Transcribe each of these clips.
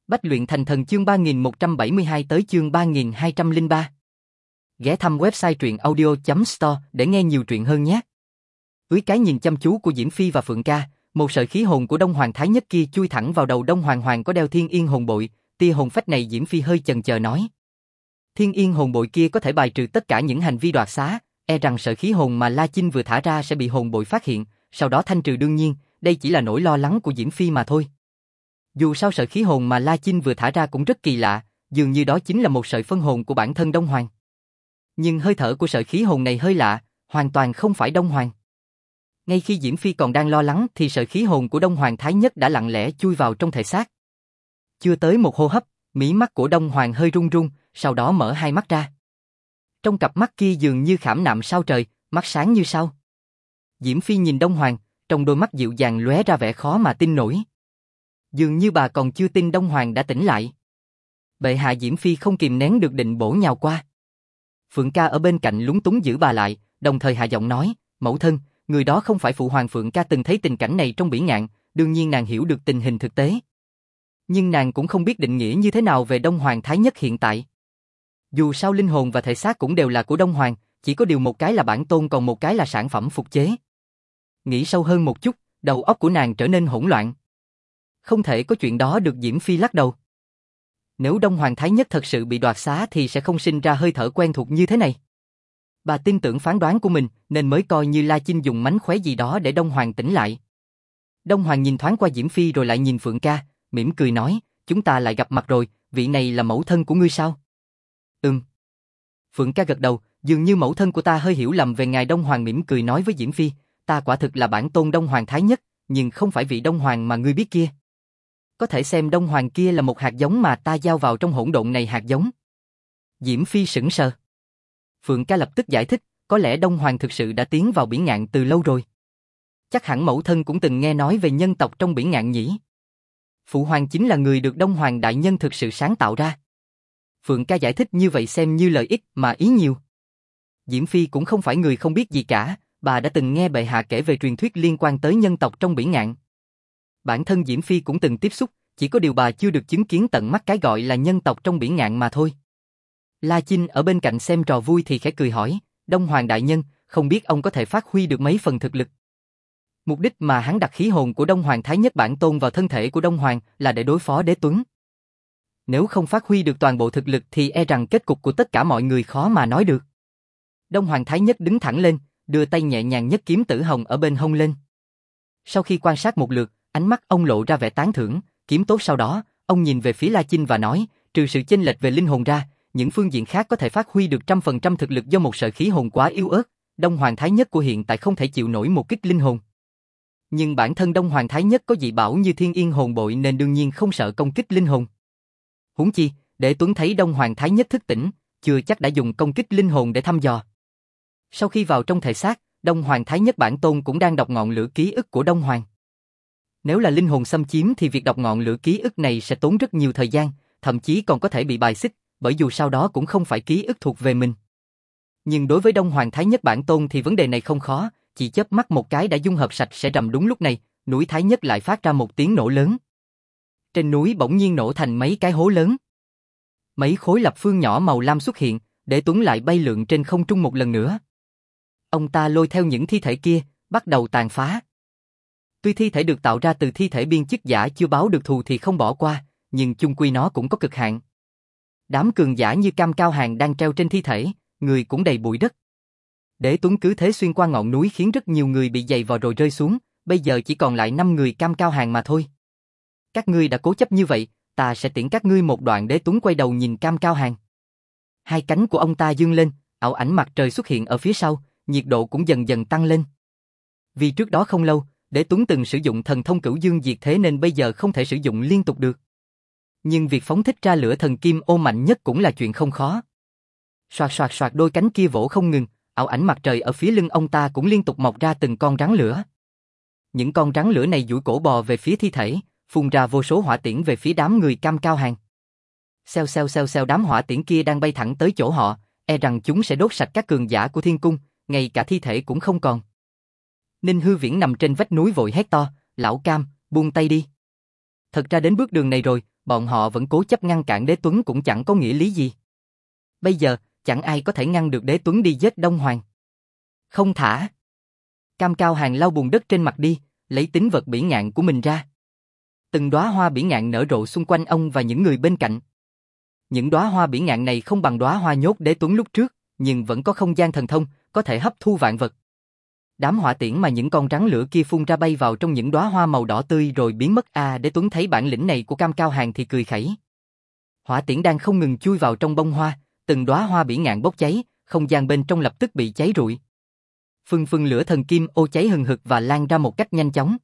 Bách luyện thành thần chương 3172 tới chương 3203. Ghé thăm website truyện audio.store để nghe nhiều truyện hơn nhé. Dưới cái nhìn chăm chú của Diễm Phi và Phượng Ca, một sợi khí hồn của Đông Hoàng Thái Nhất kia chui thẳng vào đầu Đông Hoàng Hoàng có đeo Thiên Yên hồn bội, tia hồn phách này Diễm Phi hơi chần chờ nói. Thiên Yên hồn bội kia có thể bài trừ tất cả những hành vi đoạt xá, e rằng sợi khí hồn mà La Chinh vừa thả ra sẽ bị hồn bội phát hiện, sau đó thanh trừ đương nhiên, đây chỉ là nỗi lo lắng của Diễm Phi mà thôi. Dù sao sợi khí hồn mà La Chinh vừa thả ra cũng rất kỳ lạ, dường như đó chính là một sợi phân hồn của bản thân Đông Hoàng. Nhưng hơi thở của sợi khí hồn này hơi lạ, hoàn toàn không phải Đông Hoàng. Ngay khi Diễm Phi còn đang lo lắng thì sợi khí hồn của Đông Hoàng Thái Nhất đã lặng lẽ chui vào trong thể xác. Chưa tới một hô hấp, mí mắt của Đông Hoàng hơi run run, sau đó mở hai mắt ra. Trong cặp mắt kia dường như khảm nạm sao trời, mắt sáng như sao. Diễm Phi nhìn Đông Hoàng, trong đôi mắt dịu dàng lóe ra vẻ khó mà tin nổi. Dường như bà còn chưa tin Đông Hoàng đã tỉnh lại. Bệ hạ. Diễm Phi không kìm nén được định bổ nhào qua. Phượng Ca ở bên cạnh lúng túng giữ bà lại, đồng thời hạ giọng nói, mẫu thân, người đó không phải phụ hoàng. Phượng Ca từng thấy tình cảnh này trong Bỉ Ngạn, đương nhiên nàng hiểu được tình hình thực tế. Nhưng nàng cũng không biết định nghĩa như thế nào về Đông Hoàng Thái Nhất hiện tại. Dù sao linh hồn và thể xác cũng đều là của Đông Hoàng, chỉ có điều một cái là bản tôn còn một cái là sản phẩm phục chế. Nghĩ sâu hơn một chút, đầu óc của nàng trở nên hỗn loạn. Không thể có chuyện đó được. Diễm Phi lắc đầu. Nếu Đông Hoàng Thái Nhất thật sự bị đoạt xá thì sẽ không sinh ra hơi thở quen thuộc như thế này. Bà tin tưởng phán đoán của mình nên mới coi như La Chinh dùng mánh khóe gì đó để Đông Hoàng tỉnh lại. Đông Hoàng nhìn thoáng qua Diễm Phi rồi lại nhìn Phượng Ca, mỉm cười nói, chúng ta lại gặp mặt rồi, vị này là mẫu thân của ngươi sao? Phượng Ca gật đầu, dường như mẫu thân của ta hơi hiểu lầm về ngài. Đông Hoàng mỉm cười nói với Diễm Phi, ta quả thực là bản tôn Đông Hoàng Thái Nhất, nhưng không phải vị Đông Hoàng mà ngươi biết kia. Có thể xem Đông Hoàng kia là một hạt giống mà ta gieo vào trong hỗn độn này hạt giống. Diễm Phi sững sờ. Phượng Ca lập tức giải thích, có lẽ Đông Hoàng thực sự đã tiến vào Bỉ Ngạn từ lâu rồi. Chắc hẳn mẫu thân cũng từng nghe nói về nhân tộc trong Bỉ Ngạn nhỉ. Phụ hoàng chính là người được Đông Hoàng đại nhân thực sự sáng tạo ra. Phượng Ca giải thích như vậy xem như lời ít mà ý nhiều. Diễm Phi cũng không phải người không biết gì cả, bà đã từng nghe bệ hạ kể về truyền thuyết liên quan tới nhân tộc trong Bỉ Ngạn. Bản thân Diễm Phi cũng từng tiếp xúc, chỉ có điều bà chưa được chứng kiến tận mắt cái gọi là nhân tộc trong Bỉ Ngạn mà thôi. La Chinh ở bên cạnh xem trò vui thì khẽ cười hỏi, Đông Hoàng đại nhân, không biết ông có thể phát huy được mấy phần thực lực. Mục đích mà hắn đặt khí hồn của Đông Hoàng Thái Nhất bản tôn vào thân thể của Đông Hoàng là để đối phó Đế Tuấn. Nếu không phát huy được toàn bộ thực lực thì e rằng kết cục của tất cả mọi người khó mà nói được. Đông Hoàng Thái Nhất đứng thẳng lên, đưa tay nhẹ nhàng nhấc kiếm tử hồng ở bên hông lên. Sau khi quan sát một lượt, ánh mắt ông lộ ra vẻ tán thưởng, kiếm tốt. Sau đó, ông nhìn về phía La Chinh và nói, trừ sự chênh lệch về linh hồn ra, những phương diện khác có thể phát huy được 100% thực lực do một sợi khí hồn quá yếu ớt. Đông Hoàng Thái Nhất của hiện tại không thể chịu nổi một kích linh hồn. Nhưng bản thân Đông Hoàng Thái Nhất có dị bảo như Thiên Yên hồn bội nên đương nhiên không sợ công kích linh hồn. Huống chi, Đế Tuấn thấy Đông Hoàng Thái Nhất thức tỉnh, chưa chắc đã dùng công kích linh hồn để thăm dò. Sau khi vào trong thể xác, Đông Hoàng Thái Nhất bản tôn cũng đang đọc ngọn lửa ký ức của Đông Hoàng. Nếu là linh hồn xâm chiếm thì việc đọc ngọn lửa ký ức này sẽ tốn rất nhiều thời gian, thậm chí còn có thể bị bài xích, bởi dù sau đó cũng không phải ký ức thuộc về mình. Nhưng đối với Đông Hoàng Thái Nhất bản tôn thì vấn đề này không khó, chỉ chớp mắt một cái đã dung hợp sạch sẽ. Rầm. Đúng lúc này, núi Thái Nhất lại phát ra một tiếng nổ lớn. Trên núi bỗng nhiên nổ thành mấy cái hố lớn. Mấy khối lập phương nhỏ màu lam xuất hiện, Đế Tuấn lại bay lượn trên không trung một lần nữa. Ông ta lôi theo những thi thể kia, bắt đầu tàn phá. Tuy thi thể được tạo ra từ thi thể biên chức giả chưa báo được thù thì không bỏ qua, nhưng chung quy nó cũng có cực hạn. Đám cường giả như Cam Cao Hàng đang treo trên thi thể, người cũng đầy bụi đất. Đế Tuấn cứ thế xuyên qua ngọn núi khiến rất nhiều người bị giày vò rồi rơi xuống, bây giờ chỉ còn lại 5 người Cam Cao Hàng mà thôi. Các ngươi đã cố chấp như vậy, ta sẽ tiễn các ngươi một đoạn. Đế Tuấn quay đầu nhìn Cam Cao Hàng. Hai cánh của ông ta dương lên, ảo ảnh mặt trời xuất hiện ở phía sau, nhiệt độ cũng dần dần tăng lên. Vì trước đó không lâu, Đế Tuấn từng sử dụng thần thông Cửu Dương Diệt Thế nên bây giờ không thể sử dụng liên tục được. Nhưng việc phóng thích ra lửa thần kim ô mạnh nhất cũng là chuyện không khó. Soạt soạt soạt, đôi cánh kia vỗ không ngừng, ảo ảnh mặt trời ở phía lưng ông ta cũng liên tục mọc ra từng con rắn lửa. Những con rắn lửa này duỗi cổ bò về phía thi thể, phun ra vô số hỏa tiễn về phía đám người Cam Cao Hàng. Xèo xèo xèo xèo, đám hỏa tiễn kia đang bay thẳng tới chỗ họ, e rằng chúng sẽ đốt sạch các cường giả của Thiên Cung, ngay cả thi thể cũng không còn. Ninh Hư Viễn nằm trên vách núi vội hét to, lão Cam, buông tay đi. Thật ra đến bước đường này rồi, bọn họ vẫn cố chấp ngăn cản Đế Tuấn cũng chẳng có nghĩa lý gì. Bây giờ, chẳng ai có thể ngăn được Đế Tuấn đi giết Đông Hoàng. Không thả. Cam Cao Hàng lau bùn đất trên mặt đi, lấy tín vật bỉ ngạn của mình ra. Từng đóa hoa bỉ ngạn nở rộ xung quanh ông và những người bên cạnh. Những đóa hoa bỉ ngạn này không bằng đóa hoa nhốt Đế Tuấn lúc trước, nhưng vẫn có không gian thần thông, có thể hấp thu vạn vật. Đám hỏa tiễn mà những con rắn lửa kia phun ra bay vào trong những đóa hoa màu đỏ tươi rồi biến mất. Đế Tuấn thấy bản lĩnh này của Cam Cao Hàng thì cười khẩy. Hỏa tiễn đang không ngừng chui vào trong bông hoa, từng đóa hoa bỉ ngạn bốc cháy, không gian bên trong lập tức bị cháy rụi. Phừng phừng lửa thần kim ô cháy hừng hực và lan ra một cách nhanh chóng.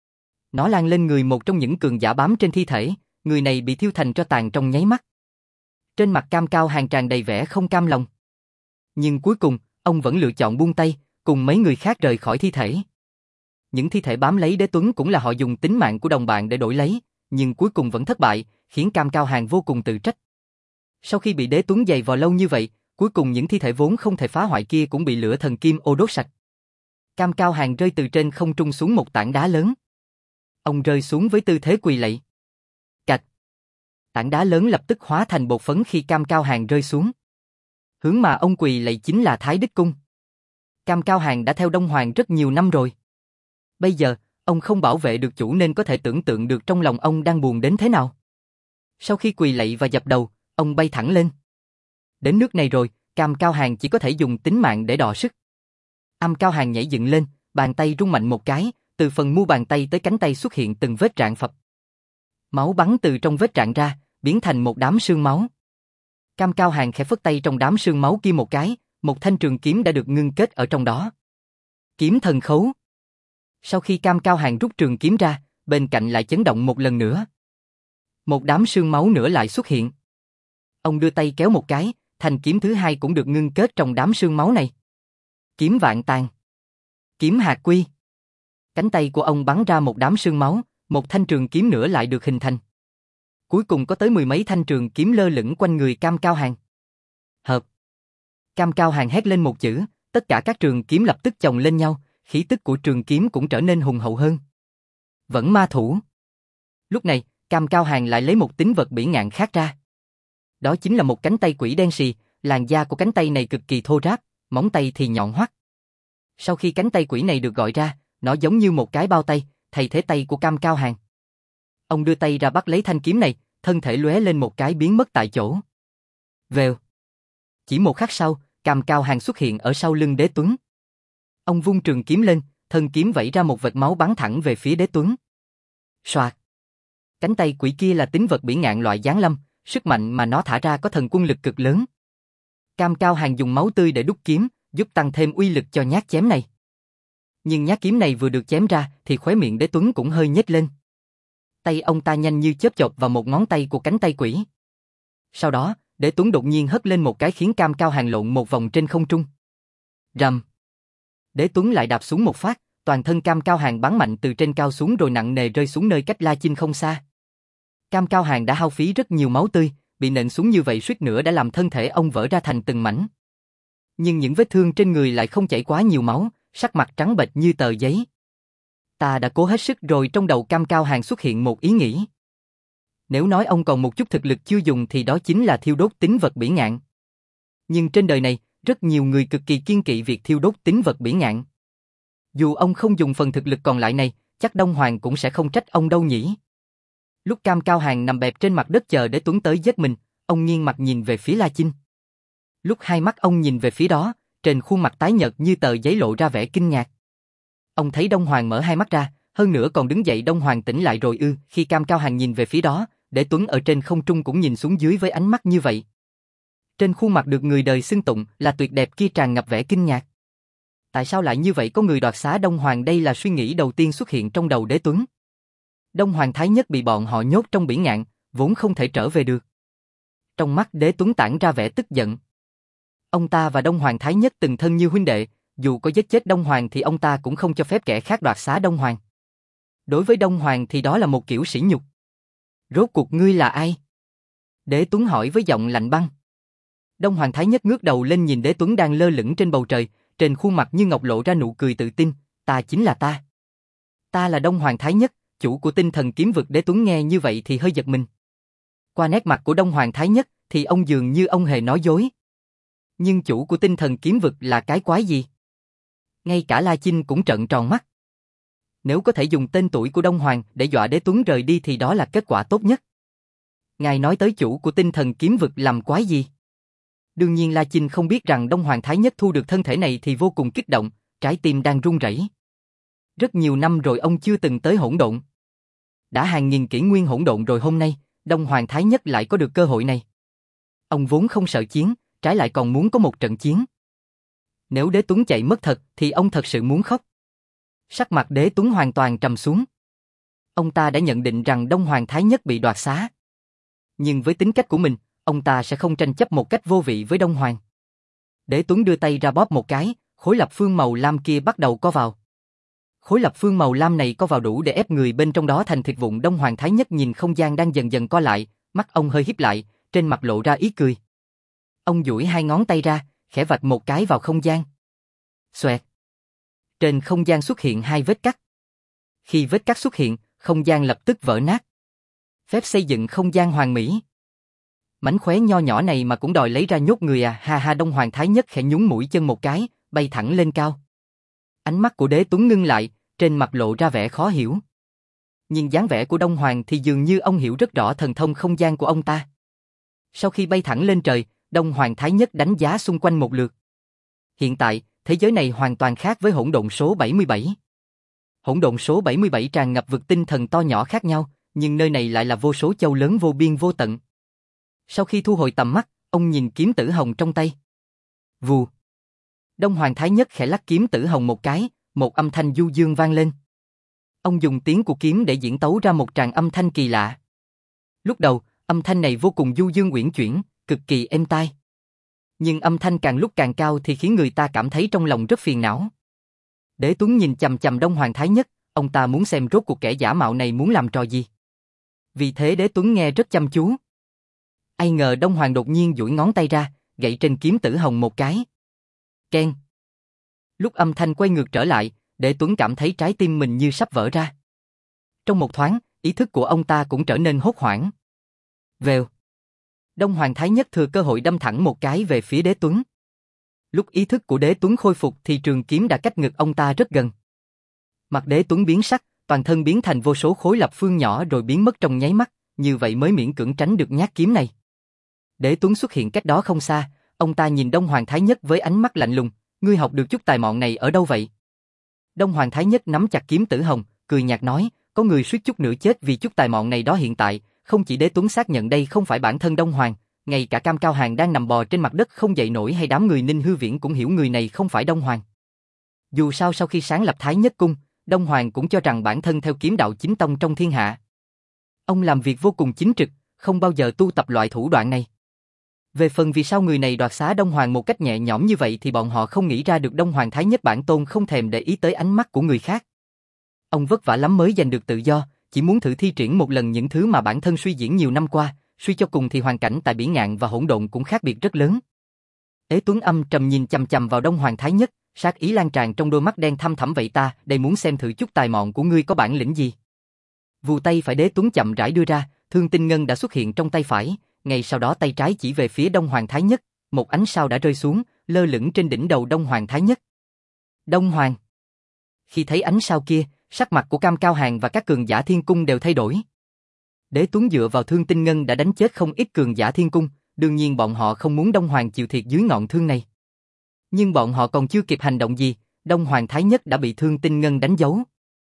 Nó lan lên người một trong những cường giả bám trên thi thể, người này bị thiêu thành tro tàn trong nháy mắt. Trên mặt Cam Cao Hàng tràn đầy vẻ không cam lòng. Nhưng cuối cùng, ông vẫn lựa chọn buông tay, cùng mấy người khác rời khỏi thi thể. Những thi thể bám lấy Đế Tuấn cũng là họ dùng tính mạng của đồng bạn để đổi lấy, nhưng cuối cùng vẫn thất bại, khiến Cam Cao Hàng vô cùng tự trách. Sau khi bị Đế Tuấn giày vò lâu như vậy, cuối cùng những thi thể vốn không thể phá hoại kia cũng bị lửa thần kim ô đốt sạch. Cam Cao Hàng rơi từ trên không trung xuống một tảng đá lớn. Ông rơi xuống với tư thế quỳ lạy. Cạch. Tảng đá lớn lập tức hóa thành bột phấn khi Cam Cao Hàng rơi xuống. Hướng mà ông quỳ lạy chính là Thái Đức Cung. Cam Cao Hàng đã theo Đông Hoàng rất nhiều năm rồi. Bây giờ, ông không bảo vệ được chủ nên có thể tưởng tượng được trong lòng ông đang buồn đến thế nào. Sau khi quỳ lạy và dập đầu, ông bay thẳng lên. Đến nước này rồi, Cam Cao Hàng chỉ có thể dùng tính mạng để đọ sức. Cao Hàng nhảy dựng lên, bàn tay rung mạnh một cái, từ phần mu bàn tay tới cánh tay xuất hiện từng vết rạn phập. Máu bắn từ trong vết rạn ra, biến thành một đám sương máu. Cam Cao Hàng khẽ phất tay trong đám sương máu kia một cái, một thanh trường kiếm đã được ngưng kết ở trong đó. Kiếm thần khấu. Sau khi Cam Cao Hàng rút trường kiếm ra, bên cạnh lại chấn động một lần nữa. Một đám sương máu nữa lại xuất hiện. Ông đưa tay kéo một cái, thanh kiếm thứ hai cũng được ngưng kết trong đám sương máu này. Kiếm vạn tàn. Kiếm hạt quy. Cánh tay của ông bắn ra một đám sương máu, một thanh trường kiếm nữa lại được hình thành. Cuối cùng có tới mười mấy thanh trường kiếm lơ lửng quanh người Cam Cao Hàng. Hợp. Cam Cao Hàng hét lên một chữ, tất cả các trường kiếm lập tức chồng lên nhau, khí tức của trường kiếm cũng trở nên hùng hậu hơn. Vẫn ma thủ. Lúc này, Cam Cao Hàng lại lấy một tín vật bỉ ngạn khác ra. Đó chính là một cánh tay quỷ đen xì, làn da của cánh tay này cực kỳ thô ráp, móng tay thì nhọn hoắt. Sau khi cánh tay quỷ này được gọi ra, nó giống như một cái bao tay, thay thế tay của Cam Cao Hàng. Ông đưa tay ra bắt lấy thanh kiếm này, thân thể lóe lên một cái biến mất tại chỗ. Vèo. Chỉ một khắc sau, Cam Cao Hàng xuất hiện ở sau lưng Đế Tuấn. Ông vung trường kiếm lên, thân kiếm vẩy ra một vệt máu bắn thẳng về phía Đế Tuấn. Soạt. Cánh tay quỷ kia là tín vật bỉ ngạn loại giáng lâm, sức mạnh mà nó thả ra có thần quân lực cực lớn. Cam Cao Hàng dùng máu tươi để đúc kiếm, giúp tăng thêm uy lực cho nhát chém này. Nhưng nhát kiếm này vừa được chém ra thì khóe miệng Đế Tuấn cũng hơi nhếch lên. Tay ông ta nhanh như chớp chộp vào một ngón tay của cánh tay quỷ. Sau đó, Đế Tuấn đột nhiên hất lên một cái khiến Cam Cao Hàng lộn một vòng trên không trung. Rầm. Đế Tuấn lại đạp xuống một phát, toàn thân Cam Cao Hàng bắn mạnh từ trên cao xuống rồi nặng nề rơi xuống nơi cách La Chinh không xa. Cam Cao Hàng đã hao phí rất nhiều máu tươi, bị nện xuống như vậy suýt nữa đã làm thân thể ông vỡ ra thành từng mảnh. Nhưng những vết thương trên người lại không chảy quá nhiều máu, sắc mặt trắng bệch như tờ giấy. Ta đã cố hết sức rồi. Trong đầu Cam Cao Hàng xuất hiện một ý nghĩ. Nếu nói ông còn một chút thực lực chưa dùng thì đó chính là thiêu đốt tín vật bỉ ngạn. Nhưng trên đời này, rất nhiều người cực kỳ kiêng kỵ việc thiêu đốt tín vật bỉ ngạn. Dù ông không dùng phần thực lực còn lại này, chắc Đông Hoàng cũng sẽ không trách ông đâu nhỉ. Lúc Cam Cao Hàng nằm bẹp trên mặt đất chờ để Tuấn tới giết mình, ông nghiêng mặt nhìn về phía La Chinh. Lúc hai mắt ông nhìn về phía đó, trên khuôn mặt tái nhợt như tờ giấy lộ ra vẻ kinh ngạc. Ông thấy Đông Hoàng mở hai mắt ra, hơn nữa còn đứng dậy. Đông Hoàng tỉnh lại rồi ư? Khi Cam Cao Hàng nhìn về phía đó, để Tuấn ở trên không trung cũng nhìn xuống dưới với ánh mắt như vậy. Trên khuôn mặt được người đời xưng tụng là tuyệt đẹp kia tràn ngập vẻ kinh ngạc. Tại sao lại như vậy? Có người đoạt xá Đông Hoàng? Đây là suy nghĩ đầu tiên xuất hiện trong đầu Đế Tuấn. Đông Hoàng Thái Nhất bị bọn họ nhốt trong bỉ ngạn, vốn không thể trở về được. Trong mắt Đế Tuấn tản ra vẻ tức giận. Ông ta và Đông Hoàng Thái Nhất từng thân như huynh đệ, dù có giết chết Đông Hoàng thì ông ta cũng không cho phép kẻ khác đoạt xá Đông Hoàng. Đối với Đông Hoàng thì đó là một kiểu sỉ nhục. Rốt cuộc ngươi là ai? Đế Tuấn hỏi với giọng lạnh băng. Đông Hoàng Thái Nhất ngước đầu lên nhìn Đế Tuấn đang lơ lửng trên bầu trời, trên khuôn mặt như ngọc lộ ra nụ cười tự tin. Ta chính là ta. Ta là Đông Hoàng Thái Nhất, chủ của tinh thần kiếm vực. Đế Tuấn nghe như vậy thì hơi giật mình. Qua nét mặt của Đông Hoàng Thái Nhất thì ông dường như ông hề nói dối. Nhưng chủ của tinh thần kiếm vực là cái quái gì? Ngay cả La Chinh cũng trợn tròn mắt. Nếu có thể dùng tên tuổi của Đông Hoàng để dọa Đế Tuấn rời đi thì đó là kết quả tốt nhất. Ngài nói tới chủ của tinh thần kiếm vực làm quái gì? Đương nhiên La Chinh không biết rằng Đông Hoàng Thái Nhất thu được thân thể này thì vô cùng kích động, trái tim đang run rẩy. Rất nhiều năm rồi ông chưa từng tới hỗn độn. Đã hàng nghìn kỷ nguyên hỗn độn rồi hôm nay, Đông Hoàng Thái Nhất lại có được cơ hội này. Ông vốn không sợ chiến, trái lại còn muốn có một trận chiến. Nếu Đế Tuấn chạy mất thật thì ông thật sự muốn khóc. Sắc mặt Đế Tuấn hoàn toàn trầm xuống. Ông ta đã nhận định rằng Đông Hoàng Thái Nhất bị đoạt xá. Nhưng với tính cách của mình, ông ta sẽ không tranh chấp một cách vô vị với Đông Hoàng. Đế Tuấn đưa tay ra bóp một cái, khối lập phương màu lam kia bắt đầu co vào. Khối lập phương màu lam này co vào đủ để ép người bên trong đó thành thịt vụn. Đông Hoàng Thái Nhất nhìn không gian đang dần dần co lại, mắt ông hơi híp lại, trên mặt lộ ra ý cười. Ông duỗi hai ngón tay ra, khẽ vạch một cái vào không gian. Xoẹt. Trên không gian xuất hiện hai vết cắt. Khi vết cắt xuất hiện, không gian lập tức vỡ nát. Phép xây dựng không gian hoàn mỹ. Mảnh khóe nho nhỏ này mà cũng đòi lấy ra nhốt người à? Ha ha. Đông Hoàng Thái Nhất khẽ nhún mũi chân một cái, bay thẳng lên cao. Ánh mắt của Đế Tuấn ngưng lại, trên mặt lộ ra vẻ khó hiểu. Nhưng dáng vẻ của Đông Hoàng thì dường như ông hiểu rất rõ thần thông không gian của ông ta. Sau khi bay thẳng lên trời, Đông Hoàng Thái Nhất đánh giá xung quanh một lượt. Hiện tại, thế giới này hoàn toàn khác với hỗn độn số 77. Hỗn độn số 77 tràn ngập vực tinh thần to nhỏ khác nhau, nhưng nơi này lại là vô số châu lớn vô biên vô tận. Sau khi thu hồi tầm mắt, ông nhìn kiếm tử hồng trong tay. Vù. Đông Hoàng Thái Nhất khẽ lắc kiếm tử hồng một cái, một âm thanh du dương vang lên. Ông dùng tiếng của kiếm để diễn tấu ra một tràng âm thanh kỳ lạ. Lúc đầu, âm thanh này vô cùng du dương uyển chuyển, cực kỳ êm tai. Nhưng âm thanh càng lúc càng cao thì khiến người ta cảm thấy trong lòng rất phiền não. Đế Tuấn nhìn chằm chằm Đông Hoàng Thái Nhất, ông ta muốn xem rốt cuộc kẻ giả mạo này muốn làm trò gì. Vì thế Đế Tuấn nghe rất chăm chú. Ai ngờ Đông Hoàng đột nhiên duỗi ngón tay ra, gậy trên kiếm tử hồng một cái. Keng. Lúc âm thanh quay ngược trở lại, Đế Tuấn cảm thấy trái tim mình như sắp vỡ ra. Trong một thoáng, ý thức của ông ta cũng trở nên hốt hoảng. Vèo. Đông Hoàng Thái Nhất thừa cơ hội đâm thẳng một cái về phía Đế Tuấn. Lúc ý thức của Đế Tuấn khôi phục thì trường kiếm đã cách ngực ông ta rất gần. Mặt Đế Tuấn biến sắc, toàn thân biến thành vô số khối lập phương nhỏ rồi biến mất trong nháy mắt, như vậy mới miễn cưỡng tránh được nhát kiếm này. Đế Tuấn xuất hiện cách đó không xa, ông ta nhìn Đông Hoàng Thái Nhất với ánh mắt lạnh lùng, ngươi học được chút tài mọn này ở đâu vậy? Đông Hoàng Thái Nhất nắm chặt kiếm tử hồng, cười nhạt nói, có người suýt chút nữa chết vì chút tài mọn này đó. Hiện tại, không chỉ Đế Tuấn xác nhận đây không phải bản thân Đông Hoàng, ngay cả Cam Cao Hàng đang nằm bò trên mặt đất không dậy nổi hay đám người Ninh Hư Viễn cũng hiểu người này không phải Đông Hoàng. Dù sao sau khi sáng lập Thái Nhất Cung, Đông Hoàng cũng cho rằng bản thân theo kiếm đạo chính tông trong thiên hạ. Ông làm việc vô cùng chính trực, không bao giờ tu tập loại thủ đoạn này. Về phần vì sao người này đoạt xá Đông Hoàng một cách nhẹ nhõm như vậy thì bọn họ không nghĩ ra được. Đông Hoàng Thái Nhất bản tôn không thèm để ý tới ánh mắt của người khác. Ông vất vả lắm mới giành được tự do, chỉ muốn thử thi triển một lần những thứ mà bản thân suy diễn nhiều năm qua, suy cho cùng thì hoàn cảnh tại Bỉ Ngạn và hỗn độn cũng khác biệt rất lớn. Ế Tuấn âm trầm nhìn chằm chằm vào Đông Hoàng Thái Nhất, sát ý lan tràn trong đôi mắt đen thăm thẳm. Vậy ta, đây muốn xem thử chút tài mọn của ngươi có bản lĩnh gì. Vù tay phải Đế Tuấn chậm rãi đưa ra, Thương Tinh Ngân đã xuất hiện trong tay phải, ngay sau đó tay trái chỉ về phía Đông Hoàng Thái Nhất, một ánh sao đã rơi xuống, lơ lửng trên đỉnh đầu Đông Hoàng Thái Nhất. Đông Hoàng. Khi thấy ánh sao kia, sắc mặt của Cam Cao Hàng và các cường giả thiên cung đều thay đổi. Đế Tuấn dựa vào Thương Tinh Ngân đã đánh chết không ít cường giả thiên cung, đương nhiên bọn họ không muốn Đông Hoàng chịu thiệt dưới ngọn thương này. Nhưng bọn họ còn chưa kịp hành động gì, Đông Hoàng Thái Nhất đã bị Thương Tinh Ngân đánh dấu.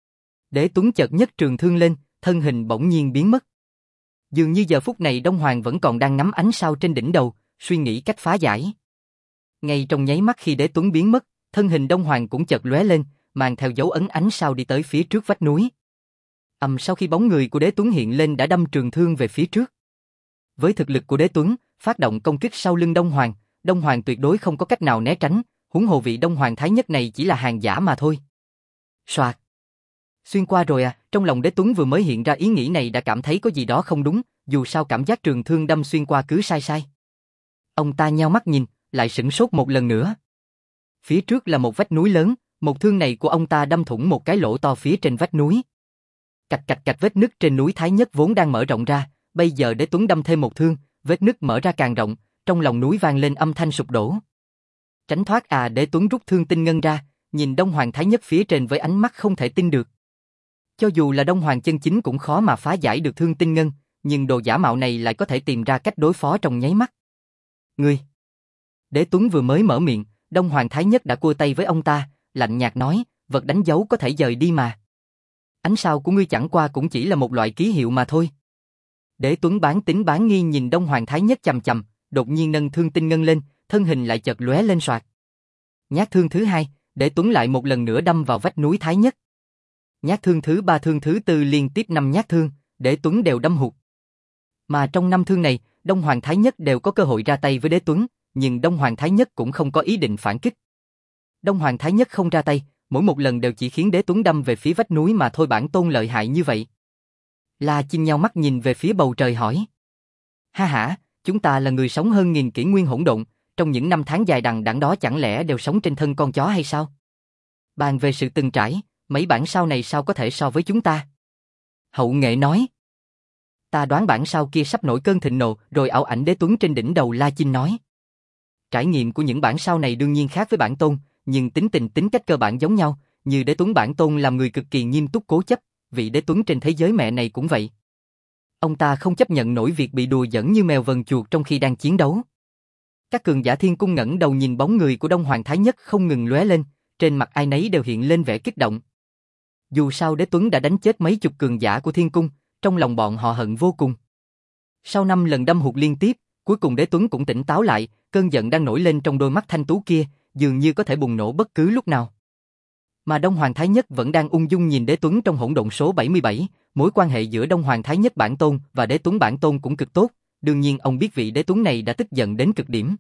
Đế Tuấn chợt nhấc trường thương lên, thân hình bỗng nhiên biến mất. Dường như giờ phút này Đông Hoàng vẫn còn đang ngắm ánh sao trên đỉnh đầu, suy nghĩ cách phá giải. Ngay trong nháy mắt khi Đế Tuấn biến mất, thân hình Đông Hoàng cũng chợt lóe lên, mang theo dấu ấn ánh sao đi tới phía trước vách núi. Sau khi bóng người của Đế Tuấn hiện lên đã đâm trường thương về phía trước. Với thực lực của Đế Tuấn, phát động công kích sau lưng Đông Hoàng tuyệt đối không có cách nào né tránh, huống hồ vị Đông Hoàng Thái Nhất này chỉ là hàng giả mà thôi. Soạt. Xuyên qua rồi à, trong lòng Đế Tuấn vừa mới hiện ra ý nghĩ này đã cảm thấy có gì đó không đúng, dù sao cảm giác trường thương đâm xuyên qua cứ sai sai. Ông ta nheo mắt nhìn, lại sửng sốt một lần nữa. Phía trước là một vách núi lớn, một thương này của ông ta đâm thủng một cái lỗ to phía trên vách núi. Cạch cạch cạch, vết nứt trên núi Thái Nhất vốn đang mở rộng ra, bây giờ Đế Tuấn đâm thêm một thương, vết nứt mở ra càng rộng, trong lòng núi vang lên âm thanh sụp đổ. Tránh thoát à, Đế Tuấn rút thương tinh ngân ra, nhìn Đông Hoàng Thái Nhất phía trên với ánh mắt không thể tin được. Cho dù là Đông Hoàng chân chính cũng khó mà phá giải được thương tinh ngân, nhưng đồ giả mạo này lại có thể tìm ra cách đối phó trong nháy mắt. Ngươi! Đế Tuấn vừa mới mở miệng, Đông Hoàng Thái Nhất đã cua tay với ông ta, lạnh nhạt nói, vật đánh dấu có thể dời đi mà. Ánh sao của ngươi chẳng qua cũng chỉ là một loại ký hiệu mà thôi. Đế Tuấn bán tín bán nghi nhìn Đông Hoàng Thái Nhất chằm chằm, đột nhiên nâng thương tinh ngân lên, thân hình lại chợt lóe lên soạt. Nhát thương thứ hai, Đế Tuấn lại một lần nữa đâm vào vách núi Thái Nhất. Nhát thương thứ ba, thương thứ tư, liên tiếp 5 nhát thương, Đế Tuấn đều đâm hụt. Mà trong 5 thương này, Đông Hoàng Thái Nhất đều có cơ hội ra tay với Đế Tuấn, nhưng Đông Hoàng Thái Nhất cũng không có ý định phản kích. Đông Hoàng Thái Nhất không ra tay, mỗi một lần đều chỉ khiến Đế Tuấn đâm về phía vách núi mà thôi. Bản tôn lợi hại như vậy. La Chinh nhao mắt nhìn về phía bầu trời hỏi. Ha hả, chúng ta là người sống hơn nghìn kỷ nguyên hỗn độn, trong những năm tháng dài đằng đẵng đó chẳng lẽ đều sống trên thân con chó hay sao? Bàn về sự từng trải, mấy bản sao này sao có thể so với chúng ta? Hậu nghệ nói. Ta đoán bản sao kia sắp nổi cơn thịnh nộ rồi ảo ảnh Đế Tuấn trên đỉnh đầu. La Chinh nói. Trải nghiệm của những bản sao này đương nhiên khác với bản tôn, nhưng tính tình tính cách cơ bản giống nhau, như Đế Tuấn bản tôn làm người cực kỳ nghiêm túc cố chấp, vị Đế Tuấn trên thế giới mẹ này cũng vậy. Ông ta không chấp nhận nổi việc bị đùa giỡn như mèo vần chuột trong khi đang chiến đấu. Các cường giả thiên cung ngẩng đầu nhìn bóng người của Đông Hoàng Thái Nhất không ngừng lóe lên, trên mặt ai nấy đều hiện lên vẻ kích động. Dù sao Đế Tuấn đã đánh chết mấy chục cường giả của thiên cung, trong lòng bọn họ hận vô cùng. Sau 5 lần đâm hụt liên tiếp, cuối cùng Đế Tuấn cũng tỉnh táo lại, cơn giận đang nổi lên trong đôi mắt thanh tú kia, dường như có thể bùng nổ bất cứ lúc nào. Mà Đông Hoàng Thái Nhất vẫn đang ung dung nhìn Đế Tuấn trong hỗn độn số 77, mối quan hệ giữa Đông Hoàng Thái Nhất bản tôn và Đế Tuấn bản tôn cũng cực tốt, đương nhiên ông biết vị Đế Tuấn này đã tức giận đến cực điểm.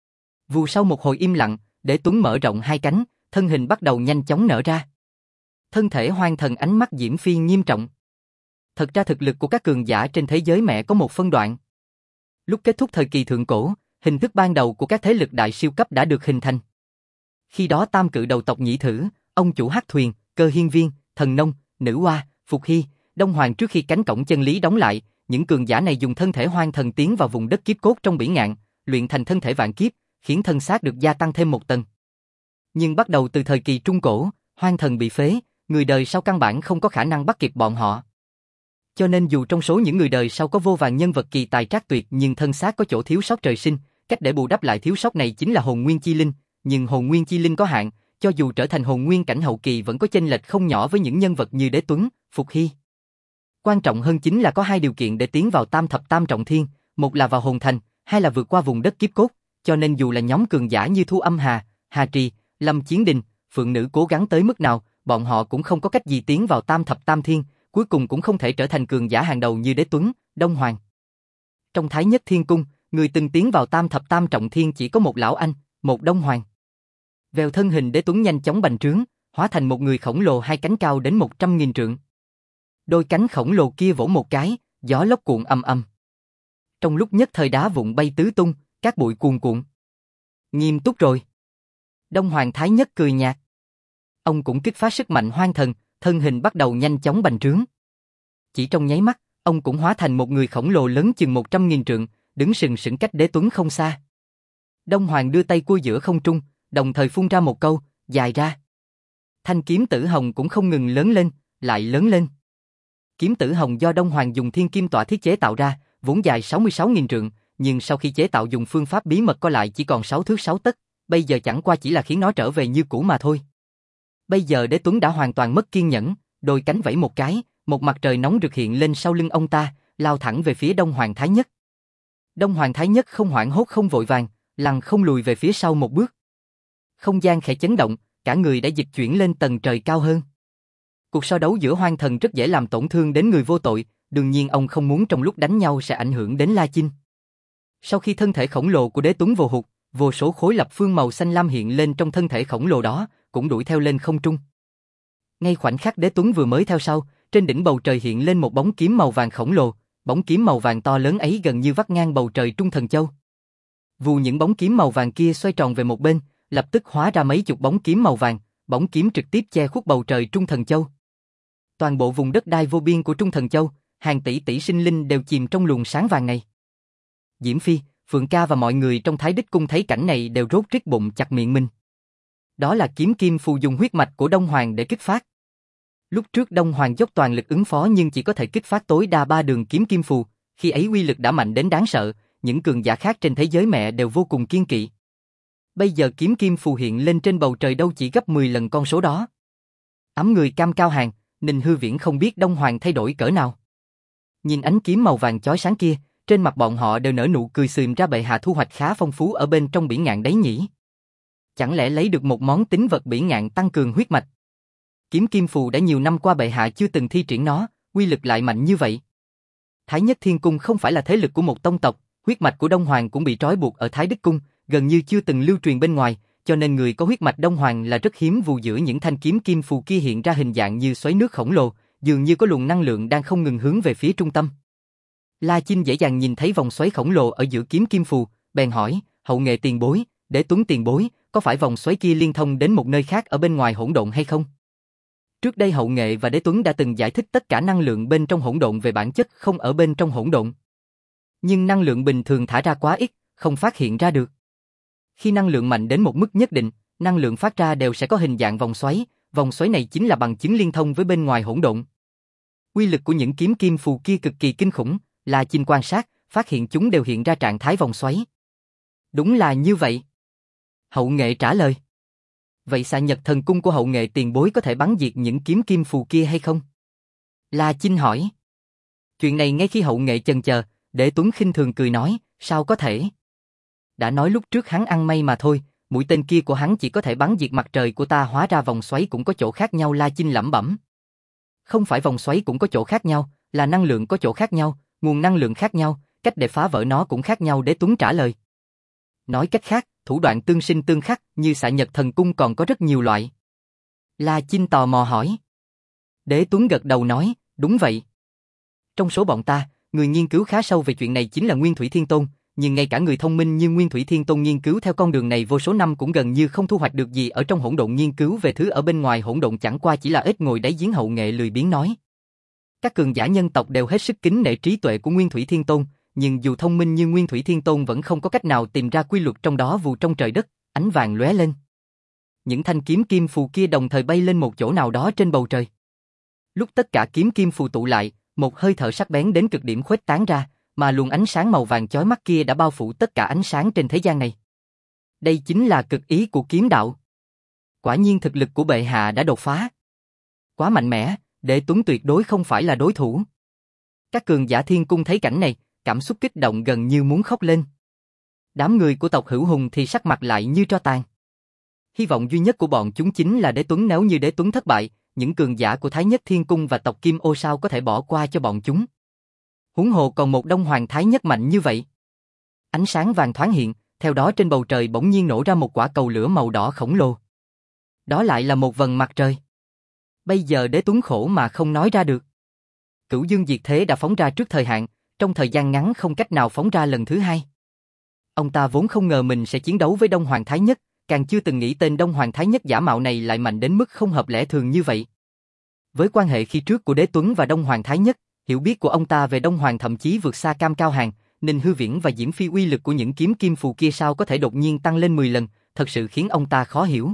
Vù sau một hồi im lặng, Đế Tuấn mở rộng hai cánh, thân hình bắt đầu nhanh chóng nở ra. Thân thể hoang thần ánh mắt Diễm Phi nghiêm trọng. Thật ra thực lực của các cường giả trên thế giới mẹ có một phân đoạn. Lúc kết thúc thời kỳ thượng cổ, hình thức ban đầu của các thế lực đại siêu cấp đã được hình thành. Khi đó tam cự đầu tộc Nhĩ Thử, ông chủ Hắc Thuyền, Cơ Hiên Viên, Thần Nông, Nữ Hoa, Phục Hy, Đông Hoàng trước khi cánh cổng chân lý đóng lại, những cường giả này dùng thân thể hoang thần tiến vào vùng đất kiếp cốt trong bỉ ngạn, luyện thành thân thể vạn kiếp, khiến thân xác được gia tăng thêm một tầng. Nhưng bắt đầu từ thời kỳ trung cổ, hoang thần bị phế, người đời sau căn bản không có khả năng bắt kịp bọn họ. Cho nên dù trong số những người đời sau có vô vàn nhân vật kỳ tài trác tuyệt nhưng thân xác có chỗ thiếu sót trời sinh, cách để bù đắp lại thiếu sót này chính là hồn nguyên chi linh, nhưng hồn nguyên chi linh có hạn, cho dù trở thành hồn nguyên cảnh hậu kỳ vẫn có chênh lệch không nhỏ với những nhân vật như Đế Tuấn, Phục Hy. Quan trọng hơn chính là có hai điều kiện để tiến vào tam thập tam trọng thiên, một là vào hồn thành, hai là vượt qua vùng đất kiếp cốt, cho nên dù là nhóm cường giả như Thu Âm Hà, Hà Trì, Lâm Chiến Đình, Phượng Nữ cố gắng tới mức nào, bọn họ cũng không có cách gì tiến vào tam thập tam thiên, cuối cùng cũng không thể trở thành cường giả hàng đầu như Đế Tuấn, Đông Hoàng. Trong Thái Nhất Thiên Cung, người từng tiến vào tam thập tam trọng thiên chỉ có một lão anh, một Đông Hoàng. Vèo thân hình Đế Tuấn nhanh chóng bành trướng, hóa thành một người khổng lồ hai cánh cao đến 100.000 trượng. Đôi cánh khổng lồ kia vỗ một cái, gió lốc cuộn âm âm. Trong lúc nhất thời đá vụn bay tứ tung, cát bụi cuồn cuộn. Nghiêm túc rồi. Đông Hoàng Thái Nhất cười nhạt. Ông cũng kích phát sức mạnh hoang thần, thân hình bắt đầu nhanh chóng bành trướng. Chỉ trong nháy mắt, ông cũng hóa thành một người khổng lồ lớn chừng 100.000 trượng, đứng sừng sững cách Đế Tuấn không xa. Đông Hoàng đưa tay cua giữa không trung, đồng thời phun ra một câu, dài ra. Thanh kiếm tử hồng cũng không ngừng lớn lên, lại lớn lên. Kiếm tử hồng do Đông Hoàng dùng thiên kim tọa thiết chế tạo ra, vốn dài 66.000 trượng, nhưng sau khi chế tạo dùng phương pháp bí mật co lại chỉ còn 6 thước 6 tấc, bây giờ chẳng qua chỉ là khiến nó trở về như cũ mà thôi. Bây giờ Đế Tuấn đã hoàn toàn mất kiên nhẫn, đôi cánh vẫy một cái, một mặt trời nóng rực hiện lên sau lưng ông ta, lao thẳng về phía Đông Hoàng Thái Nhất. Đông Hoàng Thái Nhất không hoảng hốt không vội vàng, lằng không lùi về phía sau một bước. Không gian khẽ chấn động, cả người đã dịch chuyển lên tầng trời cao hơn. Cuộc so đấu giữa hoang thần rất dễ làm tổn thương đến người vô tội, đương nhiên ông không muốn trong lúc đánh nhau sẽ ảnh hưởng đến La Chinh. Sau khi thân thể khổng lồ của Đế Tuấn vô hụt, vô số khối lập phương màu xanh lam hiện lên trong thân thể khổng lồ đó, cũng đuổi theo lên không trung. Ngay khoảnh khắc Đế Tuấn vừa mới theo sau, trên đỉnh bầu trời hiện lên một bóng kiếm màu vàng khổng lồ, bóng kiếm màu vàng to lớn ấy gần như vắt ngang bầu trời Trung Thần Châu. Vù những bóng kiếm màu vàng kia xoay tròn về một bên, lập tức hóa ra mấy chục bóng kiếm màu vàng, bóng kiếm trực tiếp che khuất bầu trời Trung Thần Châu. Toàn bộ vùng đất đai vô biên của Trung Thần Châu, hàng tỷ tỷ sinh linh đều chìm trong luồng sáng vàng này. Diễm Phi, Phượng Ca và mọi người trong Thái Đích Cung thấy cảnh này đều rốt rít bụng chặt miệng mình. Đó là kiếm kim phù dùng huyết mạch của Đông Hoàng để kích phát. Lúc trước Đông Hoàng dốc toàn lực ứng phó nhưng chỉ có thể kích phát tối đa 3 đường kiếm kim phù, khi ấy uy lực đã mạnh đến đáng sợ, những cường giả khác trên thế giới mẹ đều vô cùng kiêng kỵ. Bây giờ kiếm kim phù hiện lên trên bầu trời đâu chỉ gấp 10 lần con số đó. Ấm người Cam Cao Hàng, Ninh Hư Viễn không biết Đông Hoàng thay đổi cỡ nào. Nhìn ánh kiếm màu vàng chói sáng kia, trên mặt bọn họ đều nở nụ cười xuyềm ra bệ hạ thu hoạch khá phong phú ở bên trong bỉ ngạn đấy nhỉ. Chẳng lẽ lấy được một món tín vật bỉ ngạn tăng cường huyết mạch? Kiếm kim phù đã nhiều năm qua bệ hạ chưa từng thi triển nó, uy lực lại mạnh như vậy. Thái Nhất Thiên Cung không phải là thế lực của một tông tộc, huyết mạch của Đông Hoàng cũng bị trói buộc ở Thái Đích Cung, gần như chưa từng lưu truyền bên ngoài, cho nên người có huyết mạch Đông Hoàng là rất hiếm vu giữa những thanh kiếm kim phù kia hiện ra hình dạng như xoáy nước khổng lồ, dường như có luồng năng lượng đang không ngừng hướng về phía trung tâm. La Chinh dễ dàng nhìn thấy vòng xoáy khổng lồ ở giữa kiếm kim phù, bèn hỏi, Hậu Nghệ tiền bối, Đế Tuấn tiền bối, có phải vòng xoáy kia liên thông đến một nơi khác ở bên ngoài hỗn độn hay không? Trước đây Hậu Nghệ và Đế Tuấn đã từng giải thích tất cả năng lượng bên trong hỗn độn về bản chất không ở bên trong hỗn độn. Nhưng năng lượng bình thường thả ra quá ít, không phát hiện ra được. Khi năng lượng mạnh đến một mức nhất định, năng lượng phát ra đều sẽ có hình dạng vòng xoáy này chính là bằng chứng liên thông với bên ngoài hỗn độn. Uy lực của những kiếm kim phù kia cực kỳ kinh khủng, La Chinh quan sát, phát hiện chúng đều hiện ra trạng thái vòng xoáy. Đúng là như vậy. Hậu Nghệ trả lời. Vậy xạ nhật thần cung của Hậu Nghệ tiền bối có thể bắn diệt những kiếm kim phù kia hay không? La Chinh hỏi. Chuyện này ngay khi Hậu Nghệ chần chờ, Đế Tuấn khinh thường cười nói, sao có thể? Đã nói lúc trước hắn ăn may mà thôi, mũi tên kia của hắn chỉ có thể bắn diệt mặt trời của ta, hóa ra vòng xoáy cũng có chỗ khác nhau. La Chinh lẩm bẩm. Không phải vòng xoáy cũng có chỗ khác nhau, là năng lượng có chỗ khác nhau, nguồn năng lượng khác nhau, cách để phá vỡ nó cũng khác nhau. Đế Tuấn trả lời. Nói cách khác, thủ đoạn tương sinh tương khắc như xạ nhật thần cung còn có rất nhiều loại. La Chinh tò mò hỏi. Đế Tuấn gật đầu nói, đúng vậy. Trong số bọn ta, người nghiên cứu khá sâu về chuyện này chính là Nguyên Thủy Thiên Tôn, nhưng ngay cả người thông minh như Nguyên Thủy Thiên Tôn nghiên cứu theo con đường này vô số năm cũng gần như không thu hoạch được gì ở trong hỗn độn. Nghiên cứu về thứ ở bên ngoài hỗn độn chẳng qua chỉ là ếch ngồi đáy giếng. Hậu Nghệ lười biếng nói. Các cường giả nhân tộc đều hết sức kính nể trí tuệ của Nguyên Thủy Thiên Tôn, nhưng dù thông minh như Nguyên Thủy Thiên Tôn vẫn không có cách nào tìm ra quy luật trong đó. Vù trong trời đất, ánh vàng lóe lên. Những thanh kiếm kim phù kia đồng thời bay lên một chỗ nào đó trên bầu trời. Lúc tất cả kiếm kim phù tụ lại, một hơi thở sắc bén đến cực điểm khuếch tán ra, mà luồng ánh sáng màu vàng chói mắt kia đã bao phủ tất cả ánh sáng trên thế gian này. Đây chính là cực ý của kiếm đạo. Quả nhiên thực lực của bệ hạ đã đột phá. Quá mạnh mẽ, Đế Tuấn tuyệt đối không phải là đối thủ. Các cường giả thiên cung thấy cảnh này, cảm xúc kích động gần như muốn khóc lên. Đám người của tộc Hữu Hùng thì sắc mặt lại như tro tàn. Hy vọng duy nhất của bọn chúng chính là Đế Tuấn. Nếu như Đế Tuấn thất bại, những cường giả của Thái Nhất Thiên Cung và tộc Kim Ô sao có thể bỏ qua cho bọn chúng. Huống hồ còn một Đông Hoàng Thái Nhất mạnh như vậy. Ánh sáng vàng thoáng hiện, theo đó trên bầu trời bỗng nhiên nổ ra một quả cầu lửa màu đỏ khổng lồ. Đó lại là một vầng mặt trời. Bây giờ Đế Tuấn khổ mà không nói ra được. Cửu Dương Diệt Thế đã phóng ra trước thời hạn, trong thời gian ngắn không cách nào phóng ra lần thứ hai. Ông ta vốn không ngờ mình sẽ chiến đấu với Đông Hoàng Thái Nhất, càng chưa từng nghĩ tên Đông Hoàng Thái Nhất giả mạo này lại mạnh đến mức không hợp lẽ thường như vậy. Với quan hệ khi trước của Đế Tuấn và Đông Hoàng Thái Nhất, hiểu biết của ông ta về Đông Hoàng thậm chí vượt xa Cam Cao Hàng, Ninh Hư Viễn và Diễm Phi. Uy lực của những kiếm kim phù kia sao có thể đột nhiên tăng lên 10 lần, thật sự khiến ông ta khó hiểu.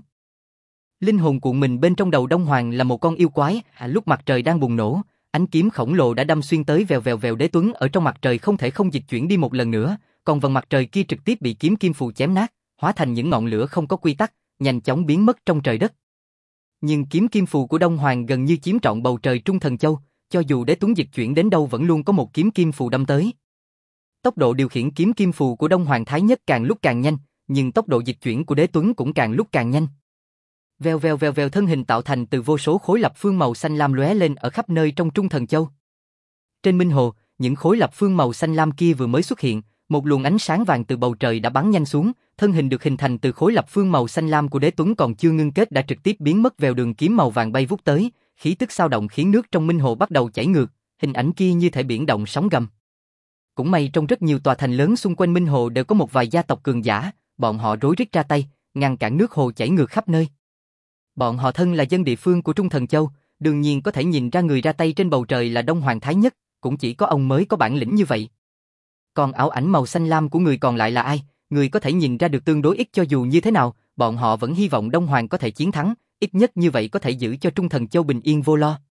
Linh hồn cuộn mình bên trong đầu Đông Hoàng là một con yêu quái, lúc mặt trời đang bùng nổ, ánh kiếm khổng lồ đã đâm xuyên tới. Vèo vèo vèo. Đế Tuấn ở trong mặt trời không thể không dịch chuyển đi một lần nữa, còn vầng mặt trời kia trực tiếp bị kiếm kim phù chém nát, hóa thành những ngọn lửa không có quy tắc, nhanh chóng biến mất trong trời đất. Nhưng kiếm kim phù của Đông Hoàng gần như chiếm trọn bầu trời Trung Thần Châu, cho dù Đế Tuấn dịch chuyển đến đâu vẫn luôn có một kiếm kim phù đâm tới. Tốc độ điều khiển kiếm kim phù của Đông Hoàng Thái Nhất càng lúc càng nhanh, nhưng tốc độ dịch chuyển của Đế Tuấn cũng càng lúc càng nhanh. Vèo vèo vèo vèo. Thân hình tạo thành từ vô số khối lập phương màu xanh lam lóe lên ở khắp nơi trong Trung Thần Châu. Trên Minh Hồ, những khối lập phương màu xanh lam kia vừa mới xuất hiện, một luồng ánh sáng vàng từ bầu trời đã bắn nhanh xuống, thân hình được hình thành từ khối lập phương màu xanh lam của Đế Tuấn còn chưa ngưng kết đã trực tiếp biến mất. Vèo. Đường kiếm màu vàng bay vút tới, khí tức xao động khiến nước trong Minh Hồ bắt đầu chảy ngược, hình ảnh kia như thể biển động sóng gầm. Cũng may trong rất nhiều tòa thành lớn xung quanh Minh Hồ đều có một vài gia tộc cường giả, bọn họ rối rít ra tay, ngăn cản nước hồ chảy ngược khắp nơi. Bọn họ thân là dân địa phương của Trung Thần Châu, đương nhiên có thể nhìn ra người ra tay trên bầu trời là Đông Hoàng Thái Nhất, cũng chỉ có ông mới có bản lĩnh như vậy. Còn ảo ảnh màu xanh lam của người còn lại là ai? Người có thể nhìn ra được tương đối ít cho dù như thế nào, bọn họ vẫn hy vọng Đông Hoàng có thể chiến thắng, ít nhất như vậy có thể giữ cho Trung Thần Châu bình yên vô lo.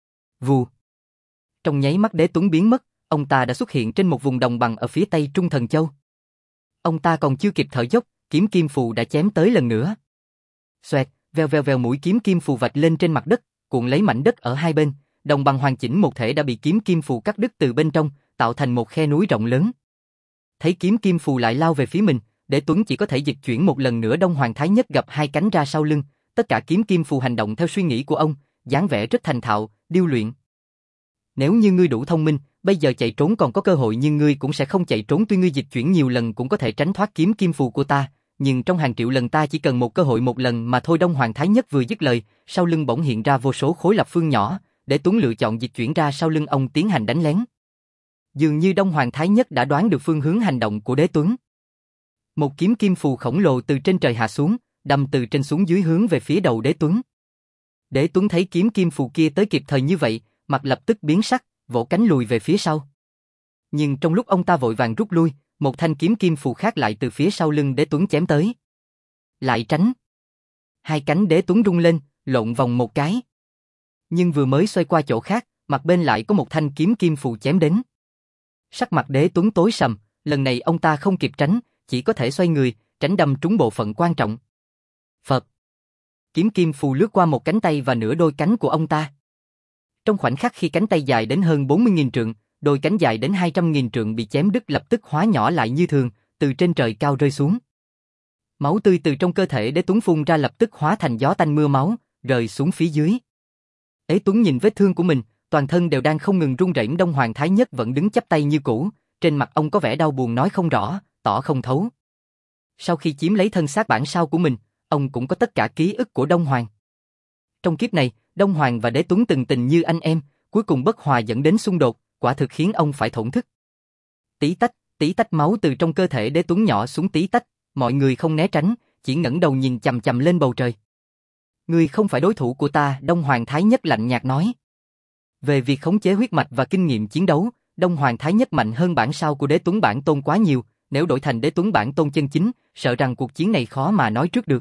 Vù. Trong nháy mắt Đế Tuấn biến mất, ông ta đã xuất hiện trên một vùng đồng bằng ở phía tây Trung Thần Châu. Ông ta còn chưa kịp thở dốc, kiếm kim phù đã chém tới lần nữa. Xoẹt, vèo vèo vèo, mũi kiếm kim phù vạch lên trên mặt đất, cuộn lấy mảnh đất ở hai bên, đồng bằng hoàn chỉnh một thể đã bị kiếm kim phù cắt đứt từ bên trong, tạo thành một khe núi rộng lớn. Thấy kiếm kim phù lại lao về phía mình, Đế Tuấn chỉ có thể dịch chuyển một lần nữa. Đông Hoàng Thái Nhất gập hai cánh ra sau lưng, tất cả kiếm kim phù hành động theo suy nghĩ của ông, dáng vẻ rất thành thạo, điêu luyện. Nếu như ngươi đủ thông minh, bây giờ chạy trốn còn có cơ hội, nhưng ngươi cũng sẽ không chạy trốn. Tuy ngươi dịch chuyển nhiều lần cũng có thể tránh thoát kiếm kim phù của ta, nhưng trong hàng triệu lần ta chỉ cần một cơ hội một lần mà thôi. Đông Hoàng Thái Nhất vừa dứt lời, sau lưng bỗng hiện ra vô số khối lập phương nhỏ, Đế Tuấn lựa chọn dịch chuyển ra sau lưng ông tiến hành đánh lén. Dường như Đông Hoàng Thái Nhất đã đoán được phương hướng hành động của Đế Tuấn. Một kiếm kim phù khổng lồ từ trên trời hạ xuống, đâm từ trên xuống dưới hướng về phía đầu Đế Tuấn. Đế Tuấn thấy kiếm kim phù kia tới kịp thời như vậy, mặt lập tức biến sắc, vỗ cánh lùi về phía sau. Nhưng trong lúc ông ta vội vàng rút lui, một thanh kiếm kim phù khác lại từ phía sau lưng Đế Tuấn chém tới. Lại tránh. Hai cánh Đế Tuấn rung lên, lộn vòng một cái. Nhưng vừa mới xoay qua chỗ khác, mặt bên lại có một thanh kiếm kim phù chém đến. Sắc mặt Đế Tuấn tối sầm, lần này ông ta không kịp tránh, chỉ có thể xoay người, tránh đâm trúng bộ phận quan trọng. Phật. Kiếm kim phù lướt qua một cánh tay và nửa đôi cánh của ông ta. Trong khoảnh khắc khi cánh tay dài đến hơn 40.000 trượng, đôi cánh dài đến 200.000 trượng bị chém đứt lập tức hóa nhỏ lại như thường, từ trên trời cao rơi xuống. Máu tươi từ trong cơ thể Đế Tuấn phun ra lập tức hóa thành gió tanh mưa máu, rơi xuống phía dưới. Đế Tuấn nhìn vết thương của mình, toàn thân đều đang không ngừng run rẩy. Đông Hoàng Thái Nhất vẫn đứng chắp tay như cũ, trên mặt ông có vẻ đau buồn nói không rõ, tỏ không thấu. Sau khi chiếm lấy thân xác bản sao của mình, ông cũng có tất cả ký ức của Đông Hoàng. Trong kiếp này, Đông Hoàng và Đế Tuấn từng tình như anh em, cuối cùng bất hòa dẫn đến xung đột, quả thực khiến ông phải thổn thức. Tí tách máu từ trong cơ thể Đế Tuấn nhỏ xuống tí tách, mọi người không né tránh, chỉ ngẩng đầu nhìn chằm chằm lên bầu trời. Ngươi không phải đối thủ của ta, Đông Hoàng Thái Nhất lạnh nhạt nói. Về việc khống chế huyết mạch và kinh nghiệm chiến đấu, Đông Hoàng Thái Nhất mạnh hơn bản sao của Đế Tuấn bản tôn quá nhiều, nếu đổi thành Đế Tuấn bản tôn chân chính, sợ rằng cuộc chiến này khó mà nói trước được.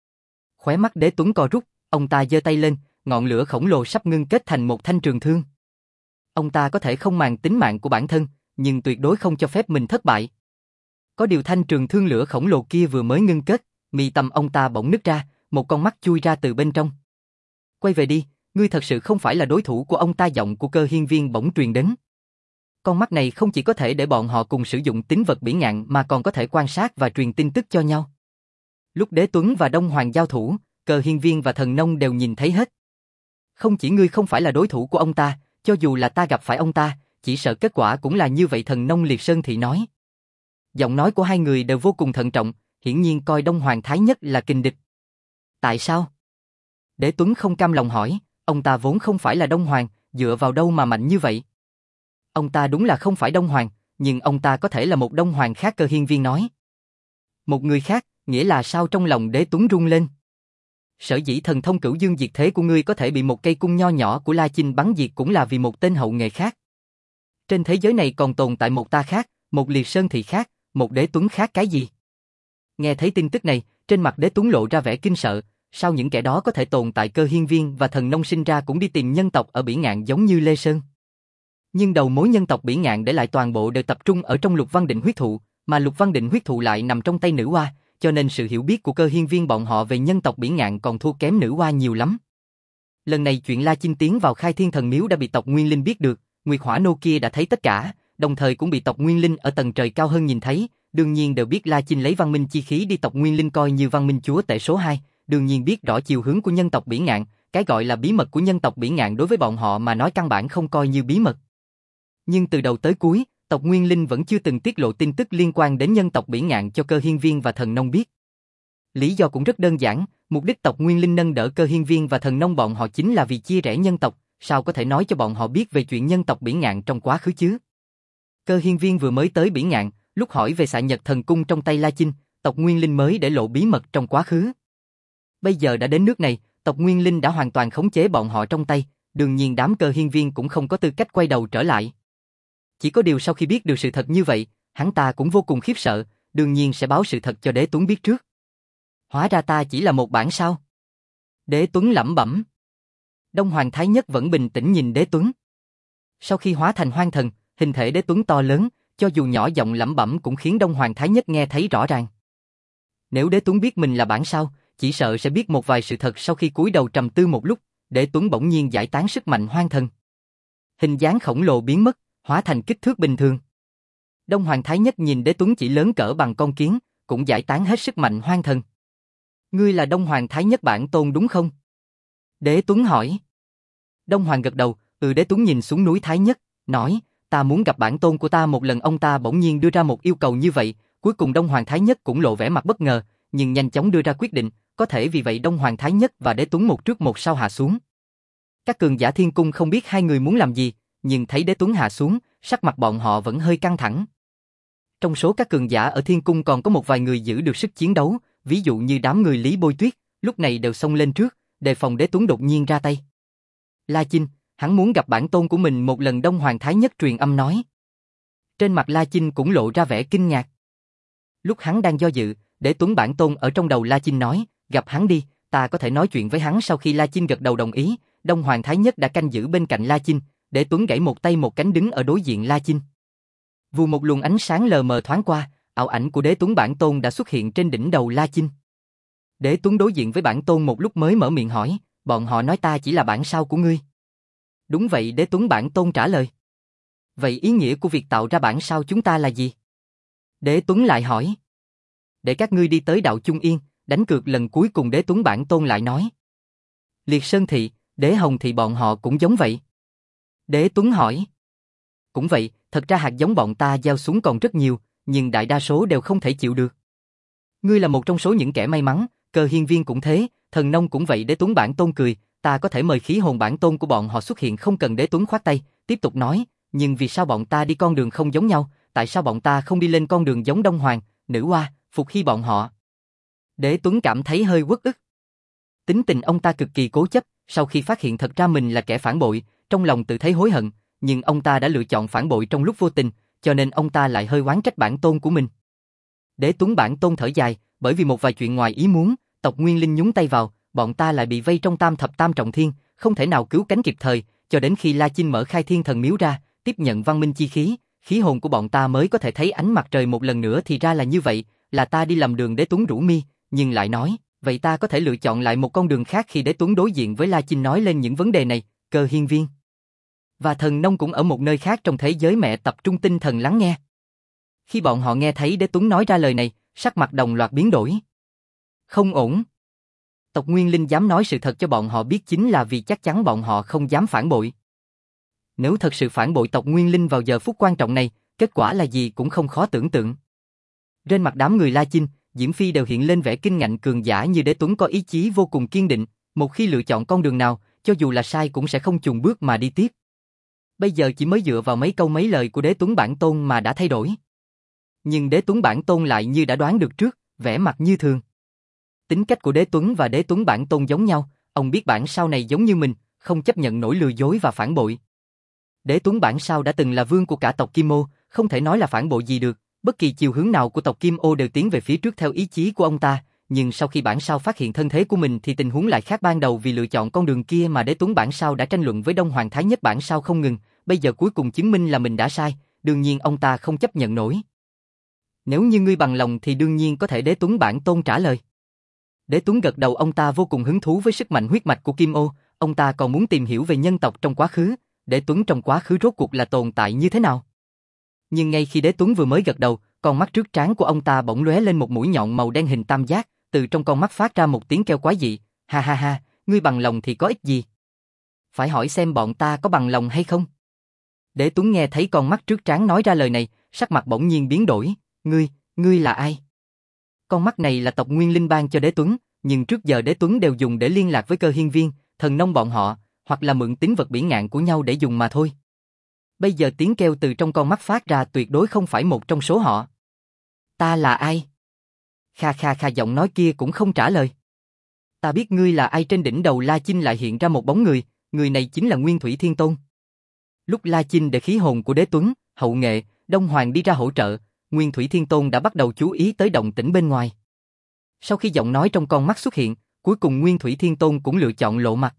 Khóe mắt Đế Tuấn co rút, ông ta giơ tay lên, ngọn lửa khổng lồ sắp ngưng kết thành một thanh trường thương. Ông ta có thể không màng tính mạng của bản thân, nhưng tuyệt đối không cho phép mình thất bại. Có điều thanh trường thương lửa khổng lồ kia vừa mới ngưng kết, mi tâm ông ta bỗng nứt ra, một con mắt chui ra từ bên trong. Quay về đi, ngươi thật sự không phải là đối thủ của ông ta. Giọng của Cơ Hiên Viên bỗng truyền đến. Con mắt này không chỉ có thể để bọn họ cùng sử dụng tín vật bỉ ngạn mà còn có thể quan sát và truyền tin tức cho nhau. Lúc Đế Tuấn và Đông Hoàng giao thủ, Cơ Hiên Viên và Thần Nông đều nhìn thấy hết. Không chỉ ngươi không phải là đối thủ của ông ta, cho dù là ta gặp phải ông ta, chỉ sợ kết quả cũng là như vậy. Thần Nông Liệt Sơn Thị nói. Giọng nói của hai người đều vô cùng thận trọng, hiển nhiên coi Đông Hoàng Thái Nhất là kình địch. Tại sao? Đế Tuấn không cam lòng hỏi, ông ta vốn không phải là Đông Hoàng, dựa vào đâu mà mạnh như vậy? Ông ta đúng là không phải Đông Hoàng, nhưng ông ta có thể là một Đông Hoàng khác. Cơ Hiên Viên nói. Một người khác, nghĩa là sao? Trong lòng Đế Tuấn rung lên. Sở dĩ thần thông Cửu Dương Diệt Thế của ngươi có thể bị một cây cung nho nhỏ của La Chinh bắn diệt cũng là vì một tên hậu nghệ khác. Trên thế giới này còn tồn tại một ta khác, một Liệt Sơn Thị khác, một Đế Tuấn khác. Cái gì? Nghe thấy tin tức này, trên mặt Đế Tuấn lộ ra vẻ kinh sợ. Sao những kẻ đó có thể tồn tại? Cơ Hiên Viên và Thần Nông sinh ra cũng đi tìm nhân tộc ở Bỉ Ngạn giống như Lê Sơn. Nhưng đầu mối nhân tộc Bỉ Ngạn để lại toàn bộ đều tập trung ở trong Lục Văn Định huyết thụ, mà Lục Văn Định huyết thụ lại nằm trong tay nữ oa, cho nên sự hiểu biết của Cơ Hiên Viên bọn họ về nhân tộc Bỉ Ngạn còn thua kém nữ oa nhiều lắm. Lần này chuyện La Chinh tiến vào Khai Thiên Thần Miếu đã bị tộc Nguyên Linh biết được, Nguyệt Hỏa Nô kia đã thấy tất cả, đồng thời cũng bị tộc Nguyên Linh ở tầng trời cao hơn nhìn thấy, đương nhiên đều biết La Chinh lấy văn minh chi khí đi tộc Nguyên Linh coi như văn minh chúa tể số 2, đương nhiên biết rõ chiều hướng của nhân tộc Bỉ Ngạn, cái gọi là bí mật của nhân tộc Bỉ Ngạn đối với bọn họ mà nói căn bản không coi như bí mật. Nhưng từ đầu tới cuối, tộc Nguyên Linh vẫn chưa từng tiết lộ tin tức liên quan đến nhân tộc Bỉ Ngạn cho Cơ Hiên Viên và Thần Nông biết. Lý do cũng rất đơn giản, mục đích tộc Nguyên Linh nâng đỡ Cơ Hiên Viên và Thần Nông bọn họ chính là vì chia rẽ nhân tộc, sao có thể nói cho bọn họ biết về chuyện nhân tộc Bỉ Ngạn trong quá khứ chứ? Cơ Hiên Viên vừa mới tới Bỉ Ngạn, lúc hỏi về Xạ Nhật Thần Cung trong tay La Chinh, tộc Nguyên Linh mới để lộ bí mật trong quá khứ. Bây giờ đã đến nước này, tộc Nguyên Linh đã hoàn toàn khống chế bọn họ trong tay, đương nhiên đám Cơ Hiên Viên cũng không có tư cách quay đầu trở lại. Chỉ có điều sau khi biết được sự thật như vậy, hắn ta cũng vô cùng khiếp sợ, đương nhiên sẽ báo sự thật cho Đế Tuấn biết trước. Hóa ra ta chỉ là một bản sao? Đế Tuấn lẩm bẩm. Đông Hoàng Thái Nhất vẫn bình tĩnh nhìn Đế Tuấn. Sau khi hóa thành hoang thần, hình thể Đế Tuấn to lớn, cho dù nhỏ giọng lẩm bẩm cũng khiến Đông Hoàng Thái Nhất nghe thấy rõ ràng. Nếu Đế Tuấn biết mình là bản sao, chỉ sợ sẽ biết một vài sự thật. Sau khi cúi đầu trầm tư một lúc, Đế Tuấn bỗng nhiên giải tán sức mạnh hoang thần. Hình dáng khổng lồ biến mất, hóa thành kích thước bình thường. Đông Hoàng Thái Nhất nhìn Đế Tuấn chỉ lớn cỡ bằng con kiến, cũng giải tán hết sức mạnh hoang thần. Ngươi là Đông Hoàng Thái Nhất bản tôn đúng không? Đế Tuấn hỏi. Đông Hoàng gật đầu, Đế Tuấn nhìn xuống núi Thái Nhất, nói, ta muốn gặp bản tôn của ta một lần. Ông ta bỗng nhiên đưa ra một yêu cầu như vậy, cuối cùng Đông Hoàng Thái Nhất cũng lộ vẻ mặt bất ngờ, nhưng nhanh chóng đưa ra quyết định, có thể vì vậy Đông Hoàng Thái Nhất và Đế Tuấn một trước một sau hạ xuống. Các cường giả thiên cung không biết hai người muốn làm gì, nhưng thấy Đế Tuấn hạ xuống, sắc mặt bọn họ vẫn hơi căng thẳng. Trong số các cường giả ở thiên cung còn có một vài người giữ được sức chiến đấu, ví dụ như đám người Lý Bôi Tuyết, lúc này đều xông lên trước, đề phòng Đế Tuấn đột nhiên ra tay. La Chinh, hắn muốn gặp bản tôn của mình một lần. Đông Hoàng Thái Nhất truyền âm nói. Trên mặt La Chinh cũng lộ ra vẻ kinh ngạc. Lúc hắn đang do dự, Đế Tuấn bản tôn ở trong đầu La Chinh nói, gặp hắn đi, ta có thể nói chuyện với hắn. Sau khi La Chinh gật đầu đồng ý, Đông Hoàng Thái Nhất đã canh giữ bên cạnh La Chinh, Đế Tuấn gãy một tay một cánh đứng ở đối diện La Chinh. Vù một luồng ánh sáng lờ mờ thoáng qua, ảo ảnh của Đế Tuấn bản tôn đã xuất hiện trên đỉnh đầu La Chinh. Đế Tuấn đối diện với bản tôn một lúc mới mở miệng hỏi, bọn họ nói ta chỉ là bản sao của ngươi. Đúng vậy, Đế Tuấn bản tôn trả lời. Vậy ý nghĩa của việc tạo ra bản sao chúng ta là gì? Đế Tuấn lại hỏi. Để các ngươi đi tới đạo Trung Yên, đánh cược lần cuối cùng. Đế Tuấn bản tôn lại nói. Liệt Sơn Thị, Đế Hồng Thị bọn họ cũng giống vậy. Đế Tuấn hỏi. Cũng vậy, thật ra hạt giống bọn ta gieo xuống còn rất nhiều, nhưng đại đa số đều không thể chịu được. Ngươi là một trong số những kẻ may mắn, Cơ Hiên Viên cũng thế, Thần Nông cũng vậy. Đế Tuấn bản tôn cười, ta có thể mời khí hồn bản tôn của bọn họ xuất hiện không cần. Đế Tuấn khoát tay, tiếp tục nói, nhưng vì sao bọn ta đi con đường không giống nhau, tại sao bọn ta không đi lên con đường giống Đông Hoàng, Nữ Hoa, Phục Hy bọn họ? Đế Tuấn cảm thấy hơi uất ức. Tính tình ông ta cực kỳ cố chấp, sau khi phát hiện thật ra mình là kẻ phản bội, trong lòng tự thấy hối hận, nhưng ông ta đã lựa chọn phản bội trong lúc vô tình, cho nên ông ta lại hơi oán trách bản tôn của mình. Đế Tuấn bản tôn thở dài, bởi vì một vài chuyện ngoài ý muốn, tộc Nguyên Linh nhúng tay vào, bọn ta lại bị vây trong Tam Thập Tam Trọng Thiên, không thể nào cứu cánh kịp thời, cho đến khi La Chinh mở khai Thiên Thần Miếu ra, tiếp nhận văn minh chi khí, khí hồn của bọn ta mới có thể thấy ánh mặt trời một lần nữa. Thì ra là như vậy, là ta đi lầm đường. Đế Tuấn rũ mi, nhưng lại nói, vậy ta có thể lựa chọn lại một con đường khác. Khi Đế Tuấn đối diện với La Chinh nói lên những vấn đề này, Cơ Hiên Viên và Thần Nông cũng ở một nơi khác trong thế giới mẹ tập trung tinh thần lắng nghe. Khi bọn họ nghe thấy Đế Tuấn nói ra lời này, sắc mặt đồng loạt biến đổi. Không ổn. Tộc Nguyên Linh dám nói sự thật cho bọn họ biết chính là vì chắc chắn bọn họ không dám phản bội. Nếu thật sự phản bội tộc Nguyên Linh vào giờ phút quan trọng này, kết quả là gì cũng không khó tưởng tượng. Trên mặt đám người La Chinh, Diễm Phi đều hiện lên vẻ kinh ngạc. Cường giả như Đế Tuấn có ý chí vô cùng kiên định, một khi lựa chọn con đường nào, cho dù là sai cũng sẽ không chùn bước mà đi tiếp. Bây giờ chỉ mới dựa vào mấy câu mấy lời của Đế Tuấn bản tôn mà đã thay đổi. Nhưng Đế Tuấn bản tôn lại như đã đoán được trước, vẻ mặt như thường. Tính cách của Đế Tuấn và Đế Tuấn bản tôn giống nhau, ông biết bản sao này giống như mình, không chấp nhận nổi lừa dối và phản bội. Đế Tuấn bản sao đã từng là vương của cả tộc Kim Ô, không thể nói là phản bội gì được, bất kỳ chiều hướng nào của tộc Kim Ô đều tiến về phía trước theo ý chí của ông ta, nhưng sau khi bản sao phát hiện thân thế của mình thì tình huống lại khác ban đầu. Vì lựa chọn con đường kia mà Đế Tuấn bản sao đã tranh luận với Đông Hoàng Thái Nhất bản sao không ngừng, bây giờ cuối cùng chứng minh là mình đã sai, đương nhiên ông ta không chấp nhận nổi. Nếu như ngươi bằng lòng thì đương nhiên có thể. Đế Tuấn bản tôn trả lời. Đế Tuấn gật đầu, ông ta vô cùng hứng thú với sức mạnh huyết mạch của Kim Ô, ông ta còn muốn tìm hiểu về nhân tộc trong quá khứ, Đế Tuấn trong quá khứ rốt cuộc là tồn tại như thế nào. Nhưng ngay khi Đế Tuấn vừa mới gật đầu, con mắt trước trán của ông ta bỗng lóe lên một mũi nhọn màu đen hình tam giác, từ trong con mắt phát ra một tiếng kêu quái dị, ha ha ha, ngươi bằng lòng thì có ích gì? Phải hỏi xem bọn ta có bằng lòng hay không? Đế Tuấn nghe thấy con mắt trước trán nói ra lời này, sắc mặt bỗng nhiên biến đổi, ngươi là ai? Con mắt này là tộc Nguyên Linh ban cho Đế Tuấn, nhưng trước giờ Đế Tuấn đều dùng để liên lạc với Cơ Hiên Viên, Thần Nông bọn họ, hoặc là mượn tín vật bỉ ngạn của nhau để dùng mà thôi. Bây giờ tiếng kêu từ trong con mắt phát ra tuyệt đối không phải một trong số họ. Ta là ai? Kha kha kha, giọng nói kia cũng không trả lời. Ta biết ngươi là ai. Trên đỉnh đầu La Chinh lại hiện ra một bóng người, người này chính là Nguyên Thủy Thiên Tôn. Lúc La Chinh để khí hồn của Đế Tuấn, Hậu Nghệ, Đông Hoàng đi ra hỗ trợ, Nguyên Thủy Thiên Tôn đã bắt đầu chú ý tới động tĩnh bên ngoài. Sau khi giọng nói trong con mắt xuất hiện, cuối cùng Nguyên Thủy Thiên Tôn cũng lựa chọn lộ mặt.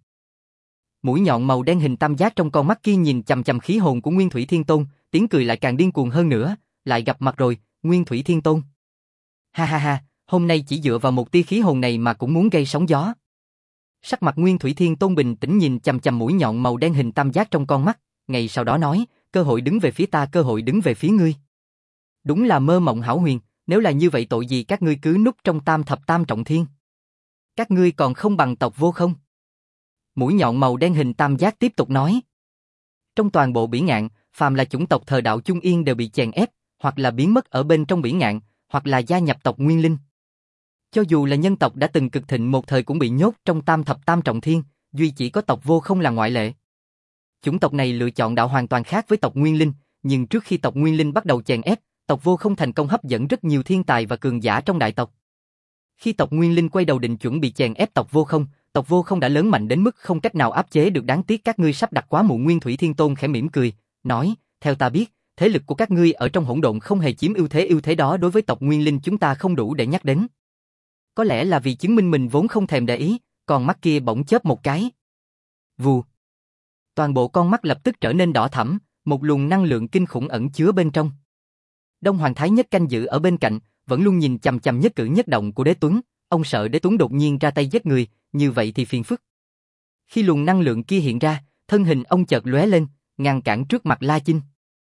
Mũi nhọn màu đen hình tam giác trong con mắt kia nhìn chằm chằm khí hồn của Nguyên Thủy Thiên Tôn, tiếng cười lại càng điên cuồng hơn nữa, lại gặp mặt rồi, Nguyên Thủy Thiên Tôn. Ha ha ha, hôm nay chỉ dựa vào một tia khí hồn này mà cũng muốn gây sóng gió. Sắc mặt Nguyên Thủy Thiên Tôn bình tĩnh nhìn chằm chằm mũi nhọn màu đen hình tam giác trong con mắt, ngày sau đó nói, cơ hội đứng về phía ta, cơ hội đứng về phía ngươi. Đúng là mơ mộng hão huyền, nếu là như vậy tội gì các ngươi cứ núp trong tam thập tam trọng thiên. Các ngươi còn không bằng tộc Vô không? Mũi nhọn màu đen hình tam giác tiếp tục nói. Trong toàn bộ Bỉ Ngạn, phàm là chủng tộc thờ đạo Trung Yên đều bị chèn ép, hoặc là biến mất ở bên trong Bỉ Ngạn, hoặc là gia nhập tộc Nguyên Linh. Cho dù là nhân tộc đã từng cực thịnh một thời cũng bị nhốt trong tam thập tam trọng thiên, duy chỉ có tộc Vô không là ngoại lệ. Chủng tộc này lựa chọn đạo hoàn toàn khác với tộc Nguyên Linh, nhưng trước khi tộc Nguyên Linh bắt đầu chèn ép, tộc Vô không thành công hấp dẫn rất nhiều thiên tài và cường giả trong đại tộc. Khi tộc Nguyên Linh quay đầu định chuẩn bị chèn ép tộc Vô không đã lớn mạnh đến mức không cách nào áp chế được, đáng tiếc các ngươi sắp đặt quá muộn. Nguyên Thủy Thiên Tôn khẽ mỉm cười, nói, theo ta biết, thế lực của các ngươi ở trong hỗn độn không hề chiếm ưu thế đó đối với tộc Nguyên Linh chúng ta không đủ để nhắc đến. Có lẽ là vì chứng minh mình vốn không thèm để ý, con mắt kia bỗng chớp một cái. Vù. Toàn bộ con mắt lập tức trở nên đỏ thẫm, một luồng năng lượng kinh khủng ẩn chứa bên trong. Đông Hoàng Thái Nhất canh giữ ở bên cạnh, vẫn luôn nhìn chằm chằm nhất cử nhất động của Đế Tuấn, ông sợ Đế Tuấn đột nhiên ra tay giết người, như vậy thì phiền phức. Khi luồng năng lượng kia hiện ra, thân hình ông chợt lóe lên, ngăn cản trước mặt La Chinh.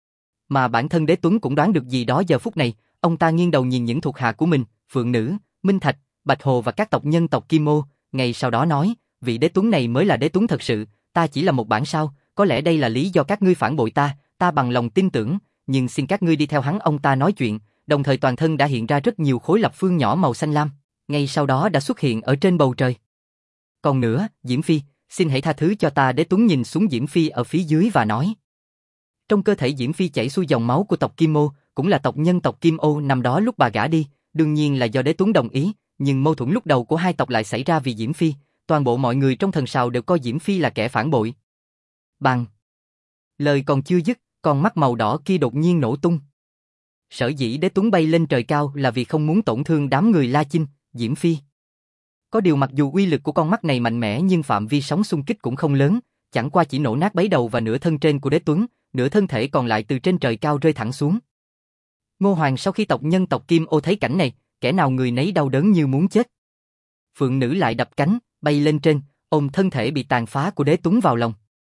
Mà bản thân Đế Tuấn cũng đoán được gì đó giờ phút này, ông ta nghiêng đầu nhìn những thuộc hạ của mình, Phượng Nữ, Minh Thạch, Bạch Hồ và các tộc nhân tộc Kim Ô, ngay sau đó nói, vị Đế Tuấn này mới là Đế Tuấn thật sự, ta chỉ là một bản sao, có lẽ đây là lý do các ngươi phản bội ta bằng lòng tin tưởng, nhưng xin các ngươi đi theo hắn. Ông ta nói chuyện, đồng thời toàn thân đã hiện ra rất nhiều khối lập phương nhỏ màu xanh lam, ngay sau đó đã xuất hiện ở trên bầu trời. Còn nữa, Diễm Phi, xin hãy tha thứ cho ta. Đế Tuấn nhìn xuống Diễm Phi ở phía dưới và nói. Trong cơ thể Diễm Phi chảy xuôi dòng máu của tộc Kim Ô, cũng là tộc nhân tộc Kim Ô năm đó lúc bà gả đi, đương nhiên là do Đế Tuấn đồng ý, nhưng mâu thuẫn lúc đầu của hai tộc lại xảy ra vì Diễm Phi, toàn bộ mọi người trong thần sào đều coi Diễm Phi là kẻ phản bội. Bằng. Lời còn chưa dứt, con mắt màu đỏ kia đột nhiên nổ tung. Sở dĩ Đế Tuấn bay lên trời cao là vì không muốn tổn thương đám người La Chinh, Diễm Phi. Có điều mặc dù uy lực của con mắt này mạnh mẽ nhưng phạm vi sóng xung kích cũng không lớn, chẳng qua chỉ nổ nát bấy đầu và nửa thân trên của Đế Tuấn, nửa thân thể còn lại từ trên trời cao rơi thẳng xuống. Ngô Hoàng sau khi tộc nhân tộc Kim Ô thấy cảnh này, kẻ nào người nấy đau đớn như muốn chết. Phượng Nữ lại đập cánh, bay lên trên, ôm thân thể bị tàn phá của Đế Tuấn vào lòng.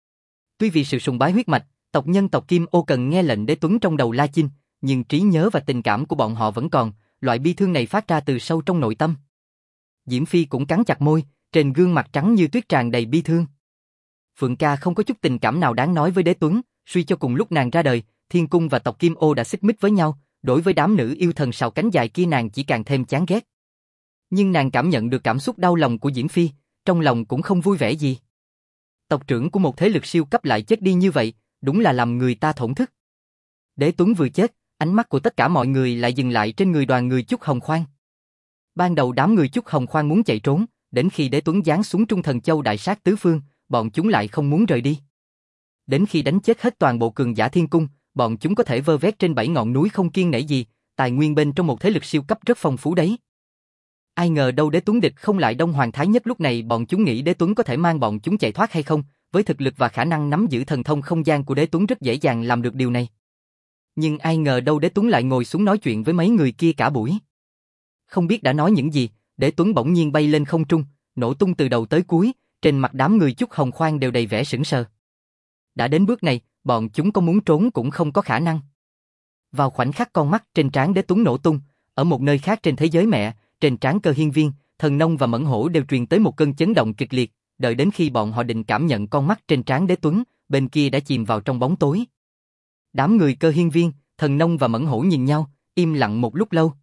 Tuy vì sự sùng bái huyết mạch, tộc nhân tộc Kim Ô cần nghe lệnh Đế Tuấn trong đầu La Chinh, nhưng trí nhớ và tình cảm của bọn họ vẫn còn, loại bi thương này phát ra từ sâu trong nội tâm. Diễm Phi cũng cắn chặt môi, trên gương mặt trắng như tuyết tràn đầy bi thương. Phượng ca không có chút tình cảm nào đáng nói với Đế Tuấn, suy cho cùng lúc nàng ra đời, Thiên Cung và tộc Kim Ô đã xích mích với nhau, đối với đám nữ yêu thần sào cánh dài kia nàng chỉ càng thêm chán ghét. Nhưng nàng cảm nhận được cảm xúc đau lòng của Diễm Phi, trong lòng cũng không vui vẻ gì. Tộc trưởng của một thế lực siêu cấp lại chết đi như vậy, đúng là làm người ta thổn thức. Đế Tuấn vừa chết, ánh mắt của tất cả mọi người lại dừng lại trên người đoàn người Chúc Hồng Khoan. Ban đầu đám người Chúc Hồng Khoan muốn chạy trốn, đến khi Đế Tuấn giáng xuống Trung Thần Châu đại sát tứ phương, bọn chúng lại không muốn rời đi. Đến khi đánh chết hết toàn bộ cường giả Thiên Cung, bọn chúng có thể vơ vét trên 7 ngọn núi không kiêng nể gì, tài nguyên bên trong một thế lực siêu cấp rất phong phú đấy. Ai ngờ đâu Đế Tuấn địch không lại Đông Hoàng Thái Nhất. Lúc này bọn chúng nghĩ Đế Tuấn có thể mang bọn chúng chạy thoát hay không, với thực lực và khả năng nắm giữ thần thông không gian của Đế Tuấn rất dễ dàng làm được điều này. Nhưng ai ngờ đâu Đế Tuấn lại ngồi xuống nói chuyện với mấy người kia cả buổi. Không biết đã nói những gì, Đế Tuấn bỗng nhiên bay lên không trung, nổ tung từ đầu tới cuối, trên mặt đám người Chúc Hồng Khoan đều đầy vẻ sững sờ. Đã đến bước này, bọn chúng có muốn trốn cũng không có khả năng. Vào khoảnh khắc con mắt trên trán Đế Tuấn nổ tung, ở một nơi khác trên thế giới mẹ, trên trán Cơ Hiên Viên, Thần Nông và Mẫn Hổ đều truyền tới một cơn chấn động kịch liệt, đợi đến khi bọn họ định cảm nhận con mắt trên trán Đế Tuấn, bên kia đã chìm vào trong bóng tối. Đám người Cơ Hiên Viên, Thần Nông và Mẫn Hổ nhìn nhau, im lặng một lúc lâu.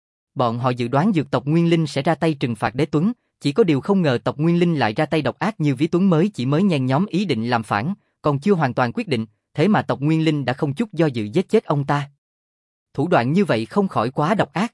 Bọn họ dự đoán dược tộc Nguyên Linh sẽ ra tay trừng phạt Đế Tuấn, chỉ có điều không ngờ tộc Nguyên Linh lại ra tay độc ác như Ví Tuấn mới nhen nhóm ý định làm phản, còn chưa hoàn toàn quyết định, thế mà tộc Nguyên Linh đã không chút do dự giết chết ông ta. Thủ đoạn như vậy không khỏi quá độc ác.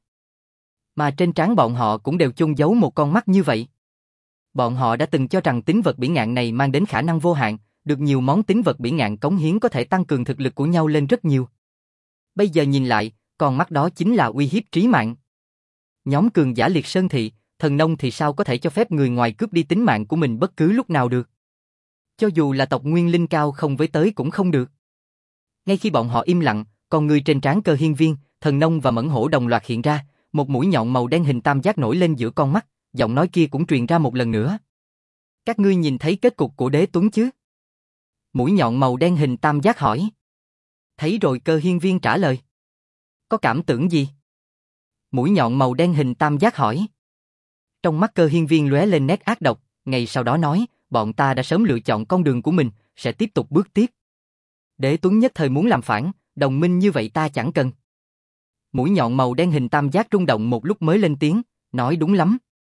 Mà trên trán bọn họ cũng đều chôn giấu một con mắt như vậy. Bọn họ đã từng cho rằng tính vật bỉ ngạn này mang đến khả năng vô hạn, được nhiều món tín vật bỉ ngạn cống hiến có thể tăng cường thực lực của nhau lên rất nhiều. Bây giờ nhìn lại, con mắt đó chính là uy hiếp trí mạng. Nhóm cường giả Liệt Sơn Thị, Thần Nông thì sao có thể cho phép người ngoài cướp đi tính mạng của mình bất cứ lúc nào được. Cho dù là tộc Nguyên Linh cao không với tới cũng không được. Ngay khi bọn họ im lặng, con người trên trán Cơ Hiên Viên, Thần Nông và Mẫn Hổ đồng loạt hiện ra, một mũi nhọn màu đen hình tam giác nổi lên giữa con mắt, giọng nói kia cũng truyền ra một lần nữa. Các ngươi nhìn thấy kết cục của Đế Tuấn chứ? Mũi nhọn màu đen hình tam giác hỏi. Thấy rồi, Cơ Hiên Viên trả lời. Có cảm tưởng gì? Mũi nhọn màu đen hình tam giác hỏi. Trong mắt Cơ Hiên Viên lóe lên nét ác độc, ngay sau đó nói, bọn ta đã sớm lựa chọn con đường của mình, sẽ tiếp tục bước tiếp. Đế Tuấn nhất thời muốn làm phản, đồng minh như vậy ta chẳng cần. Mũi nhọn màu đen hình tam giác rung động một lúc mới lên tiếng, nói đúng lắm.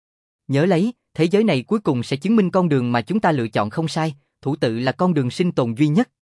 Nhớ lấy, thế giới này cuối cùng sẽ chứng minh con đường mà chúng ta lựa chọn không sai, thủ tự là con đường sinh tồn duy nhất.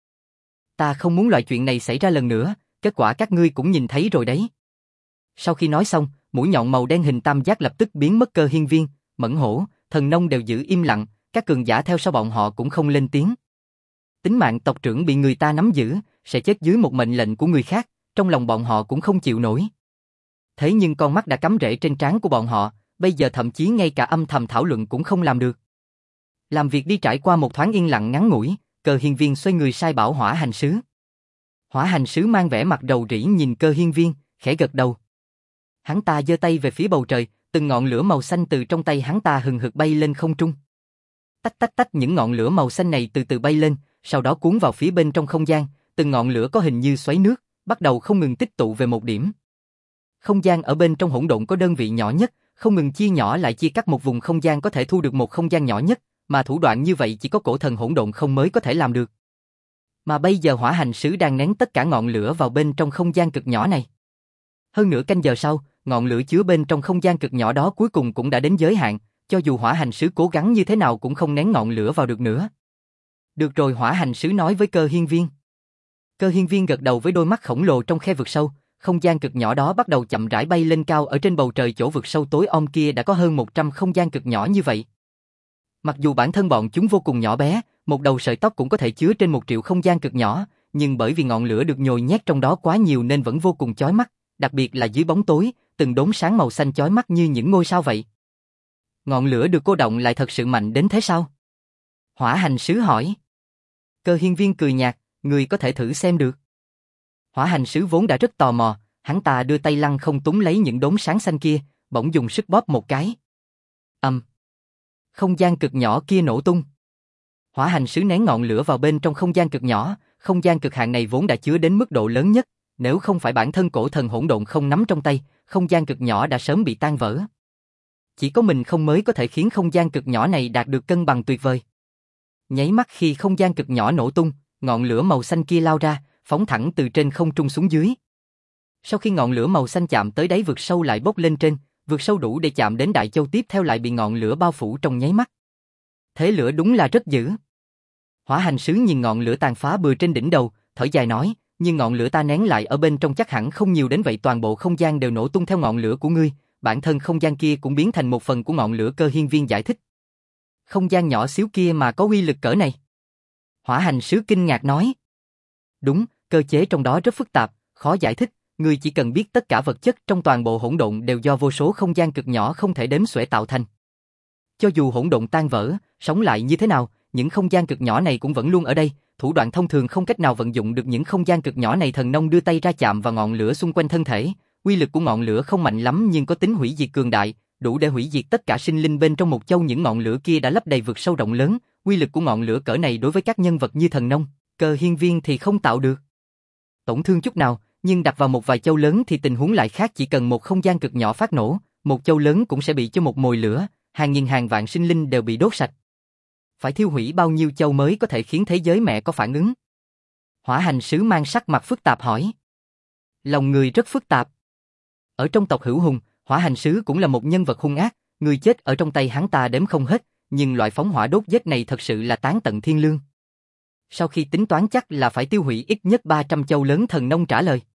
Ta không muốn loại chuyện này xảy ra lần nữa, kết quả các ngươi cũng nhìn thấy rồi đấy. Sau khi nói xong, mũi nhọn màu đen hình tam giác lập tức biến mất. Cơ Hiên Viên, Mẫn Hổ, Thần Nông đều giữ im lặng, các cường giả theo sau bọn họ cũng không lên tiếng. Tính mạng tộc trưởng bị người ta nắm giữ, sẽ chết dưới một mệnh lệnh của người khác, trong lòng bọn họ cũng không chịu nổi. Thế nhưng con mắt đã cắm rễ trên trán của bọn họ, bây giờ thậm chí ngay cả âm thầm thảo luận cũng không làm được. Làm việc đi trải qua một thoáng yên lặng ngắn ngủi, Cơ Hiên Viên xoay người sai bảo Hỏa Hành Sứ. Hỏa Hành Sứ mang vẻ mặt rầu rĩ nhìn Cơ Hiên Viên, khẽ gật đầu. Hắn ta giơ tay về phía bầu trời, từng ngọn lửa màu xanh từ trong tay hắn ta hừng hực bay lên không trung. Tách tách tách, những ngọn lửa màu xanh này từ từ bay lên, sau đó cuốn vào phía bên trong không gian, từng ngọn lửa có hình như xoáy nước, bắt đầu không ngừng tích tụ về một điểm. Không gian ở bên trong hỗn độn có đơn vị nhỏ nhất, không ngừng chia nhỏ lại chia cắt một vùng không gian có thể thu được một không gian nhỏ nhất, mà thủ đoạn như vậy chỉ có cổ thần hỗn độn không mới có thể làm được. Mà bây giờ Hỏa Hành Sứ đang nén tất cả ngọn lửa vào bên trong không gian cực nhỏ này. Hơn nửa canh giờ sau, ngọn lửa chứa bên trong không gian cực nhỏ đó cuối cùng cũng đã đến giới hạn, cho dù Hỏa Hành Sứ cố gắng như thế nào cũng không nén ngọn lửa vào được nữa. Được rồi, Hỏa Hành Sứ nói với Cơ Hiên Viên. Cơ Hiên Viên gật đầu với đôi mắt khổng lồ trong khe vực sâu, không gian cực nhỏ đó bắt đầu chậm rãi bay lên cao. Ở trên bầu trời chỗ vực sâu tối om kia đã có hơn 100 không gian cực nhỏ như vậy. Mặc dù bản thân bọn chúng vô cùng nhỏ bé, một đầu sợi tóc cũng có thể chứa trên 1 triệu không gian cực nhỏ, nhưng bởi vì ngọn lửa được nhồi nhét trong đó quá nhiều nên vẫn vô cùng chói mắt, đặc biệt là dưới bóng tối, từng đốm sáng màu xanh chói mắt như những ngôi sao vậy. Ngọn lửa được cô động lại thật sự mạnh đến thế sao? Hỏa Hành Sứ hỏi. Cơ Hiên Viên cười nhạt, người có thể thử xem được. Hỏa Hành Sứ vốn đã rất tò mò, hắn ta đưa tay lăng không túm lấy những đốm sáng xanh kia, bỗng dùng sức bóp một cái. Không gian cực nhỏ kia nổ tung. Hỏa Hành Sứ nén ngọn lửa vào bên trong không gian cực nhỏ, không gian cực hạn này vốn đã chứa đến mức độ lớn nhất, nếu không phải bản thân cổ thần hỗn độn không nắm trong tay, không gian cực nhỏ đã sớm bị tan vỡ. Chỉ có mình không mới có thể khiến không gian cực nhỏ này đạt được cân bằng tuyệt vời. Nháy mắt khi không gian cực nhỏ nổ tung, ngọn lửa màu xanh kia lao ra, phóng thẳng từ trên không trung xuống dưới. Sau khi ngọn lửa màu xanh chạm tới đáy vực sâu lại bốc lên trên, vực sâu đủ để chạm đến Đại Châu tiếp theo lại bị ngọn lửa bao phủ trong nháy mắt. Thế lửa đúng là rất dữ. Hỏa Hành Sứ nhìn ngọn lửa tàn phá bừa trên đỉnh đầu, thở dài nói, nhưng ngọn lửa ta nén lại ở bên trong chắc hẳn không nhiều đến vậy, toàn bộ không gian đều nổ tung theo ngọn lửa của ngươi, bản thân không gian kia cũng biến thành một phần của ngọn lửa. Cơ Hiên Viên giải thích. Không gian nhỏ xíu kia mà có uy lực cỡ này? Hỏa Hành Sứ kinh ngạc nói. Đúng, cơ chế trong đó rất phức tạp, khó giải thích, ngươi chỉ cần biết tất cả vật chất trong toàn bộ hỗn độn đều do vô số không gian cực nhỏ không thể đếm xuể tạo thành. Cho dù hỗn độn tan vỡ, sống lại như thế nào, những không gian cực nhỏ này cũng vẫn luôn ở đây, thủ đoạn thông thường không cách nào vận dụng được những không gian cực nhỏ này. Thần Nông đưa tay ra chạm vào ngọn lửa xung quanh thân thể, uy lực của ngọn lửa không mạnh lắm nhưng có tính hủy diệt cường đại, đủ để hủy diệt tất cả sinh linh bên trong một châu. Những ngọn lửa kia đã lấp đầy vực sâu rộng lớn, uy lực của ngọn lửa cỡ này đối với các nhân vật như Thần Nông, Cơ Hiên Viên thì không tạo được tổn thương chút nào, nhưng đặt vào một vài châu lớn thì tình huống lại khác. Chỉ cần một không gian cực nhỏ phát nổ, một châu lớn cũng sẽ bị cho một mồi lửa, hàng nghìn hàng vạn sinh linh đều bị đốt sạch. Phải thiêu hủy bao nhiêu châu mới có thể khiến thế giới mẹ có phản ứng? Hỏa Hành Sứ mang sắc mặt phức tạp hỏi. Lòng người rất phức tạp. Ở trong tộc Hữu Hùng, Hỏa Hành Sứ cũng là một nhân vật hung ác, người chết ở trong tay hắn ta đếm không hết, nhưng loại phóng hỏa đốt giết này thật sự là tán tận thiên lương. Sau khi tính toán chắc là phải tiêu hủy ít nhất 300 châu lớn. Thần Nông trả lời.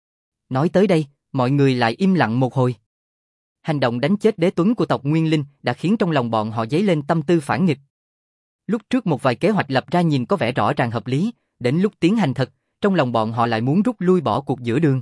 Nói tới đây, mọi người lại im lặng một hồi. Hành động đánh chết Đế Tuấn của tộc Nguyên Linh đã khiến trong lòng bọn họ dấy lên tâm tư phản nghịch. Lúc trước một vài kế hoạch lập ra nhìn có vẻ rõ ràng hợp lý, đến lúc tiến hành thật, trong lòng bọn họ lại muốn rút lui bỏ cuộc giữa đường.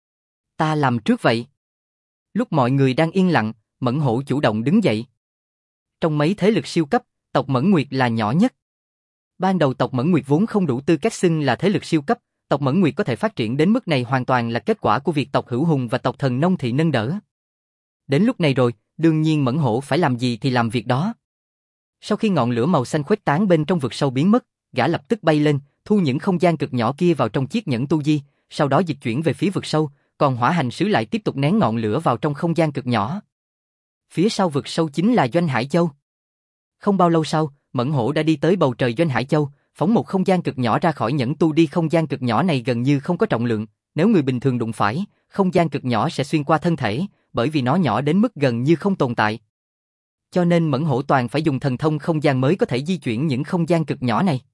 Ta làm trước vậy. Lúc mọi người đang yên lặng, Mẫn Hổ chủ động đứng dậy. Trong mấy thế lực siêu cấp, tộc Mẫn Nguyệt là nhỏ nhất. Ban đầu tộc Mẫn Nguyệt vốn không đủ tư cách xưng là thế lực siêu cấp, tộc Mẫn Nguyệt có thể phát triển đến mức này hoàn toàn là kết quả của việc tộc Hữu Hùng và tộc Thần Nông Thị nâng đỡ. Đến lúc này rồi, đương nhiên Mẫn Hổ phải làm gì thì làm việc đó. Sau khi ngọn lửa màu xanh khuếch tán bên trong vực sâu biến mất, gã lập tức bay lên, thu những không gian cực nhỏ kia vào trong chiếc nhẫn tu di, sau đó dịch chuyển về phía vực sâu, còn hỏa hành sứ lại tiếp tục nén ngọn lửa vào trong không gian cực nhỏ. Phía sau vực sâu chính là Doanh Hải Châu. Không bao lâu sau, Mẫn Hổ đã đi tới bầu trời Doanh Hải Châu, phóng một không gian cực nhỏ ra khỏi nhẫn tu đi. Không gian cực nhỏ này gần như không có trọng lượng, nếu người bình thường đụng phải, không gian cực nhỏ sẽ xuyên qua thân thể, bởi vì nó nhỏ đến mức gần như không tồn tại. Cho nên Mẫn Hổ toàn phải dùng thần thông không gian mới có thể di chuyển những không gian cực nhỏ này.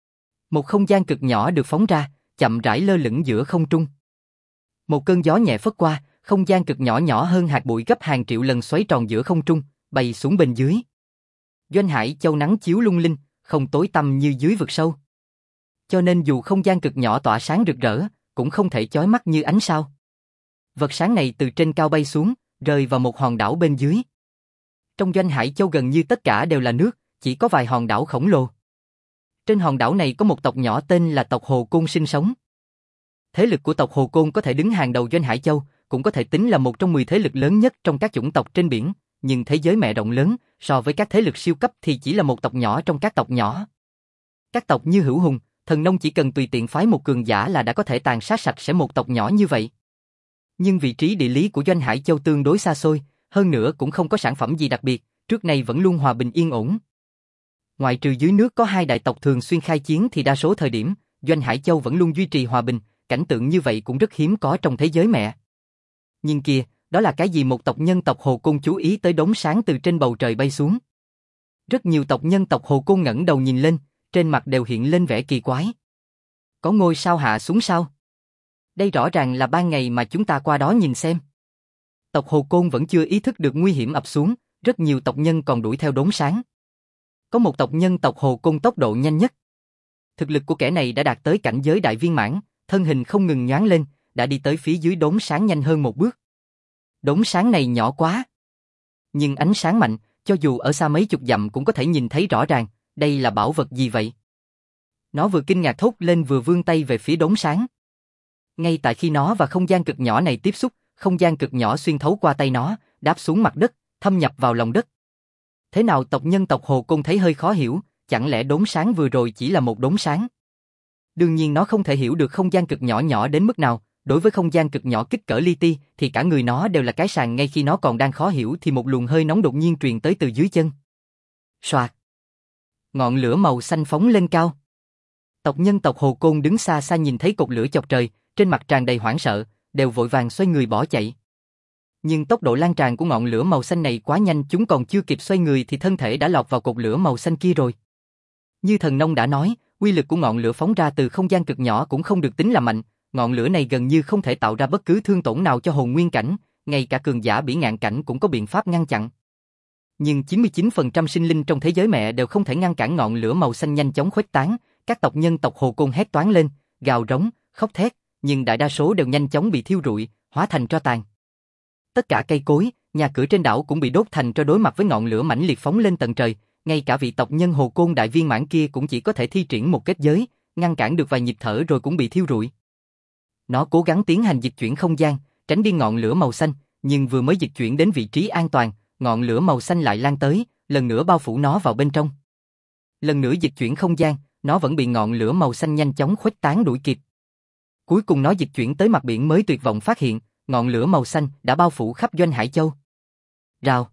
Một không gian cực nhỏ được phóng ra, chậm rãi lơ lửng giữa không trung. Một cơn gió nhẹ phất qua, không gian cực nhỏ nhỏ hơn hạt bụi gấp hàng triệu lần xoáy tròn giữa không trung, bay xuống bên dưới. Doanh Hải Châu nắng chiếu lung linh, không tối tăm như dưới vực sâu. Cho nên dù không gian cực nhỏ tỏa sáng rực rỡ, cũng không thể chói mắt như ánh sao. Vật sáng này từ trên cao bay xuống, rơi vào một hòn đảo bên dưới. Trong Doanh Hải Châu gần như tất cả đều là nước, chỉ có vài hòn đảo khổng lồ. Trên hòn đảo này có một tộc nhỏ tên là tộc Hồ Côn sinh sống. Thế lực của tộc Hồ Côn có thể đứng hàng đầu Doanh Hải Châu, cũng có thể tính là một trong 10 thế lực lớn nhất trong các chủng tộc trên biển, nhưng thế giới mẹ rộng lớn, so với các thế lực siêu cấp thì chỉ là một tộc nhỏ trong các tộc nhỏ. Các tộc như Hữu Hùng, Thần Nông chỉ cần tùy tiện phái một cường giả là đã có thể tàn sát sạch sẽ một tộc nhỏ như vậy. Nhưng vị trí địa lý của Doanh Hải Châu tương đối xa xôi, hơn nữa cũng không có sản phẩm gì đặc biệt, trước nay vẫn luôn hòa bình yên ổn. Ngoại trừ dưới nước có 2 đại tộc thường xuyên khai chiến thì đa số thời điểm, Doanh Hải Châu vẫn luôn duy trì hòa bình, cảnh tượng như vậy cũng rất hiếm có trong thế giới mẹ. Nhưng kìa, đó là cái gì? Một tộc nhân tộc Hồ Côn chú ý tới đốm sáng từ trên bầu trời bay xuống. Rất nhiều tộc nhân tộc Hồ Côn ngẩng đầu nhìn lên, trên mặt đều hiện lên vẻ kỳ quái. Có ngôi sao hạ xuống sao? Đây rõ ràng là ban ngày mà chúng ta qua đó nhìn xem. Tộc Hồ Côn vẫn chưa ý thức được nguy hiểm ập xuống, rất nhiều tộc nhân còn đuổi theo đốm sáng. Có một tộc nhân tộc Hồ Côn tốc độ nhanh nhất. Thực lực của kẻ này đã đạt tới cảnh giới đại viên mãn, thân hình không ngừng nhoáng lên, đã đi tới phía dưới đốm sáng nhanh hơn một bước. Đốm sáng này nhỏ quá, nhưng ánh sáng mạnh, cho dù ở xa mấy chục dặm cũng có thể nhìn thấy rõ ràng. Đây là bảo vật gì vậy? Nó vừa kinh ngạc thốt lên vừa vươn tay về phía đốm sáng. Ngay tại khi nó và không gian cực nhỏ này tiếp xúc, không gian cực nhỏ xuyên thấu qua tay nó, đáp xuống mặt đất, thâm nhập vào lòng đất. Thế nào tộc nhân tộc Hồ Côn thấy hơi khó hiểu, chẳng lẽ đốm sáng vừa rồi chỉ là một đốm sáng? Đương nhiên nó không thể hiểu được không gian cực nhỏ nhỏ đến mức nào. Đối với không gian cực nhỏ kích cỡ li ti thì cả người nó đều là cái sàng. Ngay khi nó còn đang khó hiểu thì một luồng hơi nóng đột nhiên truyền tới từ dưới chân. Soạt! Ngọn lửa màu xanh phóng lên cao. Tộc nhân tộc Hồ Côn đứng xa xa nhìn thấy cột lửa chọc trời, trên mặt tràn đầy hoảng sợ, đều vội vàng xoay người bỏ chạy. Nhưng tốc độ lan tràn của ngọn lửa màu xanh này quá nhanh, chúng còn chưa kịp xoay người thì thân thể đã lọt vào cột lửa màu xanh kia rồi. Như Thần Nông đã nói, uy lực của ngọn lửa phóng ra từ không gian cực nhỏ cũng không được tính là mạnh. Ngọn lửa này gần như không thể tạo ra bất cứ thương tổn nào cho hồn nguyên cảnh, ngay cả cường giả bỉ ngạn cảnh cũng có biện pháp ngăn chặn. Nhưng 99% sinh linh trong thế giới mẹ đều không thể ngăn cản ngọn lửa màu xanh nhanh chóng khuếch tán. Các tộc nhân tộc Hồ Côn hét toáng lên, gào rống, khóc thét, nhưng đại đa số đều nhanh chóng bị thiêu rụi, hóa thành tro tàn. Tất cả cây cối, nhà cửa trên đảo cũng bị đốt thành tro. Đối mặt với ngọn lửa mãnh liệt phóng lên tận trời, ngay cả vị tộc nhân Hồ Côn đại viên mãn kia cũng chỉ có thể thi triển một kết giới, ngăn cản được vài nhịp thở rồi cũng bị thiêu rụi. Nó cố gắng tiến hành dịch chuyển không gian, tránh đi ngọn lửa màu xanh, nhưng vừa mới dịch chuyển đến vị trí an toàn, ngọn lửa màu xanh lại lan tới, lần nữa bao phủ nó vào bên trong. Lần nữa dịch chuyển không gian, nó vẫn bị ngọn lửa màu xanh nhanh chóng khuếch tán đuổi kịp. Cuối cùng nó dịch chuyển tới mặt biển mới tuyệt vọng phát hiện, ngọn lửa màu xanh đã bao phủ khắp Doanh Hải Châu. Rào!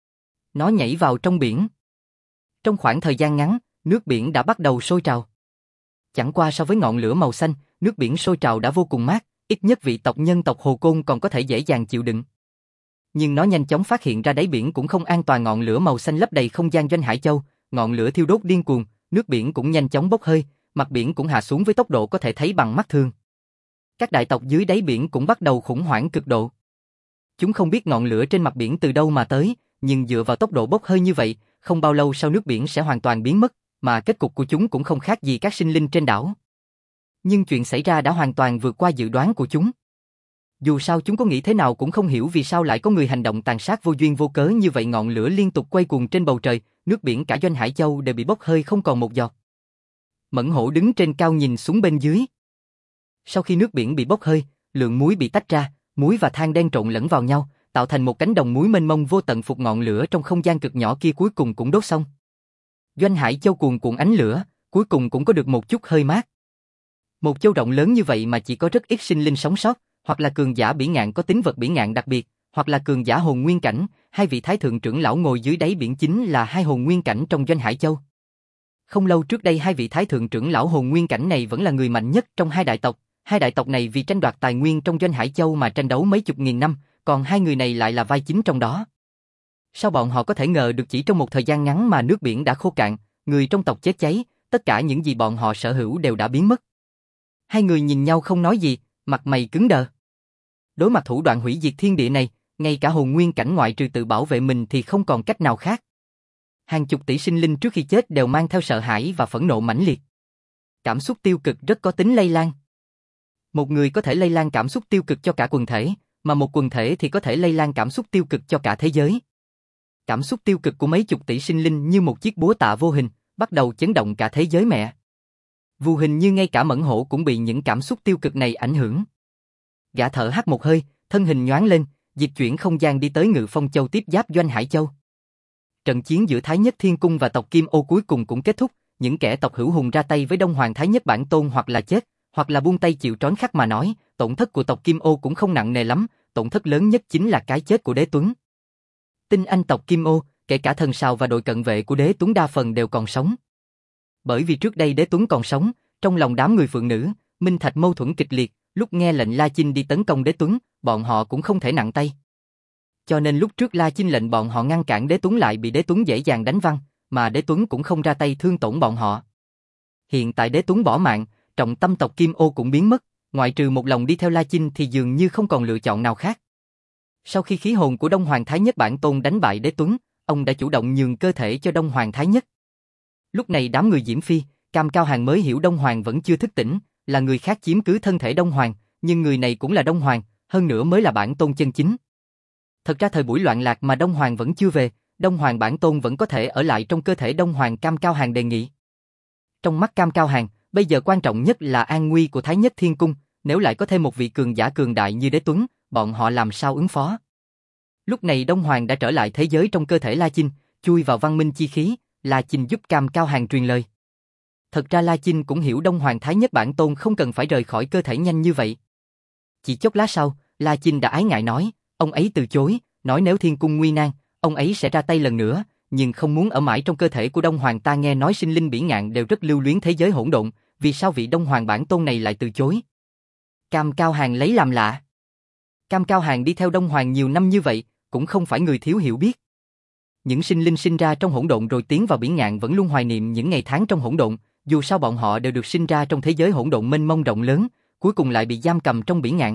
Nó nhảy vào trong biển. Trong khoảng thời gian ngắn, nước biển đã bắt đầu sôi trào. Chẳng qua so với ngọn lửa màu xanh, nước biển sôi trào đã vô cùng mát, ít nhất vị tộc nhân tộc Hồ Côn còn có thể dễ dàng chịu đựng. Nhưng nó nhanh chóng phát hiện ra đáy biển cũng không an toàn. Ngọn lửa màu xanh lấp đầy không gian Doanh Hải Châu, ngọn lửa thiêu đốt điên cuồng, nước biển cũng nhanh chóng bốc hơi, mặt biển cũng hạ xuống với tốc độ có thể thấy bằng mắt thường. Các đại tộc dưới đáy biển cũng bắt đầu khủng hoảng cực độ. Chúng không biết ngọn lửa trên mặt biển từ đâu mà tới, nhưng dựa vào tốc độ bốc hơi như vậy, không bao lâu sau nước biển sẽ hoàn toàn biến mất, mà kết cục của chúng cũng không khác gì các sinh linh trên đảo. Nhưng chuyện xảy ra đã hoàn toàn vượt qua dự đoán của chúng. Dù sao chúng có nghĩ thế nào cũng không hiểu vì sao lại có người hành động tàn sát vô duyên vô cớ như vậy. Ngọn lửa liên tục quay cuồng trên bầu trời, nước biển cả Doanh Hải Châu đều bị bốc hơi không còn một giọt. Mẫn Hổ đứng trên cao nhìn xuống bên dưới. Sau khi nước biển bị bốc hơi, lượng muối bị tách ra, muối và than đen trộn lẫn vào nhau, tạo thành một cánh đồng muối mênh mông vô tận. Phục ngọn lửa trong không gian cực nhỏ kia cuối cùng cũng đốt xong. Doanh Hải Châu cuồn cuộn ánh lửa, cuối cùng cũng có được một chút hơi mát. Một châu rộng lớn như vậy mà chỉ có rất ít sinh linh sống sót, hoặc là cường giả bỉ ngạn có tính vật bỉ ngạn đặc biệt, hoặc là cường giả hồn nguyên cảnh. Hai vị thái thượng trưởng lão ngồi dưới đáy biển chính là hai hồn nguyên cảnh trong Doanh Hải Châu. Không lâu trước đây hai vị thái thượng trưởng lão hồn nguyên cảnh này vẫn là người mạnh nhất trong hai đại tộc. Hai đại tộc này vì tranh đoạt tài nguyên trong Doanh Hải Châu mà tranh đấu mấy chục nghìn năm, còn hai người này lại là vai chính trong đó. Sao bọn họ có thể ngờ được chỉ trong một thời gian ngắn mà nước biển đã khô cạn, người trong tộc chết cháy, tất cả những gì bọn họ sở hữu đều đã biến mất. Hai người nhìn nhau không nói gì, mặt mày cứng đờ. Đối mặt thủ đoạn hủy diệt thiên địa này, ngay cả hồn nguyên cảnh ngoại trừ tự bảo vệ mình thì không còn cách nào khác. Hàng chục tỷ sinh linh trước khi chết đều mang theo sợ hãi và phẫn nộ mãnh liệt. Cảm xúc tiêu cực rất có tính lây lan. Một người có thể lây lan cảm xúc tiêu cực cho cả quần thể, mà một quần thể thì có thể lây lan cảm xúc tiêu cực cho cả thế giới. Cảm xúc tiêu cực của mấy chục tỷ sinh linh như một chiếc búa tạ vô hình, bắt đầu chấn động cả thế giới mẹ. Vô hình như ngay cả Mẫn Hổ cũng bị những cảm xúc tiêu cực này ảnh hưởng. Gã thở hắt một hơi, thân hình nhoáng lên, dịch chuyển không gian đi tới Ngự Phong Châu tiếp giáp Doanh Hải Châu. Trận chiến giữa Thái Nhất Thiên Cung và tộc Kim Ô cuối cùng cũng kết thúc, những kẻ tộc hữu hùng ra tay với Đông Hoàng Thái Nhất Bản Tôn hoặc là chết, hoặc là buông tay chịu trói. Khắc mà nói, tổn thất của tộc Kim Ô cũng không nặng nề lắm, tổn thất lớn nhất chính là cái chết của Đế Tuấn. Tinh anh tộc Kim Ô, kể cả thần sào và đội cận vệ của Đế Tuấn đa phần đều còn sống. Bởi vì trước đây Đế Tuấn còn sống, trong lòng đám người phượng nữ, Minh Thạch mâu thuẫn kịch liệt, lúc nghe lệnh La Chinh đi tấn công Đế Tuấn, bọn họ cũng không thể nặng tay. Cho nên lúc trước La Chinh lệnh bọn họ ngăn cản Đế Tuấn lại bị Đế Tuấn dễ dàng đánh văng, mà Đế Tuấn cũng không ra tay thương tổn bọn họ. Hiện tại Đế Tuấn bỏ mạng, trọng tâm tộc Kim Ô cũng biến mất, ngoại trừ một lòng đi theo La Chinh thì dường như không còn lựa chọn nào khác. Sau khi khí hồn của Đông Hoàng Thái Nhất Bản Tôn đánh bại Đế Tuấn, ông đã chủ động nhường cơ thể cho Đông Hoàng Thái Nhất. Lúc này đám người Diễm Phi, Cam Cao Hàng mới hiểu Đông Hoàng vẫn chưa thức tỉnh, là người khác chiếm cứ thân thể Đông Hoàng, nhưng người này cũng là Đông Hoàng, hơn nữa mới là bản tôn chân chính. Thật ra thời buổi loạn lạc mà Đông Hoàng vẫn chưa về, Đông Hoàng bản tôn vẫn có thể ở lại trong cơ thể Đông Hoàng. Cam Cao Hàng đề nghị. Trong mắt Cam Cao Hàng, bây giờ quan trọng nhất là an nguy của Thái Nhất Thiên Cung, nếu lại có thêm một vị cường giả cường đại như Đế Tuấn, bọn họ làm sao ứng phó? Lúc này Đông Hoàng đã trở lại thế giới trong cơ thể La Chinh, chui vào văn minh chi khí, La Chinh giúp Cam Cao Hàng truyền lời. Thật ra La Chinh cũng hiểu Đông Hoàng Thái Nhất Bản Tôn không cần phải rời khỏi cơ thể nhanh như vậy. Chỉ chốc lát sau, La Chinh đã ái ngại nói, ông ấy từ chối, nói nếu thiên cung nguy nan, ông ấy sẽ ra tay lần nữa, nhưng không muốn ở mãi trong cơ thể của Đông Hoàng. Ta nghe nói sinh linh bỉ ngạn đều rất lưu luyến thế giới hỗn độn, vì sao vị Đông Hoàng Bản Tôn này lại từ chối? Cam Cao Hàng lấy làm lạ. Cam Cao Hàng đi theo Đông Hoàng nhiều năm như vậy, cũng không phải người thiếu hiểu biết. Những sinh linh sinh ra trong hỗn độn rồi tiến vào bỉ ngạn vẫn luôn hoài niệm những ngày tháng trong hỗn độn, dù sao bọn họ đều được sinh ra trong thế giới hỗn độn mênh mông rộng lớn, cuối cùng lại bị giam cầm trong bỉ ngạn.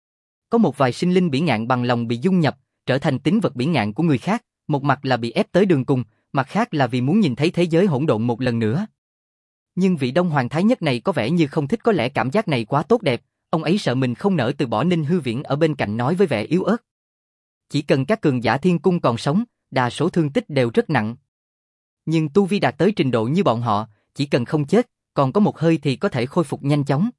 Có một vài sinh linh bỉ ngạn bằng lòng bị dung nhập, trở thành tín vật bỉ ngạn của người khác, một mặt là bị ép tới đường cùng, mặt khác là vì muốn nhìn thấy thế giới hỗn độn một lần nữa. Nhưng vị Đông Hoàng Thái Nhất này có vẻ như không thích, có lẽ cảm giác này quá tốt đẹp, ông ấy sợ mình không nỡ từ bỏ. Ninh Hư Viễn ở bên cạnh nói với vẻ yếu ớt. Chỉ cần các cường giả thiên cung còn sống, đa số thương tích đều rất nặng. Nhưng tu vi đạt tới trình độ như bọn họ, chỉ cần không chết, còn có một hơi thì có thể khôi phục nhanh chóng.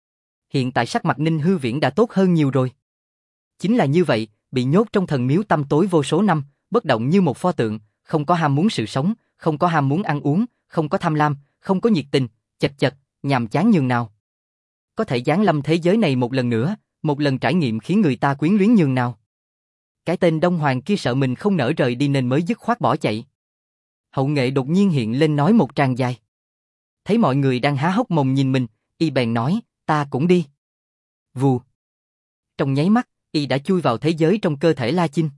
Hiện tại sắc mặt Ninh Hư Viễn đã tốt hơn nhiều rồi. Chính là như vậy, bị nhốt trong thần miếu tăm tối vô số năm, bất động như một pho tượng, không có ham muốn sự sống, không có ham muốn ăn uống, không có tham lam, không có nhiệt tình, chật chật, nhàm chán nhường nào. Có thể giáng lâm thế giới này một lần nữa, một lần trải nghiệm khiến người ta quyến luyến nhường nào. Cái tên Đông Hoàng kia sợ mình không nỡ rời đi nên mới dứt khoát bỏ chạy. Hậu Nghệ đột nhiên hiện lên nói một tràng dài. Thấy mọi người đang há hốc mồm nhìn mình, y bèn nói, ta cũng đi. Vù. Trong nháy mắt, y đã chui vào thế giới trong cơ thể La Chinh.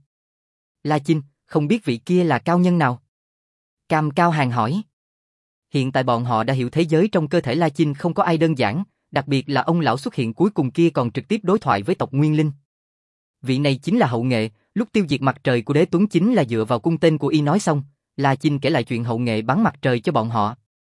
La Chinh, không biết vị kia là cao nhân nào? Cam Cao Hàng hỏi. Hiện tại bọn họ đã hiểu thế giới trong cơ thể La Chinh không có ai đơn giản, đặc biệt là ông lão xuất hiện cuối cùng kia còn trực tiếp đối thoại với tộc Nguyên Linh. Vị này chính là Hậu Nghệ, lúc tiêu diệt mặt trời của Đế Tuấn chính là dựa vào cung tên của y. Nói xong, La Chinh kể lại chuyện Hậu Nghệ bắn mặt trời cho bọn họ.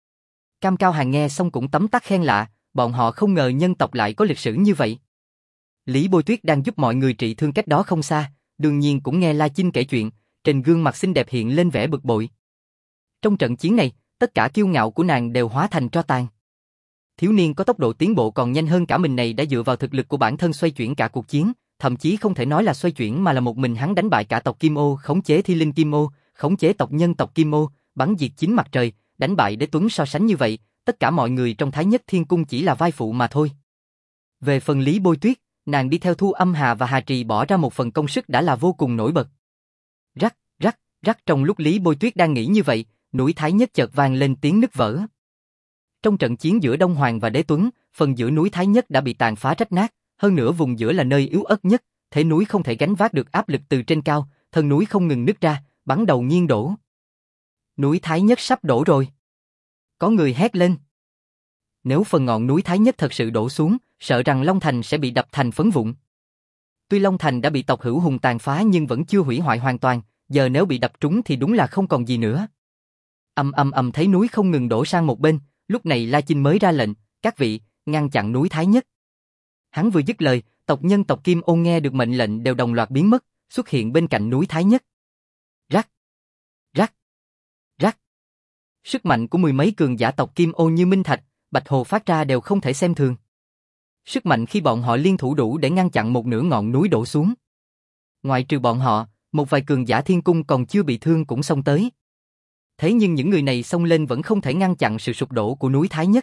Cam Cao Hàng nghe xong cũng tấm tắc khen lạ, bọn họ không ngờ nhân tộc lại có lịch sử như vậy. Lý Bôi Tuyết đang giúp mọi người trị thương cách đó không xa, đương nhiên cũng nghe La Chinh kể chuyện, trên gương mặt xinh đẹp hiện lên vẻ bực bội. Trong trận chiến này, tất cả kiêu ngạo của nàng đều hóa thành tro tàn. Thiếu niên có tốc độ tiến bộ còn nhanh hơn cả mình này đã dựa vào thực lực của bản thân xoay chuyển cả cuộc chiến, thậm chí không thể nói là xoay chuyển mà là một mình hắn đánh bại cả tộc Kim Ô, khống chế Thi Linh Kim Ô, khống chế tộc nhân tộc Kim Ô, bắn diệt chính mặt trời, đánh bại Đế Tuấn. So sánh như vậy, tất cả mọi người trong Thái Nhất Thiên Cung chỉ là vai phụ mà thôi. Về phần Lý Bôi Tuyết, nàng đi theo Thu Âm Hà và Hà Trì bỏ ra một phần công sức đã là vô cùng nổi bật. Rắc, rắc, rắc, trong lúc Lý Bôi Tuyết đang nghĩ như vậy, núi Thái Nhất chợt vang lên tiếng nứt vỡ. Trong trận chiến giữa Đông Hoàng và Đế Tuấn, phần giữa núi Thái Nhất đã bị tàn phá rách nát, hơn nữa vùng giữa là nơi yếu ớt nhất, thế núi không thể gánh vác được áp lực từ trên cao, thân núi không ngừng nứt ra, bắn đầu nghiêng đổ. Núi Thái Nhất sắp đổ rồi. Có người hét lên. Nếu phần ngọn núi Thái Nhất thật sự đổ xuống, sợ rằng Long Thành sẽ bị đập thành phấn vụn. Tuy Long Thành đã bị tộc Hữu Hùng tàn phá nhưng vẫn chưa hủy hoại hoàn toàn, giờ nếu bị đập trúng thì đúng là không còn gì nữa. Thấy núi không ngừng đổ sang một bên, lúc này La Chinh mới ra lệnh, các vị, ngăn chặn núi Thái Nhất. Hắn vừa dứt lời, tộc nhân tộc Kim Ô nghe được mệnh lệnh đều đồng loạt biến mất, xuất hiện bên cạnh núi Thái Nhất. Rắc, rắc, rắc. Sức mạnh của mười mấy cường giả tộc Kim Ô như minh thạch, bạch hồ phát ra đều không thể xem thường. Sức mạnh khi bọn họ liên thủ đủ để ngăn chặn một nửa ngọn núi đổ xuống. Ngoại trừ bọn họ, một vài cường giả thiên cung còn chưa bị thương cũng xông tới. Thế nhưng những người này xông lên vẫn không thể ngăn chặn sự sụp đổ của núi Thái Nhất.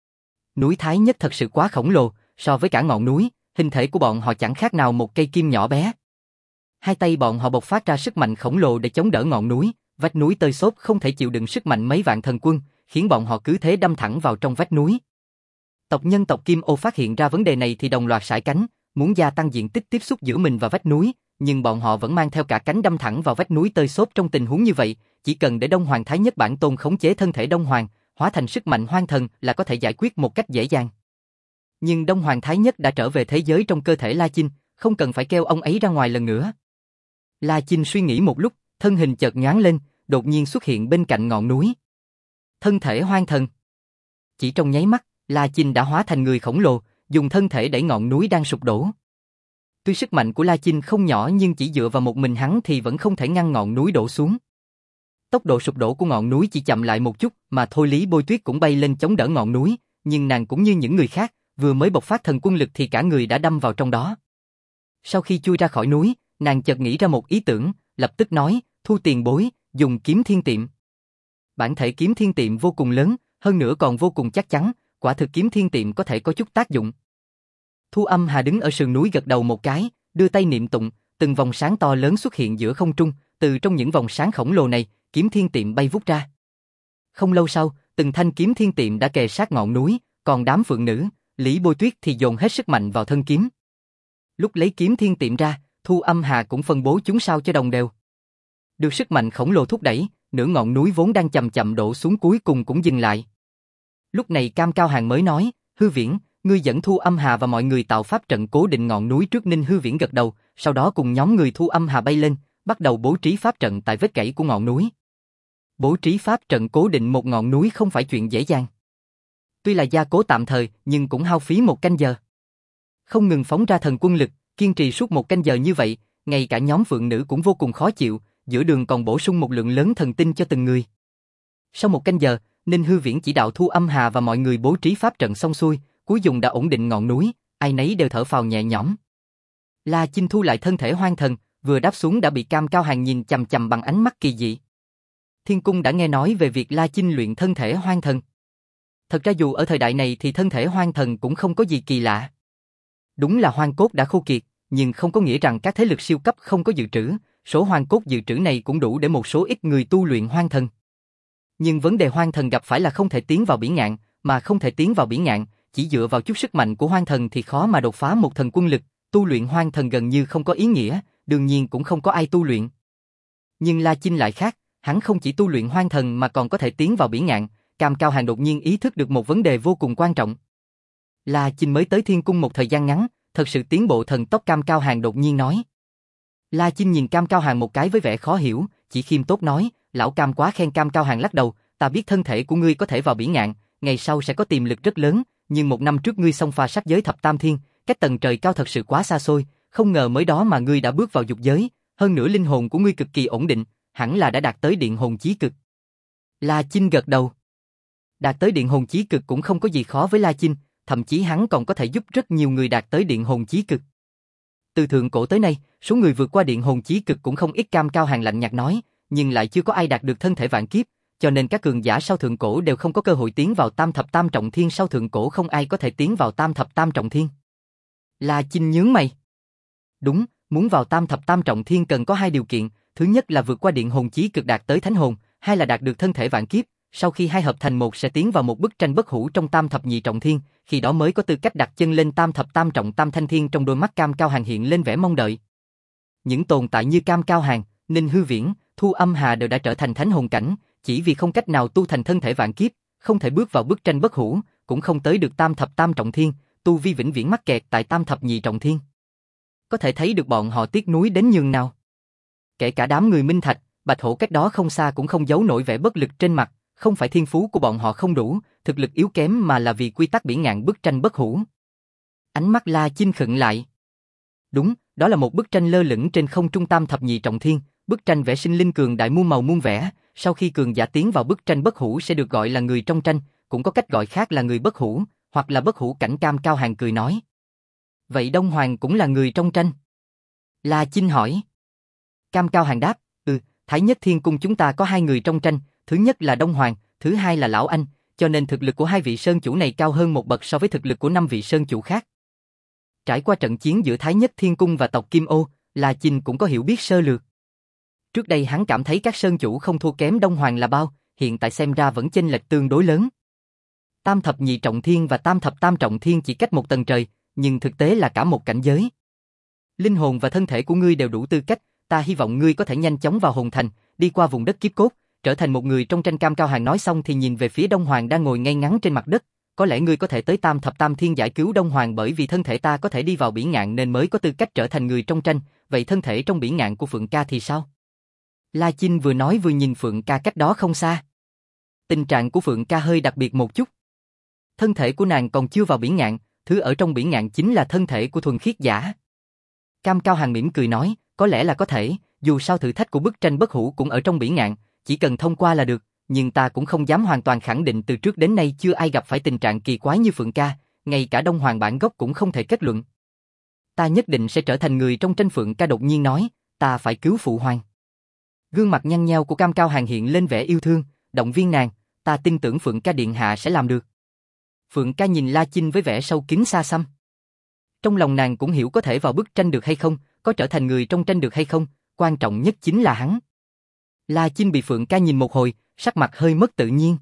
Núi Thái Nhất thật sự quá khổng lồ, so với cả ngọn núi, hình thể của bọn họ chẳng khác nào một cây kim nhỏ bé. Hai tay bọn họ bộc phát ra sức mạnh khổng lồ để chống đỡ ngọn núi, vách núi tơi xốp không thể chịu đựng sức mạnh mấy vạn thần quân, khiến bọn họ cứ thế đâm thẳng vào trong vách núi. Tộc nhân tộc Kim Ô phát hiện ra vấn đề này thì đồng loạt sải cánh, muốn gia tăng diện tích tiếp xúc giữa mình và vách núi, nhưng bọn họ vẫn mang theo cả cánh đâm thẳng vào vách núi tơi xốp. Trong tình huống như vậy, chỉ cần để Đông Hoàng Thái Nhất bản tôn khống chế thân thể Đông Hoàng, hóa thành sức mạnh hoang thần là có thể giải quyết một cách dễ dàng. Nhưng Đông Hoàng Thái Nhất đã trở về thế giới trong cơ thể La Chinh, không cần phải kêu ông ấy ra ngoài lần nữa. La Chinh suy nghĩ một lúc, thân hình chợt nhoáng lên, đột nhiên xuất hiện bên cạnh ngọn núi. Thân thể hoang thần. Chỉ trong nháy mắt, La Chinh đã hóa thành người khổng lồ, dùng thân thể đẩy ngọn núi đang sụp đổ. Tuy sức mạnh của La Chinh không nhỏ nhưng chỉ dựa vào một mình hắn thì vẫn không thể ngăn ngọn núi đổ xuống. Tốc độ sụp đổ của ngọn núi chỉ chậm lại một chút mà thôi. Lý Bôi Tuyết cũng bay lên chống đỡ ngọn núi, nhưng nàng cũng như những người khác, vừa mới bộc phát thần quân lực thì cả người đã đâm vào trong đó. Sau khi chui ra khỏi núi, nàng chợt nghĩ ra một ý tưởng, lập tức nói, Thu tiền bối, dùng kiếm thiên tiệm. Bản thể kiếm thiên tiệm vô cùng lớn, hơn nữa còn vô cùng chắc chắn, quả thực kiếm thiên tiệm có thể có chút tác dụng. Thu Âm Hà đứng ở sườn núi gật đầu một cái, đưa tay niệm tụng, từng vòng sáng to lớn xuất hiện giữa không trung, từ trong những vòng sáng khổng lồ này, kiếm thiên tiệm bay vút ra. Không lâu sau, từng thanh kiếm thiên tiệm đã kề sát ngọn núi, còn đám phượng nữ, Lý Bôi Tuyết thì dồn hết sức mạnh vào thân kiếm. Lúc lấy kiếm thiên tiệm ra, Thu Âm Hà cũng phân bố chúng sao cho đồng đều. Được sức mạnh khổng lồ thúc đẩy, nửa ngọn núi vốn đang chậm chậm đổ xuống cuối cùng cũng dừng lại. Lúc này Cam Cao Hàng mới nói, Hư Viễn, ngươi dẫn Thu Âm Hà và mọi người tạo pháp trận cố định ngọn núi trước. Ninh Hư Viễn gật đầu, sau đó cùng nhóm người Thu Âm Hà bay lên, bắt đầu bố trí pháp trận tại vết gãy của ngọn núi. Bố trí pháp trận cố định một ngọn núi không phải chuyện dễ dàng. Tuy là gia cố tạm thời, nhưng cũng hao phí một canh giờ. Không ngừng phóng ra thần quân lực, kiên trì suốt một canh giờ như vậy, ngay cả nhóm phượng nữ cũng vô cùng khó chịu, giữa đường còn bổ sung một lượng lớn thần tinh cho từng người. Sau một canh giờ, Ninh Hư Viễn chỉ đạo Thu Âm Hà và mọi người bố trí pháp trận xong xuôi, cuối cùng đã ổn định ngọn núi, ai nấy đều thở phào nhẹ nhõm. La Chinh thu lại thân thể hoang thần, vừa đáp xuống đã bị Cam Cao Hàng nhìn chằm chằm bằng ánh mắt kỳ dị. Thiên Cung đã nghe nói về việc La Chinh luyện thân thể hoang thần. Thật ra dù ở thời đại này thì thân thể hoang thần cũng không có gì kỳ lạ. Đúng là hoang cốt đã khô kiệt, nhưng không có nghĩa rằng các thế lực siêu cấp không có dự trữ, số hoang cốt dự trữ này cũng đủ để một số ít người tu luyện hoang thần. Nhưng vấn đề hoang thần gặp phải là không thể tiến vào bỉ ngạn, mà không thể tiến vào bỉ ngạn, chỉ dựa vào chút sức mạnh của hoang thần thì khó mà đột phá một thần quân lực, tu luyện hoang thần gần như không có ý nghĩa, đương nhiên cũng không có ai tu luyện. Nhưng La Chinh lại khác, hắn không chỉ tu luyện hoang thần mà còn có thể tiến vào bỉ ngạn. Cam Cao Hàng đột nhiên ý thức được một vấn đề vô cùng quan trọng. La Chinh mới tới Thiên Cung một thời gian ngắn, thật sự tiến bộ thần tốc. Cam Cao Hàng đột nhiên nói. La Chinh nhìn Cam Cao Hàng một cái với vẻ khó hiểu, chỉ khiêm tốn nói, lão Cam quá khen. Cam Cao Hàng lắc đầu, ta biết thân thể của ngươi có thể vào bỉ ngạn, ngày sau sẽ có tiềm lực rất lớn, nhưng một năm trước ngươi xông pha sát giới thập tam thiên, cách tầng trời cao thật sự quá xa xôi, không ngờ mới đó mà ngươi đã bước vào dục giới, hơn nữa linh hồn của ngươi cực kỳ ổn định, hẳn là đã đạt tới điện hồn chí cực. La Chinh gật đầu. Đạt tới điện hồn chí cực cũng không có gì khó với La Chinh, thậm chí hắn còn có thể giúp rất nhiều người đạt tới điện hồn chí cực. Từ thượng cổ tới nay, số người vượt qua điện hồn chí cực cũng không ít. Cam Cao Hàng lạnh nhạt nói, nhưng lại chưa có ai đạt được thân thể vạn kiếp, cho nên các cường giả sau thượng cổ đều không có cơ hội tiến vào tam thập tam trọng thiên. Sau thượng cổ không ai có thể tiến vào tam thập tam trọng thiên. La Chinh nhướng mày. Đúng, muốn vào tam thập tam trọng thiên cần có hai điều kiện, thứ nhất là vượt qua điện hồn chí cực đạt tới thánh hồn, hai là đạt được thân thể vạn kiếp, sau khi hai hợp thành một sẽ tiến vào một bức tranh bất hủ trong tam thập nhị trọng thiên, khi đó mới có tư cách đặt chân lên tam thập tam trọng tam thanh thiên. Trong đôi mắt Cam Cao Hàng hiện lên vẻ mong đợi. Những tồn tại như Cam Cao Hàng, Ninh Hư Viễn, Thu Âm Hà đều đã trở thành thánh hồn cảnh, chỉ vì không cách nào tu thành thân thể vạn kiếp, không thể bước vào bức tranh bất hủ, cũng không tới được tam thập tam trọng thiên, tu vi vĩnh viễn mắc kẹt tại tam thập nhị trọng thiên. Có thể thấy được bọn họ tiếc nuối đến nhường nào. Kể cả đám người Minh Thạch, Bạch Hổ cách đó không xa cũng không giấu nổi vẻ bất lực trên mặt, không phải thiên phú của bọn họ không đủ, thực lực yếu kém mà là vì quy tắc bỉ ngạn bức tranh bất hủ. Ánh mắt La Chinh khựng lại. Đúng, đó là một bức tranh lơ lửng trên không trung tam thập nhị trọng thiên, bức tranh vẽ sinh linh cường đại muôn màu muôn vẻ, sau khi cường giả tiến vào bức tranh bất hủ sẽ được gọi là người trong tranh, cũng có cách gọi khác là người bất hủ, hoặc là bất hủ cảnh. Cam Cao Hàng cười nói. Vậy Đông Hoàng cũng là người trong tranh? La Chinh hỏi. Cam Cao Hàng đáp, Thái Nhất Thiên Cung chúng ta có hai người trong tranh, thứ nhất là Đông Hoàng, thứ hai là Lão Anh, cho nên thực lực của hai vị sơn chủ này cao hơn một bậc so với thực lực của 5 vị sơn chủ khác. Trải qua trận chiến giữa Thái Nhất Thiên Cung và tộc Kim Ô, La Chinh cũng có hiểu biết sơ lược. Trước đây hắn cảm thấy các sơn chủ không thua kém Đông Hoàng là bao, hiện tại xem ra vẫn chênh lệch tương đối lớn. Tam thập nhị trọng thiên và tam thập tam trọng thiên chỉ cách một tầng trời, nhưng thực tế là cả một cảnh giới. Linh hồn và thân thể của ngươi đều đủ tư cách, ta hy vọng ngươi có thể nhanh chóng vào hồn thành, đi qua vùng đất kiếp cốt, trở thành một người trong tranh. Cam Cao Hàng nói xong thì nhìn về phía Đông Hoàng đang ngồi ngay ngắn trên mặt đất, có lẽ ngươi có thể tới tam thập tam thiên giải cứu Đông Hoàng, bởi vì thân thể ta có thể đi vào bỉ ngạn nên mới có tư cách trở thành người trong tranh, vậy thân thể trong bỉ ngạn của Phượng ca thì sao? La Chinh vừa nói vừa nhìn Phượng ca cách đó không xa. Tình trạng của Phượng ca hơi đặc biệt một chút. Thân thể của nàng còn chưa vào bỉ ngạn, thứ ở trong bỉ ngạn chính là thân thể của thuần khiết giả. Cam Cao Hàng mỉm cười nói, có lẽ là có thể, dù sao thử thách của bức tranh bất hủ cũng ở trong bỉ ngạn, chỉ cần thông qua là được, nhưng ta cũng không dám hoàn toàn khẳng định, từ trước đến nay chưa ai gặp phải tình trạng kỳ quái như Phượng ca, ngay cả Đông Hoàng bản gốc cũng không thể kết luận. Ta nhất định sẽ trở thành người trong tranh. Phượng ca đột nhiên nói, ta phải cứu phụ hoàng. Gương mặt nhăn nheo của Cam Cao Hàng hiện lên vẻ yêu thương, động viên nàng, ta tin tưởng Phượng ca điện hạ sẽ làm được. Phượng ca nhìn La Chinh với vẻ sâu kín xa xăm. Trong lòng nàng cũng hiểu có thể vào bức tranh được hay không, có trở thành người trong tranh được hay không, quan trọng nhất chính là hắn. La Chinh bị Phượng ca nhìn một hồi, sắc mặt hơi mất tự nhiên.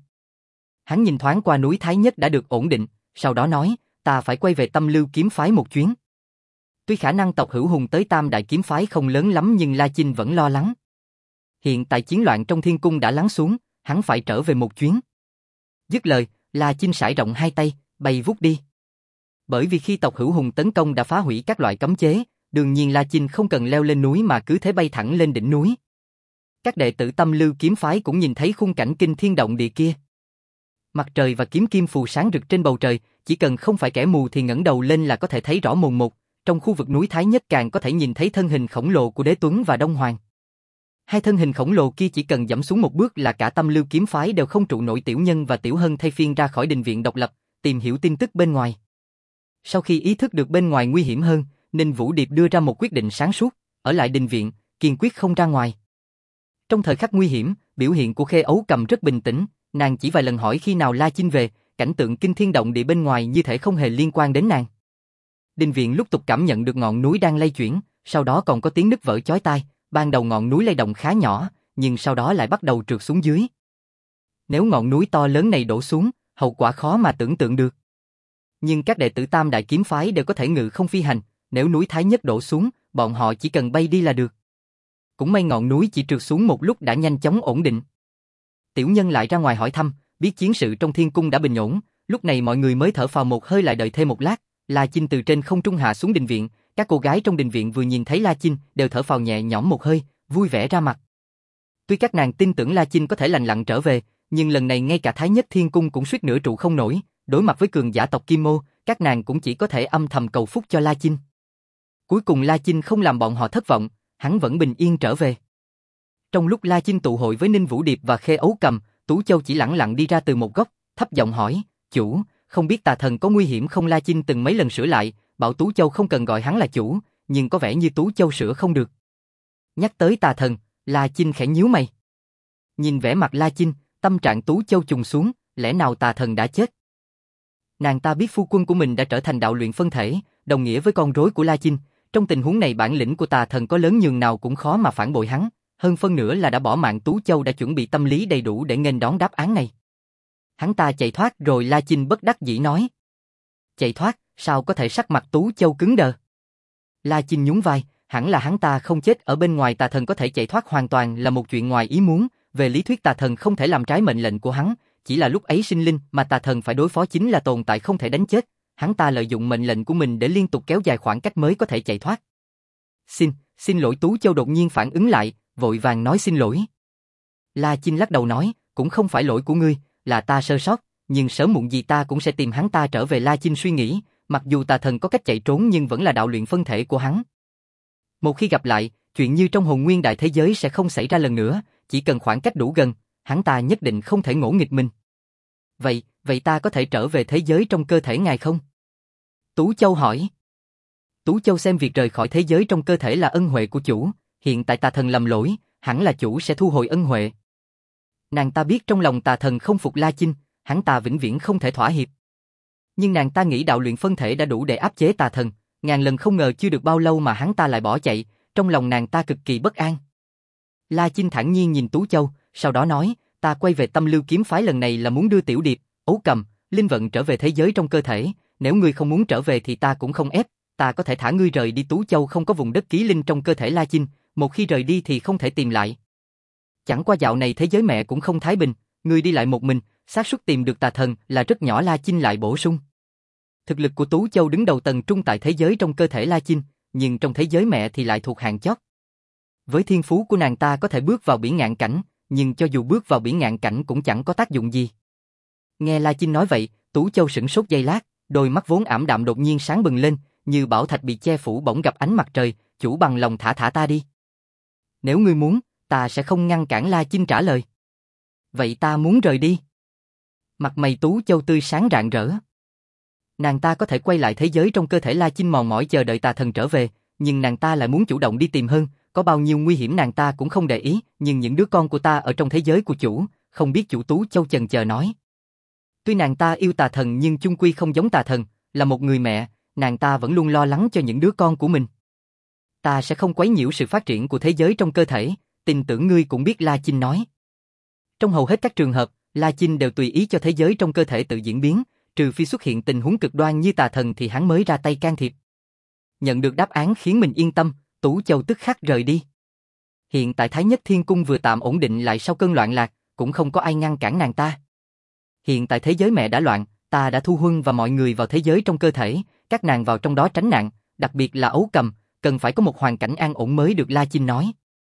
Hắn nhìn thoáng qua núi Thái Nhất đã được ổn định, sau đó nói, ta phải quay về Tâm Lưu kiếm phái một chuyến. Tuy khả năng tộc Hữu Hùng tới Tam Đại kiếm phái không lớn lắm nhưng La Chinh vẫn lo lắng. Hiện tại chiến loạn trong thiên cung đã lắng xuống, hắn phải trở về một chuyến. Dứt lời, La Chinh sải rộng hai tay, bay vút đi. Bởi vì khi tộc Hữu Hùng tấn công đã phá hủy các loại cấm chế, đương nhiên La Chinh không cần leo lên núi mà cứ thế bay thẳng lên đỉnh núi. Các đệ tử Tâm Lưu kiếm phái cũng nhìn thấy khung cảnh kinh thiên động địa kia. Mặt trời và kiếm kim phù sáng rực trên bầu trời, chỉ cần không phải kẻ mù thì ngẩng đầu lên là có thể thấy rõ mồn một. Trong khu vực núi Thái Nhất càng có thể nhìn thấy thân hình khổng lồ của Đế Tuấn và Đông Hoàng. Hai thân hình khổng lồ kia chỉ cần dẫm xuống một bước là cả Tâm Lưu kiếm phái đều không trụ nổi. Tiểu Nhân và Tiểu Hân thay phiên ra khỏi đình viện độc lập, tìm hiểu tin tức bên ngoài. Sau khi ý thức được bên ngoài nguy hiểm hơn, Ninh Vũ Điệp đưa ra một quyết định sáng suốt, ở lại đình viện, kiên quyết không ra ngoài. Trong thời khắc nguy hiểm, biểu hiện của Khê Ấu Cầm rất bình tĩnh, nàng chỉ vài lần hỏi khi nào La Chinh về, cảnh tượng kinh thiên động địa bên ngoài như thể không hề liên quan đến nàng. Đình viện lúc tục cảm nhận được ngọn núi đang lay chuyển, sau đó còn có tiếng nứt vỡ chói tai, ban đầu ngọn núi lay động khá nhỏ, nhưng sau đó lại bắt đầu trượt xuống dưới. Nếu ngọn núi to lớn này đổ xuống, hậu quả khó mà tưởng tượng được. Nhưng các đệ tử Tam Đại kiếm phái đều có thể ngự không phi hành, nếu núi Thái Nhất đổ xuống, bọn họ chỉ cần bay đi là được. Cũng may ngọn núi chỉ trượt xuống một lúc đã nhanh chóng ổn định. Tiểu Nhân lại ra ngoài hỏi thăm, biết chiến sự trong thiên cung đã bình ổn, lúc này mọi người mới thở phào một hơi, lại đợi thêm một lát. La Chinh từ trên không trung hạ xuống đình viện, các cô gái trong đình viện vừa nhìn thấy La Chinh đều thở phào nhẹ nhõm một hơi, vui vẻ ra mặt. Tuy các nàng tin tưởng La Chinh có thể lành lặn trở về, nhưng lần này ngay cả Thái Nhất Thiên Cung cũng suýt nữa trụ không nổi, đối mặt với cường giả tộc Kim Ô, các nàng cũng chỉ có thể âm thầm cầu phúc cho La Chinh. Cuối cùng La Chinh không làm bọn họ thất vọng, hắn vẫn bình yên trở về. Trong lúc La Chinh tụ hội với Ninh Vũ Điệp và Khê Ấu Cầm, Tú Châu chỉ lẳng lặng đi ra từ một góc, thấp giọng hỏi, chủ, không biết tà thần có nguy hiểm không? La Chinh từng mấy lần sửa lại, bảo Tú Châu không cần gọi hắn là chủ, nhưng có vẻ như Tú Châu sửa không được. Nhắc tới tà thần, La Chinh khẽ nhíu mày. Nhìn vẻ mặt La Chinh, tâm trạng Tú Châu trùng xuống, lẽ nào tà thần đã chết? Nàng ta biết phu quân của mình đã trở thành đạo luyện phân thể, đồng nghĩa với con rối của La Chinh, trong tình huống này bản lĩnh của tà thần có lớn nhường nào cũng khó mà phản bội hắn, hơn phân nửa là đã bỏ mạng. Tú Châu đã chuẩn bị tâm lý đầy đủ để nghênh đón đáp án này. Hắn ta chạy thoát rồi? La Chinh bất đắc dĩ nói. Chạy thoát, sao có thể? Sắc mặt Tú Châu cứng đờ. La Chinh nhún vai, hẳn là hắn ta không chết ở bên ngoài, tà thần có thể chạy thoát hoàn toàn là một chuyện ngoài ý muốn, về lý thuyết tà thần không thể làm trái mệnh lệnh của hắn, chỉ là lúc ấy sinh linh mà tà thần phải đối phó chính là tồn tại không thể đánh chết, hắn ta lợi dụng mệnh lệnh của mình để liên tục kéo dài khoảng cách mới có thể chạy thoát. Xin lỗi. Tú Châu đột nhiên phản ứng lại, vội vàng nói xin lỗi. La Chinh lắc đầu nói, cũng không phải lỗi của ngươi, là ta sơ sót, nhưng sớm muộn gì ta cũng sẽ tìm hắn ta trở về. La Chinh suy nghĩ, mặc dù tà thần có cách chạy trốn nhưng vẫn là đạo luyện phân thể của hắn. Một khi gặp lại, chuyện như trong hồn nguyên đại thế giới sẽ không xảy ra lần nữa, chỉ cần khoảng cách đủ gần, hắn ta nhất định không thể ngỗ nghịch mình. Vậy ta có thể trở về thế giới trong cơ thể ngài không? Tú Châu hỏi. Tú Châu xem việc rời khỏi thế giới trong cơ thể là ân huệ của chủ, hiện tại tà thần lầm lỗi, hẳn là chủ sẽ thu hồi ân huệ. Nàng ta biết trong lòng tà thần không phục La Chinh, hắn ta vĩnh viễn không thể thỏa hiệp. Nhưng nàng ta nghĩ đạo luyện phân thể đã đủ để áp chế tà thần, ngàn lần không ngờ chưa được bao lâu mà hắn ta lại bỏ chạy, trong lòng nàng ta cực kỳ bất an. La Chinh thản nhiên nhìn Tú Châu, sau đó nói, ta quay về Tâm Lưu kiếm phái lần này là muốn đưa Tiểu Điệp, Ấu Cầm, Linh Vận trở về thế giới trong cơ thể, nếu ngươi không muốn trở về thì ta cũng không ép, ta có thể thả ngươi rời đi. Tú Châu không có vùng đất ký linh trong cơ thể La Chinh, một khi rời đi thì không thể tìm lại. Chẳng qua dạo này thế giới mẹ cũng không thái bình, ngươi đi lại một mình, xác suất tìm được tà thần là rất nhỏ. La Chinh lại bổ sung. Thực lực của Tú Châu đứng đầu tầng trung tại thế giới trong cơ thể La Chinh, nhưng trong thế giới mẹ thì lại thuộc hạng chót. Với thiên phú của nàng ta có thể bước vào bỉ ngạn cảnh, nhưng cho dù bước vào bỉ ngạn cảnh cũng chẳng có tác dụng gì. Nghe La Chinh nói vậy, Tú Châu sửng sốt giây lát, đôi mắt vốn ảm đạm đột nhiên sáng bừng lên, như bảo thạch bị che phủ bỗng gặp ánh mặt trời, chủ bằng lòng thả ta đi. Nếu ngươi muốn, ta sẽ không ngăn cản. La Chinh trả lời. Vậy ta muốn rời đi. Mặt mày Tú Châu tươi sáng rạng rỡ. Nàng ta có thể quay lại thế giới trong cơ thể. La Chinh mòn mỏi chờ đợi tà thần trở về, nhưng nàng ta lại muốn chủ động đi tìm hơn, có bao nhiêu nguy hiểm nàng ta cũng không để ý, nhưng những đứa con của ta ở trong thế giới của chủ, không biết chủ. Tú Châu chần chờ nói. Tuy nàng ta yêu tà thần nhưng chung quy không giống tà thần, là một người mẹ, nàng ta vẫn luôn lo lắng cho những đứa con của mình. Ta sẽ không quấy nhiễu sự phát triển của thế giới trong cơ thể, tin tưởng ngươi cũng biết. La Chinh nói. Trong hầu hết các trường hợp, La Chinh đều tùy ý cho thế giới trong cơ thể tự diễn biến, trừ phi xuất hiện tình huống cực đoan như tà thần thì hắn mới ra tay can thiệp. Nhận được đáp án khiến mình yên tâm, Tú Châu tức khắc rời đi. Hiện tại Thái Nhất Thiên Cung vừa tạm ổn định lại sau cơn loạn lạc, cũng không có ai ngăn cản nàng ta. Hiện tại thế giới mẹ đã loạn, ta đã thu Huân và mọi người vào thế giới trong cơ thể, các nàng vào trong đó tránh nạn, đặc biệt là Ấu Cầm, cần phải có một hoàn cảnh an ổn mới được. La Chinh nói.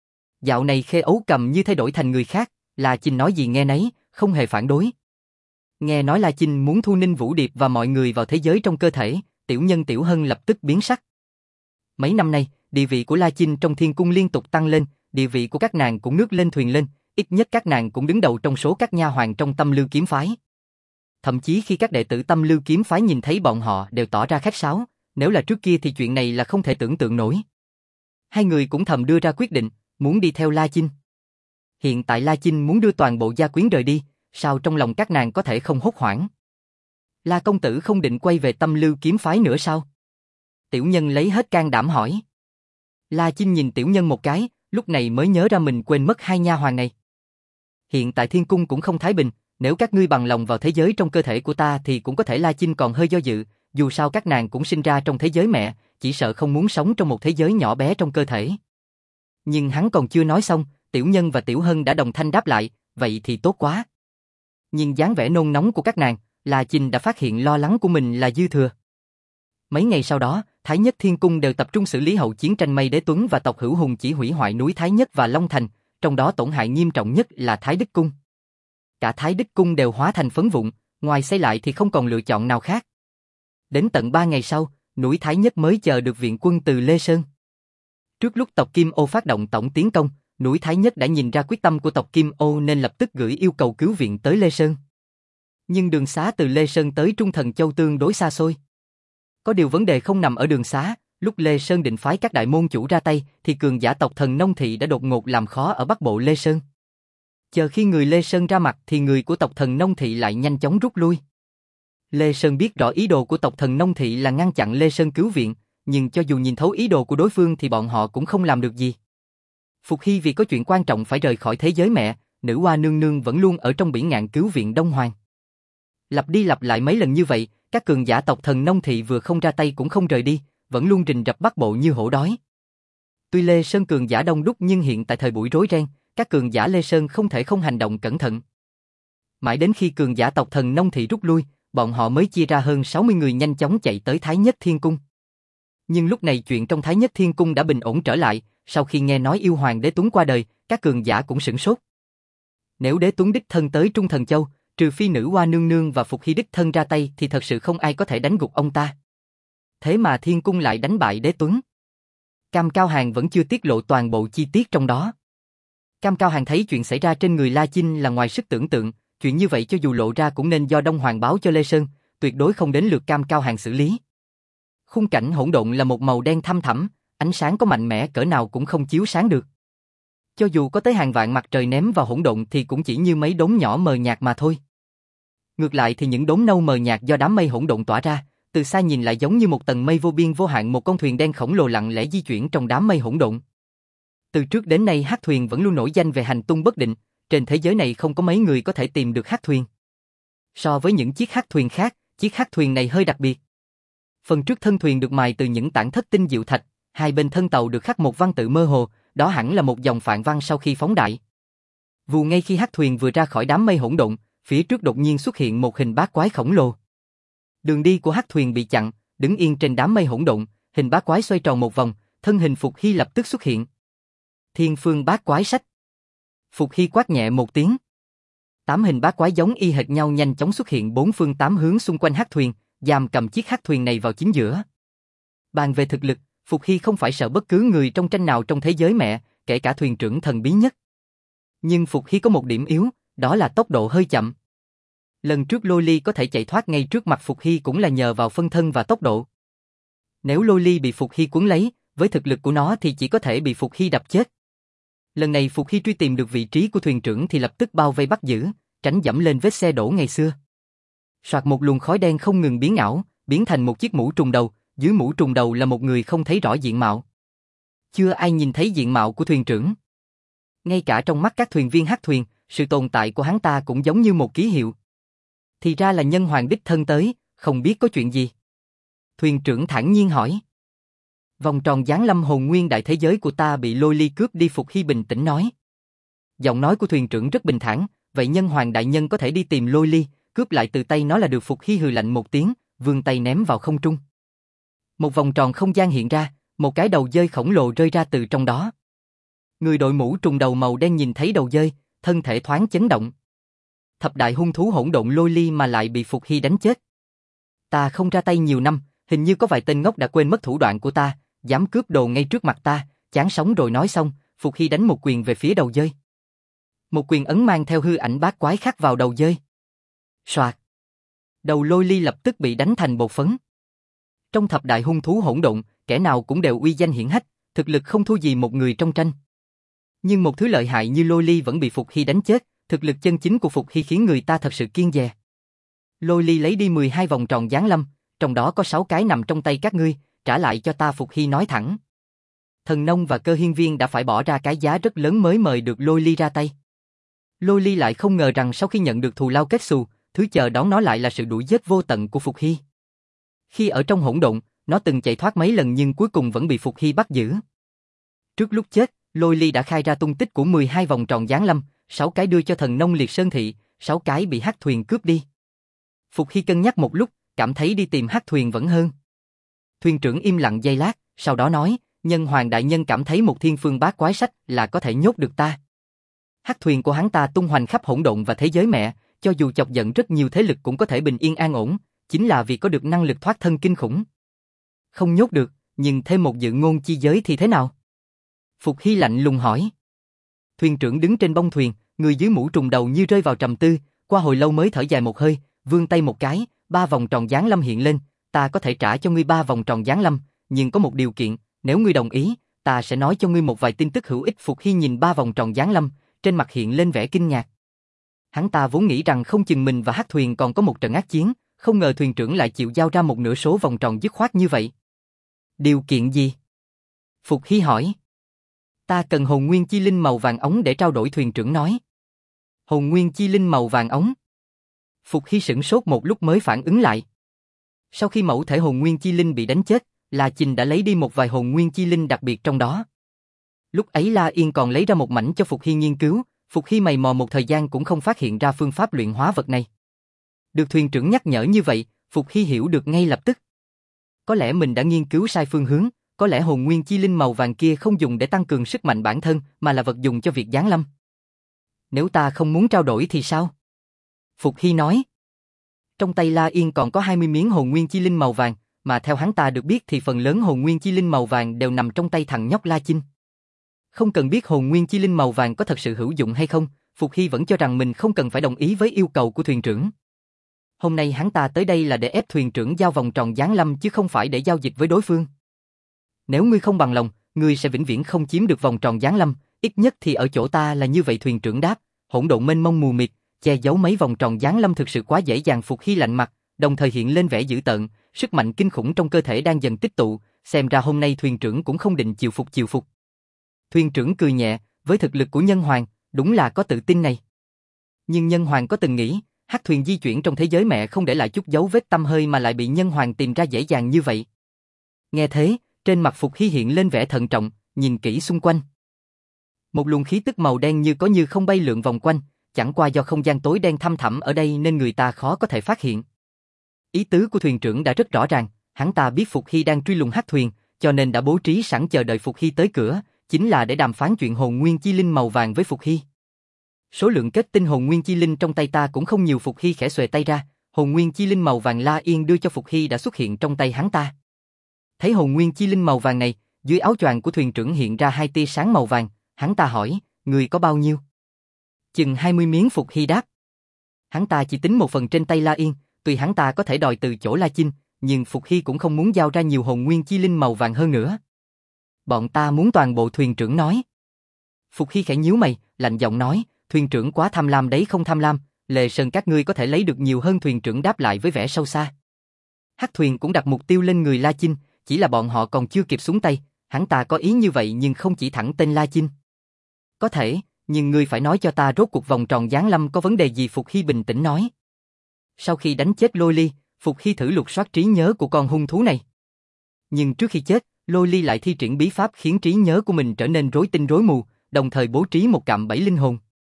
Dạo này Khê Ấu Cầm như thay đổi thành người khác, La Chinh nói gì nghe nấy, không hề phản đối. Nghe nói La Chinh muốn thu Ninh Vũ Điệp và mọi người vào thế giới trong cơ thể, Tiểu Nhân Tiểu Hân lập tức biến sắc. Mấy năm nay, địa vị của La Chinh trong thiên cung liên tục tăng lên, địa vị của các nàng cũng nước lên thuyền lên, ít nhất các nàng cũng đứng đầu trong số các nha hoàn trong Tâm Lưu kiếm phái. Thậm chí khi các đệ tử Tâm Lưu kiếm phái nhìn thấy bọn họ đều tỏ ra khách sáo, nếu là trước kia thì chuyện này là không thể tưởng tượng nổi. Hai người cũng thầm đưa ra quyết định, muốn đi theo La Chinh. Hiện tại La Chinh muốn đưa toàn bộ gia quyến rời đi, sao trong lòng các nàng có thể không hốt hoảng? La công tử không định quay về Tâm Lưu kiếm phái nữa sao? Tiểu Nhân lấy hết can đảm hỏi. La Chinh nhìn Tiểu Nhân một cái, lúc này mới nhớ ra mình quên mất hai nha hoàn này. Hiện tại thiên cung cũng không thái bình, nếu các ngươi bằng lòng vào thế giới trong cơ thể của ta thì cũng có thể. La Chinh còn hơi do dự, dù sao các nàng cũng sinh ra trong thế giới mẹ, chỉ sợ không muốn sống trong một thế giới nhỏ bé trong cơ thể. Nhưng hắn còn chưa nói xong, Tiểu Nhân và Tiểu Hân đã đồng thanh đáp lại, vậy thì tốt quá. Nhưng dáng vẻ nôn nóng của các nàng, La Chinh đã phát hiện lo lắng của mình là dư thừa. Mấy ngày sau đó, Thái Nhất Thiên Cung đều tập trung xử lý hậu chiến tranh. Mây Đế Tuấn và tộc Hữu Hùng chỉ hủy hoại núi Thái Nhất và Long Thành, trong đó tổn hại nghiêm trọng nhất là Thái Đức Cung. cả Thái Đức Cung đều hóa thành phấn vụn, ngoài xây lại thì không còn lựa chọn nào khác. Đến tận 3 ngày sau, núi Thái Nhất mới chờ được viện quân từ Lê Sơn. Trước lúc tộc Kim Ô phát động tổng tiến công, núi Thái Nhất đã nhìn ra quyết tâm của tộc Kim Ô nên lập tức gửi yêu cầu cứu viện tới Lê Sơn. Nhưng đường xá từ Lê Sơn tới Trung Thần Châu tương đối xa xôi. Có điều vấn đề không nằm ở đường xá, lúc Lê Sơn định phái các đại môn chủ ra tay thì cường giả tộc Thần Nông Thị đã đột ngột làm khó ở Bắc Bộ Lê Sơn. Chờ khi người Lê Sơn ra mặt thì người của tộc Thần Nông Thị lại nhanh chóng rút lui. Lê Sơn biết rõ ý đồ của tộc Thần Nông Thị là ngăn chặn Lê Sơn cứu viện, nhưng cho dù nhìn thấu ý đồ của đối phương thì bọn họ cũng không làm được gì. Phục Hy vì có chuyện quan trọng phải rời khỏi thế giới mẹ, Nữ Hoa Nương Nương vẫn luôn ở trong biển ngạn cứu viện Đông Hoàng. Lặp đi lặp lại mấy lần như vậy, các cường giả tộc Thần Nông Thị vừa không ra tay cũng không rời đi, vẫn luôn rình rập Bắc Bộ như hổ đói. Tuy Lê Sơn cường giả đông đúc nhưng hiện tại thời buổi rối ren, các cường giả Lê Sơn không thể không hành động cẩn thận. Mãi đến khi cường giả tộc Thần Nông Thị rút lui, bọn họ mới chia ra hơn 60 người nhanh chóng chạy tới Thái Nhất Thiên Cung. Nhưng lúc này chuyện trong Thái Nhất Thiên Cung đã bình ổn trở lại, sau khi nghe nói yêu hoàng Đế Tuấn qua đời, các cường giả cũng sửng sốt. Nếu Đế Tuấn đích thân tới Trung Thần Châu, trừ phi Nữ Hoa Nương Nương và Phục Hy đích thân ra tay thì thật sự không ai có thể đánh gục ông ta. Thế mà Thiên Cung lại đánh bại Đế Tuấn. Cam Cao Hàn vẫn chưa tiết lộ toàn bộ chi tiết trong đó. Cam Cao Hàn thấy chuyện xảy ra trên người La Chinh là ngoài sức tưởng tượng, chuyện như vậy cho dù lộ ra cũng nên do Đông Hoàng báo cho Lê Sơn, tuyệt đối không đến lượt Cam Cao Hàn xử lý. Khung cảnh hỗn độn là một màu đen thăm thẳm, ánh sáng có mạnh mẽ cỡ nào cũng không chiếu sáng được. Cho dù có tới hàng vạn mặt trời ném vào hỗn độn thì cũng chỉ như mấy đốm nhỏ mờ nhạt mà thôi. Ngược lại thì những đốm nâu mờ nhạt do đám mây hỗn độn tỏa ra, từ xa nhìn lại giống như một tầng mây vô biên vô hạn, một con thuyền đen khổng lồ lặng lẽ di chuyển trong đám mây hỗn độn. Từ trước đến nay hắc thuyền vẫn luôn nổi danh về hành tung bất định, trên thế giới này không có mấy người có thể tìm được hắc thuyền. So với những chiếc hắc thuyền khác, chiếc hắc thuyền này hơi đặc biệt. Phần trước thân thuyền được mài từ những tảng thất tinh diệu thạch, hai bên thân tàu được khắc một văn tự mơ hồ, đó hẳn là một dòng phạn văn sau khi phóng đại. Vù ngay khi hắc thuyền vừa ra khỏi đám mây hỗn độn, phía trước đột nhiên xuất hiện một hình bát quái khổng lồ. Đường đi của hắc thuyền bị chặn, đứng yên trên đám mây hỗn độn, hình bát quái xoay tròn một vòng, thân hình Phục Hy lập tức xuất hiện. Thiên Phương Bát Quái Sách. Phục Hy quát nhẹ một tiếng. 8 hình bát quái giống y hệt nhau nhanh chóng xuất hiện 4 phương 8 hướng xung quanh hắc thuyền, giam cầm chiếc hắc thuyền này vào chính giữa. Bàn về thực lực, Phục Hy không phải sợ bất cứ người trong tranh nào trong thế giới mẹ, kể cả thuyền trưởng thần bí nhất. Nhưng Phục Hy có một điểm yếu, đó là tốc độ hơi chậm. Lần trước Lôi Ly có thể chạy thoát ngay trước mặt Phục Hy cũng là nhờ vào phân thân và tốc độ. Nếu Lôi Ly bị Phục Hy cuốn lấy, với thực lực của nó thì chỉ có thể bị Phục Hy đập chết. Lần này Phục Hy truy tìm được vị trí của thuyền trưởng thì lập tức bao vây bắt giữ, tránh dẫm lên vết xe đổ ngày xưa. Soạt một luồng khói đen không ngừng biến ảo, biến thành một chiếc mũ trùng đầu, dưới mũ trùng đầu là một người không thấy rõ diện mạo. Chưa ai nhìn thấy diện mạo của thuyền trưởng. Ngay cả trong mắt các thuyền viên hắc thuyền, sự tồn tại của hắn ta cũng giống như một ký hiệu. Thì ra là nhân hoàng đích thân tới, không biết có chuyện gì. Thuyền trưởng thản nhiên hỏi. Vòng tròn giáng lâm hồn nguyên đại thế giới của ta bị Lôi Ly cướp đi, Phục Hy bình tĩnh nói. Giọng nói của thuyền trưởng rất bình thản, vậy nhân hoàng đại nhân có thể đi tìm Lôi Ly, cướp lại từ tay nó là được. Phục Hy hừ lạnh một tiếng, vươn tay ném vào không trung. Một vòng tròn không gian hiện ra, một cái đầu dơi khổng lồ rơi ra từ trong đó. Người đội mũ trùng đầu màu đen nhìn thấy đầu dơi, thân thể thoáng chấn động. Thập đại hung thú hỗn độn Lôi Ly mà lại bị Phục Hy đánh chết. Ta không ra tay nhiều năm, hình như có vài tên ngốc đã quên mất thủ đoạn của ta, dám cướp đồ ngay trước mặt ta, chán sống rồi. Nói xong, Phục Hy đánh một quyền về phía đầu dơi. Một quyền ấn mang theo hư ảnh bát quái khắc vào đầu dơi. Soạt. Đầu Lôi Ly lập tức bị đánh thành bột phấn. Trong thập đại hung thú hỗn độn, kẻ nào cũng đều uy danh hiển hách, thực lực không thua gì một người trong tranh. Nhưng một thứ lợi hại như Lôi Ly vẫn bị Phục Hy đánh chết, thực lực chân chính của Phục Hy khiến người ta thật sự kiêng dè. Lôi Ly lấy đi 12 vòng tròn giáng lâm, trong đó có 6 cái nằm trong tay các ngươi, trả lại cho ta. Phục Hy nói thẳng. Thần Nông và Cơ Hiên Viên đã phải bỏ ra cái giá rất lớn mới mời được Lôi Ly ra tay. Lôi Ly lại không ngờ rằng sau khi nhận được thù lao kết xù, thứ chờ đón nó lại là sự đuổi giết vô tận của Phục Hy. Khi ở trong hỗn độn, nó từng chạy thoát mấy lần nhưng cuối cùng vẫn bị Phục Hy bắt giữ. Trước lúc chết, Lôi Ly đã khai ra tung tích của 12 vòng tròn giáng lâm, 6 cái đưa cho Thần Nông Liệt Sơn Thị, 6 cái bị hắc thuyền cướp đi. Phục Hy cân nhắc một lúc, cảm thấy đi tìm hắc thuyền vẫn hơn. Thuyền trưởng im lặng giây lát, sau đó nói, nhân hoàng đại nhân cảm thấy một thiên phương bát quái sách là có thể nhốt được ta. Hắc thuyền của hắn ta tung hoành khắp hỗn độn và thế giới mẹ, cho dù chọc giận rất nhiều thế lực cũng có thể bình yên an ổn, chính là vì có được năng lực thoát thân kinh khủng. Không nhốt được, nhưng thêm một dự ngôn chi giới thì thế nào? Phục Hy lạnh lùng hỏi. Thuyền trưởng đứng trên bông thuyền, người dưới mũ trùng đầu như rơi vào trầm tư, qua hồi lâu mới thở dài một hơi, vươn tay một cái, 3 vòng tròn giáng lâm hiện lên, ta có thể trả cho ngươi 3 vòng tròn giáng lâm, nhưng có một điều kiện, nếu ngươi đồng ý, ta sẽ nói cho ngươi một vài tin tức hữu ích. Phục Hy nhìn 3 vòng tròn giáng lâm, trên mặt hiện lên vẻ kinh ngạc. Hắn ta vốn nghĩ rằng không chừng mình và Hắc thuyền còn có một trận ác chiến, không ngờ thuyền trưởng lại chịu giao ra một nửa số vòng tròn dứt khoát như vậy. Điều kiện gì? Phục Hy hỏi. Ta cần hồn nguyên chi linh màu vàng ống để trao đổi, thuyền trưởng nói. Hồn nguyên chi linh màu vàng ống. Phục Hy sửng sốt một lúc mới phản ứng lại. Sau khi mẫu thể hồn nguyên chi linh bị đánh chết, La Chinh đã lấy đi một vài hồn nguyên chi linh đặc biệt trong đó. Lúc ấy La Yên còn lấy ra một mảnh cho Phục Hy nghiên cứu, Phục Hy mày mò một thời gian cũng không phát hiện ra phương pháp luyện hóa vật này. Được thuyền trưởng nhắc nhở như vậy, Phục Hy hiểu được ngay lập tức. Có lẽ mình đã nghiên cứu sai phương hướng, có lẽ hồn nguyên chi linh màu vàng kia không dùng để tăng cường sức mạnh bản thân, mà là vật dùng cho việc giáng lâm. Nếu ta không muốn trao đổi thì sao? Phục Hy nói. Trong tay La Yên còn có 20 miếng hồn nguyên chi linh màu vàng, mà theo hắn ta được biết thì phần lớn hồn nguyên chi linh màu vàng đều nằm trong tay thằng nhóc La Chinh. Không cần biết hồn nguyên chi linh màu vàng có thật sự hữu dụng hay không, Phục Hy vẫn cho rằng mình không cần phải đồng ý với yêu cầu của thuyền trưởng. Hôm nay hắn ta tới đây là để ép thuyền trưởng giao vòng tròn giáng lâm chứ không phải để giao dịch với đối phương. Nếu ngươi không bằng lòng, ngươi sẽ vĩnh viễn không chiếm được vòng tròn giáng lâm, ít nhất thì ở chỗ ta là như vậy, thuyền trưởng đáp. Hỗn độn mênh mông mù mịt, che giấu mấy vòng tròn giáng lâm thực sự quá dễ dàng. Phục Hy lạnh mặt, đồng thời hiện lên vẻ dữ tợn, sức mạnh kinh khủng trong cơ thể đang dần tích tụ, xem ra hôm nay thuyền trưởng cũng không định chịu phục. Thuyền trưởng cười nhẹ, với thực lực của Nhân Hoàng, đúng là có tự tin này. Nhưng Nhân Hoàng có từng nghĩ, Hắc thuyền di chuyển trong thế giới mẹ không để lại chút dấu vết tăm hơi mà lại bị Nhân Hoàng tìm ra dễ dàng như vậy. Nghe thế, trên mặt Phục Hy hiện lên vẻ thận trọng, nhìn kỹ xung quanh. Một luồng khí tức màu đen như có như không bay lượn vòng quanh, chẳng qua do không gian tối đen thăm thẳm ở đây nên người ta khó có thể phát hiện. Ý tứ của thuyền trưởng đã rất rõ ràng, hắn ta biết Phục Hy đang truy lùng Hắc thuyền, cho nên đã bố trí sẵn chờ đợi Phục Hy tới cửa, chính là để đàm phán chuyện hồn nguyên chi linh màu vàng với Phục Hy. Số lượng kết tinh hồn nguyên chi linh trong tay ta cũng không nhiều. Phục Hy khẽ xuề tay ra, hồn nguyên chi linh màu vàng La Yên đưa cho Phục Hy đã xuất hiện trong tay hắn ta. Thấy hồn nguyên chi linh màu vàng này, dưới áo choàng của thuyền trưởng hiện ra 2 tia sáng màu vàng, hắn ta hỏi, người có bao nhiêu? Chừng 20 miếng, Phục Hy đáp. Hắn ta chỉ tính một phần trên tay La Yên, tuy hắn ta có thể đòi từ chỗ La Chinh, nhưng Phục Hy cũng không muốn giao ra nhiều hồn nguyên chi linh màu vàng hơn nữa. Bọn ta muốn toàn bộ, thuyền trưởng nói. Phục Hy khẽ nhíu mày, lạnh giọng nói, thuyền trưởng quá tham lam đấy. Không tham lam, Lê Sơn các ngươi có thể lấy được nhiều hơn, thuyền trưởng đáp lại với vẻ sâu xa. Hắc thuyền cũng đặt mục tiêu lên người La Chinh, chỉ là bọn họ còn chưa kịp xuống tay, hắn ta có ý như vậy nhưng không chỉ thẳng tên La Chinh. Có thể, nhưng ngươi phải nói cho ta rốt cuộc vòng tròn giáng lâm có vấn đề gì, Phục Hy bình tĩnh nói. Sau khi đánh chết Lôi Ly, Phục Hy thử lục soát trí nhớ của con hung thú này. Nhưng trước khi chết, Lôi Ly lại thi triển bí pháp khiến trí nhớ của mình trở nên rối tinh rối mù, đồng thời bố trí một cạm bẫy linh hồn.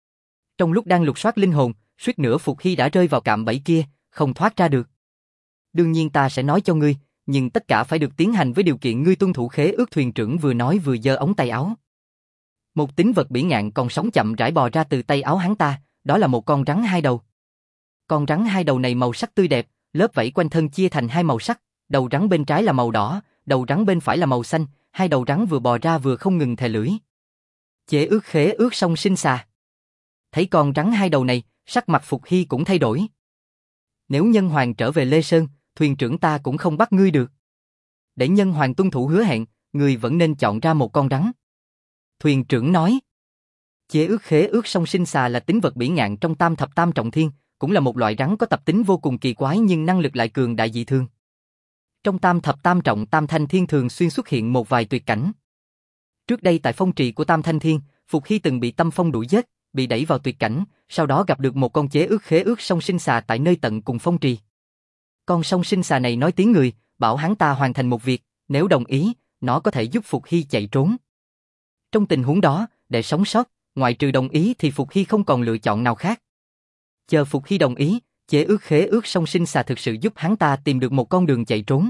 Trong lúc đang lục soát linh hồn, suýt nữa Phục Hy đã rơi vào cạm bẫy kia, không thoát ra được. Đương nhiên ta sẽ nói cho ngươi, nhưng tất cả phải được tiến hành với điều kiện ngươi tuân thủ khế ước, thuyền trưởng vừa nói vừa giơ ống tay áo. Một tín vật bỉ ngạn còn sống chậm rãi bò ra từ tay áo hắn ta, đó là một con rắn 2 đầu. Con rắn 2 đầu này màu sắc tươi đẹp, lớp vảy quanh thân chia thành 2 màu sắc, đầu rắn bên trái là màu đỏ, đầu rắn bên phải là màu xanh, 2 đầu rắn vừa bò ra vừa không ngừng thè lưỡi. Chế ước khế ước song sinh xà. Thấy con rắn 2 đầu này, sắc mặt Phục Hy cũng thay đổi. Nếu Nhân Hoàng trở về Lê Sơn, thuyền trưởng ta cũng không bắt ngươi được. Để Nhân Hoàng tuân thủ hứa hẹn, ngươi vẫn nên chọn ra một con rắn. Thuyền trưởng nói. Chế ước khế ước song sinh xà là tín vật bỉ ngạn trong tam thập tam trọng thiên, cũng là một loại rắn có tập tính vô cùng kỳ quái nhưng năng lực lại cường đại dị thường. Trong tam thập tam trọng Tam Thanh Thiên thường xuyên xuất hiện một vài tuyệt cảnh. Trước đây tại phong trì của Tam Thanh Thiên, Phục Hy từng bị Tâm Phong đuổi giết, bị đẩy vào tuyệt cảnh, sau đó gặp được một con chế ước khế ước song sinh xà tại nơi tận cùng phong trì. Con song sinh xà này nói tiếng người, bảo hắn ta hoàn thành một việc, nếu đồng ý, nó có thể giúp Phục Hy chạy trốn. Trong tình huống đó, để sống sót, ngoại trừ đồng ý thì Phục Hy không còn lựa chọn nào khác. Chờ Phục Hy đồng ý, chế ước khế ước song sinh xà thực sự giúp hắn ta tìm được một con đường chạy trốn.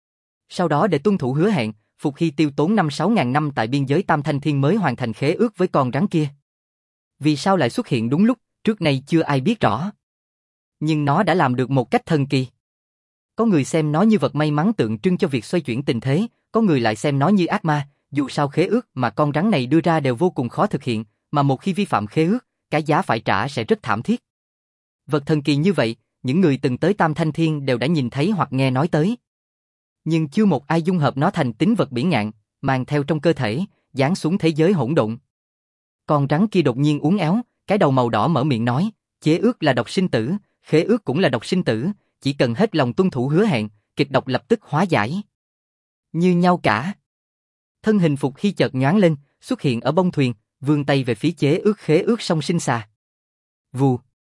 Sau đó để tuân thủ hứa hẹn, Phục Hy tiêu tốn 5-6 ngàn năm tại biên giới Tam Thanh Thiên mới hoàn thành khế ước với con rắn kia. Vì sao lại xuất hiện đúng lúc, trước nay chưa ai biết rõ. Nhưng nó đã làm được một cách thần kỳ. Có người xem nó như vật may mắn tượng trưng cho việc xoay chuyển tình thế, có người lại xem nó như ác ma, dù sao khế ước mà con rắn này đưa ra đều vô cùng khó thực hiện, mà một khi vi phạm khế ước, cái giá phải trả sẽ rất thảm thiết. Vật thần kỳ như vậy, những người từng tới Tam Thanh Thiên đều đã nhìn thấy hoặc nghe nói tới. Nhưng chưa một ai dung hợp nó thành tín vật bỉ ngạn, mang theo trong cơ thể, giáng xuống thế giới hỗn độn. Con rắn kia đột nhiên uốn éo, cái đầu màu đỏ mở miệng nói, chế ước là độc sinh tử, khế ước cũng là độc sinh tử, chỉ cần hết lòng tuân thủ hứa hẹn, kịch độc lập tức hóa giải. Như nhau cả. Thân hình Phục Hy chợt nhoáng lên, xuất hiện ở bông thuyền, vươn tay về phía chế ước khế ước song sinh xà. Vù.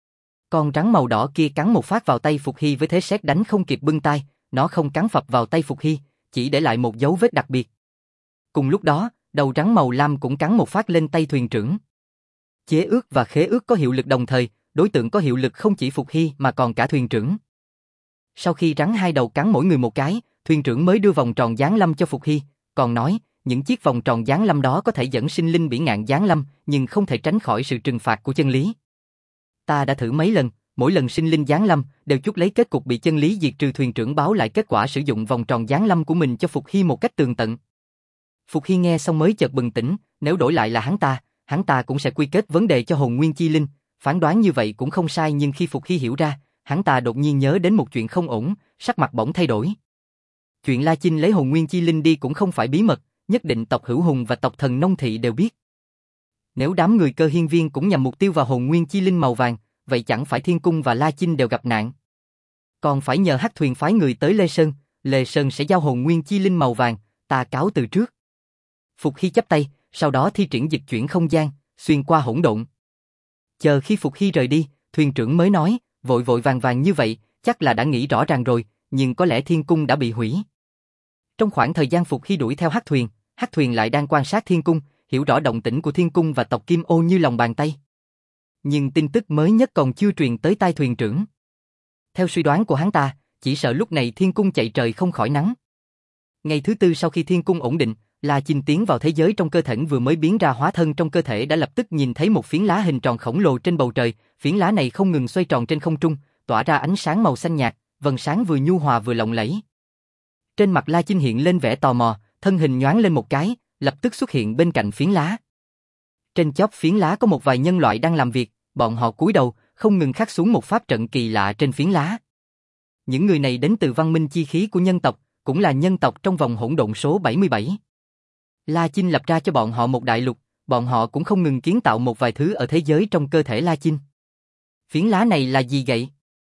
Con rắn màu đỏ kia cắn một phát vào tay Phục Hy với thế sét đánh không kịp bưng tay, nó không cắn phập vào tay Phục Hy, chỉ để lại một dấu vết đặc biệt. Cùng lúc đó, đầu rắn màu lam cũng cắn một phát lên tay thuyền trưởng. Chế ước và khế ước có hiệu lực đồng thời, đối tượng có hiệu lực không chỉ Phục Hy mà còn cả thuyền trưởng. Sau khi rắn hai đầu cắn mỗi người một cái, thuyền trưởng mới đưa vòng tròn giáng lâm cho Phục Hy, còn nói, những chiếc vòng tròn giáng lâm đó có thể dẫn sinh linh bỉ ngạn giáng lâm, nhưng không thể tránh khỏi sự trừng phạt của chân lý. Ta đã thử mấy lần, mỗi lần sinh linh giáng lâm đều chuốc lấy kết cục bị chân lý diệt trừ. Thuyền trưởng báo lại kết quả sử dụng vòng tròn giáng lâm của mình cho Phục Hy một cách tường tận. Phục Hy nghe xong mới chợt bừng tỉnh, nếu đổi lại là hắn ta cũng sẽ quy kết vấn đề cho hồn nguyên chi linh, phán đoán như vậy cũng không sai, nhưng khi Phục Hy hiểu ra, hắn ta đột nhiên nhớ đến một chuyện không ổn, sắc mặt bỗng thay đổi. Chuyện La Chinh lấy hồn nguyên chi linh đi cũng không phải bí mật, nhất định tộc Hữu Hùng và tộc Thần Nông Thị đều biết. Nếu đám người Cơ Hiên Viên cũng nhằm mục tiêu vào hồn nguyên chi linh màu vàng, vậy chẳng phải Thiên Cung và La Chinh đều gặp nạn. Còn phải nhờ Hắc Thuyền phái người tới Lê Sơn sẽ giao hồn nguyên chi linh màu vàng, ta cáo từ trước. Phục Hy chắp tay, sau đó thi triển dịch chuyển không gian, xuyên qua hỗn độn. Chờ khi Phục Hy rời đi, thuyền trưởng mới nói, vội vội vàng vàng như vậy, chắc là đã nghĩ rõ ràng rồi, nhưng có lẽ Thiên Cung đã bị hủy. Trong khoảng thời gian Phục Hy đuổi theo Hắc Thuyền lại đang quan sát Thiên Cung, hiểu rõ động tĩnh của Thiên Cung và tộc Kim Ô như lòng bàn tay. Nhưng tin tức mới nhất còn chưa truyền tới tai thuyền trưởng. Theo suy đoán của hắn ta, chỉ sợ lúc này Thiên Cung chạy trời không khỏi nắng. Ngày thứ tư sau khi Thiên Cung ổn định, La Chinh tiến vào thế giới trong cơ thể, vừa mới biến ra hóa thân trong cơ thể đã lập tức nhìn thấy một phiến lá hình tròn khổng lồ trên bầu trời. Phiến lá này không ngừng xoay tròn trên không trung, tỏa ra ánh sáng màu xanh nhạt, vầng sáng vừa nhu hòa vừa lộng lẫy. Trên mặt La Chinh hiện lên vẻ tò mò, thân hình nhoáng lên một cái, lập tức xuất hiện bên cạnh phiến lá. Trên chóp phiến lá có một vài nhân loại đang làm việc, bọn họ cúi đầu, không ngừng khắc xuống một pháp trận kỳ lạ trên phiến lá. Những người này đến từ văn minh chi khí của nhân tộc, cũng là nhân tộc trong vòng hỗn độn số 77. La Chinh lập ra cho bọn họ một đại lục, bọn họ cũng không ngừng kiến tạo một vài thứ ở thế giới trong cơ thể La Chinh. Phiến lá này là gì vậy?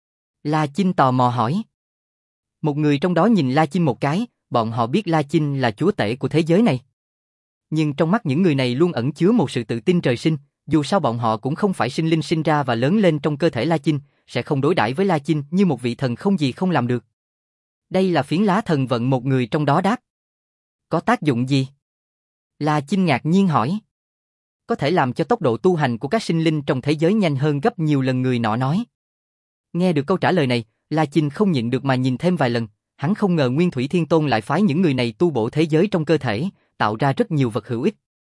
La Chinh tò mò hỏi. Một người trong đó nhìn La Chinh một cái, bọn họ biết La Chinh là chúa tể của thế giới này. Nhưng trong mắt những người này luôn ẩn chứa một sự tự tin trời sinh, dù sao bọn họ cũng không phải sinh linh sinh ra và lớn lên trong cơ thể La Chinh, sẽ không đối đãi với La Chinh như một vị thần không gì không làm được. Đây là phiến lá thần vận, một người trong đó đáp. Có tác dụng gì? La Chinh ngạc nhiên hỏi. Có thể làm cho tốc độ tu hành của các sinh linh trong thế giới nhanh hơn gấp nhiều lần, người nọ nói. Nghe được câu trả lời này, La Chinh không nhịn được mà nhìn thêm vài lần, hắn không ngờ Nguyên Thủy Thiên Tôn lại phái những người này tu bổ thế giới trong cơ thể, tạo ra rất nhiều vật hữu ích.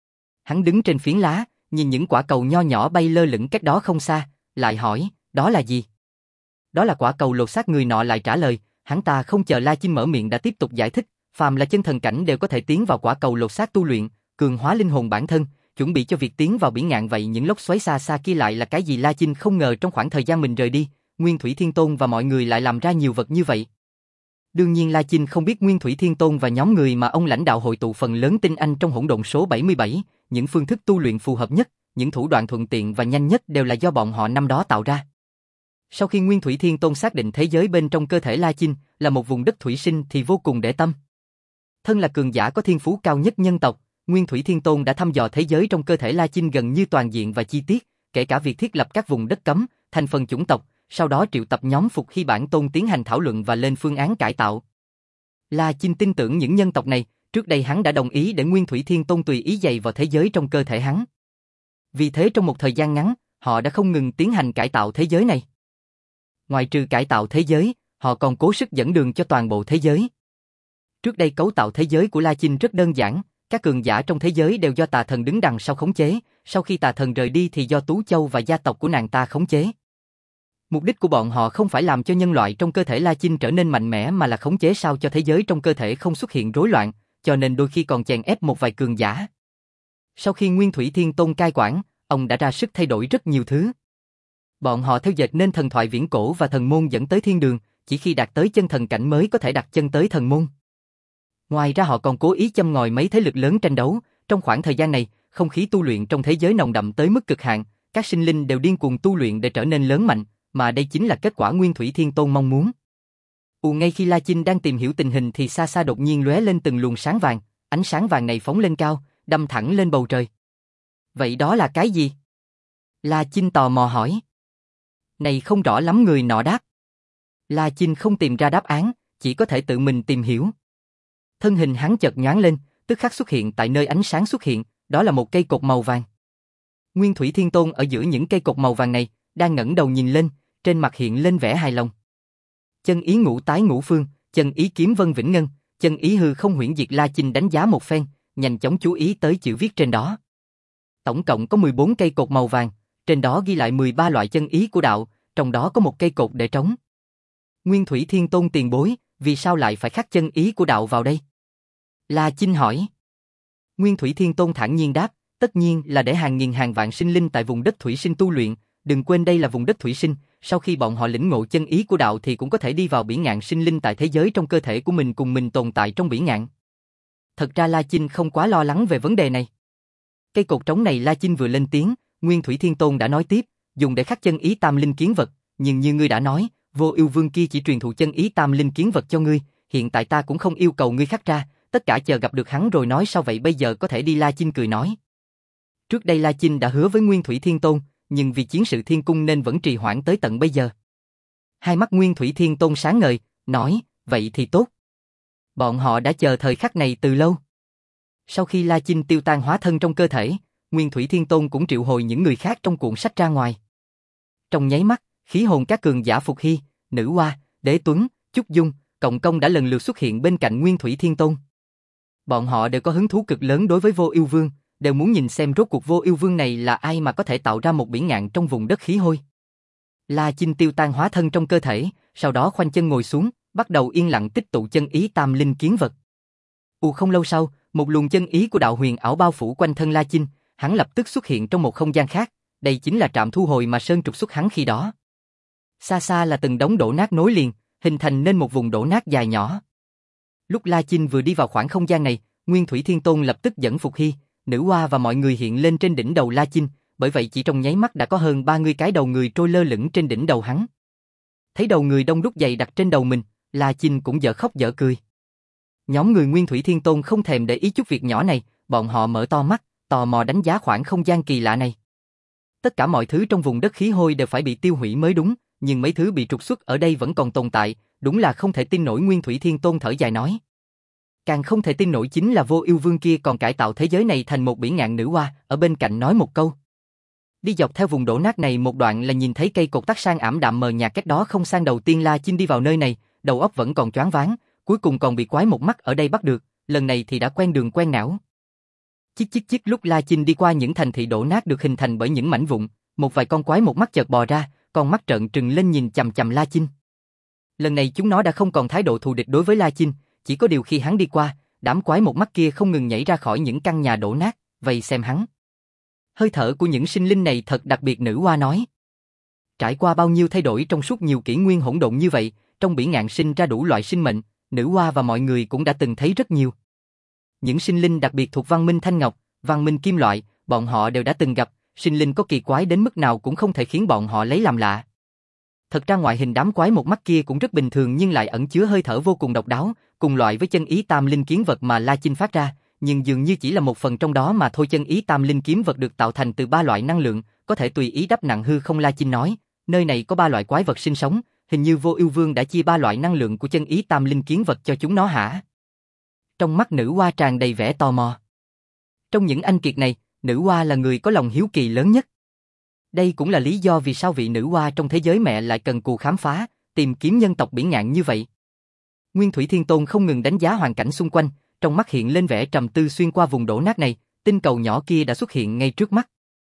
Hắn đứng trên phiến lá, nhìn những quả cầu nho nhỏ bay lơ lửng cách đó không xa, lại hỏi, đó là gì? Đó là quả cầu lột xác, người nọ lại trả lời, hắn ta không chờ La Chinh mở miệng đã tiếp tục giải thích, phàm là chân thần cảnh đều có thể tiến vào quả cầu lột xác tu luyện, cường hóa linh hồn bản thân, chuẩn bị cho việc tiến vào bỉ ngạn. Vậy những lốc xoáy xa xa kia lại là cái gì? La Chinh không ngờ trong khoảng thời gian mình rời đi, Nguyên Thủy Thiên Tôn và mọi người lại làm ra nhiều vật như vậy. Đương nhiên La Chinh không biết Nguyên Thủy Thiên Tôn và nhóm người mà ông lãnh đạo hội tụ phần lớn tinh anh trong hỗn độn số 77, những phương thức tu luyện phù hợp nhất, những thủ đoạn thuận tiện và nhanh nhất đều là do bọn họ năm đó tạo ra. Sau khi Nguyên Thủy Thiên Tôn xác định thế giới bên trong cơ thể La Chinh là một vùng đất thủy sinh thì vô cùng để tâm. Thân là cường giả có thiên phú cao nhất nhân tộc, Nguyên Thủy Thiên Tôn đã thăm dò thế giới trong cơ thể La Chinh gần như toàn diện và chi tiết, kể cả việc thiết lập các vùng đất cấm, thành phần chủng tộc, sau đó triệu tập nhóm Phục Hy bản tôn tiến hành thảo luận và lên phương án cải tạo. La Chinh tin tưởng những nhân tộc này, trước đây hắn đã đồng ý để Nguyên Thủy Thiên Tôn tùy ý dày vào thế giới trong cơ thể hắn. Vì thế trong một thời gian ngắn, họ đã không ngừng tiến hành cải tạo thế giới này. Ngoài trừ cải tạo thế giới, họ còn cố sức dẫn đường cho toàn bộ thế giới. Trước đây cấu tạo thế giới của La Chinh rất đơn giản, các cường giả trong thế giới đều do tà thần đứng đằng sau khống chế, sau khi tà thần rời đi thì do Tú Châu và gia tộc của nàng ta khống chế. Mục đích của bọn họ không phải làm cho nhân loại trong cơ thể La Chinh trở nên mạnh mẽ mà là khống chế sao cho thế giới trong cơ thể không xuất hiện rối loạn, cho nên đôi khi còn chèn ép một vài cường giả. Sau khi Nguyên Thủy Thiên Tôn cai quản, ông đã ra sức thay đổi rất nhiều thứ. Bọn họ theo dệt nên thần thoại viễn cổ và thần môn dẫn tới thiên đường, chỉ khi đạt tới chân thần cảnh mới có thể đặt chân tới thần môn. Ngoài ra họ còn cố ý châm ngòi mấy thế lực lớn tranh đấu, trong khoảng thời gian này, không khí tu luyện trong thế giới nồng đậm tới mức cực hạn, các sinh linh đều điên cuồng tu luyện để trở nên lớn mạnh, mà đây chính là kết quả Nguyên Thủy Thiên Tôn mong muốn. Ngay khi La Chinh đang tìm hiểu tình hình thì xa xa đột nhiên lóe lên từng luồng sáng vàng, ánh sáng vàng này phóng lên cao, đâm thẳng lên bầu trời. Vậy đó là cái gì? La Chinh tò mò hỏi. Này không rõ lắm, người nọ đáp. La Chinh không tìm ra đáp án, chỉ có thể tự mình tìm hiểu. Thân hình hắn chợt nhoáng lên, tức khắc xuất hiện tại nơi ánh sáng xuất hiện, đó là một cây cột màu vàng. Nguyên Thủy Thiên Tôn ở giữa những cây cột màu vàng này, đang ngẩng đầu nhìn lên, trên mặt hiện lên vẻ hài lòng. Chân ý ngũ tái ngũ phương, chân ý kiếm vân vĩnh ngân, chân ý hư không huyễn diệt. La Chinh đánh giá một phen, nhanh chóng chú ý tới chữ viết trên đó. Tổng cộng có 14 cây cột màu vàng, trên đó ghi lại 13 loại chân ý của đạo, trong đó có một cây cột để trống. Nguyên Thủy Thiên Tôn tiền bối, vì sao lại phải khắc chân ý của đạo vào đây? La Chinh hỏi. Nguyên Thủy Thiên Tôn thản nhiên đáp, tất nhiên là để hàng nghìn hàng vạn sinh linh tại vùng đất thủy sinh tu luyện, đừng quên đây là vùng đất thủy sinh, sau khi bọn họ lĩnh ngộ chân ý của đạo thì cũng có thể đi vào bỉ ngạn sinh linh tại thế giới trong cơ thể của mình cùng mình tồn tại trong bỉ ngạn. Thật ra La Chinh không quá lo lắng về vấn đề này. Cây cột trống này La Chinh vừa lên tiếng, Nguyên Thủy Thiên Tôn đã nói tiếp, dùng để khắc chân ý tam linh kiến vật, nhưng như ngươi đã nói, Vô Ưu Vương kia chỉ truyền thụ chân ý tam linh kiến vật cho ngươi, hiện tại ta cũng không yêu cầu ngươi khắc ra, tất cả chờ gặp được hắn rồi nói sao vậy, bây giờ có thể đi. La Chinh cười nói. Trước đây La Chinh đã hứa với Nguyên Thủy Thiên Tôn, nhưng vì chiến sự thiên cung nên vẫn trì hoãn tới tận bây giờ. Hai mắt Nguyên Thủy Thiên Tôn sáng ngời, nói, vậy thì tốt. Bọn họ đã chờ thời khắc này từ lâu. Sau khi La Chinh tiêu tan hóa thân trong cơ thể, Nguyên Thủy Thiên Tôn cũng triệu hồi những người khác trong cuộn sách ra ngoài. Trong nháy mắt, khí hồn các cường giả Phục Hy, Nữ Hoa, Đế Tuấn, Trúc Dung, Cộng Công đã lần lượt xuất hiện bên cạnh Nguyên Thủy Thiên Tôn. Bọn họ đều có hứng thú cực lớn đối với Vô Ưu Vương, đều muốn nhìn xem rốt cuộc Vô Ưu Vương này là ai mà có thể tạo ra một bỉ ngạn trong vùng đất khí hôi. La Chinh tiêu tan hóa thân trong cơ thể, sau đó khoanh chân ngồi xuống, bắt đầu yên lặng tích tụ chân ý tam linh kiến vật. Không lâu sau, một luồng chân ý của đạo huyền ảo bao phủ quanh thân La Chinh, hắn lập tức xuất hiện trong một không gian khác, đây chính là trạm thu hồi mà Sơn trục xuất hắn khi đó. Xa xa là từng đống đổ nát nối liền, hình thành nên một vùng đổ nát dài nhỏ. Lúc La Chinh vừa đi vào khoảng không gian này, Nguyên Thủy Thiên Tôn lập tức dẫn Phục Hy, Nữ Hoa và mọi người hiện lên trên đỉnh đầu La Chinh, bởi vậy chỉ trong nháy mắt đã có hơn 30 cái đầu người trôi lơ lửng trên đỉnh đầu hắn. Thấy đầu người đông đúc dày đặt trên đầu mình, La Chinh cũng dở khóc dở cười. Nhóm người Nguyên Thủy Thiên Tôn không thèm để ý chút việc nhỏ này, bọn họ mở to mắt, tò mò đánh giá khoảng không gian kỳ lạ này. Tất cả mọi thứ trong vùng đất khí hôi đều phải bị tiêu hủy mới đúng, nhưng mấy thứ bị trục xuất ở đây vẫn còn tồn tại, đúng là không thể tin nổi. Nguyên Thủy Thiên Tôn thở dài nói. Càng không thể tin nổi chính là Vô Ưu Vương kia còn cải tạo thế giới này thành một bỉ ngạn. Nữ Hoa ở bên cạnh nói một câu. Đi dọc theo vùng đổ nát này một đoạn là nhìn thấy cây cột tắc sang ảm đạm mờ nhạt cách đó không sang. Đầu tiên La Chinh đi vào nơi này, đầu óc vẫn còn choáng váng, cuối cùng còn bị quái một mắt ở đây bắt được, lần này thì đã quen đường quen não. Chích chích chích. Lúc La Chinh đi qua những thành thị đổ nát được hình thành bởi những mảnh vụn, một vài con quái một mắt chợt bò ra, con mắt trợn trừng lên nhìn chằm chằm La Chinh. Lần này chúng nó đã không còn thái độ thù địch đối với La Chinh, chỉ có điều khi hắn đi qua, đám quái một mắt kia không ngừng nhảy ra khỏi những căn nhà đổ nát, vây xem hắn. Hơi thở của những sinh linh này thật đặc biệt. Nữ Hoa nói. Trải qua bao nhiêu thay đổi trong suốt nhiều kỷ nguyên hỗn độn như vậy, trong bỉ ngạn sinh ra đủ loại sinh mệnh, Nữ Hoa và mọi người cũng đã từng thấy rất nhiều. Những sinh linh đặc biệt thuộc văn minh thanh ngọc, văn minh kim loại, bọn họ đều đã từng gặp, sinh linh có kỳ quái đến mức nào cũng không thể khiến bọn họ lấy làm lạ. Thật ra ngoại hình đám quái một mắt kia cũng rất bình thường nhưng lại ẩn chứa hơi thở vô cùng độc đáo, cùng loại với chân ý tam linh kiến vật mà La Chinh phát ra, nhưng dường như chỉ là một phần trong đó mà thôi. Chân ý tam linh kiếm vật được tạo thành từ 3 loại năng lượng, có thể tùy ý đắp nặng hư không. La Chinh nói, nơi này có 3 loại quái vật sinh sống, hình như Vô Ưu Vương đã chia 3 loại năng lượng của chân ý tam linh kiến vật cho chúng nó hả? Trong mắt Nữ Hoa tràn đầy vẻ tò mò. Trong những anh kiệt này, Nữ Hoa là người có lòng hiếu kỳ lớn nhất. Đây cũng là lý do vì sao vị Nữ Hoa trong thế giới mẹ lại cần cù khám phá, tìm kiếm nhân tộc bỉ ngạn như vậy. Nguyên Thủy Thiên Tôn không ngừng đánh giá hoàn cảnh xung quanh, trong mắt hiện lên vẻ trầm tư. Xuyên qua vùng đổ nát này, tinh cầu nhỏ kia đã xuất hiện ngay trước mắt.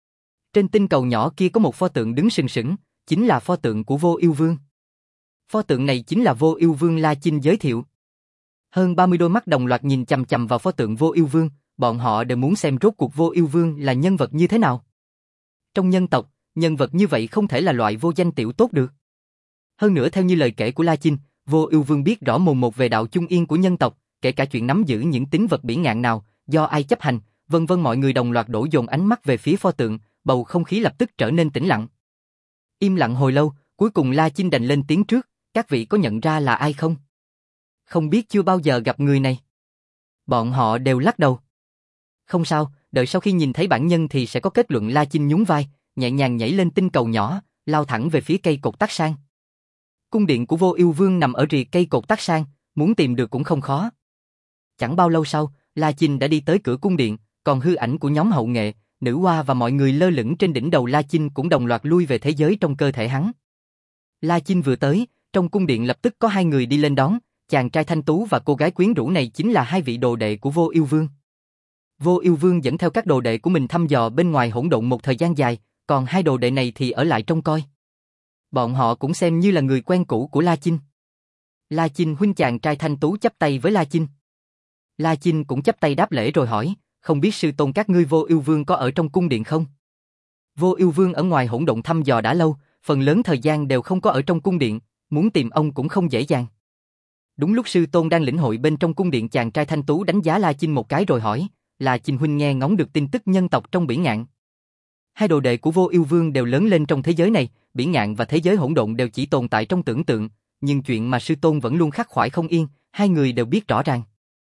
Trên tinh cầu nhỏ kia có một pho tượng đứng sừng sững, chính là pho tượng của Vô Ưu Vương. Pho tượng này chính là Vô Ưu Vương La Chinh giới thiệu. Hơn 30 đôi mắt đồng loạt nhìn chằm chằm vào pho tượng Vô Ưu Vương, bọn họ đều muốn xem rốt cuộc Vô Ưu Vương là nhân vật như thế nào. Trong nhân tộc, nhân vật như vậy không thể là loại vô danh tiểu tốt được. Hơn nữa theo như lời kể của La Chinh, Vô Ưu Vương biết rõ mồn một về đạo chung yên của nhân tộc, kể cả chuyện nắm giữ những tín vật bỉ ngạn nào, do ai chấp hành, vân vân. Mọi người đồng loạt đổ dồn ánh mắt về phía pho tượng, bầu không khí lập tức trở nên tĩnh lặng. Im lặng hồi lâu, cuối cùng La Chinh đành lên tiếng trước, các vị có nhận ra là ai không? Không biết, chưa bao giờ gặp người này. Bọn họ đều lắc đầu. Không sao, đợi sau khi nhìn thấy bản nhân thì sẽ có kết luận. La Chinh nhún vai, nhẹ nhàng nhảy lên tinh cầu nhỏ, lao thẳng về phía cây cột Tắc Sang. Cung điện của Vô Ưu Vương nằm ở rìa cây cột Tắc Sang, muốn tìm được cũng không khó. Chẳng bao lâu sau, La Chinh đã đi tới cửa cung điện, còn hư ảnh của nhóm hậu nghệ, nữ hoa và mọi người lơ lửng trên đỉnh đầu La Chinh cũng đồng loạt lui về thế giới trong cơ thể hắn. La Chinh vừa tới, trong cung điện lập tức có hai người đi lên đón, chàng trai thanh tú và cô gái quyến rũ này chính là hai vị đồ đệ của Vô Ưu Vương. Vô Ưu Vương dẫn theo các đồ đệ của mình thăm dò bên ngoài hỗn độn một thời gian dài, còn hai đồ đệ này thì ở lại trông coi. Bọn họ cũng xem như là người quen cũ của La Chinh. La Chinh huynh, chàng trai thanh tú chắp tay với La Chinh. La Chinh cũng chắp tay đáp lễ rồi hỏi, không biết sư tôn các ngươi Vô Ưu Vương có ở trong cung điện không? Vô Ưu Vương ở ngoài hỗn độn thăm dò đã lâu, phần lớn thời gian đều không có ở trong cung điện, muốn tìm ông cũng không dễ dàng. Đúng lúc sư tôn đang lĩnh hội bên trong cung điện, chàng trai thanh tú đánh giá La Chinh một cái rồi hỏi, La Chinh huynh nghe ngóng được tin tức nhân tộc trong Bỉ Ngạn? Hai đồ đệ của Vô Ưu Vương đều lớn lên trong thế giới này, Bỉ Ngạn và thế giới hỗn độn đều chỉ tồn tại trong tưởng tượng, nhưng chuyện mà sư tôn vẫn luôn khắc khoải không yên, hai người đều biết rõ ràng.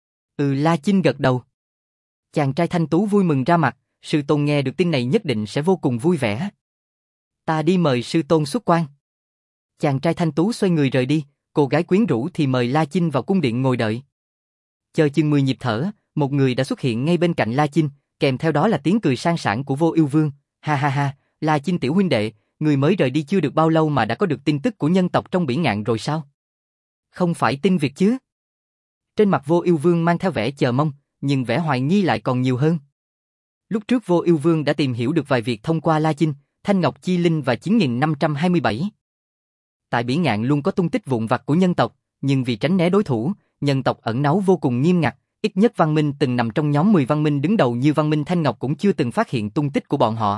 La Chinh gật đầu. Chàng trai thanh tú vui mừng ra mặt, sư tôn nghe được tin này nhất định sẽ vô cùng vui vẻ. Ta đi mời sư tôn xuất quan. Chàng trai thanh tú xoay người rời đi, cô gái quyến rũ thì mời La Chinh vào cung điện ngồi đợi. Chờ chừng 10 nhịp thở, một người đã xuất hiện ngay bên cạnh La Chinh, kèm theo đó là tiếng cười sang sảng của Vô Ưu Vương. Ha ha ha, La Chinh tiểu huynh đệ, người mới rời đi chưa được bao lâu mà đã có được tin tức của nhân tộc trong Bỉ Ngạn rồi sao? Không phải tin việc chứ? Trên mặt Vô Ưu Vương mang theo vẻ chờ mong, nhưng vẻ hoài nghi lại còn nhiều hơn. Lúc trước Vô Ưu Vương đã tìm hiểu được vài việc thông qua La Chinh, Thanh Ngọc Chi Linh và 9527. Tại Bỉ Ngạn luôn có tung tích vụn vặt của nhân tộc, nhưng vì tránh né đối thủ, nhân tộc ẩn náu vô cùng nghiêm ngặt, ít nhất văn minh từng nằm trong nhóm 10 văn minh đứng đầu như văn minh Thanh Ngọc cũng chưa từng phát hiện tung tích của bọn họ.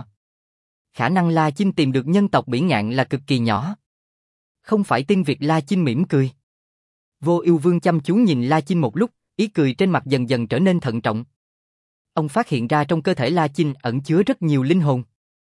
Khả năng La Chinh tìm được nhân tộc Bỉ Ngạn là cực kỳ nhỏ. Không phải tin việc. La Chinh mỉm cười. Vô Ưu Vương chăm chú nhìn La Chinh một lúc, ý cười trên mặt dần dần trở nên thận trọng. Ông phát hiện ra trong cơ thể La Chinh ẩn chứa rất nhiều linh hồn.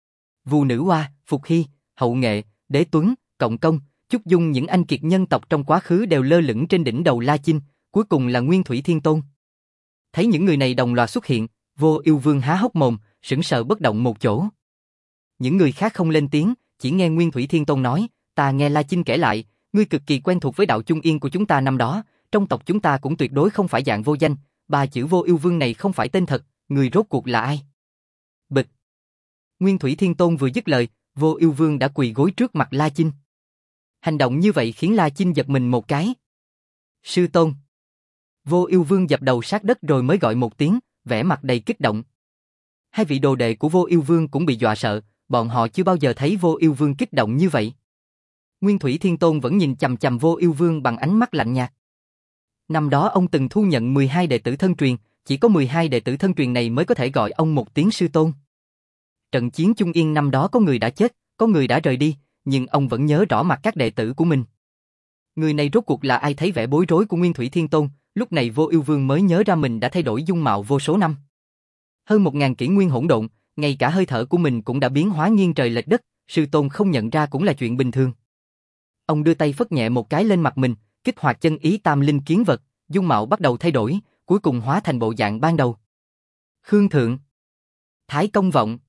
Vù Nữ Hoa, Phục Hy, Hậu Nghệ, Đế Tuấn, Cộng Công, Chúc Dung, những anh kiệt nhân tộc trong quá khứ đều lơ lửng trên đỉnh đầu La Chinh, cuối cùng là Nguyên Thủy Thiên Tôn. Thấy những người này đồng loạt xuất hiện, Vô Ưu Vương há hốc mồm, sững sờ bất động một chỗ. Những người khác không lên tiếng, chỉ nghe Nguyên Thủy Thiên Tôn nói, ta nghe La Chinh kể lại, ngươi cực kỳ quen thuộc với đạo chung yên của chúng ta năm đó, trong tộc chúng ta cũng tuyệt đối không phải dạng vô danh, ba chữ Vô Ưu Vương này không phải tên thật, người rốt cuộc là ai? Bịch. Nguyên Thủy Thiên Tôn vừa dứt lời, Vô Ưu Vương đã quỳ gối trước mặt La Chinh. Hành động như vậy khiến La Chinh giật mình một cái. Sư tôn. Vô Ưu Vương dập đầu sát đất rồi mới gọi một tiếng, vẻ mặt đầy kích động. Hai vị đồ đệ của Vô Ưu Vương cũng bị dọa sợ, bọn họ chưa bao giờ thấy Vô Ưu Vương kích động như vậy. Nguyên Thủy Thiên Tôn vẫn nhìn chằm chằm Vô Ưu Vương bằng ánh mắt lạnh nhạt. Năm đó ông từng thu nhận 12 đệ tử thân truyền, chỉ có 12 đệ tử thân truyền này mới có thể gọi ông một tiếng sư tôn. Trận chiến Trung Yên năm đó có người đã chết, có người đã rời đi, nhưng ông vẫn nhớ rõ mặt các đệ tử của mình. Người này rốt cuộc là ai? Thấy vẻ bối rối của Nguyên Thủy Thiên Tôn, lúc này Vô Ưu Vương mới nhớ ra mình đã thay đổi dung mạo vô số năm. Hơn 1000 kỷ nguyên hỗn độn, ngay cả hơi thở của mình cũng đã biến hóa nghiêng trời lệch đất, sư tôn không nhận ra cũng là chuyện bình thường. Ông đưa tay phất nhẹ một cái lên mặt mình, kích hoạt chân ý tam linh kiến vật, dung mạo bắt đầu thay đổi, cuối cùng hóa thành bộ dạng ban đầu. Khương Thượng, Thái Công Vọng.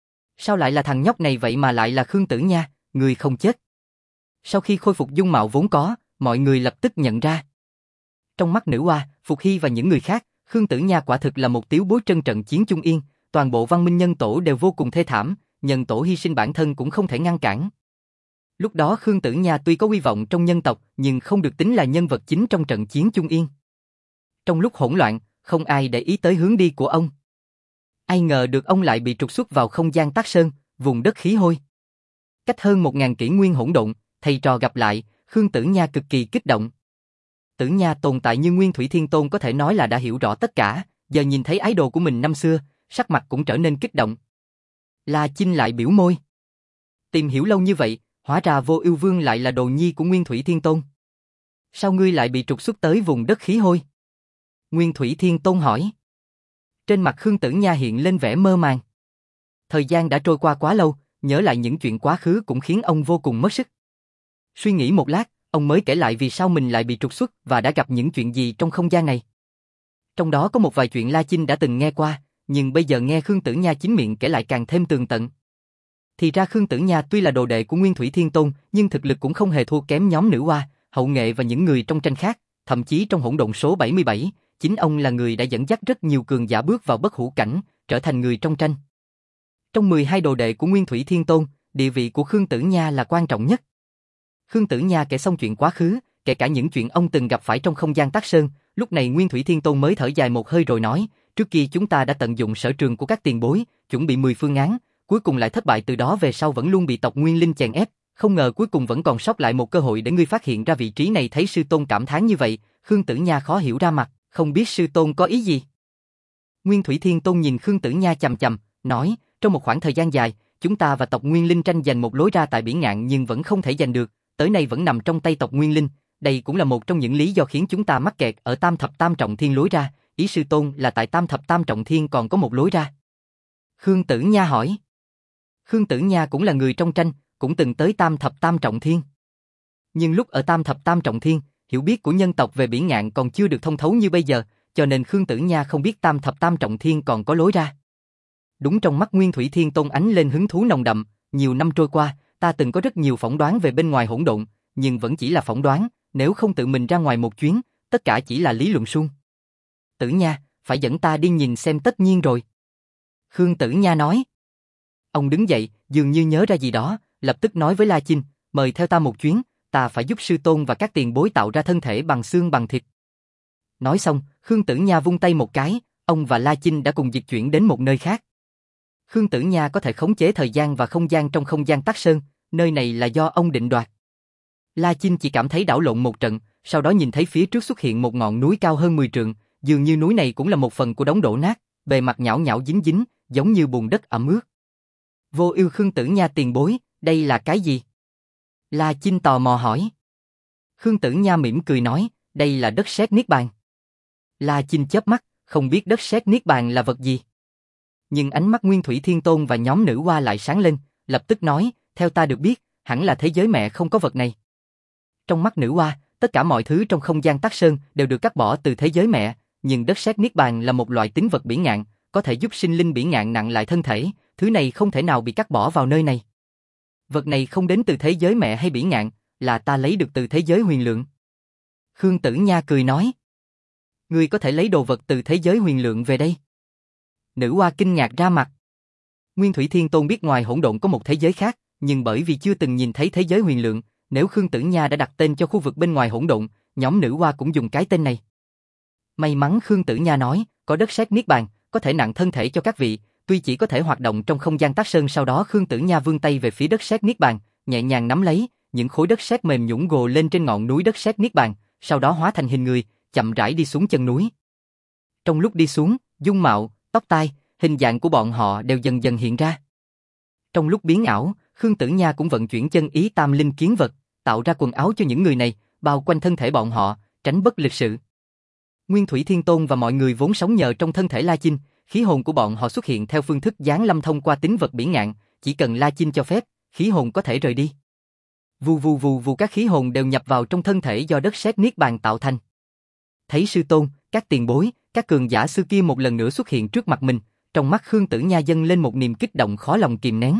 Sao lại là thằng nhóc này vậy mà lại là Khương Tử Nha, người không chết? Sau khi khôi phục dung mạo vốn có, mọi người lập tức nhận ra. Trong mắt Nữ Hoa, Phục Hy và những người khác, Khương Tử Nha quả thực là một tiếu bối trân trận chiến Trung Yên, toàn bộ văn minh nhân tổ đều vô cùng thê thảm, nhân tổ hy sinh bản thân cũng không thể ngăn cản. Lúc đó Khương Tử Nha tuy có uy vọng trong nhân tộc, nhưng không được tính là nhân vật chính trong trận chiến Trung Yên. Trong lúc hỗn loạn, không ai để ý tới hướng đi của ông. Ai ngờ được ông lại bị trục xuất vào không gian Tắc Sơn, vùng đất khí hôi. Cách hơn 1000 kỷ nguyên hỗn độn, thầy trò gặp lại, Khương Tử Nha cực kỳ kích động. Tử Nha tồn tại như Nguyên Thủy Thiên Tôn có thể nói là đã hiểu rõ tất cả, giờ nhìn thấy ái đồ của mình năm xưa, sắc mặt cũng trở nên kích động. La Chinh lại biểu môi. Tìm hiểu lâu như vậy, hóa ra Vô Ưu Vương lại là đồ nhi của Nguyên Thủy Thiên Tôn. Sao ngươi lại bị trục xuất tới vùng đất khí hôi? Nguyên Thủy Thiên Tôn hỏi. Trên mặt Khương Tử Nha hiện lên vẻ mơ màng. Thời gian đã trôi qua quá lâu, nhớ lại những chuyện quá khứ cũng khiến ông vô cùng mất sức. Suy nghĩ một lát, ông mới kể lại vì sao mình lại bị trục xuất và đã gặp những chuyện gì trong không gian này. Trong đó có một vài chuyện La Chinh đã từng nghe qua, nhưng bây giờ nghe Khương Tử Nha chính miệng kể lại càng thêm tường tận. Thì ra Khương Tử Nha tuy là đồ đệ của Nguyên Thủy Thiên Tôn, nhưng thực lực cũng không hề thua kém nhóm Nữ Hoa, Hậu Nghệ và những người trong tranh khác, thậm chí trong hỗn độn số 77, chính ông là người đã dẫn dắt rất nhiều cường giả bước vào bất hủ cảnh, trở thành người trong tranh. Trong 12 đồ đệ của Nguyên Thủy Thiên Tôn, địa vị của Khương Tử Nha là quan trọng nhất. Khương Tử Nha kể xong chuyện quá khứ, kể cả những chuyện ông từng gặp phải trong không gian Tắc Sơn, lúc này Nguyên Thủy Thiên Tôn mới thở dài một hơi rồi nói, trước kia chúng ta đã tận dụng sở trường của các tiền bối, chuẩn bị 10 phương án, cuối cùng lại thất bại, từ đó về sau vẫn luôn bị tộc Nguyên Linh chèn ép, không ngờ cuối cùng vẫn còn sót lại một cơ hội để ngươi phát hiện ra vị trí này. Thấy sư tôn cảm thán như vậy, Khương Tử Nha khó hiểu ra mặt, không biết sư tôn có ý gì. Nguyên Thủy Thiên Tôn nhìn Khương Tử Nha chằm chằm, nói, trong một khoảng thời gian dài, chúng ta và tộc Nguyên Linh tranh giành một lối ra tại biển ngạn nhưng vẫn không thể giành được, tới nay vẫn nằm trong tay tộc Nguyên Linh, đây cũng là một trong những lý do khiến chúng ta mắc kẹt ở Tam Thập Tam Trọng Thiên lối ra, ý sư tôn là tại Tam Thập Tam Trọng Thiên còn có một lối ra. Khương Tử Nha hỏi. Khương Tử Nha cũng là người trong tranh, cũng từng tới Tam Thập Tam Trọng Thiên. Nhưng lúc ở Tam Thập Tam Trọng Thiên, hiểu biết của nhân tộc về biển ngạn còn chưa được thông thấu như bây giờ, cho nên Khương Tử Nha không biết Tam Thập Tam Trọng Thiên còn có lối ra. Đúng, trong mắt Nguyên Thủy Thiên Tôn ánh lên hứng thú nồng đậm, nhiều năm trôi qua, ta từng có rất nhiều phỏng đoán về bên ngoài hỗn độn, nhưng vẫn chỉ là phỏng đoán, nếu không tự mình ra ngoài một chuyến, tất cả chỉ là lý luận suông. Tử Nha, phải dẫn ta đi nhìn xem tất nhiên rồi. Khương Tử Nha nói. Ông đứng dậy, dường như nhớ ra gì đó, lập tức nói với La Chinh, mời theo ta một chuyến, ta phải giúp sư tôn và các tiền bối tạo ra thân thể bằng xương bằng thịt. Nói xong, Khương Tử Nha vung tay một cái, ông và La Chinh đã cùng dịch chuyển đến một nơi khác. Khương Tử Nha có thể khống chế thời gian và không gian trong không gian Tắc Sơn, nơi này là do ông định đoạt. La Chinh chỉ cảm thấy đảo lộn một trận, sau đó nhìn thấy phía trước xuất hiện một ngọn núi cao hơn 10 trượng, dường như núi này cũng là một phần của đống đổ nát, bề mặt nhão nhão dính dính, giống như bùn đất ẩm ướt. Vô Ưu Khương Tử Nha tiền bối, đây là cái gì? La Chinh tò mò hỏi. Khương Tử Nha mỉm cười nói, đây là đất sét niết bàn. La Chinh chớp mắt, không biết đất sét niết bàn là vật gì. Nhưng ánh mắt Nguyên Thủy Thiên Tôn và nhóm Nữ Hoa lại sáng lên, lập tức nói, theo ta được biết, hẳn là thế giới mẹ không có vật này. Trong mắt Nữ Hoa, tất cả mọi thứ trong không gian Tắc Sơn đều được cắt bỏ từ thế giới mẹ, nhưng đất sét niết bàn là một loại tín vật biển ngạn, có thể giúp sinh linh biển ngạn nặng lại thân thể, thứ này không thể nào bị cắt bỏ vào nơi này. Vật này không đến từ thế giới mẹ hay biển ngạn, là ta lấy được từ thế giới huyền lượng. Khương Tử Nha cười nói. Ngươi có thể lấy đồ vật từ thế giới huyền lượng về đây? Nữ Hoa kinh ngạc ra mặt. Nguyên Thủy Thiên Tôn biết ngoài hỗn độn có một thế giới khác, nhưng bởi vì chưa từng nhìn thấy thế giới huyền lượng, nếu Khương Tử Nha đã đặt tên cho khu vực bên ngoài hỗn độn, nhóm Nữ Hoa cũng dùng cái tên này. May mắn Khương Tử Nha nói, có đất sét niết bàn, có thể nặng thân thể cho các vị, tuy chỉ có thể hoạt động trong không gian Tắc Sơn. Sau đó Khương Tử Nha vươn tay về phía đất sét niết bàn, nhẹ nhàng nắm lấy, những khối đất sét mềm nhũn gồ lên trên ngọn núi đất sét niết bàn, sau đó hóa thành hình người, chậm rãi đi xuống chân núi. Trong lúc đi xuống, dung mạo, tóc tai, hình dạng của bọn họ đều dần dần hiện ra. Trong lúc biến ảo, Khương Tử Nha cũng vận chuyển chân ý tam linh kiến vật, tạo ra quần áo cho những người này, bao quanh thân thể bọn họ, tránh bất lịch sự. Nguyên Thủy Thiên Tôn và mọi người vốn sống nhờ trong thân thể La Chinh, khí hồn của bọn họ xuất hiện theo phương thức giáng lâm thông qua tín vật biển ngạn, chỉ cần La Chinh cho phép, khí hồn có thể rời đi. Vù vù vù vù, các khí hồn đều nhập vào trong thân thể do đất sét niết bàn tạo thành. Thấy sư tôn, các tiền bối, các cường giả xưa kia một lần nữa xuất hiện trước mặt mình, trong mắt Khương Tử Nha dâng lên một niềm kích động khó lòng kìm nén.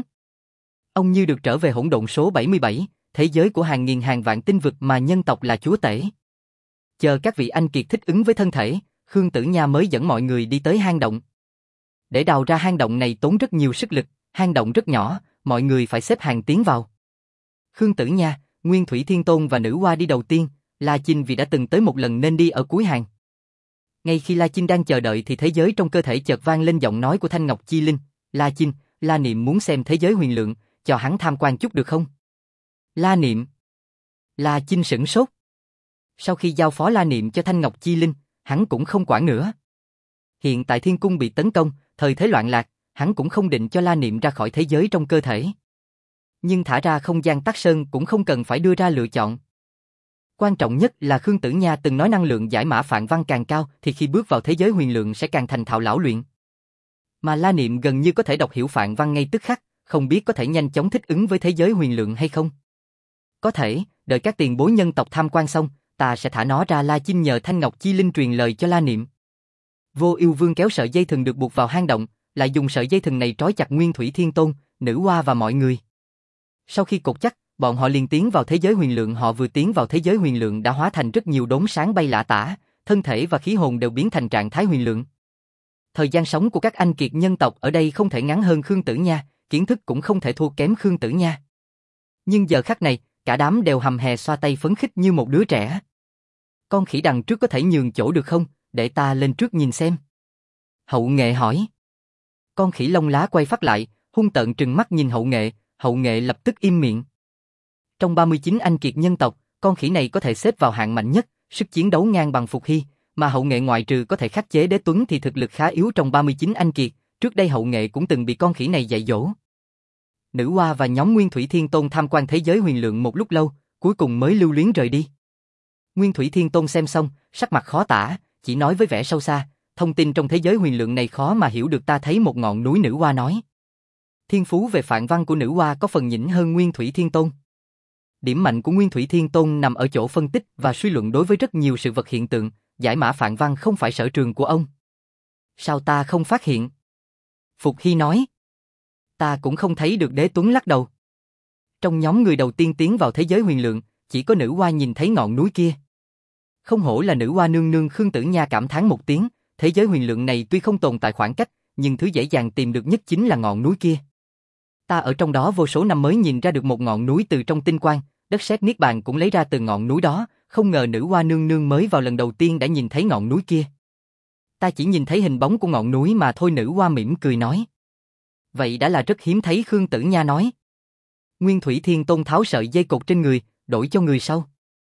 Ông như được trở về hỗn độn số 77, thế giới của hàng nghìn hàng vạn tinh vực mà nhân tộc là chúa tể. Chờ các vị anh kiệt thích ứng với thân thể, Khương Tử Nha mới dẫn mọi người đi tới hang động. Để đào ra hang động này tốn rất nhiều sức lực, hang động rất nhỏ, mọi người phải xếp hàng tiến vào. Khương Tử Nha, Nguyên Thủy Thiên Tôn và Nữ Hoa đi đầu tiên, La Chinh vì đã từng tới một lần nên đi ở cuối hàng. Ngay khi La Chinh đang chờ đợi thì thế giới trong cơ thể chợt vang lên giọng nói của Thanh Ngọc Chi Linh, La Chinh, La Niệm muốn xem thế giới huyền lượng, cho hắn tham quan chút được không? La Niệm. La Chinh sửng sốt. Sau khi giao phó La Niệm cho Thanh Ngọc Chi Linh, hắn cũng không quản nữa. Hiện tại thiên cung bị tấn công, thời thế loạn lạc, hắn cũng không định cho La Niệm ra khỏi thế giới trong cơ thể. Nhưng thả ra không gian Tắc Sơn cũng không cần phải đưa ra lựa chọn. Quan trọng nhất là Khương Tử Nha từng nói năng lượng giải mã Phạn Văn càng cao thì khi bước vào thế giới huyền lượng sẽ càng thành thạo lão luyện. Mà La Niệm gần như có thể đọc hiểu Phạn Văn ngay tức khắc, không biết có thể nhanh chóng thích ứng với thế giới huyền lượng hay không. Có thể, đợi các tiền bối nhân tộc tham quan xong, ta sẽ thả nó ra. La Chinh nhờ Thanh Ngọc Chi Linh truyền lời cho La Niệm. Vô Ưu Vương kéo sợi dây thừng được buộc vào hang động, lại dùng sợi dây thừng này trói chặt Nguyên Thủy Thiên Tôn, Nữ Hoa và mọi người. Sau khi cột chắc, bọn họ liền tiến vào thế giới huyền lượng. Họ vừa tiến vào thế giới huyền lượng đã hóa thành rất nhiều đốm sáng bay lả tả, thân thể và khí hồn đều biến thành trạng thái huyền lượng. Thời gian sống của các anh kiệt nhân tộc ở đây không thể ngắn hơn Khương Tử Nha, kiến thức cũng không thể thua kém Khương Tử Nha. Nhưng giờ khắc này, cả đám đều hầm hè xoa tay phấn khích như một đứa trẻ. Con khỉ đằng trước có thể nhường chỗ được không, để ta lên trước nhìn xem. Hậu Nghệ hỏi. Con khỉ lông lá quay phát lại, hung tợn trừng mắt nhìn Hậu Nghệ lập tức im miệng. Trong 39 anh kiệt nhân tộc, con khỉ này có thể xếp vào hạng mạnh nhất, sức chiến đấu ngang bằng Phục Hy, mà Hậu Nghệ ngoại trừ có thể khắc chế Đế Tuấn thì thực lực khá yếu trong 39 anh kiệt, trước đây Hậu Nghệ cũng từng bị con khỉ này dạy dỗ. Nữ Hoa và nhóm Nguyên Thủy Thiên Tôn tham quan thế giới huyền lượng một lúc lâu, cuối cùng mới lưu luyến rời đi. Nguyên Thủy Thiên Tôn xem xong, sắc mặt khó tả, chỉ nói với vẻ sâu xa, thông tin trong thế giới huyền lượng này khó mà hiểu được. Ta thấy một ngọn núi. Nữ Hoa nói. Thiên phú về Phạn Văn của Nữ Hoa có phần nhỉnh hơn Nguyên Thủy Thiên Tôn. Điểm mạnh của Nguyên Thủy Thiên Tôn nằm ở chỗ phân tích và suy luận đối với rất nhiều sự vật hiện tượng, giải mã Phạn Văn không phải sở trường của ông. Sao ta không phát hiện? Phục Hy nói. Ta cũng không thấy được. Đế Tuấn lắc đầu. Trong nhóm người đầu tiên tiến vào thế giới huyền lượng, chỉ có Nữ Hoa nhìn thấy ngọn núi kia. Không hổ là Nữ Hoa nương nương. Khương Tử Nha cảm thán một tiếng, thế giới huyền lượng này tuy không tồn tại khoảng cách, nhưng thứ dễ dàng tìm được nhất chính là ngọn núi kia. Ta ở trong đó vô số năm mới nhìn ra được một ngọn núi từ trong tinh quang, đất sét niết bàn cũng lấy ra từ ngọn núi đó, không ngờ Nữ Hoa nương nương mới vào lần đầu tiên đã nhìn thấy ngọn núi kia. Ta chỉ nhìn thấy hình bóng của ngọn núi mà thôi. Nữ Hoa mỉm cười nói. Vậy đã là rất hiếm thấy. Khương Tử Nha nói. Nguyên Thủy Thiên Tôn tháo sợi dây cột trên người, đổi cho người sau.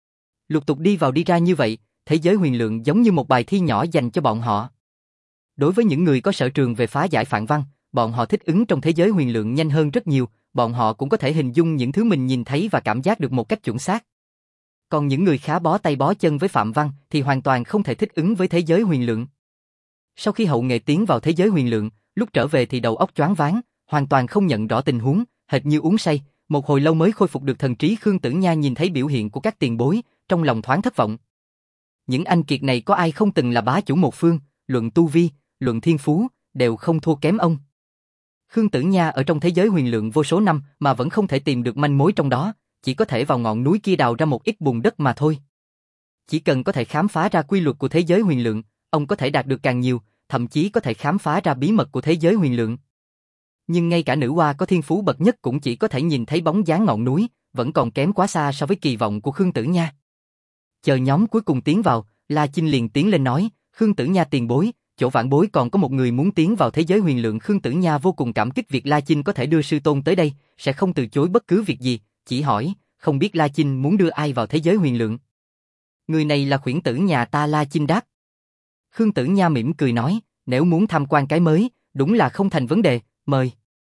Lục tục đi vào đi ra như vậy, thế giới huyền lượng giống như một bài thi nhỏ dành cho bọn họ. Đối với những người có sở trường về phá giải Phạn Văn, bọn họ thích ứng trong thế giới huyền lượng nhanh hơn rất nhiều, bọn họ cũng có thể hình dung những thứ mình nhìn thấy và cảm giác được một cách chuẩn xác. Còn những người khá bó tay bó chân với Phạn Văn thì hoàn toàn không thể thích ứng với thế giới huyền lượng. Sau khi Hậu Nghệ tiến vào thế giới huyền lượng, lúc trở về thì đầu óc choáng váng, hoàn toàn không nhận rõ tình huống, hệt như uống say, một hồi lâu mới khôi phục được thần trí. Khương Tử Nha nhìn thấy biểu hiện của các tiền bối, trong lòng thoáng thất vọng. Những anh kiệt này có ai không từng là bá chủ một phương, luận tu vi, luận thiên phú, đều không thua kém ông. Khương Tử Nha ở trong thế giới huyền lượng vô số năm mà vẫn không thể tìm được manh mối trong đó, chỉ có thể vào ngọn núi kia đào ra một ít bùn đất mà thôi. Chỉ cần có thể khám phá ra quy luật của thế giới huyền lượng, ông có thể đạt được càng nhiều, thậm chí có thể khám phá ra bí mật của thế giới huyền lượng. Nhưng ngay cả Nữ Hoa có thiên phú bậc nhất cũng chỉ có thể nhìn thấy bóng dáng ngọn núi, vẫn còn kém quá xa so với kỳ vọng của Khương Tử Nha. Chờ nhóm cuối cùng tiến vào, La Chinh liền tiến lên nói, Khương Tử Nha tiền bối, chỗ vãn bối còn có một người muốn tiến vào thế giới huyền lượng. Khương Tử Nha vô cùng cảm kích việc La Chinh có thể đưa sư tôn tới đây, sẽ không từ chối bất cứ việc gì, chỉ hỏi, không biết La Chinh muốn đưa ai vào thế giới huyền lượng. Người này là khuyển tử nhà ta. La Chinh đáp. Khương Tử Nha mỉm cười nói, nếu muốn tham quan cái mới, đúng là không thành vấn đề, mời.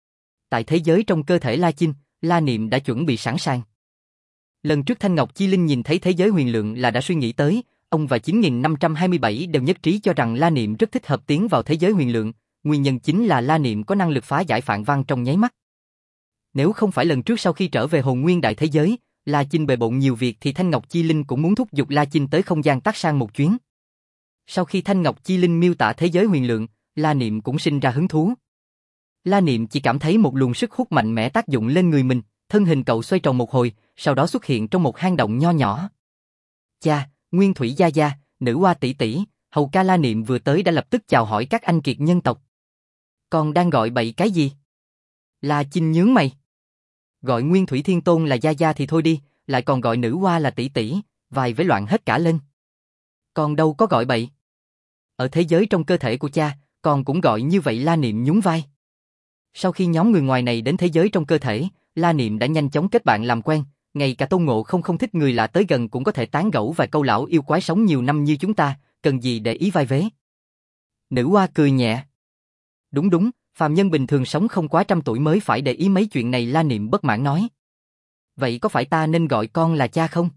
Tại thế giới trong cơ thể La Chinh, La Niệm đã chuẩn bị sẵn sàng. Lần trước Thanh Ngọc Chi Linh nhìn thấy thế giới huyền lượng là đã suy nghĩ tới, ông và 9527 đều nhất trí cho rằng La Niệm rất thích hợp tiến vào thế giới huyền lượng, nguyên nhân chính là La Niệm có năng lực phá giải Phạn Văn trong nháy mắt. Nếu không phải lần trước sau khi trở về hồn nguyên đại thế giới, La Chinh bề bộn nhiều việc thì Thanh Ngọc Chi Linh cũng muốn thúc giục La Chinh tới không gian Tắc Sang một chuyến. Sau khi Thanh Ngọc Chi Linh miêu tả thế giới huyền lượng, La Niệm cũng sinh ra hứng thú. La Niệm chỉ cảm thấy một luồng sức hút mạnh mẽ tác dụng lên người mình, thân hình cậu xoay tròn một hồi, sau đó xuất hiện trong một hang động nho nhỏ. Cha, Nguyên Thủy gia gia, Nữ Hoa tỷ tỷ, hầu ca. La Niệm vừa tới đã lập tức chào hỏi các anh kiệt nhân tộc. Con đang gọi bậy cái gì? La Chinh nhướng mày. Gọi Nguyên Thủy Thiên Tôn là gia gia thì thôi đi, lại còn gọi Nữ Hoa là tỷ tỷ, vài vế loạn hết cả lên. Con đâu có gọi bậy. Ở thế giới trong cơ thể của cha, con cũng gọi như vậy. La Niệm nhún vai. Sau khi nhóm người ngoài này đến thế giới trong cơ thể, La Niệm đã nhanh chóng kết bạn làm quen, ngay cả Tôn Ngộ không thích người lạ tới gần cũng có thể tán gẫu vài câu lão yêu quái sống nhiều năm như chúng ta, cần gì để ý vai vế. Nữ hoa cười nhẹ. Đúng đúng, phàm nhân bình thường sống không quá 100 tuổi mới phải để ý mấy chuyện này, La Niệm bất mãn nói. Vậy có phải ta nên gọi con là cha không?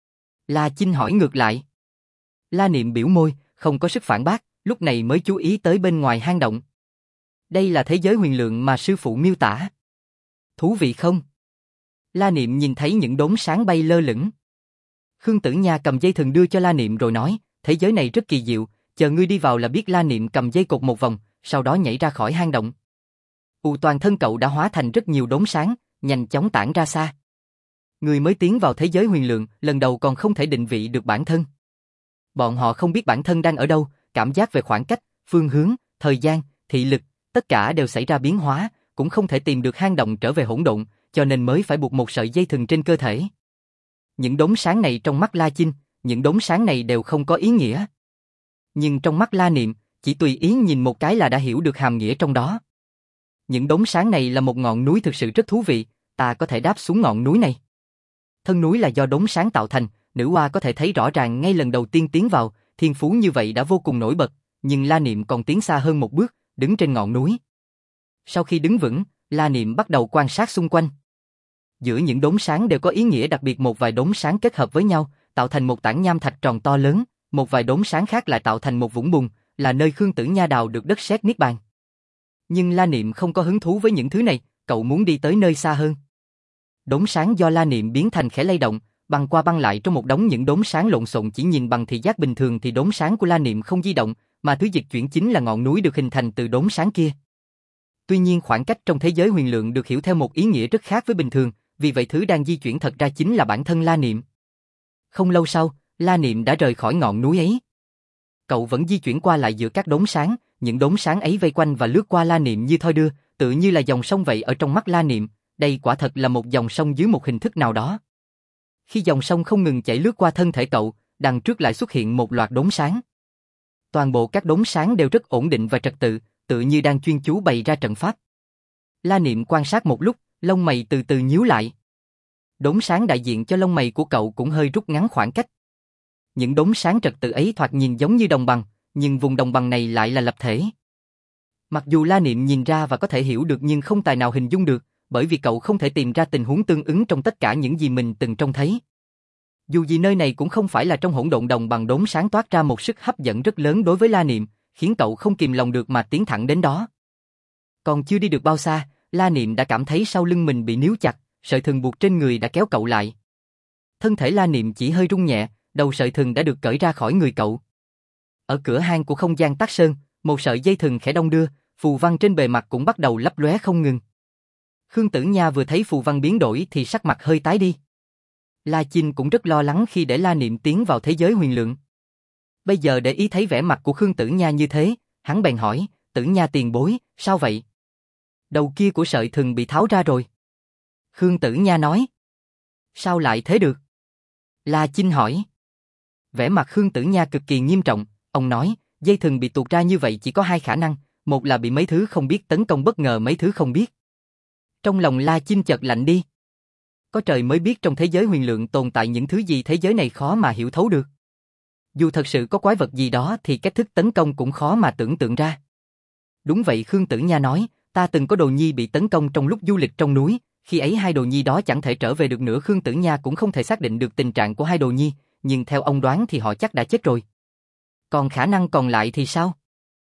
La Chinh hỏi ngược lại. La Niệm biểu môi, không có sức phản bác, lúc này mới chú ý tới bên ngoài hang động. Đây là thế giới huyền lượng mà sư phụ miêu tả. Thú vị không? La Niệm nhìn thấy những đốm sáng bay lơ lửng. Khương Tử Nha cầm dây thừng đưa cho La Niệm rồi nói, thế giới này rất kỳ diệu, chờ ngươi đi vào là biết. La Niệm cầm dây cột một vòng, sau đó nhảy ra khỏi hang động. Toàn thân cậu đã hóa thành rất nhiều đốm sáng, nhanh chóng tản ra xa. Người mới tiến vào thế giới huyền lượng, lần đầu còn không thể định vị được bản thân. Bọn họ không biết bản thân đang ở đâu, cảm giác về khoảng cách, phương hướng, thời gian, thị lực, tất cả đều xảy ra biến hóa, cũng không thể tìm được hang động trở về hỗn độn, cho nên mới phải buộc một sợi dây thừng trên cơ thể. Những đốm sáng này trong mắt La Chinh, những đốm sáng này đều không có ý nghĩa. Nhưng trong mắt La Niệm, chỉ tùy ý nhìn một cái là đã hiểu được hàm nghĩa trong đó. Những đốm sáng này là một ngọn núi thực sự rất thú vị, ta có thể đáp xuống ngọn núi này. Thân núi là do đốm sáng tạo thành, nữ hoa có thể thấy rõ ràng ngay lần đầu tiên tiến vào, thiên phú như vậy đã vô cùng nổi bật, nhưng La Niệm còn tiến xa hơn một bước, đứng trên ngọn núi. Sau khi đứng vững, La Niệm bắt đầu quan sát xung quanh. Giữa những đốm sáng đều có ý nghĩa đặc biệt, một vài đốm sáng kết hợp với nhau, tạo thành một tảng nham thạch tròn to lớn, một vài đốm sáng khác lại tạo thành một vũng bùn, là nơi Khương Tử Nha đào được đất sét niết bàn. Nhưng La Niệm không có hứng thú với những thứ này, cậu muốn đi tới nơi xa hơn. Đốm sáng do La Niệm biến thành khẽ lay động, băng qua băng lại trong một đống những đốm sáng lộn xộn, chỉ nhìn bằng thị giác bình thường thì đốm sáng của La Niệm không di động, mà thứ dịch chuyển chính là ngọn núi được hình thành từ đốm sáng kia. Tuy nhiên khoảng cách trong thế giới huyền lượng được hiểu theo một ý nghĩa rất khác với bình thường, vì vậy thứ đang di chuyển thật ra chính là bản thân La Niệm. Không lâu sau, La Niệm đã rời khỏi ngọn núi ấy. Cậu vẫn di chuyển qua lại giữa các đốm sáng, những đốm sáng ấy vây quanh và lướt qua La Niệm như thoi đưa, tự như là dòng sông vậy ở trong mắt La Niệm, đây quả thật là một dòng sông dưới một hình thức nào đó. Khi dòng sông không ngừng chảy lướt qua thân thể cậu, đằng trước lại xuất hiện một loạt đốm sáng. Toàn bộ các đốm sáng đều rất ổn định và trật tự, tự như đang chuyên chú bày ra trận pháp. La Niệm quan sát một lúc, lông mày từ từ nhíu lại. Đốm sáng đại diện cho lông mày của cậu cũng hơi rút ngắn khoảng cách. Những đốm sáng trật tự ấy thoạt nhìn giống như đồng bằng, nhưng vùng đồng bằng này lại là lập thể. Mặc dù La Niệm nhìn ra và có thể hiểu được nhưng không tài nào hình dung được, bởi vì cậu không thể tìm ra tình huống tương ứng trong tất cả những gì mình từng trông thấy. Dù gì nơi này cũng không phải là trong hỗn độn, đồng bằng đốm sáng toát ra một sức hấp dẫn rất lớn đối với La Niệm, khiến cậu không kìm lòng được mà tiến thẳng đến đó. Còn chưa đi được bao xa, La Niệm đã cảm thấy sau lưng mình bị níu chặt, sợi thừng buộc trên người đã kéo cậu lại. Thân thể La Niệm chỉ hơi rung nhẹ, đầu sợi thừng đã được cởi ra khỏi người cậu. Ở cửa hang của không gian Tắc Sơn, một sợi dây thừng khẽ đong đưa, phù văn trên bề mặt cũng bắt đầu lấp lóe không ngừng. Khương Tử Nha vừa thấy phù văn biến đổi thì sắc mặt hơi tái đi. La Chinh cũng rất lo lắng khi để La Niệm tiến vào thế giới huyền lượng. Bây giờ để ý thấy vẻ mặt của Khương Tử Nha như thế, hắn bèn hỏi, Tử Nha tiền bối, sao vậy? Đầu kia của sợi thừng bị tháo ra rồi. Khương Tử Nha nói. Sao lại thế được? La Chinh hỏi. Vẻ mặt Khương Tử Nha cực kỳ nghiêm trọng, ông nói, dây thừng bị tuột ra như vậy chỉ có hai khả năng, một là bị mấy thứ không biết tấn công bất ngờ, mấy thứ không biết. Trong lòng La Chinh chợt lạnh đi. Có trời mới biết trong thế giới huyền lượng tồn tại những thứ gì, thế giới này khó mà hiểu thấu được. Dù thật sự có quái vật gì đó thì cách thức tấn công cũng khó mà tưởng tượng ra. Đúng vậy, Khương Tử Nha nói, ta từng có đồ nhi bị tấn công trong lúc du lịch trong núi, khi ấy hai đồ nhi đó chẳng thể trở về được nữa. Khương Tử Nha cũng không thể xác định được tình trạng của hai đồ nhi, nhưng theo ông đoán thì họ chắc đã chết rồi. Còn khả năng còn lại thì sao?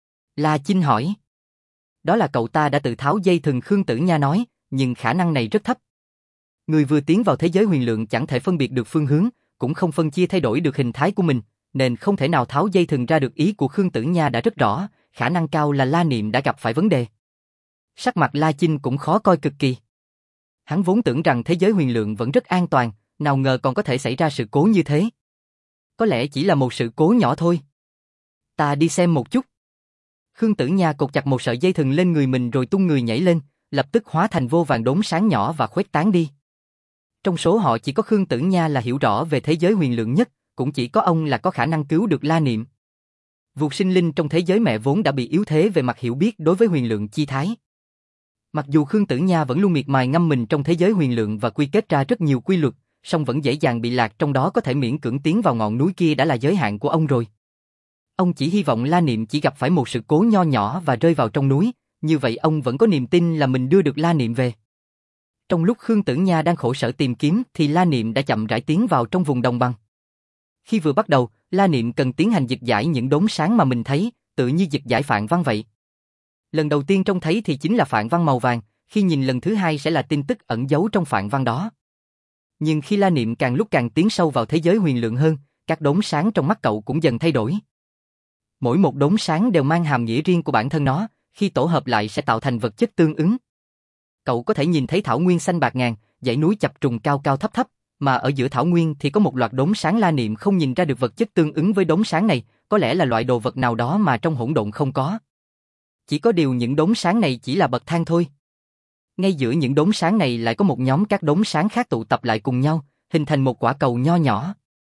La Chinh hỏi. Đó là cậu ta đã tự tháo dây thừng, Khương Tử Nha nói, nhưng khả năng này rất thấp. Người vừa tiến vào thế giới huyền lượng chẳng thể phân biệt được phương hướng, cũng không phân chia thay đổi được hình thái của mình, nên không thể nào tháo dây thừng ra được. Ý của Khương Tử Nha đã rất rõ, khả năng cao là La Niệm đã gặp phải vấn đề. Sắc mặt La Chinh cũng khó coi cực kỳ. Hắn vốn tưởng rằng thế giới huyền lượng vẫn rất an toàn, nào ngờ còn có thể xảy ra sự cố như thế. Có lẽ chỉ là một sự cố nhỏ thôi. Ta đi xem một chút. Khương Tử Nha cột chặt một sợi dây thừng lên người mình rồi tung người nhảy lên, lập tức hóa thành vô vàn đốm sáng nhỏ và khuếch tán đi. Trong số họ chỉ có Khương Tử Nha là hiểu rõ về thế giới huyền lượng nhất, cũng chỉ có ông là có khả năng cứu được La Niệm. Vụt sinh linh trong thế giới mẹ vốn đã bị yếu thế về mặt hiểu biết đối với huyền lượng chi thái. Mặc dù Khương Tử Nha vẫn luôn miệt mài ngâm mình trong thế giới huyền lượng và quy kết ra rất nhiều quy luật, song vẫn dễ dàng bị lạc trong đó, có thể miễn cưỡng tiến vào ngọn núi kia đã là giới hạn của ông rồi. Ông chỉ hy vọng La Niệm chỉ gặp phải một sự cố nho nhỏ và rơi vào trong núi, như vậy ông vẫn có niềm tin là mình đưa được La Niệm về. Trong lúc Khương Tử Nha đang khổ sở tìm kiếm thì La Niệm đã chậm rãi tiến vào trong vùng đồng bằng. Khi vừa bắt đầu, La Niệm cần tiến hành dịch giải những đốm sáng mà mình thấy, tự như dịch giải phạn văn vậy. Lần đầu tiên trông thấy thì chính là phạn văn màu vàng, khi nhìn lần thứ hai sẽ là tin tức ẩn giấu trong phạn văn đó. Nhưng khi La Niệm càng lúc càng tiến sâu vào thế giới huyền lượng hơn, các đốm sáng trong mắt cậu cũng dần thay đổi. Mỗi một đốm sáng đều mang hàm nghĩa riêng của bản thân nó, khi tổ hợp lại sẽ tạo thành vật chất tương ứng. Cậu có thể nhìn thấy thảo nguyên xanh bạt ngàn, dãy núi chập trùng cao cao thấp thấp, mà ở giữa thảo nguyên thì có một loạt đốm sáng. La Niệm không nhìn ra được vật chất tương ứng với đốm sáng này, có lẽ là loại đồ vật nào đó mà trong hỗn độn không có. Chỉ có điều những đốm sáng này chỉ là bậc thang thôi. Ngay giữa những đốm sáng này lại có một nhóm các đốm sáng khác tụ tập lại cùng nhau, hình thành một quả cầu nho nhỏ.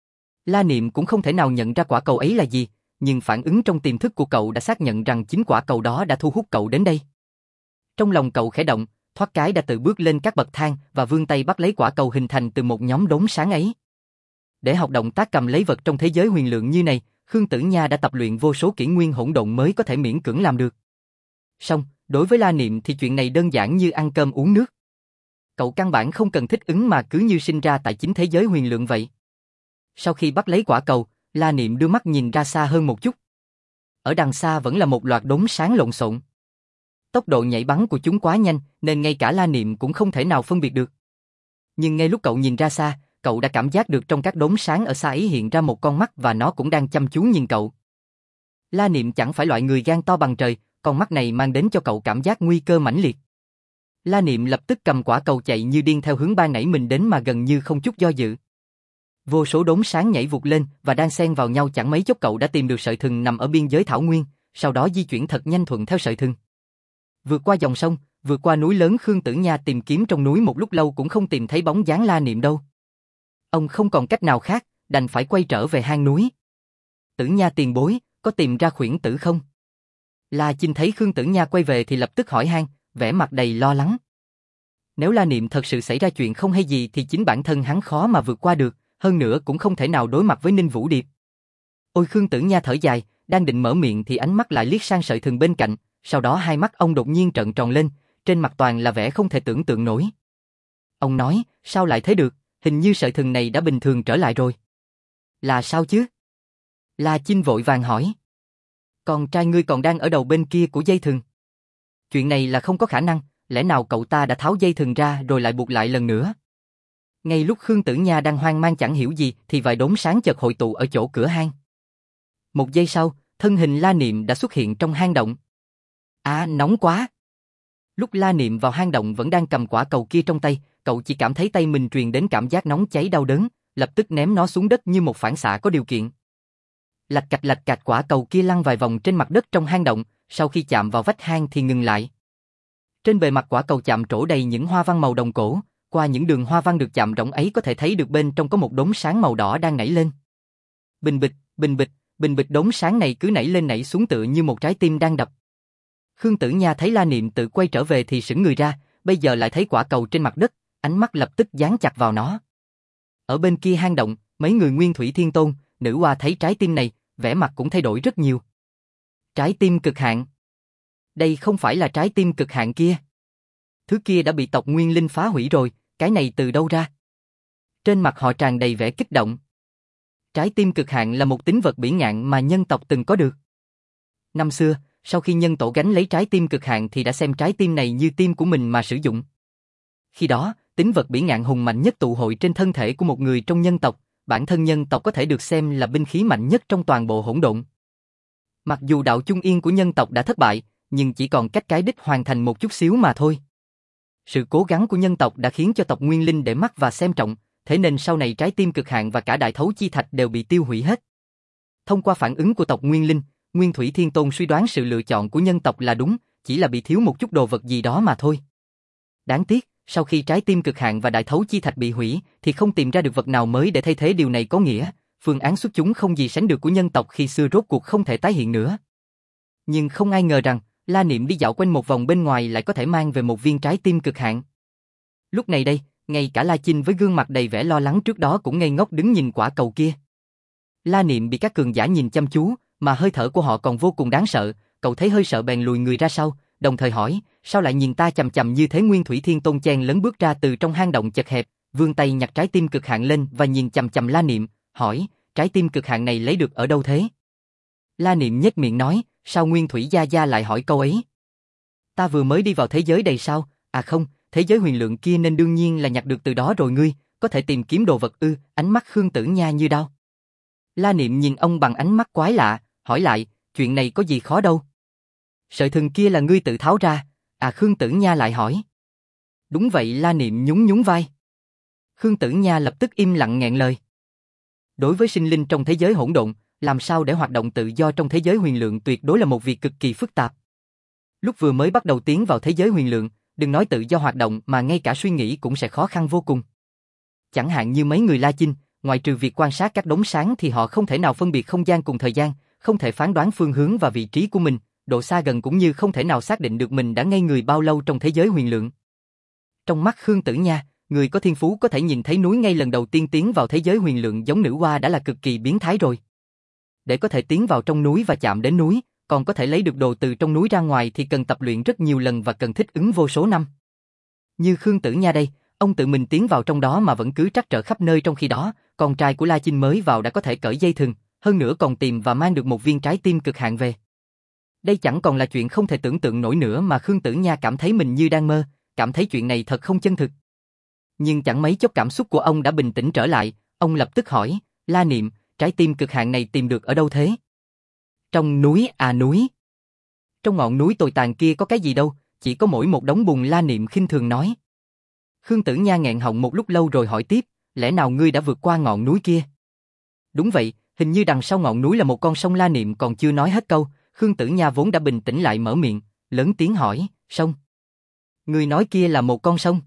La Niệm cũng không thể nào nhận ra quả cầu ấy là gì, nhưng phản ứng trong tiềm thức của cậu đã xác nhận rằng chính quả cầu đó đã thu hút cậu đến đây. Trong lòng cậu khẽ động, thoát cái đã tự bước lên các bậc thang và vươn tay bắt lấy quả cầu hình thành từ một nhóm đốm sáng ấy. Để học động tác cầm lấy vật trong thế giới huyền lượng như này, Khương Tử Nha đã tập luyện vô số kỷ nguyên hỗn độn mới có thể miễn cưỡng làm được. Song, đối với La Niệm thì chuyện này đơn giản như ăn cơm uống nước. Cậu căn bản không cần thích ứng mà cứ như sinh ra tại chính thế giới huyền lượng vậy. Sau khi bắt lấy quả cầu, La Niệm đưa mắt nhìn ra xa hơn một chút. Ở đằng xa vẫn là một loạt đốm sáng lộn xộn. Tốc độ nhảy bắn của chúng quá nhanh nên ngay cả La Niệm cũng không thể nào phân biệt được. Nhưng ngay lúc cậu nhìn ra xa, cậu đã cảm giác được trong các đốm sáng ở xa ấy hiện ra một con mắt và nó cũng đang chăm chú nhìn cậu. La Niệm chẳng phải loại người gan to bằng trời, con mắt này mang đến cho cậu cảm giác nguy cơ mãnh liệt. La Niệm lập tức cầm quả cầu chạy như điên theo hướng ban nãy mình đến mà gần như không chút do dự. Vô số đốm sáng nhảy vụt lên và đang xen vào nhau, chẳng mấy chốc cậu đã tìm được sợi thừng nằm ở biên giới thảo nguyên, sau đó di chuyển thật nhanh thuận theo sợi thừng. Vượt qua dòng sông, vượt qua núi lớn, Khương Tử Nha tìm kiếm trong núi một lúc lâu cũng không tìm thấy bóng dáng La Niệm đâu. Ông không còn cách nào khác, đành phải quay trở về hang núi. Tử Nha tiền bối, có tìm ra Khuyển Tử không? La Chinh thấy Khương Tử Nha quay về thì lập tức hỏi han, vẻ mặt đầy lo lắng. Nếu La Niệm thật sự xảy ra chuyện không hay gì thì chính bản thân hắn khó mà vượt qua được, hơn nữa cũng không thể nào đối mặt với Ninh Vũ Điệp. Ôi, Khương Tử Nha thở dài, đang định mở miệng thì ánh mắt lại liếc sang sợi thừng bên cạnh, sau đó hai mắt ông đột nhiên trợn tròn lên, trên mặt toàn là vẻ không thể tưởng tượng nổi. Ông nói, sao lại thế được, hình như sợi thừng này đã bình thường trở lại rồi. Là sao chứ? La Chinh vội vàng hỏi. Con trai ngươi còn đang ở đầu bên kia của dây thừng. Chuyện này là không có khả năng, lẽ nào cậu ta đã tháo dây thừng ra rồi lại buộc lại lần nữa? Ngay lúc Khương Tử Nha đang hoang mang chẳng hiểu gì thì vài đốm sáng chợt hội tụ ở chỗ cửa hang. Một giây sau, thân hình La Niệm đã xuất hiện trong hang động. À, nóng quá! Lúc La Niệm vào hang động vẫn đang cầm quả cầu kia trong tay, cậu chỉ cảm thấy tay mình truyền đến cảm giác nóng cháy đau đớn, lập tức ném nó xuống đất như một phản xạ có điều kiện. Lạch cạch quả cầu kia lăn vài vòng trên mặt đất trong hang động, sau khi chạm vào vách hang thì ngừng lại. Trên bề mặt quả cầu chạm trổ đầy những hoa văn màu đồng cổ, qua những đường hoa văn được chạm rỗng ấy có thể thấy được bên trong có một đốm sáng màu đỏ đang nảy lên. Bình bịch, bình bịch, bình bịch, đốm sáng này cứ nảy lên nảy xuống tựa như một trái tim đang đập. Khương Tử Nha thấy La Niệm tự quay trở về thì sững người ra, bây giờ lại thấy quả cầu trên mặt đất, ánh mắt lập tức dán chặt vào nó. Ở bên kia hang động, mấy người Nguyên Thủy Thiên Tôn, Nữ Hoa thấy trái tim này, vẻ mặt cũng thay đổi rất nhiều. Trái tim cực hạn. Đây không phải là trái tim cực hạn kia. Thứ kia đã bị tộc Nguyên Linh phá hủy rồi, cái này từ đâu ra? Trên mặt họ tràn đầy vẻ kích động. Trái tim cực hạn là một tín vật bỉ ngạn mà nhân tộc từng có được. Năm xưa, sau khi nhân tổ gánh lấy trái tim cực hạn thì đã xem trái tim này như tim của mình mà sử dụng. Khi đó, tín vật bỉ ngạn hùng mạnh nhất tụ hội trên thân thể của một người trong nhân tộc, bản thân nhân tộc có thể được xem là binh khí mạnh nhất trong toàn bộ hỗn độn. Mặc dù đạo chung yên của nhân tộc đã thất bại, nhưng chỉ còn cách cái đích hoàn thành một chút xíu mà thôi. Sự cố gắng của nhân tộc đã khiến cho tộc Nguyên Linh để mắt và xem trọng, thế nên sau này trái tim cực hạn và cả đại thấu chi thạch đều bị tiêu hủy hết. Thông qua phản ứng của tộc Nguyên Linh, Nguyên Thủy Thiên Tôn suy đoán sự lựa chọn của nhân tộc là đúng, chỉ là bị thiếu một chút đồ vật gì đó mà thôi. Đáng tiếc, sau khi trái tim cực hạn và đại thấu chi thạch bị hủy, thì không tìm ra được vật nào mới để thay thế. Điều này có nghĩa, phương án xuất chúng không gì sánh được của nhân tộc khi xưa rốt cuộc không thể tái hiện nữa. Nhưng không ai ngờ rằng, La Niệm đi dạo quanh một vòng bên ngoài lại có thể mang về một viên trái tim cực hạn. Lúc này đây, ngay cả La Chinh với gương mặt đầy vẻ lo lắng trước đó cũng ngây ngốc đứng nhìn quả cầu kia. La Niệm bị các cường giả nhìn chăm chú, mà hơi thở của họ còn vô cùng đáng sợ, cậu thấy hơi sợ bèn lùi người ra sau, đồng thời hỏi, sao lại nhìn ta chằm chằm như thế? Nguyên Thủy Thiên Tôn chen lấn bước ra từ trong hang động chật hẹp, vươn tay nhặt trái tim cực hạn lên và nhìn chằm chằm La Niệm, hỏi, trái tim cực hạn này lấy được ở đâu thế? La Niệm nhếch miệng nói, sao Nguyên Thủy Gia Gia lại hỏi câu ấy? Ta vừa mới đi vào thế giới đầy sao? À không, thế giới huyền lượng kia nên đương nhiên là nhặt được từ đó rồi. Ngươi có thể tìm kiếm đồ vật ư? Ánh mắt Khương Tử Nha như đao. La Niệm nhìn ông bằng ánh mắt quái lạ, hỏi lại, chuyện này có gì khó đâu? Sợi thừng kia là ngươi tự tháo ra? À, Khương Tử Nha lại hỏi. Đúng vậy. La Niệm nhún nhún vai. Khương Tử Nha lập tức im lặng nghẹn lời. Đối với sinh linh trong thế giới hỗn độn, làm sao để hoạt động tự do trong thế giới huyền lượng tuyệt đối là một việc cực kỳ phức tạp. Lúc vừa mới bắt đầu tiến vào thế giới huyền lượng, đừng nói tự do hoạt động mà ngay cả suy nghĩ cũng sẽ khó khăn vô cùng. Chẳng hạn như mấy người La Chinh, ngoài trừ việc quan sát các đốm sáng thì họ không thể nào phân biệt không gian cùng thời gian, không thể phán đoán phương hướng và vị trí của mình, độ xa gần cũng như không thể nào xác định được mình đã ngây người bao lâu trong thế giới huyền lượng. Trong mắt Khương Tử Nha, người có thiên phú có thể nhìn thấy núi ngay lần đầu tiên tiến vào thế giới huyền lượng giống nữ hoa đã là cực kỳ biến thái rồi. Để có thể tiến vào trong núi và chạm đến núi, còn có thể lấy được đồ từ trong núi ra ngoài thì cần tập luyện rất nhiều lần và cần thích ứng vô số năm. Như Khương Tử Nha đây, ông tự mình tiến vào trong đó mà vẫn cứ trắc trở khắp nơi, trong khi đó, con trai của La Chinh mới vào đã có thể cởi dây thừng, hơn nữa còn tìm và mang được một viên trái tim cực hạn về. Đây chẳng còn là chuyện không thể tưởng tượng nổi nữa mà Khương Tử Nha cảm thấy mình như đang mơ, cảm thấy chuyện này thật không chân thực. Nhưng chẳng mấy chốc cảm xúc của ông đã bình tĩnh trở lại, ông lập tức hỏi, La Niệm, trái tim cực hạn này tìm được ở đâu thế? Trong núi à? Núi? Trong ngọn núi tồi tàn kia có cái gì đâu, chỉ có mỗi một đống bùn. La Niệm khinh thường nói. Khương Tử Nha nghẹn họng một lúc lâu rồi hỏi tiếp, lẽ nào ngươi đã vượt qua ngọn núi kia? Đúng vậy, hình như đằng sau ngọn núi là một con sông. La Niệm còn chưa nói hết câu, Khương Tử Nha vốn đã bình tĩnh lại mở miệng, lớn tiếng hỏi, sông? Ngươi nói kia là một con sông?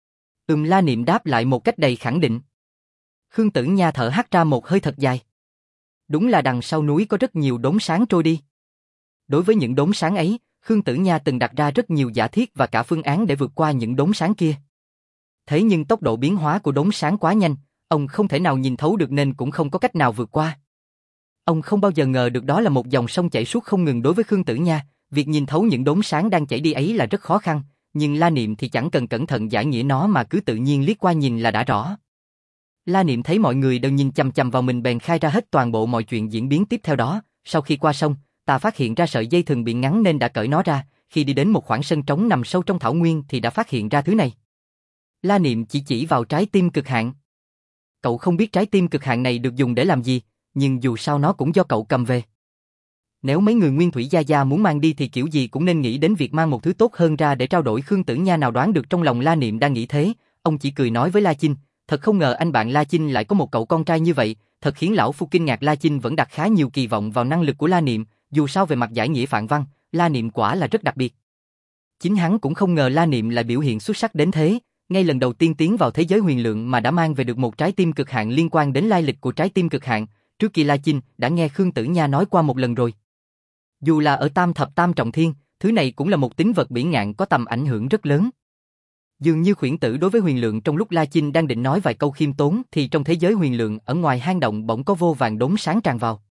La Niệm đáp lại một cách đầy khẳng định. Khương Tử Nha thở hắt ra một hơi thật dài. Đúng là đằng sau núi có rất nhiều đốm sáng trôi đi. Đối với những đốm sáng ấy, Khương Tử Nha từng đặt ra rất nhiều giả thiết và cả phương án để vượt qua những đốm sáng kia. Thế nhưng tốc độ biến hóa của đốm sáng quá nhanh, ông không thể nào nhìn thấu được nên cũng không có cách nào vượt qua. Ông không bao giờ ngờ được đó là một dòng sông chảy suốt không ngừng. Đối với Khương Tử Nha, việc nhìn thấu những đốm sáng đang chảy đi ấy là rất khó khăn, nhưng La Niệm thì chẳng cần cẩn thận giải nghĩa nó mà cứ tự nhiên liếc qua nhìn là đã rõ. La Niệm thấy mọi người đều nhìn chằm chằm vào mình bèn khai ra hết toàn bộ mọi chuyện diễn biến tiếp theo đó. Sau khi qua sông, ta phát hiện ra sợi dây thừng bị ngắn nên đã cởi nó ra, khi đi đến một khoảng sân trống nằm sâu trong thảo nguyên thì đã phát hiện ra thứ này. La Niệm chỉ vào trái tim cực hạn. Cậu không biết trái tim cực hạn này được dùng để làm gì, nhưng dù sao nó cũng do cậu cầm về. Nếu mấy người Nguyên Thủy Gia Gia muốn mang đi thì kiểu gì cũng nên nghĩ đến việc mang một thứ tốt hơn ra để trao đổi. Khương Tử Nha nào đoán được trong lòng La Niệm đang nghĩ thế, ông chỉ cười nói với La Chinh, thật không ngờ anh bạn La Chinh lại có một cậu con trai như vậy, thật khiến lão phu kinh ngạc. La Chinh vẫn đặt khá nhiều kỳ vọng vào năng lực của La Niệm, dù sao về mặt giải nghĩa phạn văn, La Niệm quả là rất đặc biệt. Chính hắn cũng không ngờ La Niệm lại biểu hiện xuất sắc đến thế, ngay lần đầu tiên tiến vào thế giới huyền lượng mà đã mang về được một trái tim cực hạn. Liên quan đến lai lịch của trái tim cực hạn, trước kia La Chinh đã nghe Khương Tử Nha nói qua một lần rồi. Dù là ở Tam Thập Tam Trọng Thiên, thứ này cũng là một tín vật bỉ ngạn có tầm ảnh hưởng rất lớn. Dường như khuyển tử đối với huyền lượng. Trong lúc La Chinh đang định nói vài câu khiêm tốn thì trong thế giới huyền lượng ở ngoài hang động bỗng có vô vàn đốm sáng tràn vào.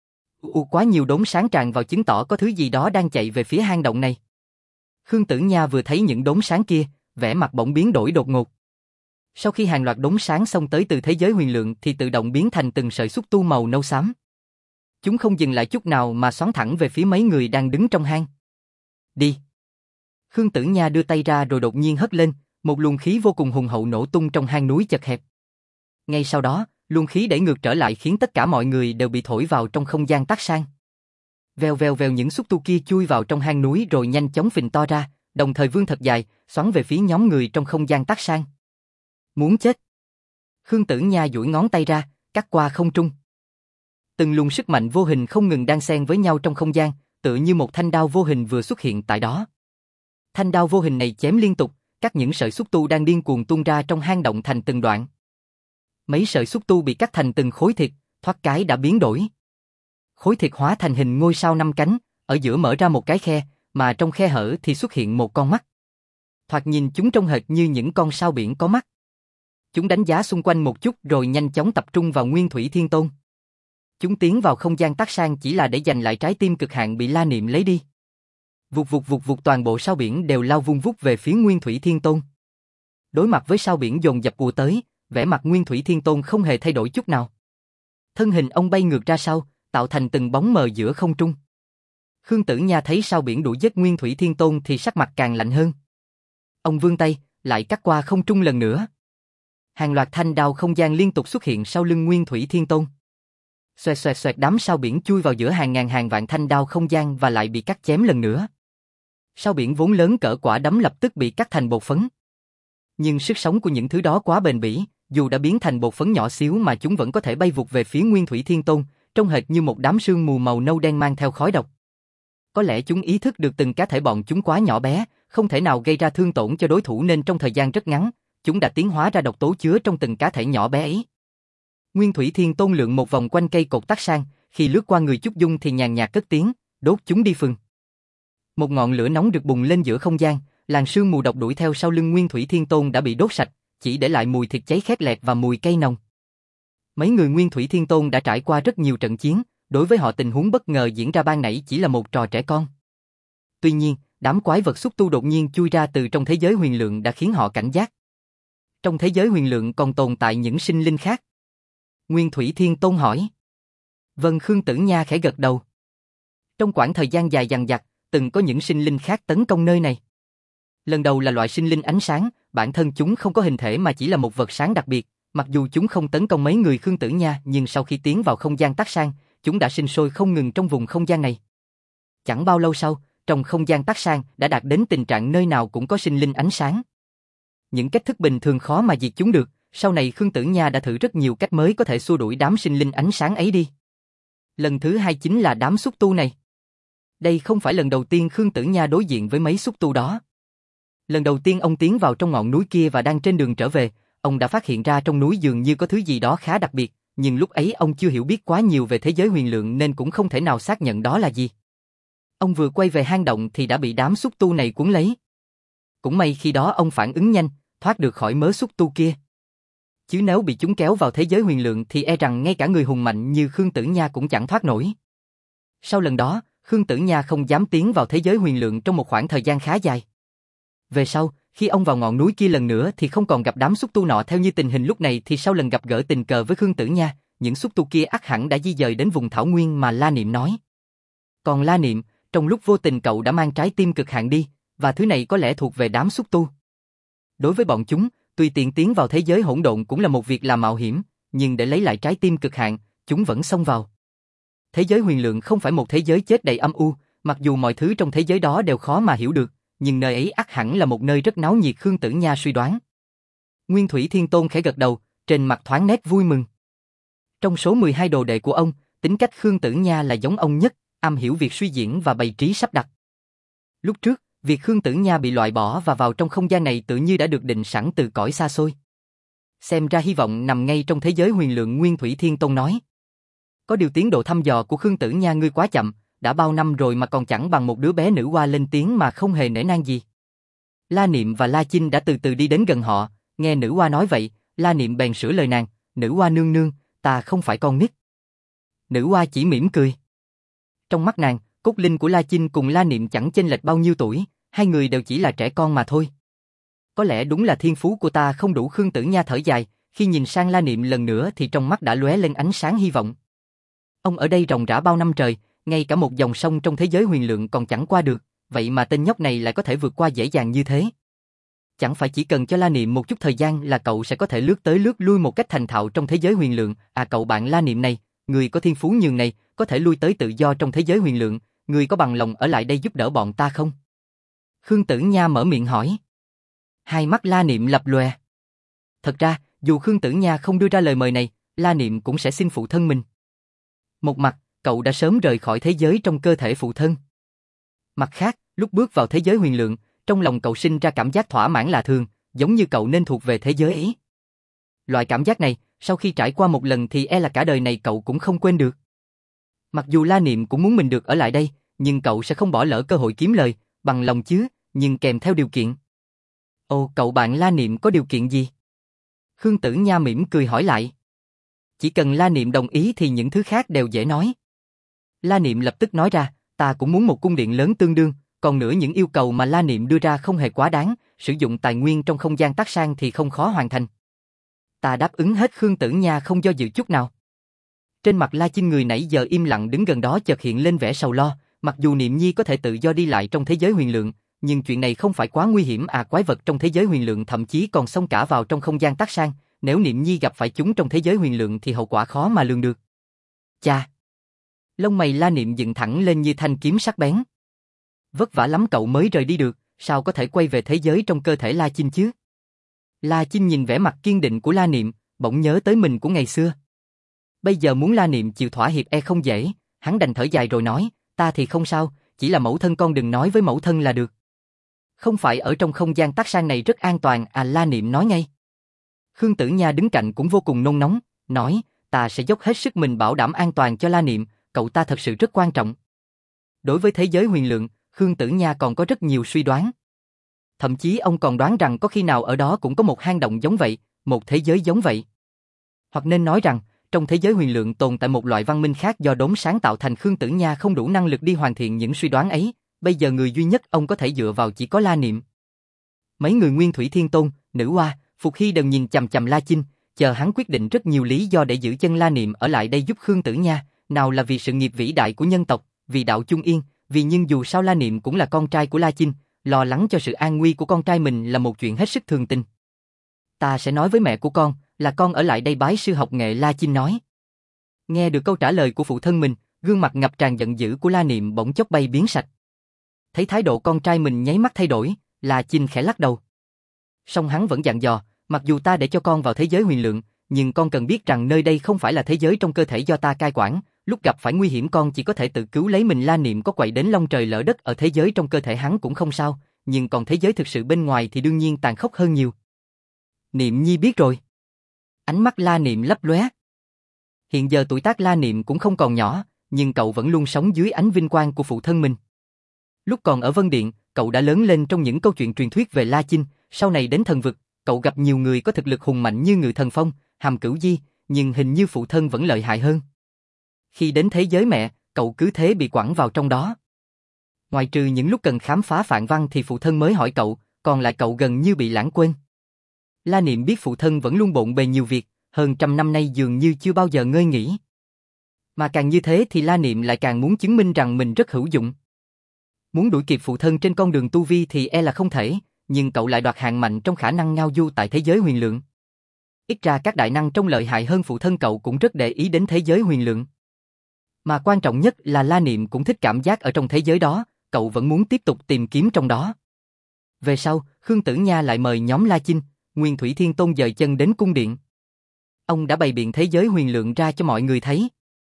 Quá nhiều đốm sáng tràn vào chứng tỏ có thứ gì đó đang chạy về phía hang động này. Khương Tử Nha vừa thấy những đốm sáng kia, vẻ mặt bỗng biến đổi đột ngột. Sau khi hàng loạt đốm sáng xông tới từ thế giới huyền lượng thì tự động biến thành từng sợi xúc tu màu nâu xám. Chúng không dừng lại chút nào mà xoắn thẳng về phía mấy người đang đứng trong hang. Đi! Khương Tử Nha đưa tay ra rồi đột nhiên hất lên, một luồng khí vô cùng hùng hậu nổ tung trong hang núi chật hẹp. Ngay sau đó, luồng khí đẩy ngược trở lại khiến tất cả mọi người đều bị thổi vào trong không gian tắc sang. Vèo vèo vèo, những xúc tu kia chui vào trong hang núi rồi nhanh chóng phình to ra, đồng thời vươn thật dài, xoắn về phía nhóm người trong không gian tắc sang. Muốn chết! Khương Tử Nha duỗi ngón tay ra, cắt qua không trung. Từng luồng sức mạnh vô hình không ngừng đan xen với nhau trong không gian, tựa như một thanh đao vô hình vừa xuất hiện tại đó. Thanh đao vô hình này chém liên tục, cắt những sợi xúc tu đang điên cuồng tuôn ra trong hang động thành từng đoạn. Mấy sợi xúc tu bị cắt thành từng khối thịt, thoát cái đã biến đổi. Khối thịt hóa thành hình ngôi sao 5 cánh, ở giữa mở ra một cái khe, mà trong khe hở thì xuất hiện một con mắt. Thoạt nhìn chúng trông hệt như những con sao biển có mắt. Chúng đánh giá xung quanh một chút rồi nhanh chóng tập trung vào Nguyên Thủy Thiên Tôn. Chúng tiến vào không gian tác sang chỉ là để giành lại trái tim cực hạn bị La Niệm lấy đi. Vụt vụt vụt vụt, toàn bộ sao biển đều lao vung vút về phía Nguyên Thủy Thiên Tôn. Đối mặt với sao biển dồn dập ùa tới, vẻ mặt Nguyên Thủy Thiên Tôn không hề thay đổi chút nào. Thân hình ông bay ngược ra sau, tạo thành từng bóng mờ giữa không trung. Khương Tử Nha thấy sao biển đuổi giết Nguyên Thủy Thiên Tôn thì sắc mặt càng lạnh hơn. Ông vươn tay, lại cắt qua không trung lần nữa. Hàng loạt thanh đao không gian liên tục xuất hiện sau lưng Nguyên Thủy Thiên Tôn. Xoẹt xoẹt xoẹt, đám sao biển chui vào giữa hàng ngàn hàng vạn thanh đao không gian và lại bị cắt chém lần nữa. Sao biển vốn lớn cỡ quả đấm lập tức bị cắt thành bột phấn. Nhưng sức sống của những thứ đó quá bền bỉ, dù đã biến thành bột phấn nhỏ xíu mà chúng vẫn có thể bay vụt về phía Nguyên Thủy Thiên Tôn, trông hệt như một đám sương mù màu nâu đen mang theo khói độc. Có lẽ chúng ý thức được từng cá thể bọn chúng quá nhỏ bé, không thể nào gây ra thương tổn cho đối thủ nên trong thời gian rất ngắn, chúng đã tiến hóa ra độc tố chứa trong từng cá thể nhỏ bé ấy. Nguyên Thủy Thiên Tôn lượn một vòng quanh cây cột tắc sang, khi lướt qua người Chúc Dung thì nhàn nhạt cất tiếng, đốt chúng đi phừng. Một ngọn lửa nóng được bùng lên giữa không gian, làn sương mù độc đuổi theo sau lưng Nguyên Thủy Thiên Tôn đã bị đốt sạch, chỉ để lại mùi thịt cháy khét lẹt và mùi cây nồng. Mấy người Nguyên Thủy Thiên Tôn đã trải qua rất nhiều trận chiến, đối với họ tình huống bất ngờ diễn ra ban nãy chỉ là một trò trẻ con. Tuy nhiên, đám quái vật xúc tu đột nhiên chui ra từ trong thế giới huyền lượng đã khiến họ cảnh giác. Trong thế giới huyền lượng còn tồn tại những sinh linh khác. Nguyên Thủy Thiên Tôn hỏi. Vâng, Khương Tử Nha khẽ gật đầu. Trong quãng thời gian dài dằng dặc, từng có những sinh linh khác tấn công nơi này. Lần đầu là loại sinh linh ánh sáng, bản thân chúng không có hình thể mà chỉ là một vật sáng đặc biệt, mặc dù chúng không tấn công mấy người Khương Tử Nha nhưng sau khi tiến vào không gian tác sang, chúng đã sinh sôi không ngừng trong vùng không gian này. Chẳng bao lâu sau, trong không gian tác sang đã đạt đến tình trạng nơi nào cũng có sinh linh ánh sáng. Những cách thức bình thường khó mà diệt chúng được, sau này Khương Tử Nha đã thử rất nhiều cách mới có thể xua đuổi đám sinh linh ánh sáng ấy đi. Lần thứ hai chính là đám xúc tu này. Đây không phải lần đầu tiên Khương Tử Nha đối diện với mấy xúc tu đó. Lần đầu tiên ông tiến vào trong ngọn núi kia và đang trên đường trở về, ông đã phát hiện ra trong núi dường như có thứ gì đó khá đặc biệt, nhưng lúc ấy ông chưa hiểu biết quá nhiều về thế giới huyền lượng nên cũng không thể nào xác nhận đó là gì. Ông vừa quay về hang động thì đã bị đám xúc tu này cuốn lấy. Cũng may khi đó ông phản ứng nhanh, thoát được khỏi mớ xúc tu kia. Chứ nếu bị chúng kéo vào thế giới huyền lượng thì e rằng ngay cả người hùng mạnh như Khương Tử Nha cũng chẳng thoát nổi. Sau lần đó, Khương Tử Nha không dám tiến vào thế giới huyền lượng trong một khoảng thời gian khá dài. Về sau, khi ông vào ngọn núi kia lần nữa thì không còn gặp đám xúc tu nọ. Theo như tình hình lúc này thì sau lần gặp gỡ tình cờ với Khương Tử Nha, những xúc tu kia ắt hẳn đã di dời đến vùng thảo nguyên mà La Niệm nói. Còn La Niệm, trong lúc vô tình cậu đã mang trái tim cực hạn đi, và thứ này có lẽ thuộc về đám xúc tu. Đối với bọn chúng, tùy tiện tiến vào thế giới hỗn độn cũng là một việc làm mạo hiểm, nhưng để lấy lại trái tim cực hạn, chúng vẫn xông vào. Thế giới huyền lượng không phải một thế giới chết đầy âm u, mặc dù mọi thứ trong thế giới đó đều khó mà hiểu được, nhưng nơi ấy ắt hẳn là một nơi rất náo nhiệt. Khương Tử Nha suy đoán. Nguyên Thủy Thiên Tôn khẽ gật đầu, trên mặt thoáng nét vui mừng. Trong số 12 đồ đệ của ông, tính cách Khương Tử Nha là giống ông nhất, am hiểu việc suy diễn và bày trí sắp đặt. Lúc trước, việc Khương Tử Nha bị loại bỏ và vào trong không gian này tự như đã được định sẵn từ cõi xa xôi. Xem ra hy vọng nằm ngay trong thế giới huyền lượng. Nguyên Thủy Thiên Tôn nói. Có điều tiến độ thăm dò của Khương Tử Nha ngươi quá chậm, đã bao năm rồi mà còn chẳng bằng một đứa bé nữ hoa lên tiếng mà không hề nể nang gì. La Niệm và La Chinh đã từ từ đi đến gần họ, nghe nữ hoa nói vậy, La Niệm bèn sửa lời nàng, nữ hoa nương nương, ta không phải con nít. Nữ hoa chỉ mỉm cười. Trong mắt nàng, cốt linh của La Chinh cùng La Niệm chẳng chênh lệch bao nhiêu tuổi, hai người đều chỉ là trẻ con mà thôi. Có lẽ đúng là thiên phú của ta không đủ. Khương Tử Nha thở dài, khi nhìn sang La Niệm lần nữa thì trong mắt đã lóe lên ánh sáng hy vọng. Ông ở đây ròng rã bao năm trời, ngay cả một dòng sông trong thế giới huyền lượng còn chẳng qua được, vậy mà tên nhóc này lại có thể vượt qua dễ dàng như thế. Chẳng phải chỉ cần cho La Niệm một chút thời gian là cậu sẽ có thể lướt tới lướt lui một cách thành thạo trong thế giới huyền lượng. À, cậu bạn La Niệm này, người có thiên phú nhường này, có thể lui tới tự do trong thế giới huyền lượng, người có bằng lòng ở lại đây giúp đỡ bọn ta không? Khương Tử Nha mở miệng hỏi. Hai mắt La Niệm lập lòe. Thật ra, dù Khương Tử Nha không đưa ra lời mời này, La Niệm cũng sẽ xin phụ thân mình. Một mặt, cậu đã sớm rời khỏi thế giới trong cơ thể phụ thân. Mặt khác, lúc bước vào thế giới huyền lượng, trong lòng cậu sinh ra cảm giác thỏa mãn lạ thường, giống như cậu nên thuộc về thế giới ấy. Loại cảm giác này, sau khi trải qua một lần thì e là cả đời này cậu cũng không quên được. Mặc dù La Niệm cũng muốn mình được ở lại đây, nhưng cậu sẽ không bỏ lỡ cơ hội kiếm lời, bằng lòng chứ, nhưng kèm theo điều kiện. Ồ, cậu bạn La Niệm có điều kiện gì? Khương Tử Nha mỉm cười hỏi lại. Chỉ cần La Niệm đồng ý thì những thứ khác đều dễ nói. La Niệm lập tức nói ra, ta cũng muốn một cung điện lớn tương đương, còn nữa những yêu cầu mà La Niệm đưa ra không hề quá đáng, sử dụng tài nguyên trong không gian tác sang thì không khó hoàn thành. Ta đáp ứng hết. Khương Tử Nha không do dự chút nào. Trên mặt La Chinh người nãy giờ im lặng đứng gần đó chợt hiện lên vẻ sầu lo, mặc dù Niệm Nhi có thể tự do đi lại trong thế giới huyền lượng, nhưng chuyện này không phải quá nguy hiểm à? Quái vật trong thế giới huyền lượng thậm chí còn xông cả vào trong không gian tác sang, nếu Niệm Nhi gặp phải chúng trong thế giới huyền lượng thì hậu quả khó mà lường được. Cha! Lông mày La Niệm dựng thẳng lên như thanh kiếm sắc bén. Vất vả lắm cậu mới rời đi được, sao có thể quay về thế giới trong cơ thể La Chinh chứ? La Chinh nhìn vẻ mặt kiên định của La Niệm, bỗng nhớ tới mình của ngày xưa. Bây giờ muốn La Niệm chịu thỏa hiệp không dễ, hắn đành thở dài rồi nói, ta thì không sao, chỉ là mẫu thân con đừng nói với mẫu thân là được. Không phải ở trong không gian tác sang này rất an toàn à? La Niệm nói ngay. Khương Tử Nha đứng cạnh cũng vô cùng nôn nóng, nói, ta sẽ dốc hết sức mình bảo đảm an toàn cho La Niệm, cậu ta thật sự rất quan trọng. Đối với thế giới huyền lượng, Khương Tử Nha còn có rất nhiều suy đoán. Thậm chí ông còn đoán rằng có khi nào ở đó cũng có một hang động giống vậy, một thế giới giống vậy. Hoặc nên nói rằng, trong thế giới huyền lượng tồn tại một loại văn minh khác do đốm sáng tạo thành. Khương Tử Nha không đủ năng lực đi hoàn thiện những suy đoán ấy, bây giờ người duy nhất ông có thể dựa vào chỉ có La Niệm. Mấy người Nguyên Thủy Thiên Tôn, Nữ Hoa, Phục Hy đều nhìn chằm chằm La Chinh, chờ hắn quyết định rất nhiều lý do để giữ chân La Niệm ở lại đây giúp Khương Tử Nha, nào là vì sự nghiệp vĩ đại của nhân tộc, vì đạo chung yên, vì nhưng dù sao La Niệm cũng là con trai của La Chinh, lo lắng cho sự an nguy của con trai mình là một chuyện hết sức thường tình. Ta sẽ nói với mẹ của con, là con ở lại đây bái sư học nghệ. La Chinh nói. Nghe được câu trả lời của phụ thân mình, gương mặt ngập tràn giận dữ của La Niệm bỗng chốc bay biến sạch. Thấy thái độ con trai mình nháy mắt thay đổi, La Chinh khẽ lắc đầu. Song hắn vẫn dặn dò, mặc dù ta để cho con vào thế giới huyền lượng, nhưng con cần biết rằng nơi đây không phải là thế giới trong cơ thể do ta cai quản, lúc gặp phải nguy hiểm con chỉ có thể tự cứu lấy mình. La Niệm có quậy đến long trời lỡ đất ở thế giới trong cơ thể hắn cũng không sao, nhưng còn thế giới thực sự bên ngoài thì đương nhiên tàn khốc hơn nhiều. Niệm Nhi biết rồi. Ánh mắt La Niệm lấp lóe. Hiện giờ tuổi tác La Niệm cũng không còn nhỏ, nhưng cậu vẫn luôn sống dưới ánh vinh quang của phụ thân mình. Lúc còn ở Vân Điện, cậu đã lớn lên trong những câu chuyện truyền thuyết về La Chinh, sau này đến thần vực, cậu gặp nhiều người có thực lực hùng mạnh như Ngự Thần Phong, Hàm Cửu Di, nhưng hình như phụ thân vẫn lợi hại hơn. Khi đến thế giới mẹ, cậu cứ thế bị quẳng vào trong đó. Ngoài trừ những lúc cần khám phá phạn văn thì phụ thân mới hỏi cậu, còn lại cậu gần như bị lãng quên. La Niệm biết phụ thân vẫn luôn bộn bề nhiều việc, hơn trăm năm nay dường như chưa bao giờ ngơi nghỉ. Mà càng như thế thì La Niệm lại càng muốn chứng minh rằng mình rất hữu dụng. Muốn đuổi kịp phụ thân trên con đường tu vi thì là không thể, nhưng cậu lại đoạt hạng mạnh trong khả năng ngao du tại thế giới huyền lượng. Ít ra các đại năng trong lợi hại hơn phụ thân cậu cũng rất để ý đến thế giới huyền lượng. Mà quan trọng nhất là La Niệm cũng thích cảm giác ở trong thế giới đó, cậu vẫn muốn tiếp tục tìm kiếm trong đó. Về sau, Khương Tử Nha lại mời nhóm La Chinh, Nguyên Thủy Thiên Tôn dời chân đến cung điện. Ông đã bày biện thế giới huyền lượng ra cho mọi người thấy.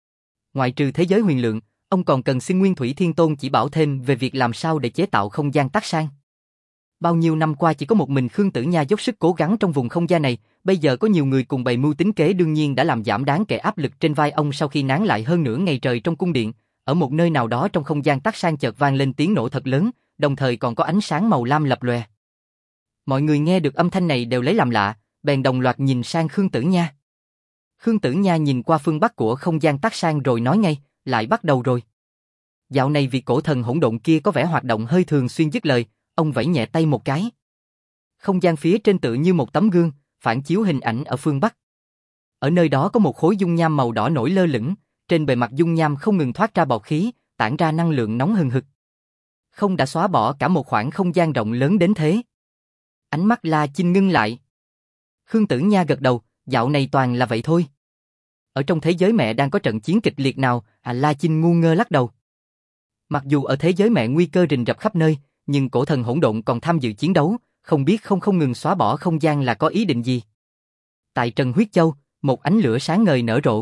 Ngoại trừ thế giới huyền lượng, ông còn cần xin Nguyên Thủy Thiên Tôn chỉ bảo thêm về việc làm sao để chế tạo không gian tác sang. Bao nhiêu năm qua chỉ có một mình Khương Tử Nha dốc sức cố gắng trong vùng không gian này, bây giờ có nhiều người cùng bày mưu tính kế đương nhiên đã làm giảm đáng kể áp lực trên vai ông. Sau khi nán lại hơn nửa ngày trời trong cung điện, ở một nơi nào đó trong không gian tác sang chợt vang lên tiếng nổ thật lớn, đồng thời còn có ánh sáng màu lam lập lòe. Mọi người nghe được âm thanh này đều lấy làm lạ, bèn đồng loạt nhìn sang Khương Tử Nha. Khương Tử Nha nhìn qua phương bắc của không gian tác sang rồi nói ngay, lại bắt đầu rồi. Dạo này vì cổ thần hỗn độn kia có vẻ hoạt động hơi thường xuyên. Dứt lời, ông vẫy nhẹ tay một cái. Không gian phía trên tựa như một tấm gương, phản chiếu hình ảnh ở phương bắc. Ở nơi đó có một khối dung nham màu đỏ nổi lơ lửng, trên bề mặt dung nham không ngừng thoát ra bọt khí, tản ra năng lượng nóng hừng hực. Không đã xóa bỏ cả một khoảng không gian rộng lớn đến thế. Ánh mắt La Chinh ngưng lại. Khương Tử Nha gật đầu, dạo này toàn là vậy thôi. Ở trong thế giới mẹ đang có trận chiến kịch liệt nào? La Chinh ngu ngơ lắc đầu. Mặc dù ở thế giới mẹ nguy cơ rình rập khắp nơi, nhưng cổ thần hỗn độn còn tham dự chiến đấu, không biết không ngừng xóa bỏ không gian là có ý định gì. Tại Trần Huyết Châu, một ánh lửa sáng ngời nở rộ.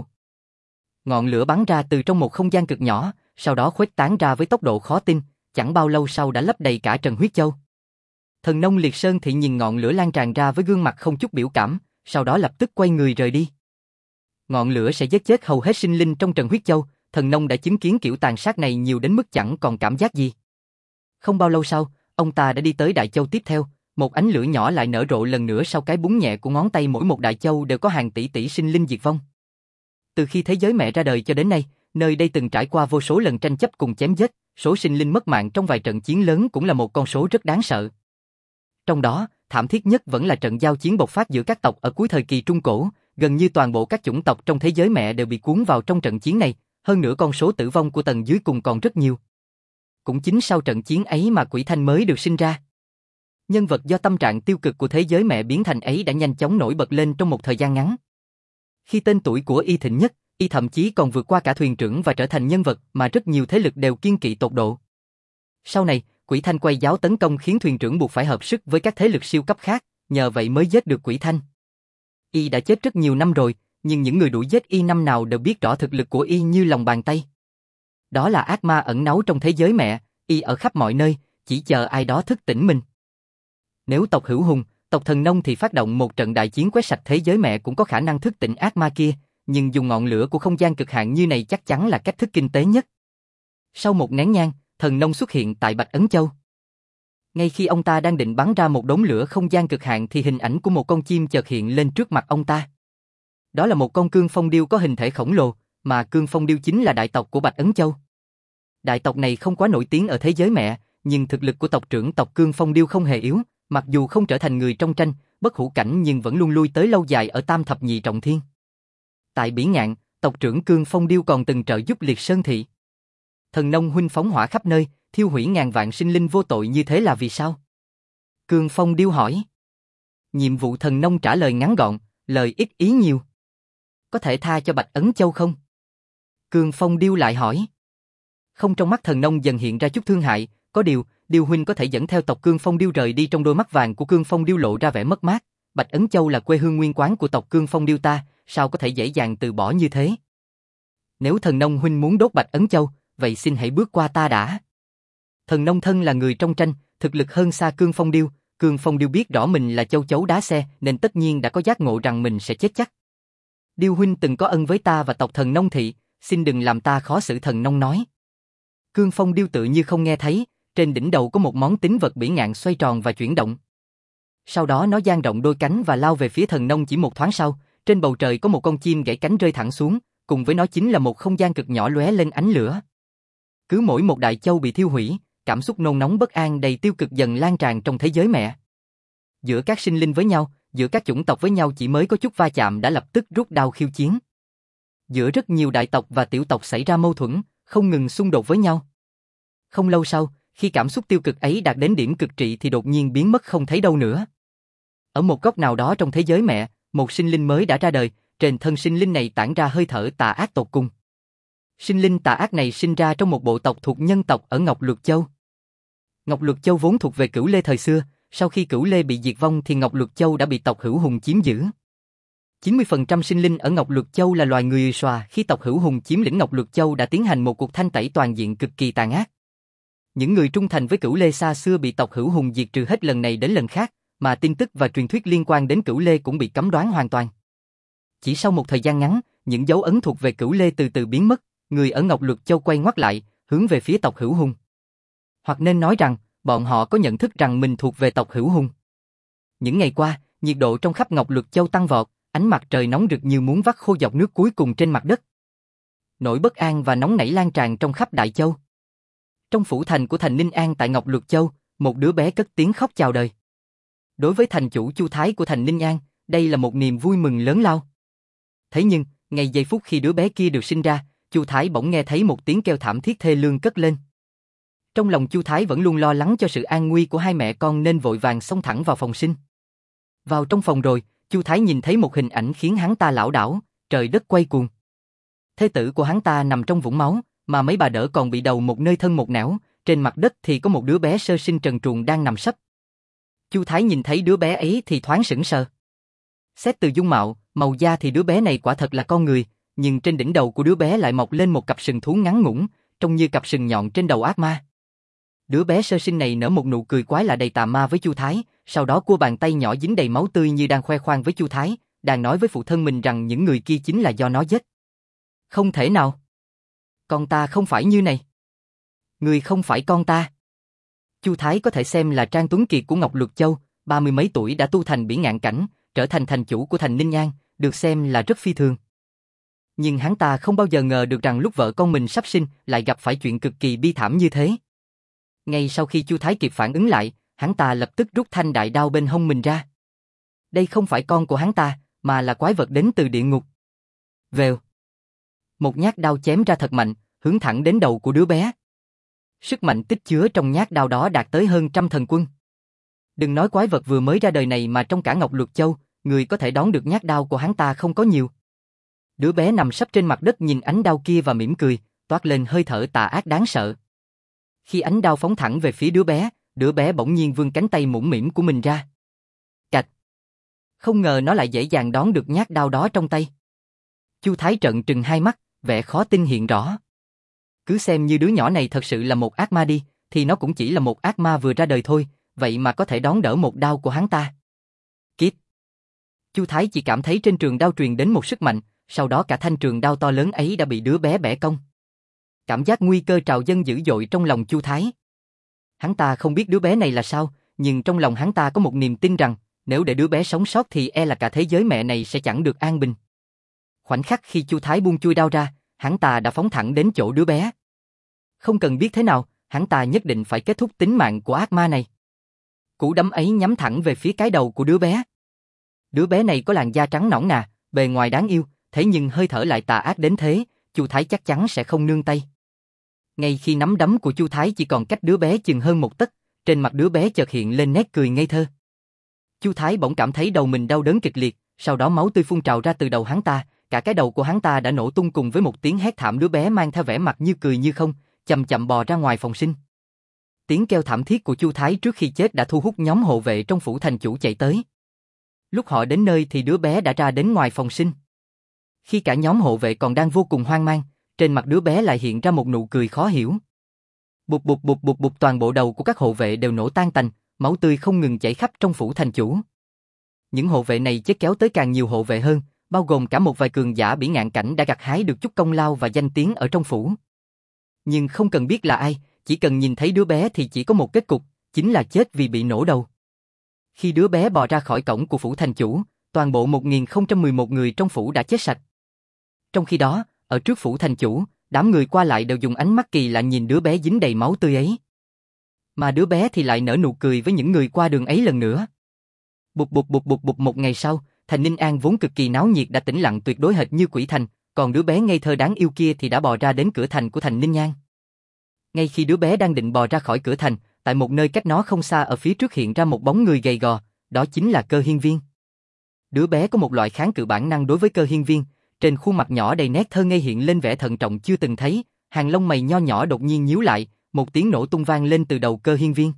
Ngọn lửa bắn ra từ trong một không gian cực nhỏ, sau đó khuếch tán ra với tốc độ khó tin, chẳng bao lâu sau đã lấp đầy cả Trần Huyết Châu. Thần nông Liệt Sơn Thị nhìn ngọn lửa lan tràn ra với gương mặt không chút biểu cảm, sau đó lập tức quay người rời đi. Ngọn lửa sẽ giết chết hầu hết sinh linh trong Trần Huyết Châu, Thần Nông đã chứng kiến kiểu tàn sát này nhiều đến mức chẳng còn cảm giác gì. Không bao lâu sau, ông ta đã đi tới đại châu tiếp theo, một ánh lửa nhỏ lại nở rộ lần nữa sau cái búng nhẹ của ngón tay, mỗi một đại châu đều có hàng tỷ tỷ sinh linh diệt vong. Từ khi thế giới mẹ ra đời cho đến nay, nơi đây từng trải qua vô số lần tranh chấp cùng chém giết, số sinh linh mất mạng trong vài trận chiến lớn cũng là một con số rất đáng sợ. Trong đó, thảm thiết nhất vẫn là trận giao chiến bộc phát giữa các tộc ở cuối thời kỳ Trung Cổ, gần như toàn bộ các chủng tộc trong thế giới mẹ đều bị cuốn vào trong trận chiến này, hơn nữa con số tử vong của tầng dưới cùng còn rất nhiều. Cũng chính sau trận chiến ấy mà Quỷ Thanh mới được sinh ra. Nhân vật do tâm trạng tiêu cực của thế giới mẹ biến thành ấy đã nhanh chóng nổi bật lên trong một thời gian ngắn. Khi tên tuổi của y thịnh nhất, y thậm chí còn vượt qua cả thuyền trưởng và trở thành nhân vật mà rất nhiều thế lực đều kiêng kỵ tột độ. Sau này, Quỷ Thanh quay giáo tấn công khiến thuyền trưởng buộc phải hợp sức với các thế lực siêu cấp khác, nhờ vậy mới giết được Quỷ Thanh. Y đã chết rất nhiều năm rồi, nhưng những người đuổi giết y năm nào đều biết rõ thực lực của y như lòng bàn tay. Đó là ác ma ẩn náu trong thế giới mẹ, y ở khắp mọi nơi, chỉ chờ ai đó thức tỉnh mình. Nếu tộc Hữu Hùng, tộc Thần Nông thì phát động một trận đại chiến quét sạch thế giới mẹ cũng có khả năng thức tỉnh ác ma kia, nhưng dùng ngọn lửa của không gian cực hạn như này chắc chắn là cách thức kinh tế nhất. Sau một nén nhang, Thần Nông xuất hiện tại Bạch Ấn Châu. Ngay khi ông ta đang định bắn ra một đống lửa không gian cực hạn thì hình ảnh của một con chim chợt hiện lên trước mặt ông ta. Đó là một con cương phong điêu có hình thể khổng lồ, mà cương phong điêu chính là đại tộc của Bạch Ấn Châu. Đại tộc này không quá nổi tiếng ở thế giới mẹ, nhưng thực lực của tộc trưởng tộc cương phong điêu không hề yếu, mặc dù không trở thành người trong tranh, bất hủ cảnh nhưng vẫn luôn lui tới lâu dài ở Tam Thập Nhị Trọng Thiên. Tại Bỉ Ngạn, tộc trưởng cương phong điêu còn từng trợ giúp Liệt Sơn Thị. Thần Nông huynh phóng hỏa khắp nơi, thiêu hủy ngàn vạn sinh linh vô tội như thế là vì sao? Cương phong điêu hỏi. Nhiệm vụ Thần Nông trả lời ngắn gọn, lời ít ý nhiều. Có thể tha cho Bạch Ấn Châu không? Cương phong điêu lại hỏi. Không, trong mắt Thần Nông dần hiện ra chút thương hại, có điều, Điêu huynh có thể dẫn theo tộc Cương Phong Điêu rời đi. Trong đôi mắt vàng của Cương Phong Điêu lộ ra vẻ mất mát. Bạch Ấn Châu là quê hương nguyên quán của tộc Cương Phong Điêu ta, sao có thể dễ dàng từ bỏ như thế? Nếu Thần Nông huynh muốn đốt Bạch Ấn Châu, vậy xin hãy bước qua ta đã. Thần Nông thân là người trong tranh, thực lực hơn xa Cương Phong Điêu. Cương Phong Điêu biết rõ mình là châu chấu đá xe, nên tất nhiên đã có giác ngộ rằng mình sẽ chết chắc. Điêu huynh từng có ân với ta và tộc Thần Nông thị, xin đừng làm ta khó xử. Thần Nông nói. Cương Phong Điêu tự như không nghe thấy. Trên đỉnh đầu có một món tín vật bỉ ngạn xoay tròn và chuyển động. Sau đó nó dang rộng đôi cánh và lao về phía Thần Nông. Chỉ một thoáng sau, trên bầu trời có một con chim gãy cánh rơi thẳng xuống, cùng với nó chính là một không gian cực nhỏ lóe lên ánh lửa. Cứ mỗi một đại châu bị thiêu hủy, cảm xúc nôn nóng bất an đầy tiêu cực dần lan tràn trong thế giới mẹ. Giữa các sinh linh với nhau, giữa các chủng tộc với nhau chỉ mới có chút va chạm đã lập tức rút đao khiêu chiến. Giữa rất nhiều đại tộc và tiểu tộc xảy ra mâu thuẫn, không ngừng xung đột với nhau. Không lâu sau, khi cảm xúc tiêu cực ấy đạt đến điểm cực trị thì đột nhiên biến mất không thấy đâu nữa. Ở một góc nào đó trong thế giới mẹ, một sinh linh mới đã ra đời, trên thân sinh linh này tản ra hơi thở tà ác tột cùng. Sinh linh tà ác này sinh ra trong một bộ tộc thuộc nhân tộc ở Ngọc Lục Châu. Ngọc Lục Châu vốn thuộc về Cửu Lê thời xưa, sau khi Cửu Lê bị diệt vong thì Ngọc Lục Châu đã bị tộc Hữu Hùng chiếm giữ. 90% sinh linh ở Ngọc Lục Châu là loài người xòa. Khi tộc Hữu Hùng chiếm lĩnh Ngọc Lục Châu đã tiến hành một cuộc thanh tẩy toàn diện cực kỳ tàn ác. Những người trung thành với Cửu Lê xa xưa bị tộc Hữu Hùng diệt trừ hết lần này đến lần khác, mà tin tức và truyền thuyết liên quan đến Cửu Lê cũng bị cấm đoán hoàn toàn. Chỉ sau một thời gian ngắn, những dấu ấn thuộc về Cửu Lê từ từ biến mất, người ở Ngọc Lục Châu quay ngoắt lại, hướng về phía tộc Hữu Hùng. Hoặc nên nói rằng, bọn họ có nhận thức rằng mình thuộc về tộc Hữu Hùng. Những ngày qua, nhiệt độ trong khắp Ngọc Lục Châu tăng vọt, ánh mặt trời nóng rực như muốn vắt khô giọt nước cuối cùng trên mặt đất. Nỗi bất an và nóng nảy lan tràn trong khắp Đại Châu. Trong phủ thành của thành Ninh An tại Ngọc Lục Châu, một đứa bé cất tiếng khóc chào đời. Đối với thành chủ Chu Thái của thành Ninh An, đây là một niềm vui mừng lớn lao. Thế nhưng, ngay giây phút khi đứa bé kia được sinh ra, Chu Thái bỗng nghe thấy một tiếng kêu thảm thiết thê lương cất lên. Trong lòng Chu Thái vẫn luôn lo lắng cho sự an nguy của hai mẹ con nên vội vàng xông thẳng vào phòng sinh. Vào trong phòng rồi, Chu Thái nhìn thấy một hình ảnh khiến hắn ta lảo đảo, trời đất quay cuồng. Thê tử của hắn ta nằm trong vũng máu, mà mấy bà đỡ còn bị đầu một nơi thân một nẻo, trên mặt đất thì có một đứa bé sơ sinh trần truồng đang nằm sấp. Chu Thái nhìn thấy đứa bé ấy thì thoáng sững sờ. Xét từ dung mạo, màu da thì đứa bé này quả thật là con người, nhưng trên đỉnh đầu của đứa bé lại mọc lên một cặp sừng thú ngắn ngủn, trông như cặp sừng nhọn trên đầu ác ma. Đứa bé sơ sinh này nở một nụ cười quái lạ đầy tà ma với Chu Thái, sau đó cua bàn tay nhỏ dính đầy máu tươi như đang khoe khoang với Chu Thái, đang nói với phụ thân mình rằng những người kia chính là do nó giết. Không thể nào. Con ta không phải như này. Ngươi không phải con ta. Chu Thái có thể xem là Trang Tuấn Kiệt của Ngọc Luật Châu, 30 mấy tuổi đã tu thành bỉ ngạn cảnh, trở thành thành chủ của thành Ninh An, được xem là rất phi thường. Nhưng hắn ta không bao giờ ngờ được rằng lúc vợ con mình sắp sinh lại gặp phải chuyện cực kỳ bi thảm như thế. Ngay sau khi Chu Thái kịp phản ứng lại, hắn ta lập tức rút thanh đại đao bên hông mình ra. Đây không phải con của hắn ta, mà là quái vật đến từ địa ngục. Vèo. Một nhát đao chém ra thật mạnh, hướng thẳng đến đầu của đứa bé. Sức mạnh tích chứa trong nhát đao đó đạt tới hơn 100 thần quân. Đừng nói quái vật vừa mới ra đời này mà trong cả Ngọc Luật Châu, người có thể đón được nhát đao của hắn ta không có nhiều. Đứa bé nằm sấp trên mặt đất nhìn ánh đao kia và mỉm cười, toát lên hơi thở tà ác đáng sợ. Khi ánh đao phóng thẳng về phía đứa bé bỗng nhiên vươn cánh tay mũm mĩm của mình ra. Cạch. Không ngờ nó lại dễ dàng đón được nhát đao đó trong tay. Chu Thái trợn trừng hai mắt, vẻ khó tin hiện rõ. Cứ xem như đứa nhỏ này thật sự là một ác ma đi, thì nó cũng chỉ là một ác ma vừa ra đời thôi, vậy mà có thể đón đỡ một đao của hắn ta. Kít. Chu Thái chỉ cảm thấy trên trường đao truyền đến một sức mạnh, sau đó cả thanh trường đao to lớn ấy đã bị đứa bé bẻ cong. Cảm giác nguy cơ trào dâng dữ dội trong lòng Chu Thái. Hắn ta không biết đứa bé này là sao, nhưng trong lòng hắn ta có một niềm tin rằng, nếu để đứa bé sống sót thì e là cả thế giới mẹ này sẽ chẳng được an bình. Khoảnh khắc khi Chu Thái buông chuôi đao ra, hắn ta đã phóng thẳng đến chỗ đứa bé. Không cần biết thế nào, hắn ta nhất định phải kết thúc tính mạng của ác ma này. Cú đấm ấy nhắm thẳng về phía cái đầu của đứa bé. Đứa bé này có làn da trắng nõn nà, bề ngoài đáng yêu, thế nhưng hơi thở lại tà ác đến thế, Chu Thái chắc chắn sẽ không nương tay. Ngay khi nắm đấm của Chu Thái chỉ còn cách đứa bé chừng hơn một tấc, trên mặt đứa bé chợt hiện lên nét cười ngây thơ. Chu Thái bỗng cảm thấy đầu mình đau đớn kịch liệt, sau đó máu tươi phun trào ra từ đầu hắn ta, cả cái đầu của hắn ta đã nổ tung cùng với một tiếng hét thảm. Đứa bé mang theo vẻ mặt như cười như không, chậm chậm bò ra ngoài phòng sinh. Tiếng kêu thảm thiết của Chu Thái trước khi chết đã thu hút nhóm hộ vệ trong phủ thành chủ chạy tới. Lúc họ đến nơi thì đứa bé đã ra đến ngoài phòng sinh. Khi cả nhóm hộ vệ còn đang vô cùng hoang mang, trên mặt đứa bé lại hiện ra một nụ cười khó hiểu. Bụp bụp bụp bụp bụp, toàn bộ đầu của các hộ vệ đều nổ tan tành, máu tươi không ngừng chảy khắp trong phủ thành chủ. Những hộ vệ này chết kéo tới càng nhiều hộ vệ hơn, bao gồm cả một vài cường giả bỉ ngạn cảnh đã gặt hái được chút công lao và danh tiếng ở trong phủ. Nhưng không cần biết là ai, chỉ cần nhìn thấy đứa bé thì chỉ có một kết cục, chính là chết vì bị nổ đầu. Khi đứa bé bò ra khỏi cổng của phủ thành chủ, toàn bộ 1011 người trong phủ đã chết sạch. Trong khi đó, ở trước phủ thành chủ, đám người qua lại đều dùng ánh mắt kỳ lạ nhìn đứa bé dính đầy máu tươi ấy. Mà đứa bé thì lại nở nụ cười với những người qua đường ấy lần nữa. Bụp bụp bụp bụp bụp, một ngày sau, thành Ninh An vốn cực kỳ náo nhiệt đã tĩnh lặng tuyệt đối hệt như quỷ thành, còn đứa bé ngây thơ đáng yêu kia thì đã bò ra đến cửa thành của thành Ninh An. Ngay khi đứa bé đang định bò ra khỏi cửa thành, tại một nơi cách nó không xa ở phía trước hiện ra một bóng người gầy gò, đó chính là Cơ Hiên Viên. Đứa bé có một loại kháng cự bản năng đối với Cơ Hiên Viên, trên khuôn mặt nhỏ đầy nét thơ ngây hiện lên vẻ thận trọng chưa từng thấy, hàng lông mày nho nhỏ đột nhiên nhíu lại, một tiếng nổ tung vang lên từ đầu Cơ Hiên Viên.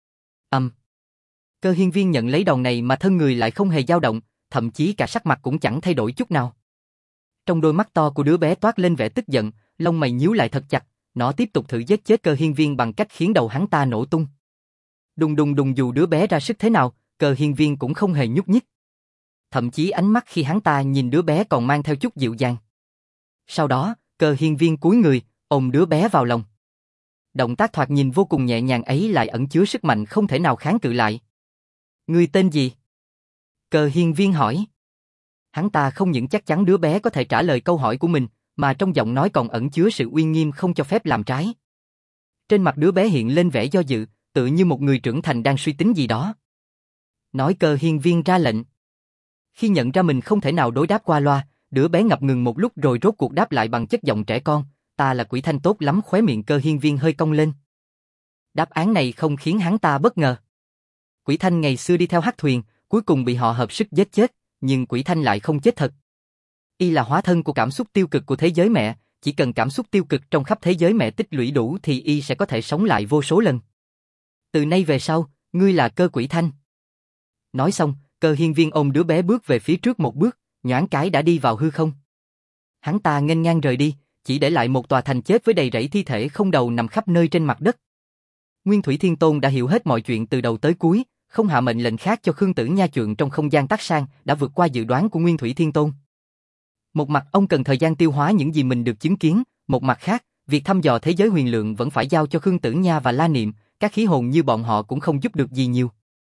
Cơ Hiên Viên nhận lấy đòn này mà thân người lại không hề dao động, thậm chí cả sắc mặt cũng chẳng thay đổi chút nào. Trong đôi mắt to của đứa bé toát lên vẻ tức giận, lông mày nhíu lại thật chặt, nó tiếp tục thử giết chết Cơ Hiên Viên bằng cách khiến đầu hắn ta nổ tung. Đùng đùng đùng, dù đứa bé ra sức thế nào, Cơ Hiên Viên cũng không hề nhúc nhích. Thậm chí ánh mắt khi hắn ta nhìn đứa bé còn mang theo chút dịu dàng. Sau đó, Cơ Hiên Viên cúi người, ôm đứa bé vào lòng. Động tác thoạt nhìn vô cùng nhẹ nhàng ấy lại ẩn chứa sức mạnh không thể nào kháng cự lại. Ngươi tên gì? Cơ Hiên Viên hỏi. Hắn ta không những chắc chắn đứa bé có thể trả lời câu hỏi của mình, mà trong giọng nói còn ẩn chứa sự uy nghiêm không cho phép làm trái. Trên mặt đứa bé hiện lên vẻ do dự, tự như một người trưởng thành đang suy tính gì đó. Nói Cơ Hiên Viên ra lệnh. Khi nhận ra mình không thể nào đối đáp qua loa, đứa bé ngập ngừng một lúc rồi rốt cuộc đáp lại bằng chất giọng trẻ con, ta là Quỷ Thanh tốt lắm. Khóe miệng Cơ Hiên Viên hơi cong lên. Đáp án này không khiến hắn ta bất ngờ. Quỷ Thanh ngày xưa đi theo Hắc Thuyền, cuối cùng bị họ hợp sức giết chết, nhưng Quỷ Thanh lại không chết thật. Y là hóa thân của cảm xúc tiêu cực của thế giới mẹ, chỉ cần cảm xúc tiêu cực trong khắp thế giới mẹ tích lũy đủ thì Y sẽ có thể sống lại vô số lần. Từ nay về sau, ngươi là Cơ Quỷ Thanh. Nói xong, Cơ Hiên Viên ôm đứa bé bước về phía trước một bước, nhoáng cái đã đi vào hư không. Hắn ta nghênh ngang rời đi, chỉ để lại một tòa thành chết với đầy rẫy thi thể không đầu nằm khắp nơi trên mặt đất. Nguyên Thủy Thiên Tôn đã hiểu hết mọi chuyện từ đầu tới cuối, không hạ mệnh lệnh khác cho Khương Tử Nha chuyện trong không gian tác sang đã vượt qua dự đoán của Nguyên Thủy Thiên Tôn. Một mặt ông cần thời gian tiêu hóa những gì mình được chứng kiến, một mặt khác, việc thăm dò thế giới huyền lượng vẫn phải giao cho Khương Tử Nha và La Niệm, các khí hồn như bọn họ cũng không giúp được gì nhiều.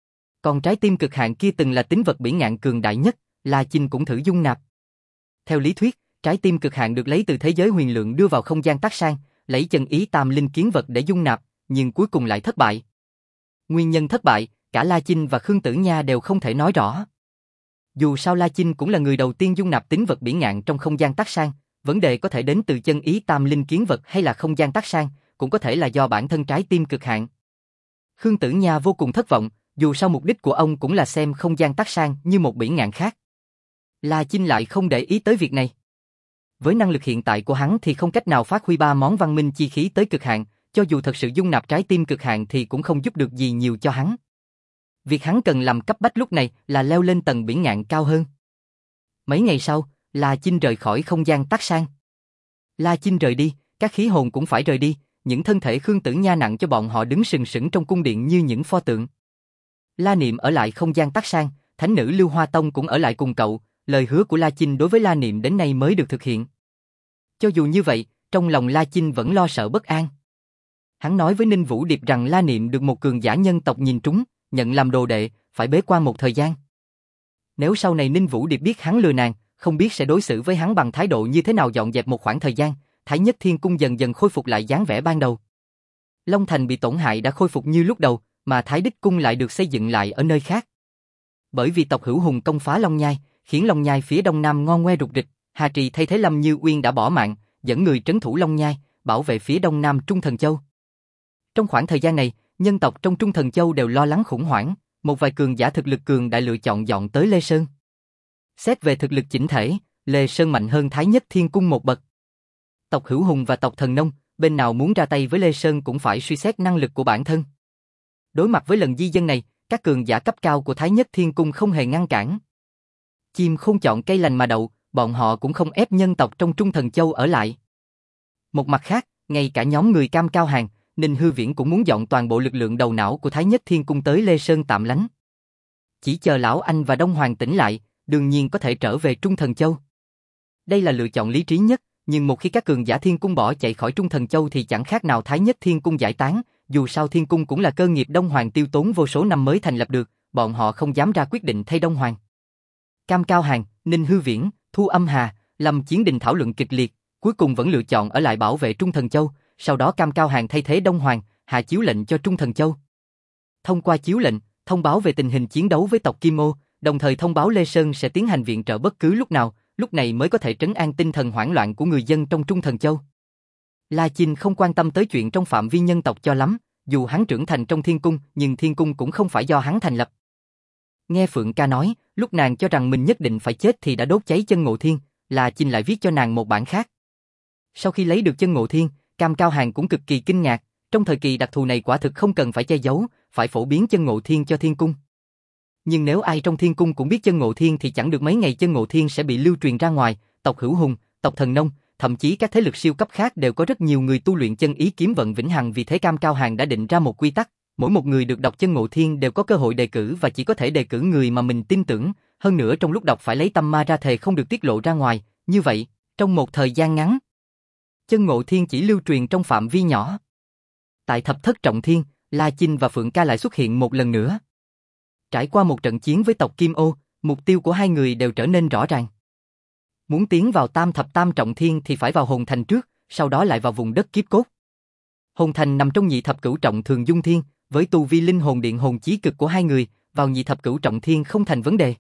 Còn trái tim cực hạn kia từng là tính vật bỉ ngạn cường đại nhất, La Chinh cũng thử dung nạp. Theo lý thuyết, trái tim cực hạn được lấy từ thế giới huyền lượng đưa vào không gian tác sang, lấy chân ý tam linh kiến vật để dung nạp, nhưng cuối cùng lại thất bại. Nguyên nhân thất bại, cả La Chinh và Khương Tử Nha đều không thể nói rõ. Dù sao La Chinh cũng là người đầu tiên dung nạp tính vật bỉ ngạn trong không gian tác sang, vấn đề có thể đến từ chân ý tam linh kiến vật hay là không gian tác sang, cũng có thể là do bản thân trái tim cực hạn. Khương Tử Nha vô cùng thất vọng, dù sao mục đích của ông cũng là xem không gian tác sang như một bỉ ngạn khác. La Chinh lại không để ý tới việc này. Với năng lực hiện tại của hắn thì không cách nào phát huy ba món văn minh chi khí tới cực hạn, cho dù thật sự dung nạp trái tim cực hạn thì cũng không giúp được gì nhiều cho hắn. Việc hắn cần làm cấp bách lúc này là leo lên tầng bỉ ngạn cao hơn. Mấy ngày sau, La Chinh rời khỏi không gian tác sang. La Chinh rời đi, các khí hồn cũng phải rời đi, những thân thể Khương Tử Nha nặng cho bọn họ đứng sừng sững trong cung điện như những pho tượng. La Niệm ở lại không gian tác sang, thánh nữ Lưu Hoa Tông cũng ở lại cùng cậu, lời hứa của La Chinh đối với La Niệm đến nay mới được thực hiện. Cho dù như vậy, trong lòng La Chinh vẫn lo sợ bất an. Hắn nói với Ninh Vũ Điệp rằng La Niệm được một cường giả nhân tộc nhìn trúng, nhận làm đồ đệ, phải bế quan một thời gian. Nếu sau này Ninh Vũ Điệp biết hắn lừa nàng, không biết sẽ đối xử với hắn bằng thái độ như thế nào. Dọn dẹp một khoảng thời gian, Thái Nhất Thiên Cung dần dần khôi phục lại dáng vẻ ban đầu. Long Thành bị tổn hại đã khôi phục như lúc đầu, mà Thái Đích Cung lại được xây dựng lại ở nơi khác. Bởi vì tộc Hữu Hùng công phá Long Nhai, khiến Long Nhai phía đông nam ngon ngoe rục rịch, Hà Trì thay thế Lâm Như Uyên đã bỏ mạng, dẫn người trấn thủ Long Nhai, bảo vệ phía đông nam Trung Thần Châu. Trong khoảng thời gian này, nhân tộc trong Trung Thần Châu đều lo lắng khủng hoảng, một vài cường giả thực lực cường đại lựa chọn dọn tới Lê Sơn. Xét về thực lực chỉnh thể, Lê Sơn mạnh hơn Thái Nhất Thiên Cung một bậc. Tộc Hữu Hùng và tộc Thần Nông, bên nào muốn ra tay với Lê Sơn cũng phải suy xét năng lực của bản thân. Đối mặt với lần di dân này, các cường giả cấp cao của Thái Nhất Thiên Cung không hề ngăn cản. Chim không chọn cây lành mà đậu, bọn họ cũng không ép nhân tộc trong Trung Thần Châu ở lại. Một mặt khác, ngay cả nhóm người Cam Cao Hàng, Ninh Hư Viễn cũng muốn dọn toàn bộ lực lượng đầu não của Thái Nhất Thiên Cung tới Lê Sơn tạm lánh. Chỉ chờ Lão Anh và Đông Hoàng tỉnh lại, đương nhiên có thể trở về Trung Thần Châu. Đây là lựa chọn lý trí nhất, nhưng một khi các cường giả Thiên Cung bỏ chạy khỏi Trung Thần Châu thì chẳng khác nào Thái Nhất Thiên Cung giải tán, dù sao Thiên Cung cũng là cơ nghiệp Đông Hoàng tiêu tốn vô số năm mới thành lập được, bọn họ không dám ra quyết định thay Đông Hoàng. Cam Cao Hàng, Ninh Hư Viễn, Thu Âm Hà, Lâm Chiến Đình thảo luận kịch liệt, cuối cùng vẫn lựa chọn ở lại bảo vệ Trung Thần Châu, sau đó Cam Cao Hàng thay thế Đông Hoàng, hạ chiếu lệnh cho Trung Thần Châu. Thông qua chiếu lệnh, thông báo về tình hình chiến đấu với tộc Kim Ô, đồng thời thông báo Lê Sơn sẽ tiến hành viện trợ bất cứ lúc nào, lúc này mới có thể trấn an tinh thần hoảng loạn của người dân trong Trung Thần Châu. La Chinh không quan tâm tới chuyện trong phạm vi nhân tộc cho lắm, dù hắn trưởng thành trong Thiên Cung, nhưng Thiên Cung cũng không phải do hắn thành lập. Nghe Phượng Ca nói, lúc nàng cho rằng mình nhất định phải chết thì đã đốt cháy chân Ngộ Thiên, La Chinh lại viết cho nàng một bản khác. Sau khi lấy được chân Ngộ Thiên, Cam Cao Hàng cũng cực kỳ kinh ngạc, trong thời kỳ đặc thù này quả thực không cần phải che giấu, phải phổ biến chân Ngộ Thiên cho Thiên Cung. Nhưng nếu ai trong Thiên Cung cũng biết chân Ngộ Thiên thì chẳng được mấy ngày chân Ngộ Thiên sẽ bị lưu truyền ra ngoài, tộc Hữu Hùng, tộc Thần Nông, thậm chí các thế lực siêu cấp khác đều có rất nhiều người tu luyện chân ý kiếm vận vĩnh hằng, vì thế Cam Cao Hàng đã định ra một quy tắc, mỗi một người được đọc chân Ngộ Thiên đều có cơ hội đề cử và chỉ có thể đề cử người mà mình tin tưởng, hơn nữa trong lúc đọc phải lấy tâm ma ra thề không được tiết lộ ra ngoài, như vậy, trong một thời gian ngắn, chân Ngộ Thiên chỉ lưu truyền trong phạm vi nhỏ. Tại Thập Thất Trọng Thiên, La Chinh và Phượng Ca lại xuất hiện một lần nữa. Trải qua một trận chiến với tộc Kim Ô, mục tiêu của hai người đều trở nên rõ ràng. Muốn tiến vào Tam Thập Tam Trọng Thiên thì phải vào Hồn Thành trước, sau đó lại vào vùng đất Kiếp Cốt. Hồn Thành nằm trong Nhị Thập Cửu Trọng Thường Dung Thiên, với tu vi linh hồn điện hồn chí cực của hai người, vào Nhị Thập Cửu Trọng Thiên không thành vấn đề.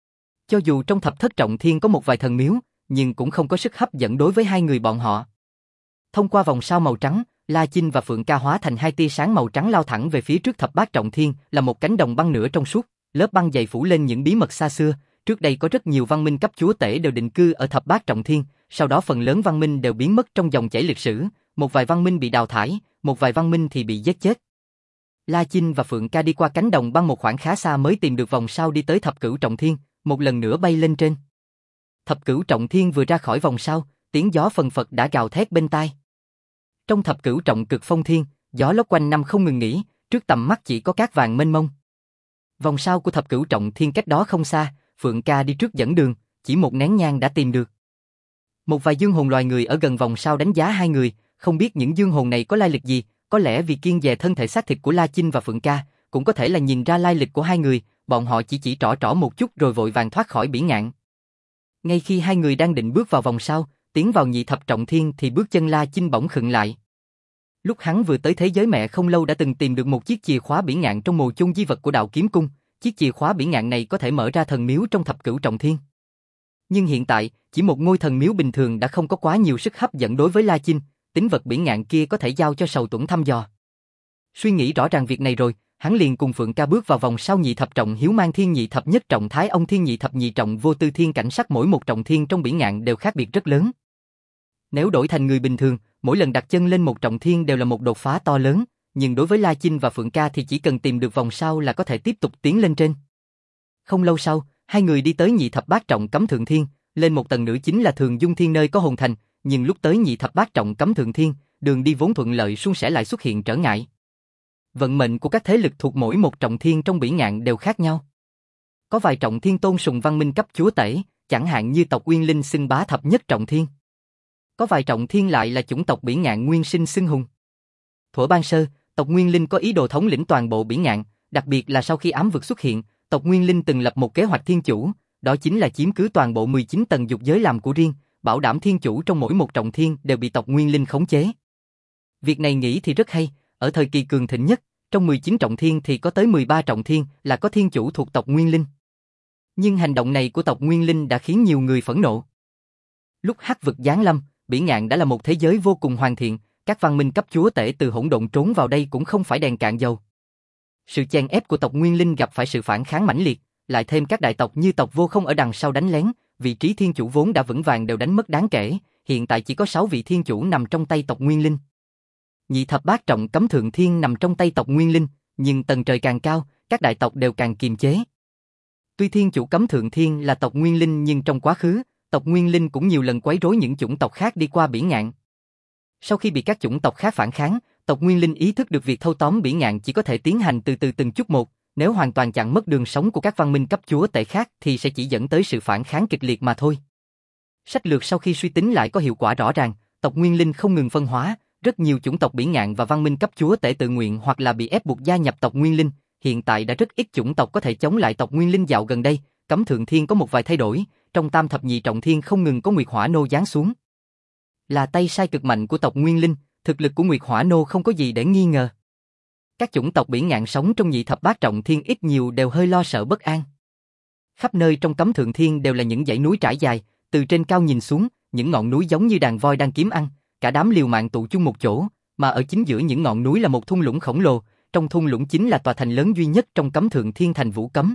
Cho dù trong Thập Thất Trọng Thiên có một vài thần miếu, nhưng cũng không có sức hấp dẫn đối với hai người bọn họ. Thông qua vòng sao màu trắng, La Chinh và Phượng Ca hóa thành hai tia sáng màu trắng lao thẳng về phía trước Thập Bát Trọng Thiên, là một cánh đồng băng nửa trong suốt, lớp băng dày phủ lên những bí mật xa xưa. Trước đây có rất nhiều văn minh cấp chúa tể đều định cư ở Thập Bát Trọng Thiên, sau đó phần lớn văn minh đều biến mất trong dòng chảy lịch sử, một vài văn minh bị đào thải, một vài văn minh thì bị giết chết. La Chinh và Phượng Ca đi qua cánh đồng băng một khoảng khá xa mới tìm được vòng sao đi tới Thập Cửu Trọng Thiên, một lần nữa bay lên trên. Thập Cửu Trọng Thiên vừa ra khỏi vòng sao, tiếng gió phần phật đã gào thét bên tai. Trong Thập Cửu Trọng Cực Phong Thiên, gió lốc quanh năm không ngừng nghỉ, trước tầm mắt chỉ có cát vàng mênh mông. Vòng sao của Thập Cửu Trọng Thiên cách đó không xa, Phượng Ca đi trước dẫn đường, chỉ một nén nhang đã tìm được. Một vài dương hồn loài người ở gần vòng sao đánh giá hai người, không biết những dương hồn này có lai lịch gì, có lẽ vì kiêng dè thân thể xác thịt của La Chinh và Phượng Ca, cũng có thể là nhìn ra lai lịch của hai người, bọn họ chỉ trỏ trỏ một chút rồi vội vàng thoát khỏi bỉ ngạn. Ngay khi hai người đang định bước vào vòng sau, tiến vào nhị thập trọng thiên thì bước chân La Chinh bỗng khựng lại. Lúc hắn vừa tới thế giới mẹ không lâu đã từng tìm được một chiếc chìa khóa bỉ ngạn trong mồ chôn di vật của Đạo Kiếm Cung, chiếc chìa khóa bỉ ngạn này có thể mở ra thần miếu trong thập cửu trọng thiên. Nhưng hiện tại, chỉ một ngôi thần miếu bình thường đã không có quá nhiều sức hấp dẫn đối với La Chinh, tín vật bỉ ngạn kia có thể giao cho Sầu Tuẫn thăm dò. Suy nghĩ rõ ràng việc này rồi, hắn liền cùng Phượng Ca bước vào vòng sau nhị thập trọng Hiếu Mang Thiên, nhị thập nhất trọng Thái Ông Thiên, nhị thập nhị trọng Vô Tư Thiên. Cảnh sắc mỗi một trọng thiên trong bỉ ngạn đều khác biệt rất lớn. Nếu đổi thành người bình thường, mỗi lần đặt chân lên một trọng thiên đều là một đột phá to lớn, nhưng đối với La Chinh và Phượng Ca thì chỉ cần tìm được vòng sau là có thể tiếp tục tiến lên trên. Không lâu sau, hai người đi tới nhị thập bát trọng Cấm Thượng Thiên, lên một tầng nữa chính là Thường Dung Thiên nơi có hồn thành, nhưng lúc tới nhị thập bát trọng Cấm Thượng Thiên, đường đi vốn thuận lợi suôn sẻ lại xuất hiện trở ngại. Vận mệnh của các thế lực thuộc mỗi một trọng thiên trong bỉ ngạn đều khác nhau. Có vài trọng thiên tôn sùng văn minh cấp chúa tể, chẳng hạn như tộc Uyên Linh xưng bá thập nhất trọng thiên. Có vài trọng thiên lại là chủng tộc bỉ ngạn nguyên sinh xưng hùng. Thuở ban sơ, tộc Nguyên Linh có ý đồ thống lĩnh toàn bộ bỉ ngạn, đặc biệt là sau khi ám vực xuất hiện, tộc Nguyên Linh từng lập một kế hoạch thiên chủ, đó chính là chiếm cứ toàn bộ 19 tầng dục giới làm của riêng, bảo đảm thiên chủ trong mỗi một trọng thiên đều bị tộc Nguyên Linh khống chế. Việc này nghĩ thì rất hay, ở thời kỳ cường thịnh nhất, trong 19 trọng thiên thì có tới 13 trọng thiên là có thiên chủ thuộc tộc Nguyên Linh. Nhưng hành động này của tộc Nguyên Linh đã khiến nhiều người phẫn nộ. Lúc hắc vực giáng lâm, bỉ ngạn đã là một thế giới vô cùng hoàn thiện, các văn minh cấp chúa tể từ hỗn độn trốn vào đây cũng không phải đèn cạn dầu. Sự chèn ép của tộc Nguyên Linh gặp phải sự phản kháng mãnh liệt, lại thêm các đại tộc như tộc Vô Không ở đằng sau đánh lén, vị trí thiên chủ vốn đã vững vàng đều đánh mất đáng kể, hiện tại chỉ có 6 vị thiên chủ nằm trong tay tộc Nguyên Linh. Nhị thập bát trọng Cấm Thượng Thiên nằm trong tay tộc Nguyên Linh, nhưng tầng trời càng cao, các đại tộc đều càng kiềm chế. Tuy thiên chủ Cấm Thượng Thiên là tộc Nguyên Linh nhưng trong quá khứ, tộc Nguyên Linh cũng nhiều lần quấy rối những chủng tộc khác đi qua bỉ ngạn. Sau khi bị các chủng tộc khác phản kháng, tộc Nguyên Linh ý thức được việc thâu tóm bỉ ngạn chỉ có thể tiến hành từ từ từng chút một, nếu hoàn toàn chặn mất đường sống của các văn minh cấp chúa tể khác thì sẽ chỉ dẫn tới sự phản kháng kịch liệt mà thôi. Sách lược sau khi suy tính lại có hiệu quả rõ ràng, tộc Nguyên Linh không ngừng phân hóa, rất nhiều chủng tộc bỉ ngạn và văn minh cấp chúa tể tự nguyện hoặc là bị ép buộc gia nhập tộc Nguyên Linh, hiện tại đã rất ít chủng tộc có thể chống lại tộc Nguyên Linh. Dạo gần đây, Cấm Thượng Thiên có một vài thay đổi, trong tam thập nhị trọng thiên không ngừng có Nguyệt Hỏa Nô giáng xuống. Là tay sai cực mạnh của tộc Nguyên Linh, thực lực của Nguyệt Hỏa Nô không có gì để nghi ngờ. Các chủng tộc bỉ ngạn sống trong nhị thập bát trọng thiên ít nhiều đều hơi lo sợ bất an. Khắp nơi trong Cấm Thượng Thiên đều là những dãy núi trải dài, từ trên cao nhìn xuống, những ngọn núi giống như đàn voi đang kiếm ăn, cả đám liều mạng tụ chung một chỗ, mà ở chính giữa những ngọn núi là một thung lũng khổng lồ, trong thung lũng chính là tòa thành lớn duy nhất trong Cấm Thượng Thiên, thành Vũ Cấm.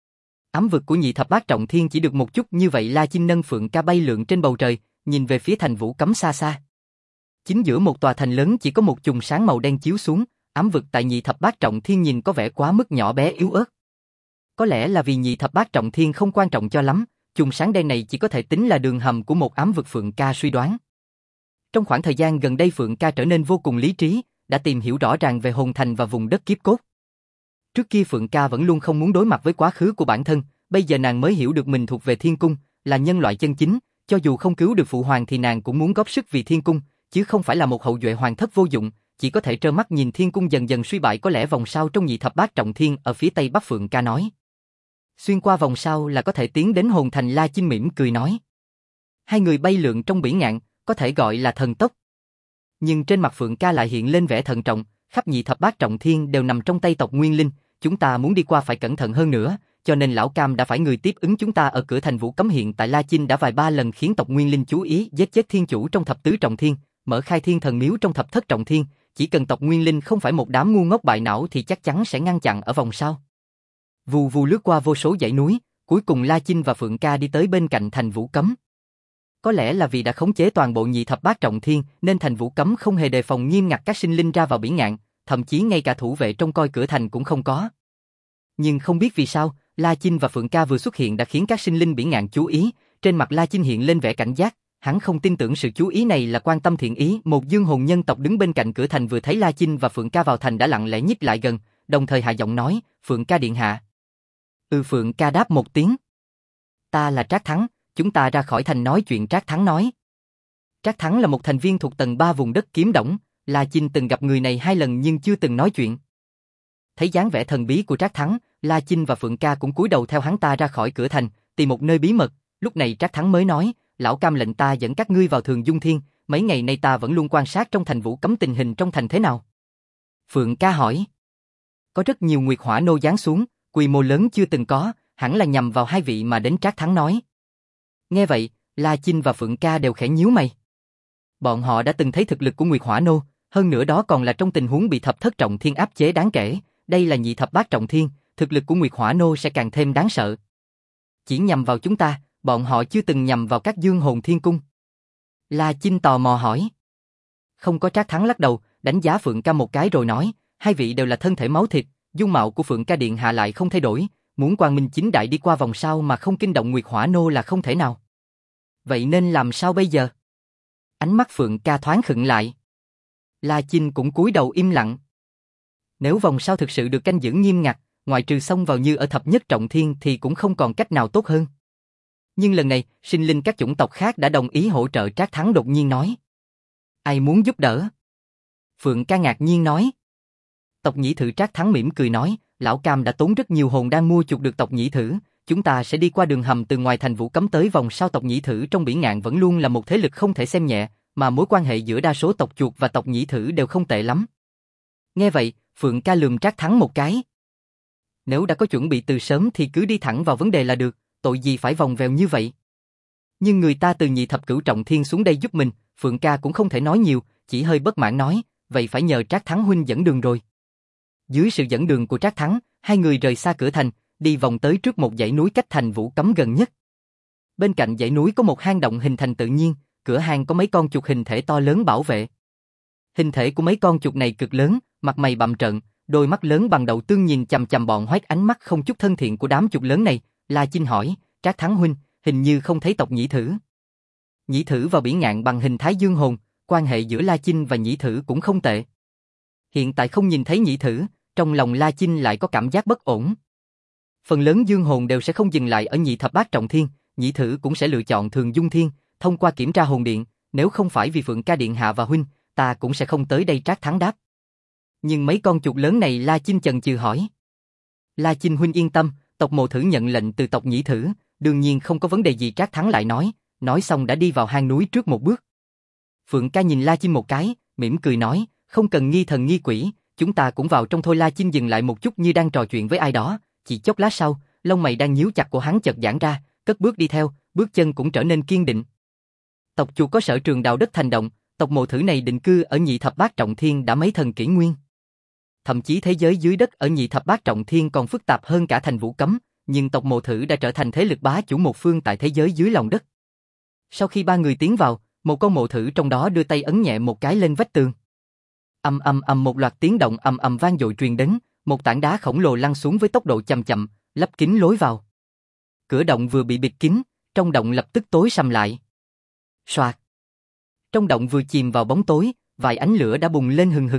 Ám vực của nhị thập bát trọng thiên chỉ được một chút như vậy. La Chinh nâng Phượng Ca bay lượn trên bầu trời, nhìn về phía thành Vũ Cấm xa xa. Chính giữa một tòa thành lớn chỉ có một chùm sáng màu đen chiếu xuống, ám vực tại nhị thập bát trọng thiên nhìn có vẻ quá mức nhỏ bé yếu ớt. Có lẽ là vì nhị thập bát trọng thiên không quan trọng cho lắm, chùm sáng đen này chỉ có thể tính là đường hầm của một ám vực. Phượng Ca suy đoán. Trong khoảng thời gian gần đây Phượng Ca trở nên vô cùng lý trí, đã tìm hiểu rõ ràng về hồn thành và vùng đất kiếp cốt. Trước kia Phượng Ca vẫn luôn không muốn đối mặt với quá khứ của bản thân, bây giờ nàng mới hiểu được mình thuộc về thiên cung, là nhân loại chân chính, cho dù không cứu được phụ hoàng thì nàng cũng muốn góp sức vì thiên cung, chứ không phải là một hậu duệ hoàng thất vô dụng, chỉ có thể trơ mắt nhìn thiên cung dần dần suy bại. Có lẽ vòng sau trong nhị thập bát trọng thiên ở phía tây bắc. Phượng Ca nói. Xuyên qua vòng sau là có thể tiến đến hồn thành. La Chinh mỉm cười nói. Hai người bay lượn trong bỉ ngạn, có thể gọi là thần tốc. Nhưng trên mặt Phượng Ca lại hiện lên vẻ thận trọng, khắp nhị thập bát trọng thiên đều nằm trong tay tộc Nguyên Linh, chúng ta muốn đi qua phải cẩn thận hơn nữa, cho nên lão Cam đã phải người tiếp ứng chúng ta ở cửa thành Vũ Cấm. Hiện tại La Chinh đã vài ba lần khiến tộc Nguyên Linh chú ý giết chết thiên chủ trong thập tứ trọng thiên, mở khai thiên thần miếu trong thập thất trọng thiên, chỉ cần tộc Nguyên Linh không phải một đám ngu ngốc bại não thì chắc chắn sẽ ngăn chặn ở vòng sau. Vù vù lướt qua vô số dãy núi, cuối cùng La Chinh và Phượng Ca đi tới bên cạnh thành Vũ Cấm. Có lẽ là vì đã khống chế toàn bộ nhị thập bát trọng thiên nên thành Vũ Cấm không hề đề phòng nghiêm ngặt các sinh linh ra vào bỉ ngạn, thậm chí ngay cả thủ vệ trông coi cửa thành cũng không có. Nhưng không biết vì sao, La Chinh và Phượng Ca vừa xuất hiện đã khiến các sinh linh bỉ ngạn chú ý, trên mặt La Chinh hiện lên vẻ cảnh giác, hắn không tin tưởng sự chú ý này là quan tâm thiện ý. Một dương hồn nhân tộc đứng bên cạnh cửa thành vừa thấy La Chinh và Phượng Ca vào thành đã lặng lẽ nhích lại gần, đồng thời hạ giọng nói, Phượng Ca điện hạ. Phượng Ca đáp một tiếng. Ta là Trác Thắng, chúng ta ra khỏi thành nói chuyện. Trác Thắng nói. Trác Thắng là một thành viên thuộc tầng 3 vùng đất Kiếm Đổng, La Chinh từng gặp người này 2 lần nhưng chưa từng nói chuyện. Thấy dáng vẻ thần bí của Trác Thắng, La Chinh và Phượng Ca cũng cúi đầu theo hắn ta ra khỏi cửa thành, tìm một nơi bí mật. Lúc này Trác Thắng mới nói, lão Cam lệnh ta dẫn các ngươi vào Thường Dung Thiên, mấy ngày nay ta vẫn luôn quan sát trong thành Vũ Cấm tình hình trong thành thế nào. Phượng Ca hỏi. Có rất nhiều nguyệt hỏa nô giáng xuống, quy mô lớn chưa từng có, hẳn là nhằm vào 2 vị mà đến, Trác Thắng nói. Nghe vậy, La Chinh và Phượng Ca đều khẽ nhíu mày. Bọn họ đã từng thấy thực lực của nguyệt hỏa nô, hơn nữa đó còn là trong tình huống bị thập thất trọng thiên áp chế đáng kể, đây là nhị thập bát trọng thiên, thực lực của nguyệt hỏa nô sẽ càng thêm đáng sợ. Chỉ nhằm vào chúng ta, bọn họ chưa từng nhằm vào các dương hồn thiên cung. La Chinh tò mò hỏi. Không có, Trác Thắng lắc đầu, đánh giá Phượng Ca một cái rồi nói, 2 vị đều là thân thể máu thịt, dung mạo của Phượng Ca điện hạ lại không thay đổi, muốn quang minh chính đại đi qua vòng sau mà không kinh động nguyệt hỏa nô là không thể nào. Vậy nên làm sao bây giờ? Ánh mắt Phượng Ca thoáng khựng lại. La Chinh cũng cúi đầu im lặng. Nếu vòng sau thực sự được canh giữ nghiêm ngặt, ngoại trừ xông vào như ở thập nhất trọng thiên thì cũng không còn cách nào tốt hơn. Nhưng lần này, sinh linh các chủng tộc khác đã đồng ý hỗ trợ, Trác Thắng đột nhiên nói. Ai muốn giúp đỡ? Phượng Ca ngạc nhiên nói. Tộc Nhĩ Thử. Trác Thắng mỉm cười nói, lão Cam đã tốn rất nhiều hồn đan mua chuộc được tộc Nhĩ Thử, chúng ta sẽ đi qua đường hầm từ ngoài thành Vũ Cấm tới vòng sau. Tộc Nhĩ Thử trong Bỉ Ngạn vẫn luôn là một thế lực không thể xem nhẹ, mà mối quan hệ giữa đa số tộc chuột và tộc Nhĩ Thử đều không tệ lắm. Nghe vậy, Phượng Ca lườm Trác Thắng một cái. Nếu đã có chuẩn bị từ sớm thì cứ đi thẳng vào vấn đề là được, tội gì phải vòng vèo như vậy. Nhưng người ta từ nhị thập cửu trọng thiên xuống đây giúp mình, Phượng Ca cũng không thể nói nhiều, chỉ hơi bất mãn nói, vậy phải nhờ Trác Thắng huynh dẫn đường rồi. Dưới sự dẫn đường của Trác Thắng, 2 người rời xa cửa thành, đi vòng tới trước một dãy núi cách thành Vũ Cấm gần nhất. Bên cạnh dãy núi có một hang động hình thành tự nhiên, cửa hang có mấy con chuột hình thể to lớn bảo vệ. Hình thể của mấy con chuột này cực lớn, mặt mày bặm trợn, đôi mắt lớn bằng đậu tương nhìn chằm chằm bọn Hoét, ánh mắt không chút thân thiện của đám chuột lớn này. La Chinh hỏi, Trác Thắng huynh, hình như không thấy tộc Nhĩ Thử. Nhĩ Thử vào Bỉ Ngạn bằng hình thái dương hồn, quan hệ giữa La Chinh và Nhĩ Thử cũng không tệ. Hiện tại không nhìn thấy Nhĩ Thử, trong lòng La Chinh lại có cảm giác bất ổn. Phần lớn dương hồn đều sẽ không dừng lại ở nhị thập bát trọng thiên, Nhĩ Thử cũng sẽ lựa chọn Thường Dung Thiên, thông qua kiểm tra hồn điện, nếu không phải vì Phượng Ca điện hạ và huynh, ta cũng sẽ không tới đây, Trác Thắng đáp. Nhưng mấy con chuột lớn này, La Chinh chần chừ hỏi. La Chinh huynh yên tâm, tộc Mộ Thử nhận lệnh từ tộc Nhĩ Thử, đương nhiên không có vấn đề gì, Trác Thắng lại nói xong đã đi vào hang núi trước một bước. Phượng Ca nhìn La Chinh một cái, mỉm cười nói, không cần nghi thần nghi quỷ, chúng ta cũng vào trong thôi. La Chinh dừng lại một chút như đang trò chuyện với ai đó, chỉ chốc lát sau, lông mày đang nhíu chặt của hắn chợt giãn ra, cất bước đi theo, bước chân cũng trở nên kiên định. Tộc chuột có sở trường đào đất thành động, tộc Mộ Thử này định cư ở nhị thập bát trọng thiên đã mấy thần kỷ nguyên. Thậm chí thế giới dưới đất ở nhị thập bát trọng thiên còn phức tạp hơn cả thành Vũ Cấm, nhưng tộc Mộ Thử đã trở thành thế lực bá chủ một phương tại thế giới dưới lòng đất. Sau khi 3 người tiến vào, một con Mộ Thử trong đó đưa tay ấn nhẹ một cái lên vách tường. Ầm ầm ầm, một loạt tiếng động ầm ầm vang dội truyền đến, một tảng đá khổng lồ lăn xuống với tốc độ chậm chậm, lấp kín lối vào. Cửa động vừa bị bịt kín, trong động lập tức tối sầm lại. Soạt. Trong động vừa chìm vào bóng tối, vài ánh lửa đã bùng lên hừng hực.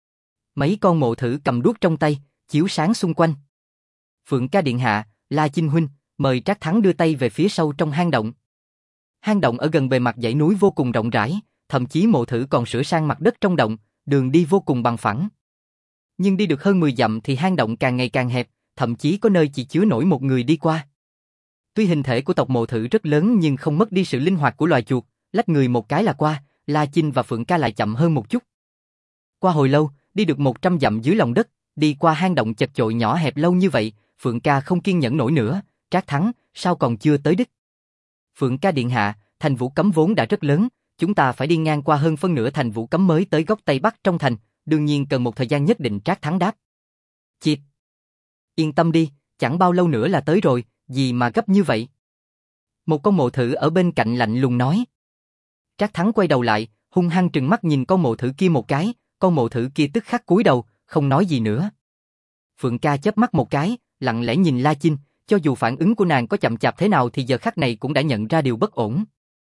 Mấy con Mộ Thử cầm đuốc trong tay, chiếu sáng xung quanh. Phượng Ca điện hạ, La Chinh huynh, mời. Trác Thắng đưa tay về phía sâu trong hang động. Hang động ở gần bề mặt dãy núi vô cùng rộng rãi, thậm chí Mộ Thử còn sửa sang mặt đất trong động, đường đi vô cùng bằng phẳng. Nhưng đi được hơn 10 dặm thì hang động càng ngày càng hẹp, thậm chí có nơi chỉ chứa nổi một người đi qua. Tuy hình thể của tộc Mộ Thử rất lớn nhưng không mất đi sự linh hoạt của loài chuột, lách người một cái là qua. La Chinh và Phượng Ca lại chậm hơn một chút. Qua hồi lâu, đi được 100 dặm dưới lòng đất, đi qua hang động chật chội nhỏ hẹp lâu như vậy, Phượng Ca không kiên nhẫn nổi nữa. Trác Thắng, sao còn chưa tới đích? Phượng Ca điện hạ, thành Vũ Cấm vốn đã rất lớn, chúng ta phải đi ngang qua hơn phân nửa thành Vũ Cấm mới tới góc Tây Bắc trong thành, đương nhiên cần một thời gian nhất định, Trác Thắng đáp. Chịt! Yên tâm đi, chẳng bao lâu nữa là tới rồi, gì mà gấp như vậy? Một con Mộ Thử ở bên cạnh lạnh lùng nói. Trác Thắng quay đầu lại, hung hăng trừng mắt nhìn con Mộ Thử kia một cái, con Mộ Thử kia tức khắc cúi đầu, không nói gì nữa. Phượng Ca chớp mắt một cái, lặng lẽ nhìn La Chinh, cho dù phản ứng của nàng có chậm chạp thế nào thì giờ khắc này cũng đã nhận ra điều bất ổn.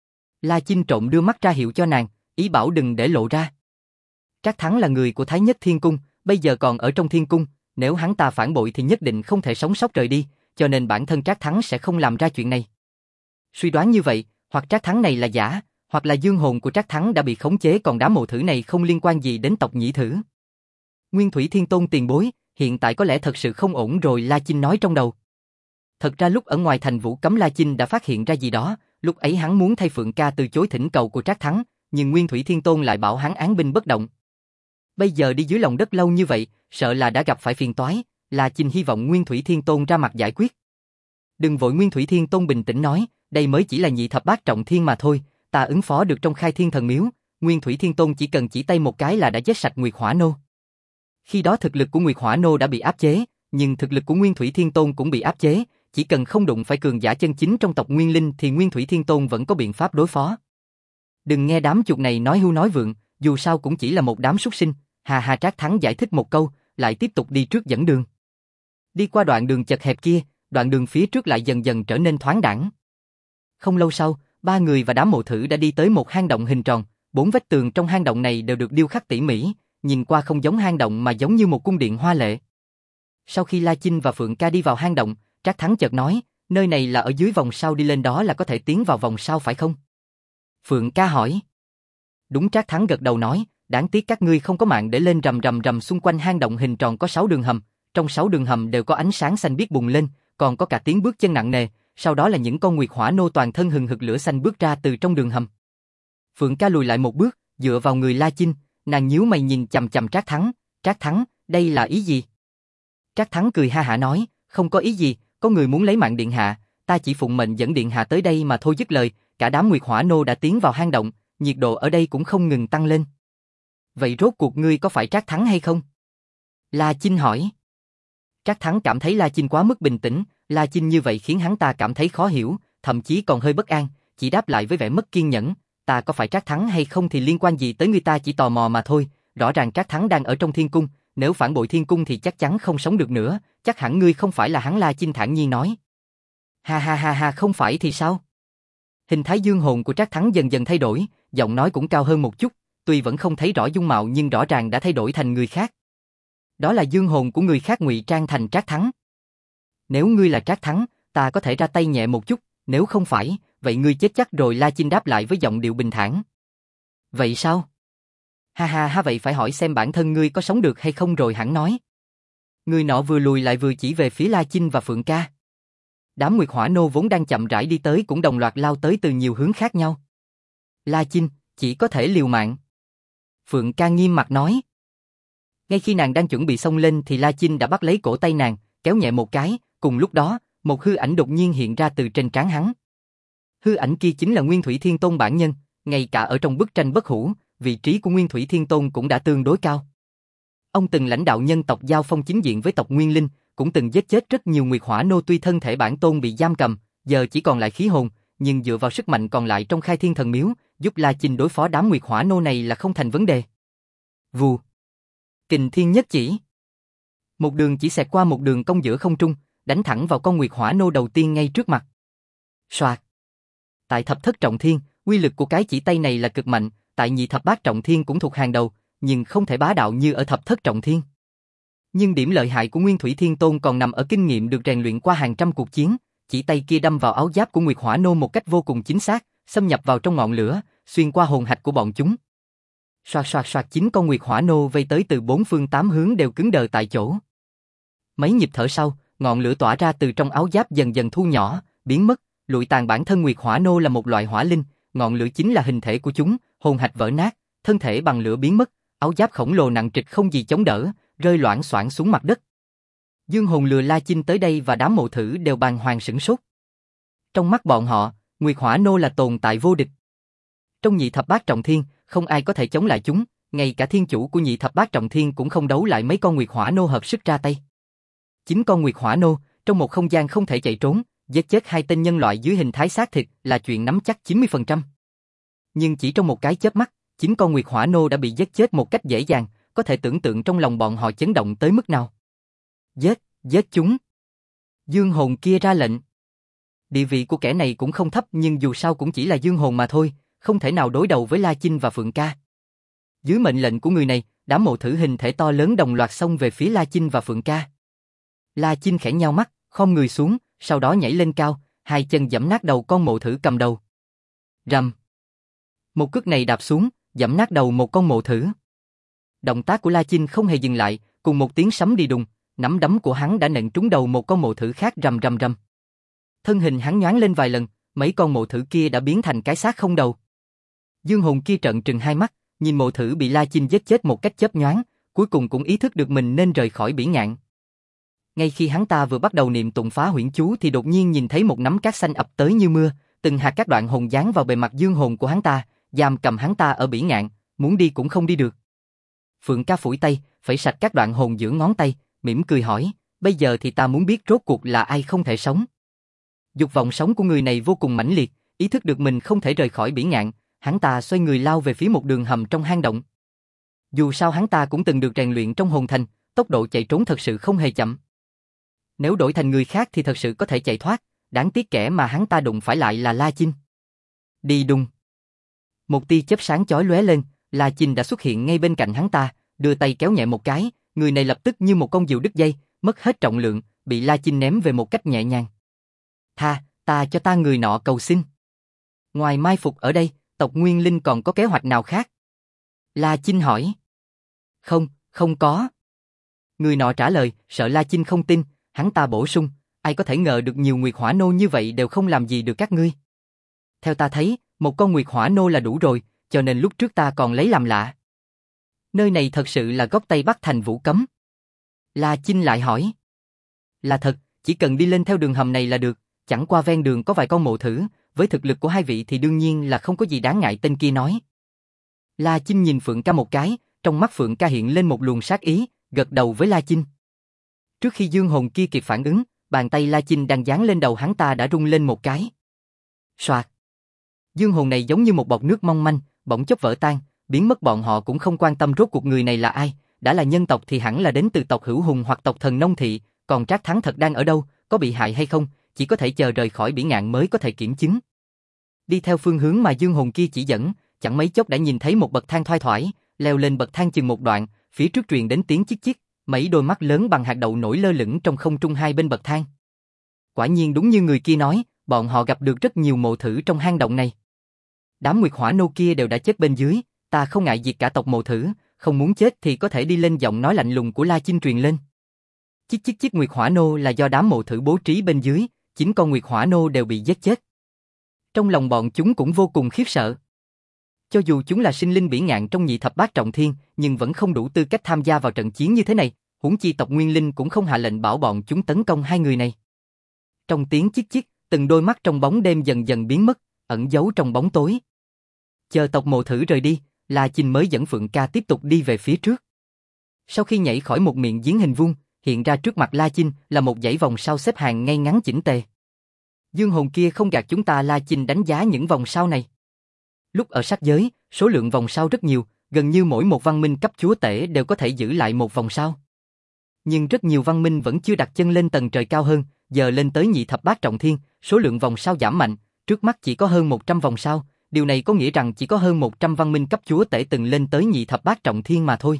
La Chinh trộm đưa mắt ra hiệu cho nàng, ý bảo đừng để lộ ra. Trác Thắng là người của Thái Nhất Thiên Cung, bây giờ còn ở trong Thiên Cung, nếu hắn ta phản bội thì nhất định không thể sống sót rời đi, cho nên bản thân Trác Thắng sẽ không làm ra chuyện này. Suy đoán như vậy, hoặc Trác Thắng này là giả, Hoặc là dương hồn của Trác Thắng đã bị khống chế, còn đám mộ thử này không liên quan gì đến tộc Nhĩ Thử. Nguyên Thủy Thiên Tôn tiền bối, hiện tại có lẽ thật sự không ổn rồi, La Chinh nói trong đầu. Thật ra lúc ở ngoài thành Vũ Cấm La Chinh đã phát hiện ra gì đó, lúc ấy hắn muốn thay Phượng Ca từ chối thỉnh cầu của Trác Thắng, nhưng Nguyên Thủy Thiên Tôn lại bảo hắn án binh bất động. Bây giờ đi dưới lòng đất lâu như vậy, sợ là đã gặp phải phiền toái, La Chinh hy vọng Nguyên Thủy Thiên Tôn ra mặt giải quyết. Đừng vội, Nguyên Thủy Thiên Tôn bình tĩnh nói, đây mới chỉ là nhị thập bát trọng thiên mà thôi, ta ứng phó được trong Khai Thiên Thần Miếu, Nguyên Thủy Thiên Tôn chỉ cần chỉ tay một cái là đã giết sạch Nguyệt Hỏa Nô. Khi đó thực lực của Nguyệt Hỏa Nô đã bị áp chế, nhưng thực lực của Nguyên Thủy Thiên Tôn cũng bị áp chế, chỉ cần không đụng phải cường giả chân chính trong tộc Nguyên Linh thì Nguyên Thủy Thiên Tôn vẫn có biện pháp đối phó. Đừng nghe đám chuột này nói hưu nói vượng, dù sao cũng chỉ là một đám súc sinh, hà hà. Trác Thắng giải thích một câu, lại tiếp tục đi trước dẫn đường. Đi qua đoạn đường chật hẹp kia, đoạn đường phía trước lại dần dần trở nên thoáng đãng. Không lâu sau, ba người và đám mộ thử đã đi tới một hang động hình tròn, bốn vách tường trong hang động này đều được điêu khắc tỉ mỉ, nhìn qua không giống hang động mà giống như một cung điện hoa lệ. Sau khi La Chinh và Phượng Ca đi vào hang động, Trác Thắng chợt nói, nơi này là ở dưới vòng sau, đi lên đó là có thể tiến vào vòng sau phải không? Phượng Ca hỏi. Đúng, Trác Thắng gật đầu nói, đáng tiếc các ngươi không có mạng để lên. Rầm xung quanh hang động hình tròn có 6 đường hầm, trong 6 đường hầm đều có ánh sáng xanh biếc bùng lên, còn có cả tiếng bước chân nặng nề, sau đó là những con Nguyệt Hỏa Nô toàn thân hừng hực lửa xanh bước ra từ trong đường hầm. Phượng Ca lùi lại một bước, dựa vào người La Chinh, nàng nhíu mày nhìn chằm chằm Trác Thắng, Trác Thắng, đây là ý gì? Trác Thắng cười ha hả nói, không có ý gì, có người muốn lấy mạng điện hạ, ta chỉ phụng mệnh dẫn điện hạ tới đây mà thôi. Dứt lời, cả đám Nguyệt Hỏa Nô đã tiến vào hang động, nhiệt độ ở đây cũng không ngừng tăng lên. Vậy rốt cuộc ngươi có phải Trác Thắng hay không? La Chinh hỏi. Trác Thắng cảm thấy La Chinh quá mức bình tĩnh, La Chinh như vậy khiến hắn ta cảm thấy khó hiểu, thậm chí còn hơi bất an, chỉ đáp lại với vẻ mất kiên nhẫn, ta có phải Trác Thắng hay không thì liên quan gì tới người, ta chỉ tò mò mà thôi, rõ ràng Trác Thắng đang ở trong thiên cung, nếu phản bội thiên cung thì chắc chắn không sống được nữa, chắc hẳn ngươi không phải là hắn. La Chinh thản nhiên nói. Ha ha ha ha, không phải thì sao? Hình thái dương hồn của Trác Thắng dần dần thay đổi, giọng nói cũng cao hơn một chút, tuy vẫn không thấy rõ dung mạo nhưng rõ ràng đã thay đổi thành người khác. Đó là dương hồn của người khác ngụy trang thành Trác Thắng. Nếu ngươi là Trác Thắng, ta có thể ra tay nhẹ một chút, nếu không phải, vậy ngươi chết chắc rồi. La Chinh đáp lại với giọng điệu bình thản. Vậy sao? Ha ha ha, vậy phải hỏi xem bản thân ngươi có sống được hay không rồi hẳn nói. Người nọ vừa lùi lại vừa chỉ về phía La Chinh và Phượng Ca. Đám Nguyệt Hỏa Nô vốn đang chậm rãi đi tới cũng đồng loạt lao tới từ nhiều hướng khác nhau. La Chinh, chỉ có thể liều mạng. Phượng Ca nghiêm mặt nói. Ngay khi nàng đang chuẩn bị xông lên thì La Chinh đã bắt lấy cổ tay nàng, kéo nhẹ một cái, cùng lúc đó, một hư ảnh đột nhiên hiện ra từ trên trán hắn. Hư ảnh kia chính là Nguyên Thủy Thiên Tôn bản nhân, ngay cả ở trong bức tranh bất hủ, vị trí của Nguyên Thủy Thiên Tôn cũng đã tương đối cao. Ông từng lãnh đạo nhân tộc giao phong chính diện với tộc Nguyên Linh, cũng từng giết chết rất nhiều Nguyệt Hỏa Nô, tuy thân thể bản tôn bị giam cầm, giờ chỉ còn lại khí hồn, nhưng dựa vào sức mạnh còn lại trong Khai Thiên Thần Miếu, giúp La Chinh đối phó đám Nguyệt Hỏa Nô này là không thành vấn đề. Vù. Kình Thiên Nhất Chỉ. Một đường chỉ xẹt qua một đường cong giữa không trung, đánh thẳng vào con Nguyệt Hỏa Nô đầu tiên ngay trước mặt. Soạt. Tại thập thất trọng thiên, uy lực của cái chỉ tay này là cực mạnh, tại nhị thập bát trọng thiên cũng thuộc hàng đầu, nhưng không thể bá đạo như ở thập thất trọng thiên. Nhưng điểm lợi hại của Nguyên Thủy Thiên Tôn còn nằm ở kinh nghiệm được rèn luyện qua hàng trăm cuộc chiến, chỉ tay kia đâm vào áo giáp của Nguyệt Hỏa Nô một cách vô cùng chính xác, xâm nhập vào trong ngọn lửa, xuyên qua hồn hạch của bọn chúng. Soạt soạt soạt, 9 con Nguyệt Hỏa Nô vây tới từ 4 phương 8 hướng đều cứng đờ tại chỗ. Mấy nhịp thở sau, ngọn lửa tỏa ra từ trong áo giáp dần dần thu nhỏ, biến mất, lụi tàn. Bản thân Nguyệt Hỏa Nô là một loại hỏa linh, ngọn lửa chính là hình thể của chúng, hồn hạch vỡ nát, thân thể bằng lửa biến mất, áo giáp khổng lồ nặng trịch không gì chống đỡ, rơi loảng xoảng xuống mặt đất. Dương hồn lừa La Chinh tới đây và đám mộ thử đều bàng hoàng sửng sốt. Trong mắt bọn họ, Nguyệt Hỏa Nô là tồn tại vô địch. Trong nhị thập bát trọng thiên, không ai có thể chống lại chúng, ngay cả thiên chủ của nhị thập bát trọng thiên cũng không đấu lại mấy con Nguyệt Hỏa Nô hợp sức ra tay. 9 con Nguyệt Hỏa Nô, trong một không gian không thể chạy trốn, giết chết 2 tên nhân loại dưới hình thái xác thịt là chuyện nắm chắc 90%. Nhưng chỉ trong một cái chớp mắt, 9 con Nguyệt Hỏa Nô đã bị giết chết một cách dễ dàng, có thể tưởng tượng trong lòng bọn họ chấn động tới mức nào. Giết chúng. Dương hồn kia ra lệnh. Địa vị của kẻ này cũng không thấp, nhưng dù sao cũng chỉ là dương hồn mà thôi, không thể nào đối đầu với La Chinh và Phượng Ca. Dưới mệnh lệnh của người này, đám mộ thử hình thể to lớn đồng loạt xông về phía La Chinh và Phượng Ca. La Chinh khẽ nhao mắt, khom người xuống, sau đó nhảy lên cao, 2 chân giẫm nát đầu con mộ thử cầm đầu. Rầm. Một cước này đạp xuống, giẫm nát đầu một con mộ thử. Động tác của La Chinh không hề dừng lại, cùng một tiếng sấm đi đùng, nắm đấm của hắn đã nện trúng đầu một con mộ thử khác rầm rầm rầm. Thân hình hắn nhoáng lên vài lần, mấy con mộ thử kia đã biến thành cái xác không đầu. Dương hồn kia trợn trừng hai mắt, nhìn mộ thử bị La Chinh giết chết một cách chớp nhoáng, cuối cùng cũng ý thức được mình nên rời khỏi bỉ ngạn. Ngay khi hắn ta vừa bắt đầu niệm tụng phá huyễn chú thì đột nhiên nhìn thấy một nắm cát xanh ập tới như mưa, từng hạt các đoạn hồn giáng vào bề mặt dương hồn của hắn ta, giam cầm hắn ta ở bỉ ngạn, muốn đi cũng không đi được. Phượng Ca phủi tay, phẩy sạch các đoạn hồn giữa ngón tay, mỉm cười hỏi, bây giờ thì ta muốn biết rốt cuộc là ai không thể sống. Dục vọng sống của người này vô cùng mãnh liệt, ý thức được mình không thể rời khỏi bỉ ngạn, hắn ta xoay người lao về phía một đường hầm trong hang động. Dù sao hắn ta cũng từng được rèn luyện trong hồn thành, tốc độ chạy trốn thật sự không hề chậm. Nếu đổi thành người khác thì thật sự có thể chạy thoát, đáng tiếc kẻ mà hắn ta đụng phải lại là La Chinh. Đi đùng. Một tia chớp sáng chói lóe lên, La Chinh đã xuất hiện ngay bên cạnh hắn ta, đưa tay kéo nhẹ một cái, người này lập tức như một con diều đứt dây, mất hết trọng lượng, bị La Chinh ném về một cách nhẹ nhàng. Ta cho ta người nọ cầu xin. Ngoài mai phục ở đây, tộc Nguyên Linh còn có kế hoạch nào khác? La Chinh hỏi. Không có. Người nọ trả lời, sợ La Chinh không tin, hắn ta bổ sung, ai có thể ngờ được nhiều Nguyệt Hỏa Nô như vậy đều không làm gì được các ngươi. Theo ta thấy, một con Nguyệt Hỏa Nô là đủ rồi, cho nên lúc trước ta còn lấy làm lạ. Nơi này thật sự là góc Tây Bắc thành Vũ Cấm. La Chinh lại hỏi. Là thật, chỉ cần đi lên theo đường hầm này là được, chẳng qua ven đường có vài con mộ thử, với thực lực của hai vị thì đương nhiên là không có gì đáng ngại, tên kia nói. La Chinh nhìn Phượng Ca một cái, trong mắt Phượng Ca hiện lên một luồng sát ý, gật đầu với La Chinh. Trước khi dương hồn kia kịp phản ứng, bàn tay La Chinh đang giáng lên đầu hắn ta đã rung lên một cái. Soạt. Dương hồn này giống như một bọt nước mong manh, bỗng chốc vỡ tan, biến mất. Bọn họ cũng không quan tâm rốt cuộc người này là ai, đã là nhân tộc thì hẳn là đến từ tộc Hữu Hùng hoặc tộc Thần Nông Thị, còn Trác Thắng thật đang ở đâu, có bị hại hay không, chỉ có thể chờ rời khỏi bỉ ngạn mới có thể kiểm chứng. Đi theo phương hướng mà dương hồn kia chỉ dẫn, chẳng mấy chốc đã nhìn thấy một bậc thang thoai thoải, leo lên bậc thang chừng một đoạn, phía trước truyền đến tiếng chích chích, mấy đôi mắt lớn bằng hạt đậu nổi lơ lửng trong không trung hai bên bậc thang. Quả nhiên đúng như người kia nói, bọn họ gặp được rất nhiều mộ thử trong hang động này. Đám Nguyệt Hỏa Nô kia đều đã chết bên dưới, ta không ngại diệt cả tộc mộ thử, không muốn chết thì có thể đi lên. Giọng nói lạnh lùng của La Chinh truyền lên. Chích chích chích. Nguyệt Hỏa Nô là do đám mộ thử bố trí bên dưới, 9 con Nguyệt Hỏa Nô đều bị giết chết. Trong lòng bọn chúng cũng vô cùng khiếp sợ. Cho dù chúng là sinh linh bỉ ngạn trong nhị thập bát trọng thiên, nhưng vẫn không đủ tư cách tham gia vào trận chiến như thế này, huống chi tộc Nguyên Linh cũng không hạ lệnh bảo bọn chúng tấn công hai người này. Trong tiếng chích chích, từng đôi mắt trong bóng đêm dần dần biến mất, ẩn giấu trong bóng tối. Chờ tộc mộ thử rời đi, La Chinh mới dẫn Phượng Ca tiếp tục đi về phía trước. Sau khi nhảy khỏi một miệng giếng hình vuông, hiện ra trước mặt La Chinh là một dãy vòng sao xếp hàng ngay ngắn chỉnh tề. Dương hồn kia không gạt chúng ta. La Chinh đánh giá những vòng sao này. Lúc ở sát giới, số lượng vòng sao rất nhiều, gần như mỗi một văn minh cấp chúa tể đều có thể giữ lại một vòng sao. Nhưng rất nhiều văn minh vẫn chưa đặt chân lên tầng trời cao hơn, giờ lên tới nhị thập bát trọng thiên, số lượng vòng sao giảm mạnh, trước mắt chỉ có hơn 100 vòng sao, điều này có nghĩa rằng chỉ có hơn 100 văn minh cấp chúa tể từng lên tới nhị thập bát trọng thiên mà thôi.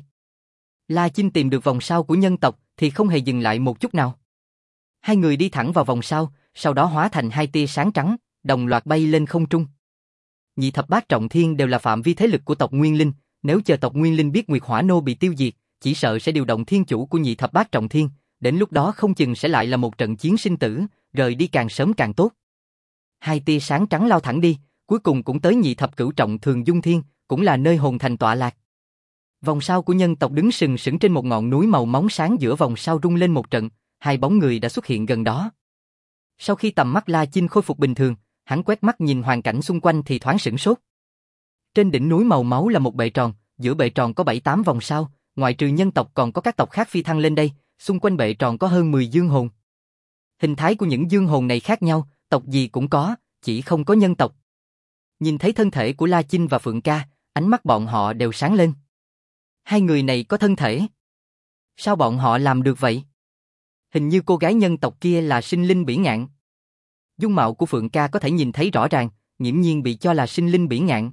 La Chinh tìm được vòng sao của nhân tộc thì không hề dừng lại một chút nào. Hai người đi thẳng vào vòng sao, sau đó hóa thành hai tia sáng trắng, đồng loạt bay lên không trung. Nhị thập bát trọng thiên đều là phạm vi thế lực của tộc Nguyên Linh, nếu chờ tộc Nguyên Linh biết Nguyệt Hỏa Nô bị tiêu diệt, chỉ sợ sẽ điều động thiên chủ của nhị thập bát trọng thiên, đến lúc đó không chừng sẽ lại là một trận chiến sinh tử, rời đi càng sớm càng tốt. Hai tia sáng trắng lao thẳng đi, cuối cùng cũng tới nhị thập cửu trọng Thường Dung Thiên, cũng là nơi hồn thành tọa lạc. Vòng sao của nhân tộc đứng sừng sững trên một ngọn núi màu máu sáng, giữa vòng sao rung lên một trận, hai bóng người đã xuất hiện gần đó. Sau khi tầm mắt La Chinh khôi phục bình thường, hắn quét mắt nhìn hoàn cảnh xung quanh thì thoáng sửng sốt. Trên đỉnh núi màu máu là một bệ tròn, giữa bệ tròn có 7-8 vòng sao, ngoại trừ nhân tộc còn có các tộc khác phi thăng lên đây, xung quanh bệ tròn có hơn 10 dương hồn. Hình thái của những dương hồn này khác nhau, tộc gì cũng có, chỉ không có nhân tộc. Nhìn thấy thân thể của La Chinh và Phượng Ca, ánh mắt bọn họ đều sáng lên. Hai người này có thân thể. Sao bọn họ làm được vậy? Hình như cô gái nhân tộc kia là sinh linh bỉ ngạn. Dung mạo của Phượng Ca có thể nhìn thấy rõ ràng, nghiễm nhiên bị cho là sinh linh bỉ ngạn.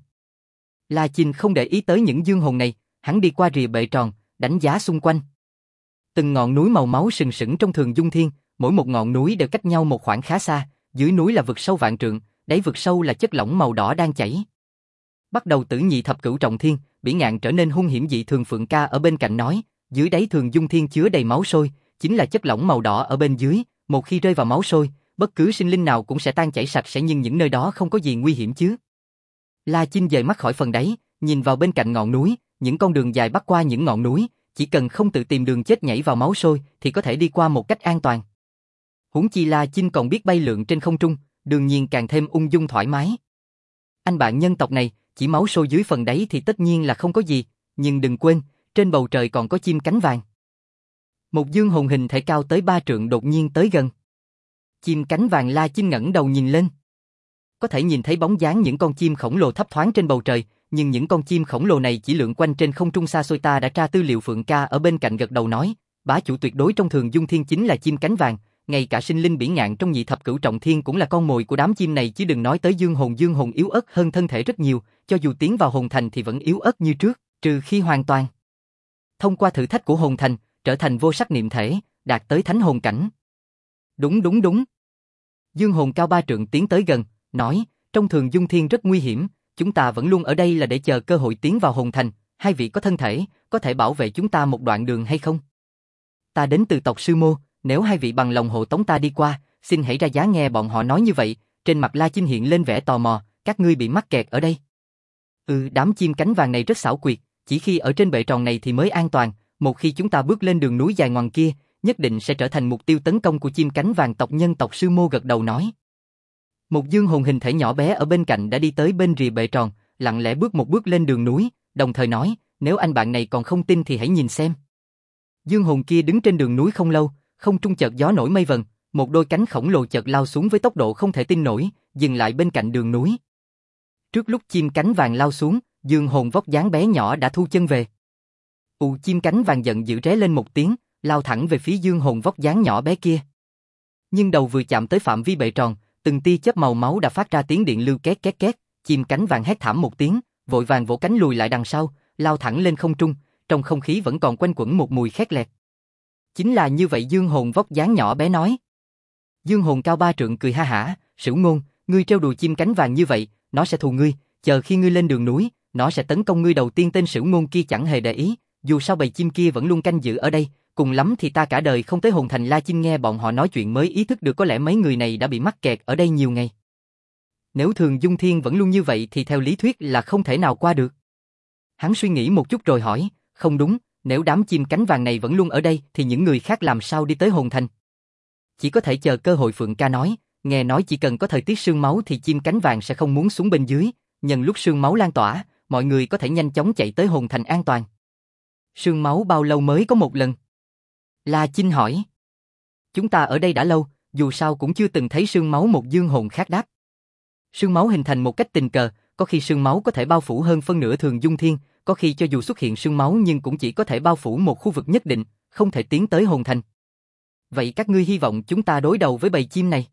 La Chinh không để ý tới những dương hồn này, hắn đi qua rìa bệ tròn, đánh giá xung quanh. Từng ngọn núi màu máu sừng sững trong Thường Dung Thiên, mỗi một ngọn núi đều cách nhau một khoảng khá xa, dưới núi là vực sâu vạn trượng, đáy vực sâu là chất lỏng màu đỏ đang chảy. Bắt đầu tử nhị thập cửu trọng thiên, Bỉ Ngạn trở nên hung hiểm dị thường. Phượng Ca ở bên cạnh nói, dưới đáy Thường Dung Thiên chứa đầy máu sôi, chính là chất lỏng màu đỏ ở bên dưới, một khi rơi vào máu sôi, bất cứ sinh linh nào cũng sẽ tan chảy sạch sẽ, nhưng những nơi đó không có gì nguy hiểm chứ. La Chinh dời mắt khỏi phần đáy, nhìn vào bên cạnh ngọn núi, những con đường dài bắc qua những ngọn núi, chỉ cần không tự tìm đường chết nhảy vào máu sôi thì có thể đi qua một cách an toàn. Huống chi La Chinh còn biết bay lượn trên không trung, đương nhiên càng thêm ung dung thoải mái. Anh bạn nhân tộc này, chỉ máu sôi dưới phần đáy thì tất nhiên là không có gì, nhưng đừng quên, trên bầu trời còn có chim cánh vàng. Một dương hồn hình thể cao tới 3 trượng đột nhiên tới gần. Chim cánh vàng. La Chinh ngẩng đầu nhìn lên. Có thể nhìn thấy bóng dáng những con chim khổng lồ thấp thoáng trên bầu trời, nhưng những con chim khổng lồ này chỉ lượn quanh trên không trung xa xôi. Ta đã tra tư liệu. Phượng Ca ở bên cạnh gật đầu nói, bá chủ tuyệt đối trong Thường Dung Thiên chính là chim cánh vàng, ngay cả sinh linh Bỉ Ngạn trong nhị thập cửu trọng thiên cũng là con mồi của đám chim này, chứ đừng nói tới dương hồn. Dương hồn yếu ớt hơn thân thể rất nhiều, cho dù tiến vào hồn thành thì vẫn yếu ớt như trước, trừ khi hoàn toàn thông qua thử thách của hồn thành, trở thành vô sắc niệm thể, đạt tới thánh hồn cảnh. Đúng. Dương hồn cao 3 trượng tiến tới gần, nói, trong Thường Dung Thiên rất nguy hiểm, chúng ta vẫn luôn ở đây là để chờ cơ hội tiến vào hồn thành, hai vị có thân thể, có thể bảo vệ chúng ta một đoạn đường hay không? Ta đến từ tộc Sư Mô, nếu hai vị bằng lòng hộ tống ta đi qua, xin hãy ra giá. Nghe bọn họ nói như vậy, trên mặt La Chinh hiện lên vẻ tò mò, các ngươi bị mắc kẹt ở đây. Đám chim cánh vàng này rất xảo quyệt, chỉ khi ở trên bệ tròn này thì mới an toàn, một khi chúng ta bước lên đường núi dài ngoằng kia, nhất định sẽ trở thành mục tiêu tấn công của chim cánh vàng. Tộc nhân tộc Sư Mô gật đầu nói. Một dương hồn hình thể nhỏ bé ở bên cạnh đã đi tới bên rìa bệ tròn, lặng lẽ bước một bước lên đường núi, đồng thời nói, nếu anh bạn này còn không tin thì hãy nhìn xem. Dương hồn kia đứng trên đường núi không lâu, không trung chợt gió nổi mây vần, một đôi cánh khổng lồ chợt lao xuống với tốc độ không thể tin nổi, dừng lại bên cạnh đường núi. Trước lúc chim cánh vàng lao xuống, dương hồn vóc dáng bé nhỏ đã thu chân về. Chim cánh vàng giận dữ ré lên một tiếng, lao thẳng về phía dương hồn vóc dáng nhỏ bé kia. Nhưng đầu vừa chạm tới phạm vi bệ tròn, từng tia chớp màu máu đã phát ra tiếng điện lưu két két két, chim cánh vàng hét thảm một tiếng, vội vàng vỗ cánh lùi lại đằng sau, lao thẳng lên không trung, trong không khí vẫn còn quanh quẩn một mùi khét lẹt. Chính là như vậy. Dương hồn vóc dáng nhỏ bé nói. Dương hồn cao 3 trượng cười ha hả, Sửu Ngôn, ngươi trêu đùa chim cánh vàng như vậy, nó sẽ thù ngươi, chờ khi ngươi lên đường núi, nó sẽ tấn công ngươi đầu tiên. Tên Sửu Ngôn kia chẳng hề để ý, dù sao bầy chim kia vẫn luôn canh giữ ở đây, cùng lắm thì ta cả đời không tới hồn thành. La Chinh nghe bọn họ nói chuyện mới ý thức được có lẽ mấy người này đã bị mắc kẹt ở đây nhiều ngày. Nếu Thường Dung Thiên vẫn luôn như vậy thì theo lý thuyết là không thể nào qua được. Hắn suy nghĩ một chút rồi hỏi, không đúng, nếu đám chim cánh vàng này vẫn luôn ở đây thì những người khác làm sao đi tới hồn thành? Chỉ có thể chờ cơ hội. Phượng Ca nói, nghe nói chỉ cần có thời tiết sương máu thì chim cánh vàng sẽ không muốn xuống bên dưới, nhân lúc sương máu lan tỏa, mọi người có thể nhanh chóng chạy tới hồn thành an toàn. Sương máu bao lâu mới có một lần? La Chinh hỏi. Chúng ta ở đây đã lâu, dù sao cũng chưa từng thấy sương máu. Một dương hồn khác đáp. Sương máu hình thành một cách tình cờ, có khi sương máu có thể bao phủ hơn phân nửa Thường Dung Thiên, có khi cho dù xuất hiện sương máu nhưng cũng chỉ có thể bao phủ một khu vực nhất định, không thể tiến tới hồn thành. Vậy các ngươi hy vọng chúng ta đối đầu với bầy chim này?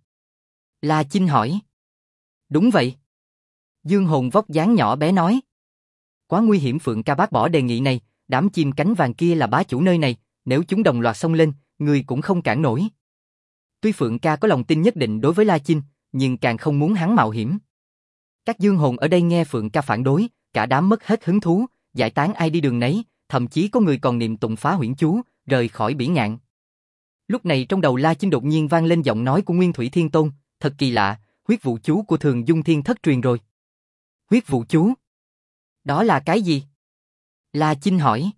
La Chinh hỏi. Đúng vậy. Dương hồn vóc dáng nhỏ bé nói. Quá nguy hiểm. Phượng Ca bác bỏ đề nghị này, đám chim cánh vàng kia là bá chủ nơi này, nếu chúng đồng loạt xông lên, người cũng không cản nổi. Tuy Phượng Ca có lòng tin nhất định đối với La Chinh, nhưng càng không muốn hắn mạo hiểm. Các dương hồn ở đây nghe Phượng Ca phản đối, cả đám mất hết hứng thú, giải tán ai đi đường nấy, thậm chí có người còn niệm tụng phá huyễn chú, rời khỏi Bỉ Ngạn. Lúc này trong đầu La Chinh đột nhiên vang lên giọng nói của Nguyên Thủy Thiên Tôn, thật kỳ lạ, huyết vụ chú của Thường Dung Thiên thất truyền rồi. Huyết vụ chú? Đó là cái gì? La Chinh hỏi.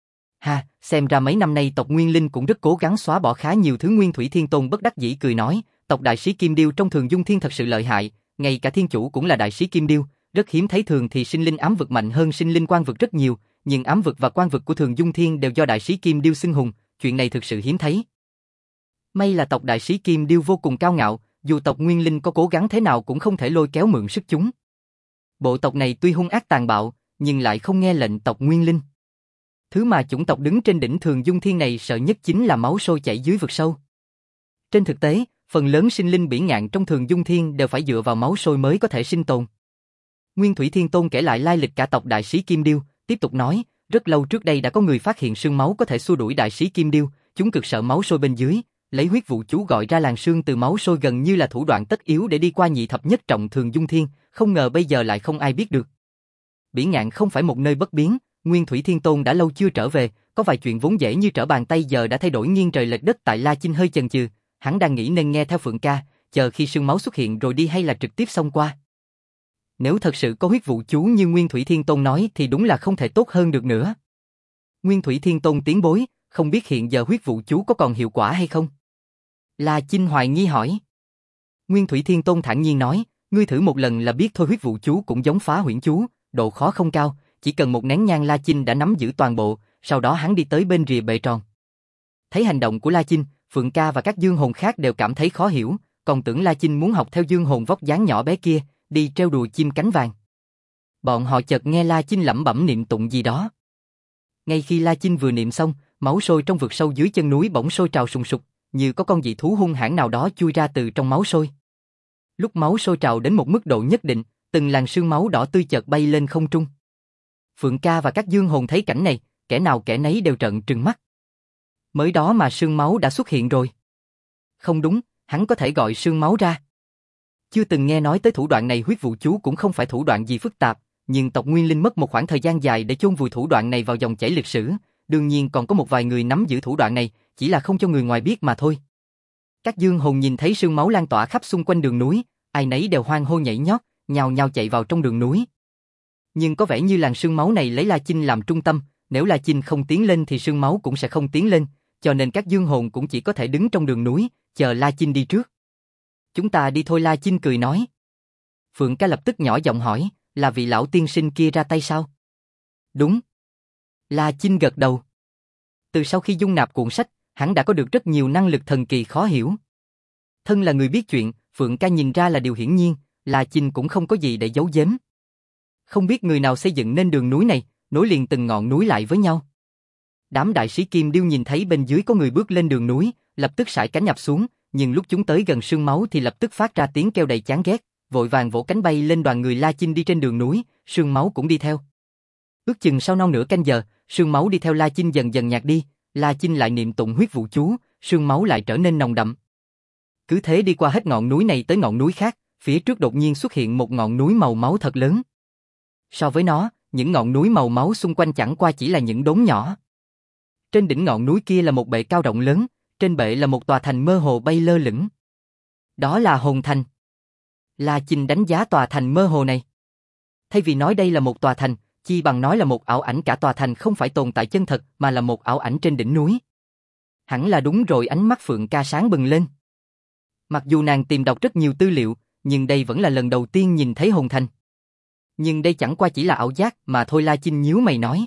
Ha, xem ra mấy năm nay tộc Nguyên Linh cũng rất cố gắng xóa bỏ khá nhiều thứ. Nguyên Thủy Thiên Tôn bất đắc dĩ cười nói, tộc đại sĩ Kim Điêu trong Thường Dung Thiên thật sự lợi hại, ngay cả thiên chủ cũng là đại sĩ Kim Điêu, rất hiếm thấy. Thường thì sinh linh ám vực mạnh hơn sinh linh quan vực rất nhiều, nhưng ám vực và quan vực của Thường Dung Thiên đều do đại sĩ Kim Điêu xưng hùng, chuyện này thực sự hiếm thấy. May là tộc đại sĩ Kim Điêu vô cùng cao ngạo, dù tộc Nguyên Linh có cố gắng thế nào cũng không thể lôi kéo mượn sức chúng. Bộ tộc này tuy hung ác tàn bạo, nhưng lại không nghe lệnh tộc Nguyên Linh. Thứ mà chủng tộc đứng trên đỉnh Thường Dung Thiên này sợ nhất chính là máu sôi chảy dưới vực sâu. Trên thực tế, phần lớn sinh linh Bỉ Ngạn trong Thường Dung Thiên đều phải dựa vào máu sôi mới có thể sinh tồn. Nguyên Thủy Thiên Tôn kể lại lai lịch cả tộc đại sĩ Kim Điêu, tiếp tục nói, rất lâu trước đây đã có người phát hiện sương máu có thể xua đuổi đại sĩ Kim Điêu, chúng cực sợ máu sôi bên dưới, lấy huyết vụ chú gọi ra làn sương từ máu sôi gần như là thủ đoạn tất yếu để đi qua nhị thập nhất trọng Thường Dung Thiên, không ngờ bây giờ lại không ai biết được. Bỉ Ngạn không phải một nơi bất biến, Nguyên Thủy Thiên Tôn đã lâu chưa trở về, có vài chuyện vốn dễ như trở bàn tay giờ đã thay đổi nghiêng trời lệch đất. Tại La Chinh hơi chần chừ, hắn đang nghĩ nên nghe theo Phượng ca, chờ khi sương máu xuất hiện rồi đi hay là trực tiếp xông qua. Nếu thật sự có huyết vụ chú như Nguyên Thủy Thiên Tôn nói thì đúng là không thể tốt hơn được nữa. Nguyên Thủy Thiên Tôn tiến bối, không biết hiện giờ huyết vụ chú có còn hiệu quả hay không? La Chinh hoài nghi hỏi. Nguyên Thủy Thiên Tôn thản nhiên nói, ngươi thử một lần là biết thôi, huyết vụ chú cũng giống phá huyễn chú, độ khó không cao, chỉ cần một nén nhang La Chinh đã nắm giữ toàn bộ, sau đó hắn đi tới bên rìa bệ tròn. Thấy hành động của La Chinh, Phượng ca và các dương hồn khác đều cảm thấy khó hiểu, còn tưởng La Chinh muốn học theo dương hồn vóc dáng nhỏ bé kia, đi trêu đùa chim cánh vàng. Bọn họ chợt nghe La Chinh lẩm bẩm niệm tụng gì đó. Ngay khi La Chinh vừa niệm xong, máu sôi trong vực sâu dưới chân núi bỗng sôi trào sùng sục, như có con dị thú hung hãn nào đó chui ra từ trong máu sôi. Lúc máu sôi trào đến một mức độ nhất định, từng làn sương máu đỏ tươi chợt bay lên không trung. Phượng ca và các dương hồn thấy cảnh này, kẻ nào kẻ nấy đều trợn trừng mắt. Mới đó mà sương máu đã xuất hiện rồi. Không đúng, hắn có thể gọi sương máu ra. Chưa từng nghe nói tới thủ đoạn này. Huyết vụ chú cũng không phải thủ đoạn gì phức tạp, nhưng tộc Nguyên Linh mất một khoảng thời gian dài để chôn vùi thủ đoạn này vào dòng chảy lịch sử, đương nhiên còn có một vài người nắm giữ thủ đoạn này, chỉ là không cho người ngoài biết mà thôi. Các dương hồn nhìn thấy sương máu lan tỏa khắp xung quanh đường núi, ai nấy đều hoan hô nhảy nhót, nhào nhào chạy vào trong đường núi. Nhưng có vẻ như làn sương máu này lấy La Chinh làm trung tâm, nếu La Chinh không tiến lên thì sương máu cũng sẽ không tiến lên, cho nên các dương hồn cũng chỉ có thể đứng trong đường núi, chờ La Chinh đi trước. Chúng ta đi thôi, La Chinh cười nói. Phượng ca lập tức nhỏ giọng hỏi, là vị lão tiên sinh kia ra tay sao? Đúng. La Chinh gật đầu. Từ sau khi dung nạp cuộn sách, hắn đã có được rất nhiều năng lực thần kỳ khó hiểu. Thân là người biết chuyện, Phượng ca nhìn ra là điều hiển nhiên, La Chinh cũng không có gì để giấu giếm. Không biết người nào xây dựng nên đường núi này, nối liền từng ngọn núi lại với nhau. Đám đại sĩ Kim Điêu nhìn thấy bên dưới có người bước lên đường núi, lập tức sải cánh nhập xuống, nhưng lúc chúng tới gần sương máu thì lập tức phát ra tiếng kêu đầy chán ghét, vội vàng vỗ cánh bay lên. Đoàn người La Chinh đi trên đường núi, sương máu cũng đi theo. Ước chừng sau non nửa canh giờ, sương máu đi theo La Chinh dần dần nhạt đi, La Chinh lại niệm tụng huyết vụ chú, sương máu lại trở nên nồng đậm. Cứ thế đi qua hết ngọn núi này tới ngọn núi khác, phía trước đột nhiên xuất hiện một ngọn núi màu máu thật lớn. So với nó, những ngọn núi màu máu xung quanh chẳng qua chỉ là những đốm nhỏ. Trên đỉnh ngọn núi kia là một bệ cao rộng lớn, trên bệ là một tòa thành mơ hồ bay lơ lửng. Đó là hồn thành. La Chinh đánh giá tòa thành mơ hồ này. Thay vì nói đây là một tòa thành, chi bằng nói là một ảo ảnh. Cả tòa thành không phải tồn tại chân thật mà là một ảo ảnh trên đỉnh núi. Hẳn là đúng rồi. Ánh mắt Phượng ca sáng bừng lên. Mặc dù nàng tìm đọc rất nhiều tư liệu, nhưng đây vẫn là lần đầu tiên nhìn thấy hồn thành. Nhưng đây chẳng qua chỉ là ảo giác mà thôi. La Chinh nhíu mày nói.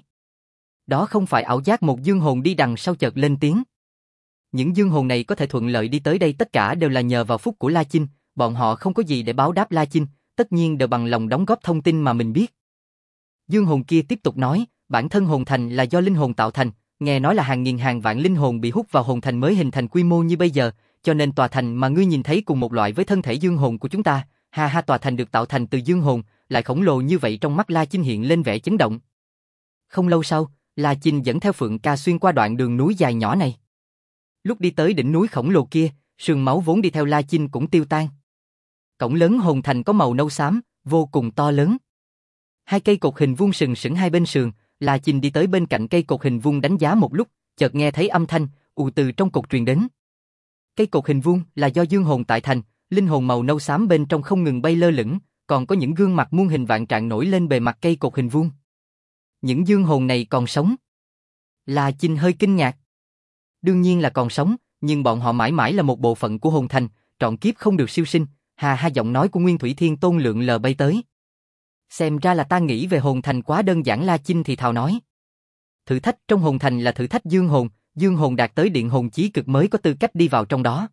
Đó không phải ảo giác. Một dương hồn đi đằng sau chợt lên tiếng. Những dương hồn này có thể thuận lợi đi tới đây tất cả đều là nhờ vào phúc của La Chinh, bọn họ không có gì để báo đáp La Chinh, tất nhiên đều bằng lòng đóng góp thông tin mà mình biết. Dương hồn kia tiếp tục nói, bản thân hồn thành là do linh hồn tạo thành, nghe nói là hàng nghìn hàng vạn linh hồn bị hút vào hồn thành mới hình thành quy mô như bây giờ, cho nên tòa thành mà ngươi nhìn thấy cùng một loại với thân thể dương hồn của chúng ta. Ha ha, tòa thành được tạo thành từ dương hồn, lại khổng lồ như vậy. Trong mắt La Chinh hiện lên vẻ chấn động. Không lâu sau, La Chinh dẫn theo Phượng ca xuyên qua đoạn đường núi dài nhỏ này. Lúc đi tới đỉnh núi khổng lồ kia, sương máu vốn đi theo La Chinh cũng tiêu tan. Cổng lớn hồn thành có màu nâu xám, vô cùng to lớn. Hai cây cột hình vuông sừng sững hai bên sườn, La Chinh đi tới bên cạnh cây cột hình vuông đánh giá một lúc, chợt nghe thấy âm thanh ù từ trong cột truyền đến. Cây cột hình vuông là do dương hồn tại thành, linh hồn màu nâu xám bên trong không ngừng bay lơ lửng, còn có những gương mặt muôn hình vạn trạng nổi lên bề mặt cây cột hình vuông. Những dương hồn này còn sống. La Chinh hơi kinh ngạc. Đương nhiên là còn sống, nhưng bọn họ mãi mãi là một bộ phận của hồn thành, trọn kiếp không được siêu sinh. Hà ha, giọng nói của Nguyên Thủy Thiên Tôn lượn lờ bay tới. Xem ra là ta nghĩ về hồn thành quá đơn giản. La Chinh thì thào nói. Thử thách trong hồn thành là thử thách dương hồn đạt tới điện hồn chí cực mới có tư cách đi vào trong đó.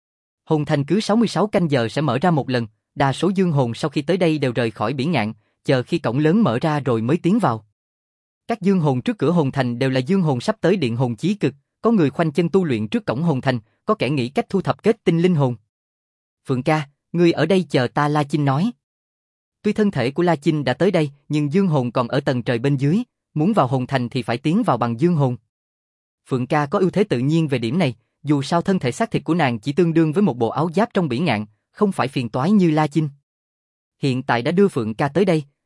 Hồn thành cứ 66 canh giờ sẽ mở ra một lần, đa số dương hồn sau khi tới đây đều rời khỏi Bỉ Ngạn, chờ khi cổng lớn mở ra rồi mới tiến vào. Các dương hồn trước cửa hồn thành đều là dương hồn sắp tới điện hồn chí cực, có người khoanh chân tu luyện trước cổng hồn thành, có kẻ nghĩ cách thu thập kết tinh linh hồn. Phượng ca, ngươi ở đây chờ ta. La Chinh nói. Tuy thân thể của La Chinh đã tới đây, nhưng dương hồn còn ở tầng trời bên dưới, muốn vào hồn thành thì phải tiến vào bằng dương hồn. Phượng ca có ưu thế tự nhiên về điểm này, dù sao thân thể xác thịt của nàng chỉ tương đương với một bộ áo giáp trong Bỉ Ngạn, không phải phiền toái như La Chinh. Hiện tại đã đưa Phượng ca tới đây,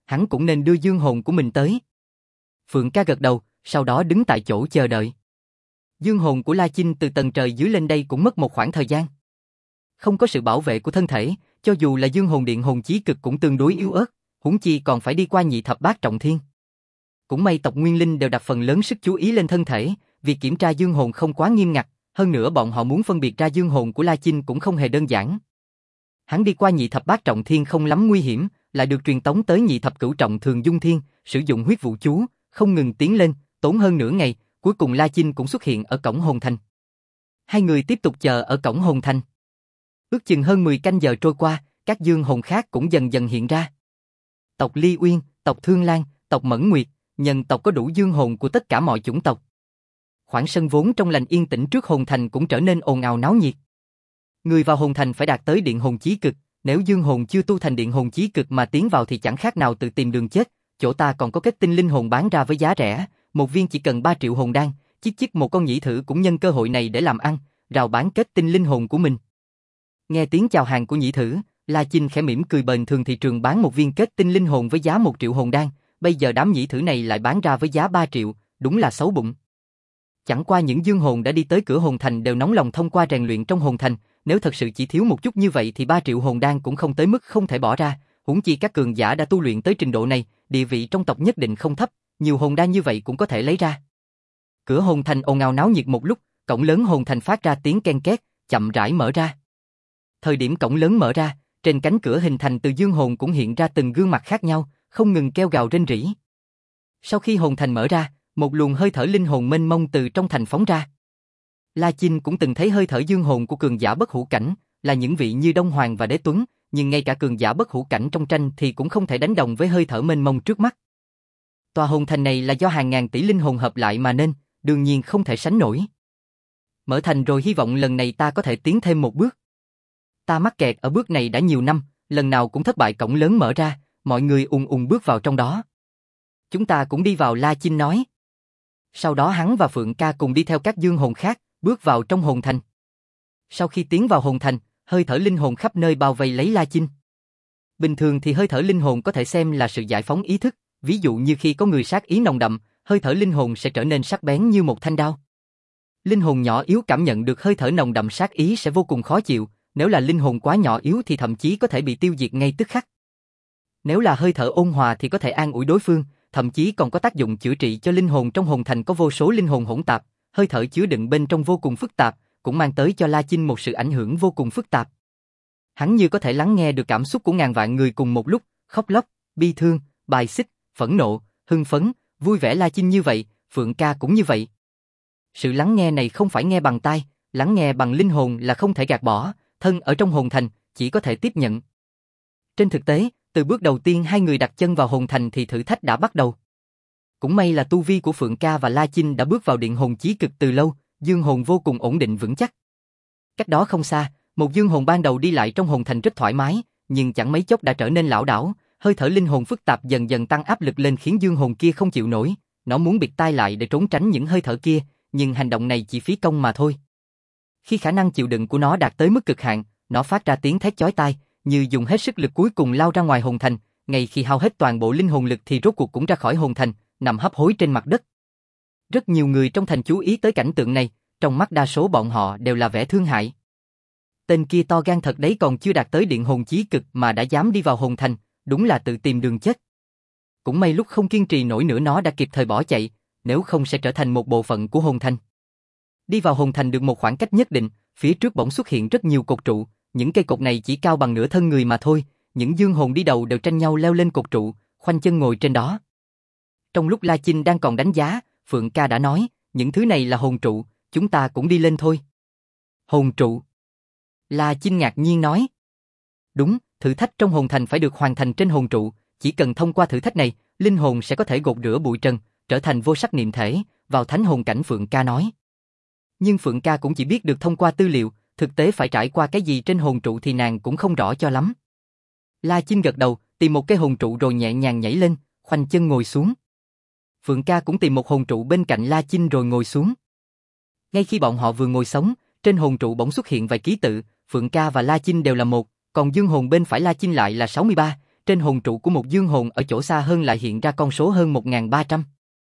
hắn cũng nên đưa dương hồn của mình tới. Phượng ca gật đầu, sau đó đứng tại chỗ chờ đợi. Dương hồn của La Chinh từ tầng trời dưới lên đây cũng mất một khoảng thời gian. Không có sự bảo vệ của thân thể, cho dù là dương hồn điện hồn chí cực cũng tương đối yếu ớt, huống chi còn phải đi qua nhị thập bát trọng thiên. Cũng may tộc Nguyên Linh đều đặt phần lớn sức chú ý lên thân thể, việc kiểm tra dương hồn không quá nghiêm ngặt, hơn nữa bọn họ muốn phân biệt ra dương hồn của La Chinh cũng không hề đơn giản. Hắn đi qua nhị thập bát trọng thiên không lắm nguy hiểm, lại được truyền tống tới nhị thập cửu trọng thường dung thiên, sử dụng huyết vụ chú, không ngừng tiến lên, tốn hơn nửa ngày, cuối cùng La Chinh cũng xuất hiện ở cổng hồn thành. Hai người tiếp tục chờ ở cổng hồn thành. Ước chừng hơn 10 canh giờ trôi qua, các dương hồn khác cũng dần dần hiện ra. Tộc Ly Uyên, tộc Thương Lan, tộc Mẫn Nguyệt, nhân tộc có đủ dương hồn của tất cả mọi chủng tộc. Khoảng sân vốn trong lành yên tĩnh trước hồn thành cũng trở nên ồn ào náo nhiệt. Người vào hồn thành phải đạt tới điện hồn chí cực, nếu dương hồn chưa tu thành điện hồn chí cực mà tiến vào thì chẳng khác nào tự tìm đường chết. Chỗ ta còn có kết tinh linh hồn bán ra với giá rẻ, một viên chỉ cần 3 triệu hồn đan, chích một con nhĩ thử cũng nhân cơ hội này để làm ăn, rao bán kết tinh linh hồn của mình. Nghe tiếng chào hàng của nhĩ thử, La Chinh khẽ mỉm cười, bình thường thị trường bán một viên kết tinh linh hồn với giá 1 triệu hồn đan, bây giờ đám nhĩ thử này lại bán ra với giá 3 triệu, đúng là xấu bụng. Chẳng qua những dương hồn đã đi tới cửa hồn thành đều nóng lòng thông qua rèn luyện trong hồn thành, nếu thật sự chỉ thiếu một chút như vậy thì 3 triệu hồn đan cũng không tới mức không thể bỏ ra, huống chi các cường giả đã tu luyện tới trình độ này, địa vị trong tộc nhất định không thấp, nhiều hồn đan như vậy cũng có thể lấy ra. Cửa hồn thành ồn ào náo nhiệt một lúc, cổng lớn hồn thành phát ra tiếng ken két, chậm rãi mở ra. Thời điểm cổng lớn mở ra, trên cánh cửa hình thành từ dương hồn cũng hiện ra từng gương mặt khác nhau, không ngừng kêu gào rên rỉ. Sau khi hồn thành mở ra, một luồng hơi thở linh hồn mênh mông từ trong thành phóng ra. La Chinh cũng từng thấy hơi thở dương hồn của cường giả bất hủ cảnh, là những vị như Đông Hoàng và Đế Tuấn, nhưng ngay cả cường giả bất hủ cảnh trong tranh thì cũng không thể đánh đồng với hơi thở mênh mông trước mắt. Tòa hồn thành này là do hàng ngàn tỷ linh hồn hợp lại mà nên, đương nhiên không thể sánh nổi. Mở thành rồi, hy vọng lần này ta có thể tiến thêm một bước. Ta mắc kẹt ở bước này đã nhiều năm, lần nào cũng thất bại. Cổng lớn mở ra, mọi người ùn ùn bước vào trong đó. Chúng ta cũng đi vào, La Chinh nói. Sau đó hắn và Phượng ca cùng đi theo các dương hồn khác, bước vào trong hồn thành. Sau khi tiến vào hồn thành, hơi thở linh hồn khắp nơi bao vây lấy La Chinh. Bình thường thì hơi thở linh hồn có thể xem là sự giải phóng ý thức, ví dụ như khi có người sát ý nồng đậm, hơi thở linh hồn sẽ trở nên sắc bén như một thanh đao. Linh hồn nhỏ yếu cảm nhận được hơi thở nồng đậm sát ý sẽ vô cùng khó chịu, nếu là linh hồn quá nhỏ yếu thì thậm chí có thể bị tiêu diệt ngay tức khắc. Nếu là hơi thở ôn hòa thì có thể an ủi đối phương, thậm chí còn có tác dụng chữa trị cho linh hồn. Trong hồn thành có vô số linh hồn hỗn tạp, hơi thở chứa đựng bên trong vô cùng phức tạp, cũng mang tới cho La Chinh một sự ảnh hưởng vô cùng phức tạp. Hắn như có thể lắng nghe được cảm xúc của ngàn vạn người cùng một lúc, khóc lóc, bi thương, bài xích, phẫn nộ, hưng phấn, vui vẻ. La Chinh như vậy, Phượng ca cũng như vậy. Sự lắng nghe này không phải nghe bằng tai, lắng nghe bằng linh hồn là không thể gạt bỏ, thân ở trong hồn thành, chỉ có thể tiếp nhận. Trên thực tế, từ bước đầu tiên hai người đặt chân vào hồn thành thì thử thách đã bắt đầu. Cũng may là tu vi của Phượng ca và La Chinh đã bước vào điện hồn chí cực từ lâu, dương hồn vô cùng ổn định vững chắc. Cách đó không xa, một dương hồn ban đầu đi lại trong hồn thành rất thoải mái, nhưng chẳng mấy chốc đã trở nên lảo đảo, hơi thở linh hồn phức tạp dần dần tăng áp lực lên khiến dương hồn kia không chịu nổi, nó muốn bịt tai lại để trốn tránh những hơi thở kia, nhưng hành động này chỉ phí công mà thôi. Khi khả năng chịu đựng của nó đạt tới mức cực hạn, nó phát ra tiếng thét chói tai, như dùng hết sức lực cuối cùng lao ra ngoài hồn thành, ngay khi hao hết toàn bộ linh hồn lực thì rốt cuộc cũng ra khỏi hồn thành, nằm hấp hối trên mặt đất. Rất nhiều người trong thành chú ý tới cảnh tượng này, trong mắt đa số bọn họ đều là vẻ thương hại. Tên kia to gan thật đấy, còn chưa đạt tới điện hồn chí cực mà đã dám đi vào hồn thành, đúng là tự tìm đường chết. Cũng may lúc không kiên trì nổi nữa nó đã kịp thời bỏ chạy, nếu không sẽ trở thành một bộ phận của hồn thành. Đi vào hồn thành được một khoảng cách nhất định, phía trước bỗng xuất hiện rất nhiều cột trụ, những cây cột này chỉ cao bằng nửa thân người mà thôi, những dương hồn đi đầu đều tranh nhau leo lên cột trụ, khoanh chân ngồi trên đó. Trong lúc La Chinh đang còn đánh giá, Phượng ca đã nói, những thứ này là hồn trụ, chúng ta cũng đi lên thôi. Hồn trụ? La Chinh ngạc nhiên nói. Đúng, thử thách trong hồn thành phải được hoàn thành trên hồn trụ, chỉ cần thông qua thử thách này, linh hồn sẽ có thể gột rửa bụi trần, trở thành vô sắc niệm thể, vào thánh hồn cảnh. Phượng ca nói. Nhưng Phượng ca cũng chỉ biết được thông qua tư liệu, thực tế phải trải qua cái gì trên hồn trụ thì nàng cũng không rõ cho lắm. La Chinh gật đầu, tìm một cái hồn trụ rồi nhẹ nhàng nhảy lên, khoanh chân ngồi xuống. Phượng ca cũng tìm một hồn trụ bên cạnh La Chinh rồi ngồi xuống. Ngay khi bọn họ vừa ngồi sống, trên hồn trụ bỗng xuất hiện vài ký tự, Phượng ca và La Chinh đều là một, còn dương hồn bên phải La Chinh lại là 63, trên hồn trụ của một dương hồn ở chỗ xa hơn lại hiện ra con số hơn 1300.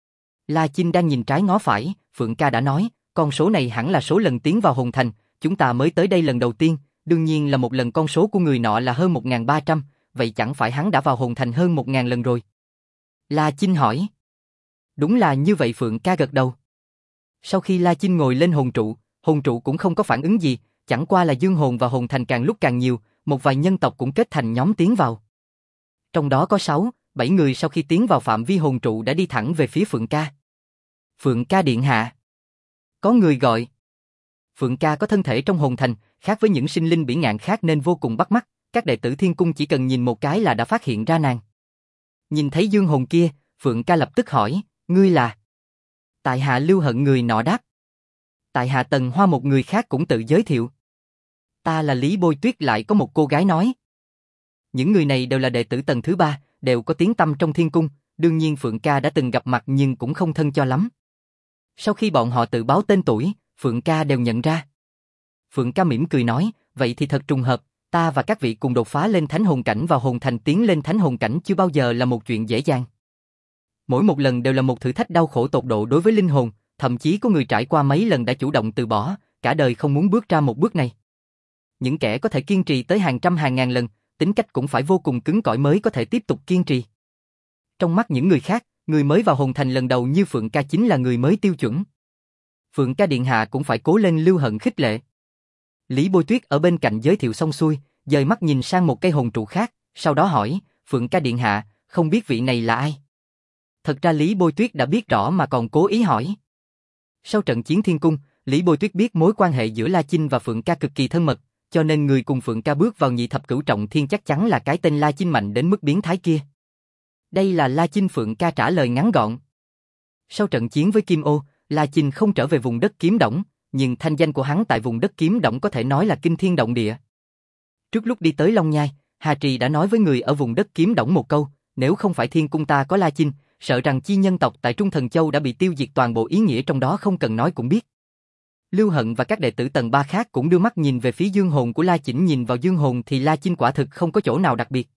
La Chinh đang nhìn trái ngó phải, Phượng ca đã nói, con số này hẳn là số lần tiến vào hồn thành, chúng ta mới tới đây lần đầu tiên, đương nhiên là một lần con số của người nọ là hơn 1300, vậy chẳng phải hắn đã vào hồn thành hơn 1000 lần rồi? La Chinh hỏi. Đúng là như vậy, Phượng ca gật đầu. Sau khi La Chinh ngồi lên hồn trụ cũng không có phản ứng gì, chẳng qua là dương hồn và hồn thành càng lúc càng nhiều, một vài nhân tộc cũng kết thành nhóm tiến vào. Trong đó có 7 người sau khi tiến vào phạm vi hồn trụ đã đi thẳng về phía Phượng ca. Phượng ca điện hạ. Có người gọi. Phượng ca có thân thể trong hồn thành, khác với những sinh linh bỉ ngạn khác nên vô cùng bắt mắt, các đệ tử thiên cung chỉ cần nhìn một cái là đã phát hiện ra nàng. Nhìn thấy dương hồn kia, Phượng ca lập tức hỏi, ngươi là? Tại hạ Lưu Hận, người nọ đáp. Tại hạ Tần Hoa, một người khác cũng tự giới thiệu. Ta là Lý Bôi Tuyết, lại có một cô gái nói. Những người này đều là đệ tử tầng thứ 3, đều có tiếng tăm trong thiên cung, đương nhiên Phượng ca đã từng gặp mặt nhưng cũng không thân cho lắm. Sau khi bọn họ tự báo tên tuổi, Phượng ca đều nhận ra. Phượng ca mỉm cười nói, vậy thì thật trùng hợp, ta và các vị cùng đột phá lên thánh hồn cảnh vào hồn thành, tiến lên thánh hồn cảnh chưa bao giờ là một chuyện dễ dàng. Mỗi một lần đều là một thử thách đau khổ tột độ đối với linh hồn, thậm chí có người trải qua mấy lần đã chủ động từ bỏ, cả đời không muốn bước ra một bước này. Những kẻ có thể kiên trì tới hàng trăm hàng ngàn lần, tính cách cũng phải vô cùng cứng cỏi mới có thể tiếp tục kiên trì. Trong mắt những người khác, người mới vào hồn thành lần đầu như Phượng ca chính là người mới tiêu chuẩn. Phượng ca điện hạ cũng phải cố lên, Lưu Hận khích lệ. Lý Bôi Tuyết ở bên cạnh giới thiệu xong xuôi, dời mắt nhìn sang một cây hồn trụ khác, sau đó hỏi, Phượng ca điện hạ, không biết vị này là ai? Thật ra Lý Bôi Tuyết đã biết rõ mà còn cố ý hỏi. Sau trận chiến thiên cung, Lý Bôi Tuyết biết mối quan hệ giữa La Chinh và Phượng ca cực kỳ thân mật, cho nên người cùng Phượng ca bước vào nhị thập cửu trọng thiên chắc chắn là cái tên La Chinh mạnh đến mức biến thái kia. Đây là La Chinh, Phượng ca trả lời ngắn gọn. Sau trận chiến với Kim Ô, La Chinh không trở về vùng đất Kiếm Đổng, nhưng thanh danh của hắn tại vùng đất Kiếm Đổng có thể nói là kinh thiên động địa. Trước lúc đi tới Long Nhai, Hà Trì đã nói với người ở vùng đất Kiếm Đổng một câu, nếu không phải thiên cung ta có La Chinh, sợ rằng chi nhân tộc tại Trung Thần Châu đã bị tiêu diệt, toàn bộ ý nghĩa trong đó không cần nói cũng biết. Lưu Hận và các đệ tử tầng 3 khác cũng đưa mắt nhìn về phía dương hồn của La Chinh, nhìn vào dương hồn thì La Chinh quả thực không có chỗ nào đặc biệt.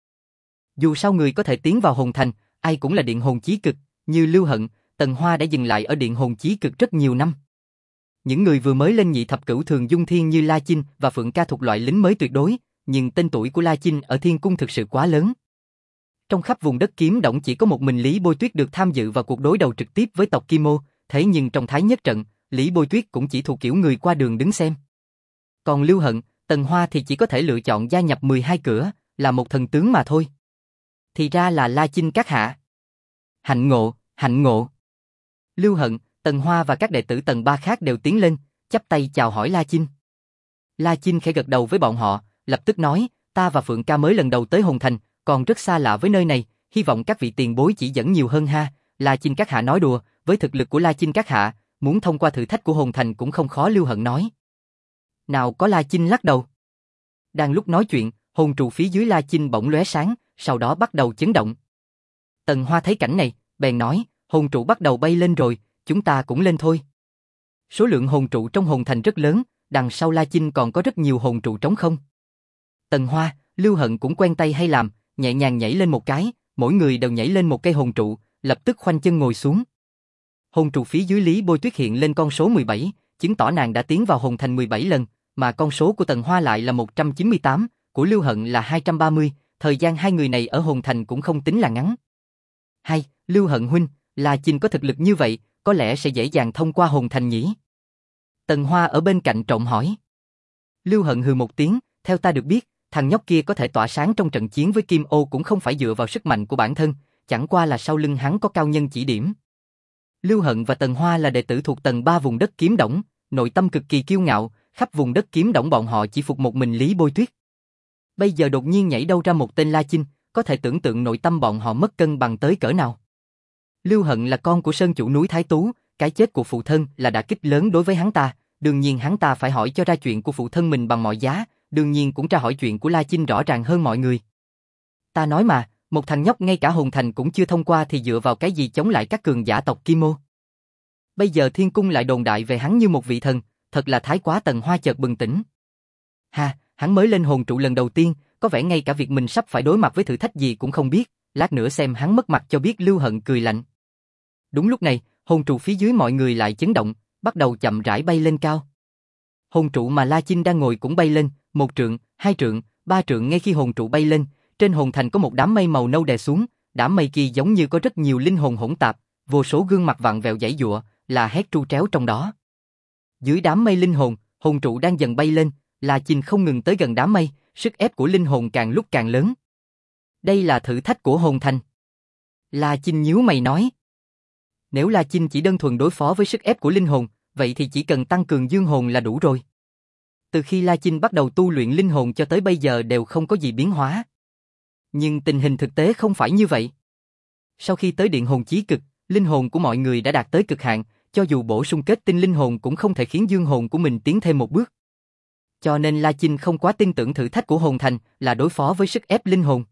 Dù sao người có thể tiến vào hồn thành, ai cũng là điện hồn chí cực, như Lưu Hận, Tần Hoa đã dừng lại ở điện hồn chí cực rất nhiều năm. Những người vừa mới lên nhị thập cửu thường dung thiên như La Chinh và Phượng ca thuộc loại lính mới tuyệt đối, nhưng tên tuổi của La Chinh ở thiên cung thực sự quá lớn. Trong khắp vùng đất Kiếm Đổng chỉ có một mình Lý Bôi Tuyết được tham dự vào cuộc đối đầu trực tiếp với tộc Kim Ô, thế nhưng trong Thái Nhất trận, Lý Bôi Tuyết cũng chỉ thuộc kiểu người qua đường đứng xem. Còn Lưu Hận, Tần Hoa thì chỉ có thể lựa chọn gia nhập 12 cửa, là một thần tướng mà thôi. Thì ra là La Chinh các hạ. Hạnh ngộ, hạnh ngộ. Lưu Hận, Tần Hoa và các đệ tử tầng 3 khác đều tiến lên, chắp tay chào hỏi La Chinh. La Chinh khẽ gật đầu với bọn họ, lập tức nói, ta và Phượng ca mới lần đầu tới hồn thành, còn rất xa lạ với nơi này, hy vọng các vị tiền bối chỉ dẫn nhiều hơn ha. La Chinh các hạ nói đùa, với thực lực của La Chinh các hạ, muốn thông qua thử thách của hồn thành cũng không khó, Lưu Hận nói. Nào có, La Chinh lắc đầu. Đang lúc nói chuyện, hồn trụ phía dưới La Chinh bỗng lóe sáng, sau đó bắt đầu chấn động. Tần Hoa thấy cảnh này, bèn nói, hồn trụ bắt đầu bay lên rồi, chúng ta cũng lên thôi. Số lượng hồn trụ trong hồn thành rất lớn, đằng sau La Chinh còn có rất nhiều hồn trụ trống không. Tần Hoa, Lưu Hận cũng quen tay hay làm, nhẹ nhàng nhảy lên một cái, mỗi người đều nhảy lên một cây hồn trụ, lập tức khoanh chân ngồi xuống. Hồn trụ phía dưới Lý Bôi Tuyết hiện lên con số 17, chứng tỏ nàng đã tiến vào hồn thành 17 lần, mà con số của Tần Hoa lại là 198, của Lưu Hận là 230, thời gian hai người này ở hồn thành cũng không tính là ngắn. Hay, Lưu Hận huynh, La Chinh có thực lực như vậy, có lẽ sẽ dễ dàng thông qua hồn thành nhỉ? Tần Hoa ở bên cạnh trộn hỏi. Lưu Hận hừ một tiếng, theo ta được biết, thằng nhóc kia có thể tỏa sáng trong trận chiến với Kim Ô cũng không phải dựa vào sức mạnh của bản thân, chẳng qua là sau lưng hắn có cao nhân chỉ điểm. Lưu Hận và Tần Hoa là đệ tử thuộc tầng 3 vùng đất Kiếm Đổng, nội tâm cực kỳ kiêu ngạo, khắp vùng đất Kiếm Đổng bọn họ chỉ phục một mình Lý Bôi Tuyết. Bây giờ đột nhiên nhảy đâu ra một tên La Chinh, có thể tưởng tượng nội tâm bọn họ mất cân bằng tới cỡ nào. Lưu Hận là con của Sơn chủ núi Thái Tú, cái chết của phụ thân là đả kích lớn đối với hắn ta, đương nhiên hắn ta phải hỏi cho ra chuyện của phụ thân mình bằng mọi giá, đương nhiên cũng tra hỏi chuyện của La Chinh rõ ràng hơn mọi người. Ta nói mà, một thằng nhóc ngay cả hồn thành cũng chưa thông qua thì dựa vào cái gì chống lại các cường giả tộc Kim Ô? Bây giờ thiên cung lại đồn đại về hắn như một vị thần, thật là thái quá. Tần Hoa chợt bừng tỉnh. Ha, hắn mới lên hồn trụ lần đầu tiên, có vẻ ngay cả việc mình sắp phải đối mặt với thử thách gì cũng không biết, lát nữa xem hắn mất mặt cho biết. Lưu Hận cười lạnh. Đúng lúc này, hồn trụ phía dưới mọi người lại chấn động, bắt đầu chậm rãi bay lên cao. Hồn trụ mà La Chinh đang ngồi cũng bay lên, 1 trượng, 2 trượng, 3 trượng. Ngay khi hồn trụ bay lên, trên hồn thành có một đám mây màu nâu đè xuống, đám mây kia giống như có rất nhiều linh hồn hỗn tạp, vô số gương mặt vặn vẹo giãy giụa, là hét tru tréo trong đó. Dưới đám mây linh hồn, hồn trụ đang dần bay lên, La Chinh không ngừng tới gần đám mây, sức ép của linh hồn càng lúc càng lớn. Đây là thử thách của hồn thành. La Chinh nhíu mày nói. Nếu La Chinh chỉ đơn thuần đối phó với sức ép của linh hồn, vậy thì chỉ cần tăng cường dương hồn là đủ rồi. Từ khi La Chinh bắt đầu tu luyện linh hồn cho tới bây giờ đều không có gì biến hóa. Nhưng tình hình thực tế không phải như vậy. Sau khi tới điện hồn chí cực, linh hồn của mọi người đã đạt tới cực hạn, cho dù bổ sung kết tinh linh hồn cũng không thể khiến dương hồn của mình tiến thêm một bước. Cho nên La Chinh không quá tin tưởng thử thách của hồn thành là đối phó với sức ép linh hồn.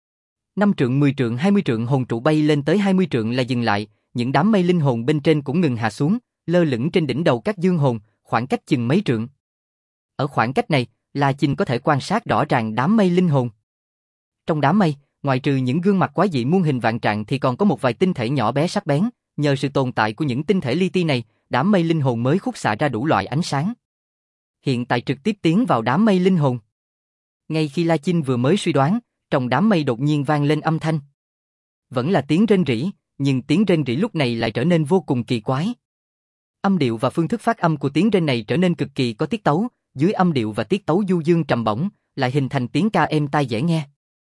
5 trượng, 10 trượng, 20 trượng, hồn trụ bay lên tới 20 trượng là dừng lại, những đám mây linh hồn bên trên cũng ngừng hạ xuống, lơ lửng trên đỉnh đầu các dương hồn, khoảng cách chừng mấy trượng. Ở khoảng cách này, La Chinh có thể quan sát rõ ràng đám mây linh hồn. Trong đám mây, ngoại trừ những gương mặt quái dị muôn hình vạn trạng thì còn có một vài tinh thể nhỏ bé sắc bén, nhờ sự tồn tại của những tinh thể li ti này, đám mây linh hồn mới khúc xạ ra đủ loại ánh sáng. Hiện tại trực tiếp tiến vào đám mây linh hồn. Ngay khi La Chinh vừa mới suy đoán, trong đám mây đột nhiên vang lên âm thanh. Vẫn là tiếng rên rỉ, nhưng tiếng rên rỉ lúc này lại trở nên vô cùng kỳ quái. Âm điệu và phương thức phát âm của tiếng rên này trở nên cực kỳ có tiết tấu, dưới âm điệu và tiết tấu du dương trầm bổng, lại hình thành tiếng ca êm tai dễ nghe.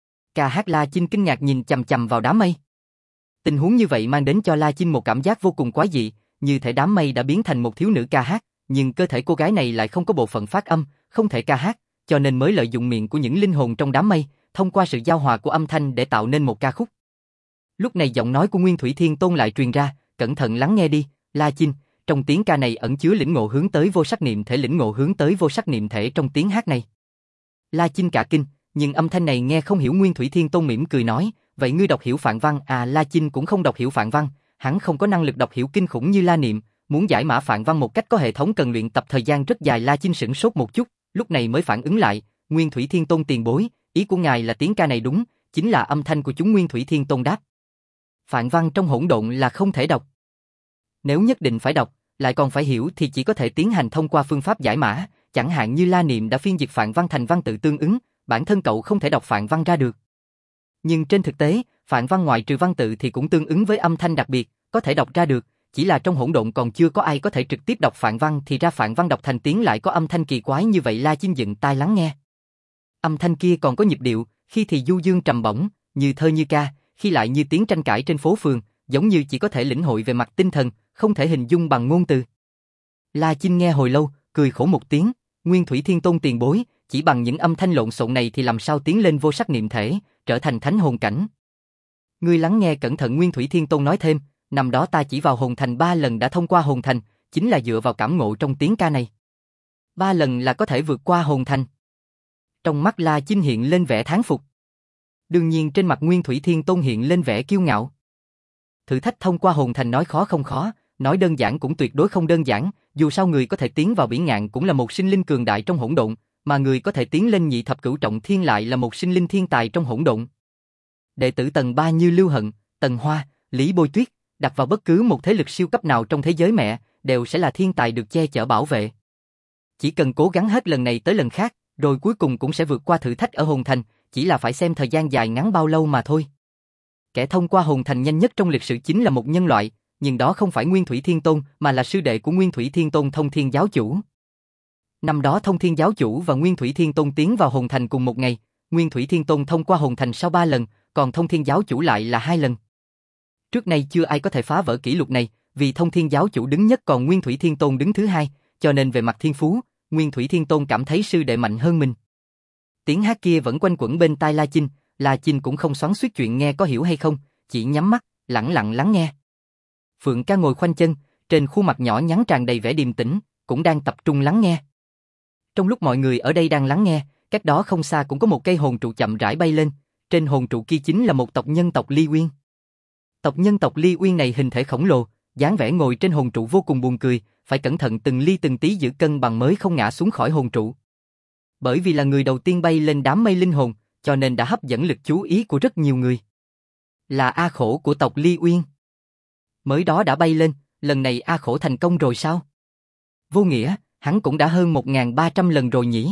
Ca hát. La Chinh kinh ngạc nhìn chằm chằm vào đám mây. Tình huống như vậy mang đến cho La Chinh một cảm giác vô cùng quái dị, như thể đám mây đã biến thành một thiếu nữ ca hát, nhưng cơ thể cô gái này lại không có bộ phận phát âm, không thể ca hát, cho nên mới lợi dụng miệng của những linh hồn trong đám mây, thông qua sự giao hòa của âm thanh để tạo nên một ca khúc. Lúc này giọng nói của Nguyên Thủy Thiên Tôn lại truyền ra, cẩn thận lắng nghe đi, La Chinh, trong tiếng ca này ẩn chứa lĩnh ngộ hướng tới vô sắc niệm thể, lĩnh ngộ hướng tới vô sắc niệm thể trong tiếng hát này. La Chinh cả kinh, nhưng âm thanh này nghe không hiểu. Nguyên Thủy Thiên Tôn mỉm cười nói, vậy ngươi đọc hiểu phạn văn à? La Chinh cũng không đọc hiểu phạn văn, hắn không có năng lực đọc hiểu kinh khủng như La Niệm, muốn giải mã phạn văn một cách có hệ thống cần luyện tập thời gian rất dài. La Chinh sửng sốt một chút, lúc này mới phản ứng lại, Nguyên Thủy Thiên Tôn tiền bối, ý của ngài là tiếng ca này đúng, chính là âm thanh của chúng. Nguyên Thủy Thiên Tôn đáp, phạn văn trong hỗn độn là không thể đọc. Nếu nhất định phải đọc, lại còn phải hiểu thì chỉ có thể tiến hành thông qua phương pháp giải mã, chẳng hạn như La Niệm đã phiên dịch phạn văn thành văn tự tương ứng, bản thân cậu không thể đọc phạn văn ra được. Nhưng trên thực tế, phạn văn ngoại trừ văn tự thì cũng tương ứng với âm thanh đặc biệt, có thể đọc ra được, chỉ là trong hỗn độn còn chưa có ai có thể trực tiếp đọc phạn văn thì ra phạn văn đọc thành tiếng lại có âm thanh kỳ quái như vậy. La Chinh dựng tai lắng nghe. Âm thanh kia còn có nhịp điệu, khi thì du dương trầm bổng, như thơ như ca, khi lại như tiếng tranh cãi trên phố phường, giống như chỉ có thể lĩnh hội về mặt tinh thần, không thể hình dung bằng ngôn từ. La Chinh nghe hồi lâu, cười khổ một tiếng, Nguyên Thủy Thiên Tôn tiền bối, chỉ bằng những âm thanh lộn xộn này thì làm sao tiến lên vô sắc niệm thể, trở thành thánh hồn cảnh. Ngươi lắng nghe cẩn thận. Nguyên Thủy Thiên Tôn nói thêm, năm đó ta chỉ vào hồn thành 3 lần đã thông qua hồn thành, chính là dựa vào cảm ngộ trong tiếng ca này. 3 lần là có thể vượt qua hồn thành. Trong mắt La Chinh hiện lên vẻ thán phục. Đương nhiên trên mặt Nguyên Thủy Thiên Tôn hiện lên vẻ kiêu ngạo. Thử thách thông qua hồn thành nói khó không khó, nói đơn giản cũng tuyệt đối không đơn giản, dù sao người có thể tiến vào biển ngạn cũng là một sinh linh cường đại trong hỗn độn, mà người có thể tiến lên nhị thập cửu trọng thiên lại là một sinh linh thiên tài trong hỗn độn. Đệ tử tầng 3 như Lưu Hận, Tần Hoa, Lý Bôi Tuyết, đặt vào bất cứ một thế lực siêu cấp nào trong thế giới mẹ, đều sẽ là thiên tài được che chở bảo vệ. Chỉ cần cố gắng hết lần này tới lần khác, rồi cuối cùng cũng sẽ vượt qua thử thách ở hồn thành, chỉ là phải xem thời gian dài ngắn bao lâu mà thôi. Kẻ thông qua hồn thành nhanh nhất trong lịch sử chính là một nhân loại, nhưng đó không phải Nguyên Thủy Thiên Tôn mà là sư đệ của Nguyên Thủy Thiên Tôn, Thông Thiên Giáo Chủ. Năm đó Thông Thiên Giáo Chủ và Nguyên Thủy Thiên Tôn tiến vào hồn thành cùng một ngày, Nguyên Thủy Thiên Tôn thông qua hồn thành sau 3 lần, còn Thông Thiên Giáo Chủ lại là 2 lần. Trước nay chưa ai có thể phá vỡ kỷ lục này, vì Thông Thiên Giáo Chủ đứng nhất còn Nguyên Thủy Thiên Tôn đứng thứ 2, cho nên về mặt thiên phú, Nguyên Thủy Thiên Tôn cảm thấy sư đệ mạnh hơn mình. Tiếng hát kia vẫn quanh quẩn bên tai La Chinh cũng không xoắn xuýt chuyện nghe có hiểu hay không, chỉ nhắm mắt, lặng lặng lắng nghe. Phượng Ca ngồi khoanh chân, trên khuôn mặt nhỏ nhắn tràn đầy vẻ điềm tĩnh, cũng đang tập trung lắng nghe. Trong lúc mọi người ở đây đang lắng nghe, cách đó không xa cũng có một cây hồn trụ chậm rãi bay lên, trên hồn trụ kia chính là một tộc nhân tộc Ly Uyên. Tộc nhân tộc Ly Uyên này hình thể khổng lồ, dáng vẻ ngồi trên hồn trụ vô cùng buồn cười, phải cẩn thận từng ly từng tí giữ cân bằng mới không ngã xuống khỏi hồn trụ. Bởi vì là người đầu tiên bay lên đám mây linh hồn, cho nên đã hấp dẫn lực chú ý của rất nhiều người. Là A Khổ của tộc Ly Uyên. Mới đó đã bay lên, lần này A Khổ thành công rồi sao? Vô nghĩa, hắn cũng đã hơn 1.300 lần rồi nhỉ?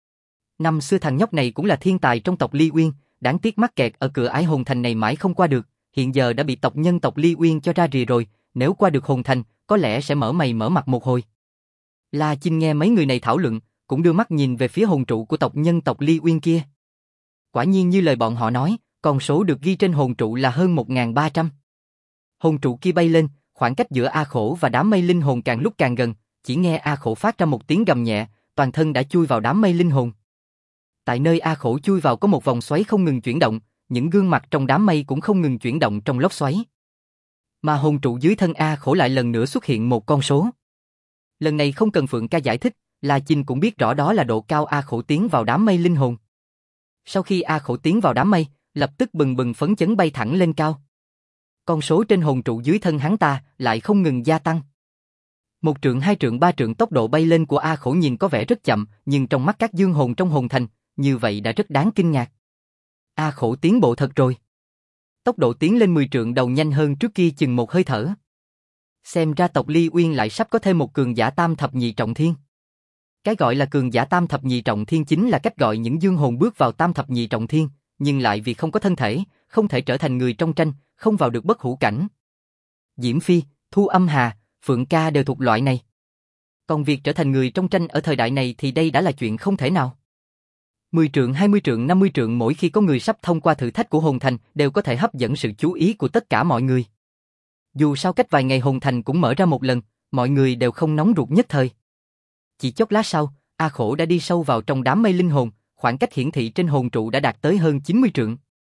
Năm xưa thằng nhóc này cũng là thiên tài trong tộc Ly Uyên, đáng tiếc mắc kẹt ở cửa ải hồn thành này mãi không qua được, hiện giờ đã bị tộc nhân tộc Ly Uyên cho ra rìa rồi, nếu qua được hồn thành, có lẽ sẽ mở mày mở mặt một hồi. La Chinh nghe mấy người này thảo luận, cũng đưa mắt nhìn về phía hồn trụ của tộc nhân tộc Ly Uyên kia. Quả nhiên như lời bọn họ nói, con số được ghi trên hồn trụ là hơn 1.300. Hồn trụ kia bay lên, khoảng cách giữa A Khổ và đám mây linh hồn càng lúc càng gần, chỉ nghe A Khổ phát ra một tiếng gầm nhẹ, toàn thân đã chui vào đám mây linh hồn. Tại nơi A Khổ chui vào có một vòng xoáy không ngừng chuyển động, những gương mặt trong đám mây cũng không ngừng chuyển động trong lốc xoáy. Mà hồn trụ dưới thân A Khổ lại lần nữa xuất hiện một con số. Lần này không cần Phượng Ca giải thích, La Chinh cũng biết rõ đó là độ cao A Khổ tiến vào đám mây linh hồn. Sau khi A Khổ tiến vào đám mây, lập tức bừng bừng phấn chấn bay thẳng lên cao. Con số trên hồn trụ dưới thân hắn ta lại không ngừng gia tăng. 1 trượng, 2 trượng, 3 trượng, tốc độ bay lên của A Khổ nhìn có vẻ rất chậm, nhưng trong mắt các dương hồn trong hồn thành, như vậy đã rất đáng kinh ngạc. A Khổ tiến bộ thật rồi. Tốc độ tiến lên 10 trượng đầu nhanh hơn trước kia chừng một hơi thở. Xem ra tộc Ly Uyên lại sắp có thêm một cường giả tam thập nhị trọng thiên. Cái gọi là cường giả tam thập nhị trọng thiên chính là cách gọi những dương hồn bước vào tam thập nhị trọng thiên, nhưng lại vì không có thân thể, không thể trở thành người trong tranh, không vào được bất hủ cảnh. Diễm Phi, Thu Âm Hà, Phượng Ca đều thuộc loại này. Còn việc trở thành người trong tranh ở thời đại này thì đây đã là chuyện không thể nào. 10 trượng, 20 trượng, 50 trượng mỗi khi có người sắp thông qua thử thách của hồn thành đều có thể hấp dẫn sự chú ý của tất cả mọi người. Dù sao cách vài ngày hồn thành cũng mở ra một lần, mọi người đều không nóng ruột nhất thời. Chỉ chốc lát sau, A Khổ đã đi sâu vào trong đám mây linh hồn, khoảng cách hiển thị trên hồn trụ đã đạt tới hơn 90 trượng.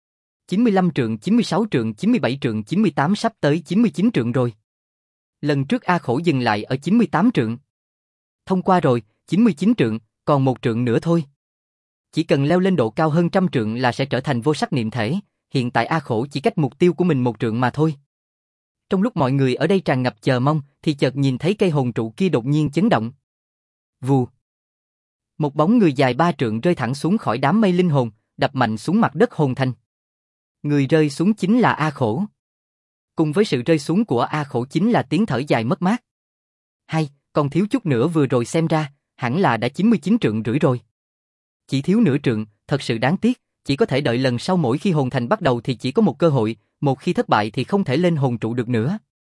95 trượng, 96 trượng, 97 trượng, 98 sắp tới 99 trượng rồi. Lần trước A Khổ dừng lại ở 98 trượng. Thông qua rồi, 99 trượng, còn 1 trượng nữa thôi. Chỉ cần leo lên độ cao hơn 100 trượng là sẽ trở thành vô sắc niệm thể, hiện tại A Khổ chỉ cách mục tiêu của mình 1 trượng mà thôi. Trong lúc mọi người ở đây tràn ngập chờ mong, thì chợt nhìn thấy cây hồn trụ kia đột nhiên chấn động. Vù. Một bóng người dài 3 trượng rơi thẳng xuống khỏi đám mây linh hồn, đập mạnh xuống mặt đất hồn thành. Người rơi xuống chính là A Khổ. Cùng với sự rơi xuống của A Khổ chính là tiếng thở dài mất mát. Hay, còn thiếu chút nữa vừa rồi xem ra, hẳn là đã 99 trượng rưỡi rồi. Chỉ thiếu nửa trượng, thật sự đáng tiếc, chỉ có thể đợi lần sau mỗi khi hồn thành bắt đầu thì chỉ có một cơ hội, một khi thất bại thì không thể lên hồn trụ được nữa.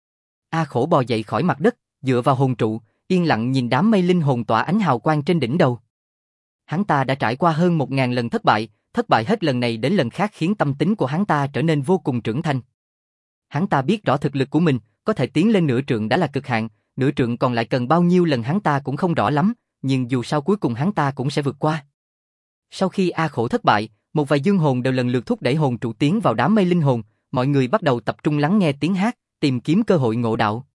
A Khổ bò dậy khỏi mặt đất, dựa vào hồn trụ, yên lặng nhìn đám mây linh hồn tỏa ánh hào quang trên đỉnh đầu. Hắn ta đã trải qua hơn 1.000 lần thất bại hết lần này đến lần khác khiến tâm tính của hắn ta trở nên vô cùng trưởng thành. Hắn ta biết rõ thực lực của mình, có thể tiến lên nửa trượng đã là cực hạn, nửa trượng còn lại cần bao nhiêu lần hắn ta cũng không rõ lắm, nhưng dù sao cuối cùng hắn ta cũng sẽ vượt qua. Sau khi A Khổ thất bại, một vài dương hồn đều lần lượt thúc đẩy hồn trụ tiến vào đám mây linh hồn, mọi người bắt đầu tập trung lắng nghe tiếng hát, tìm kiếm cơ hội ngộ đạo.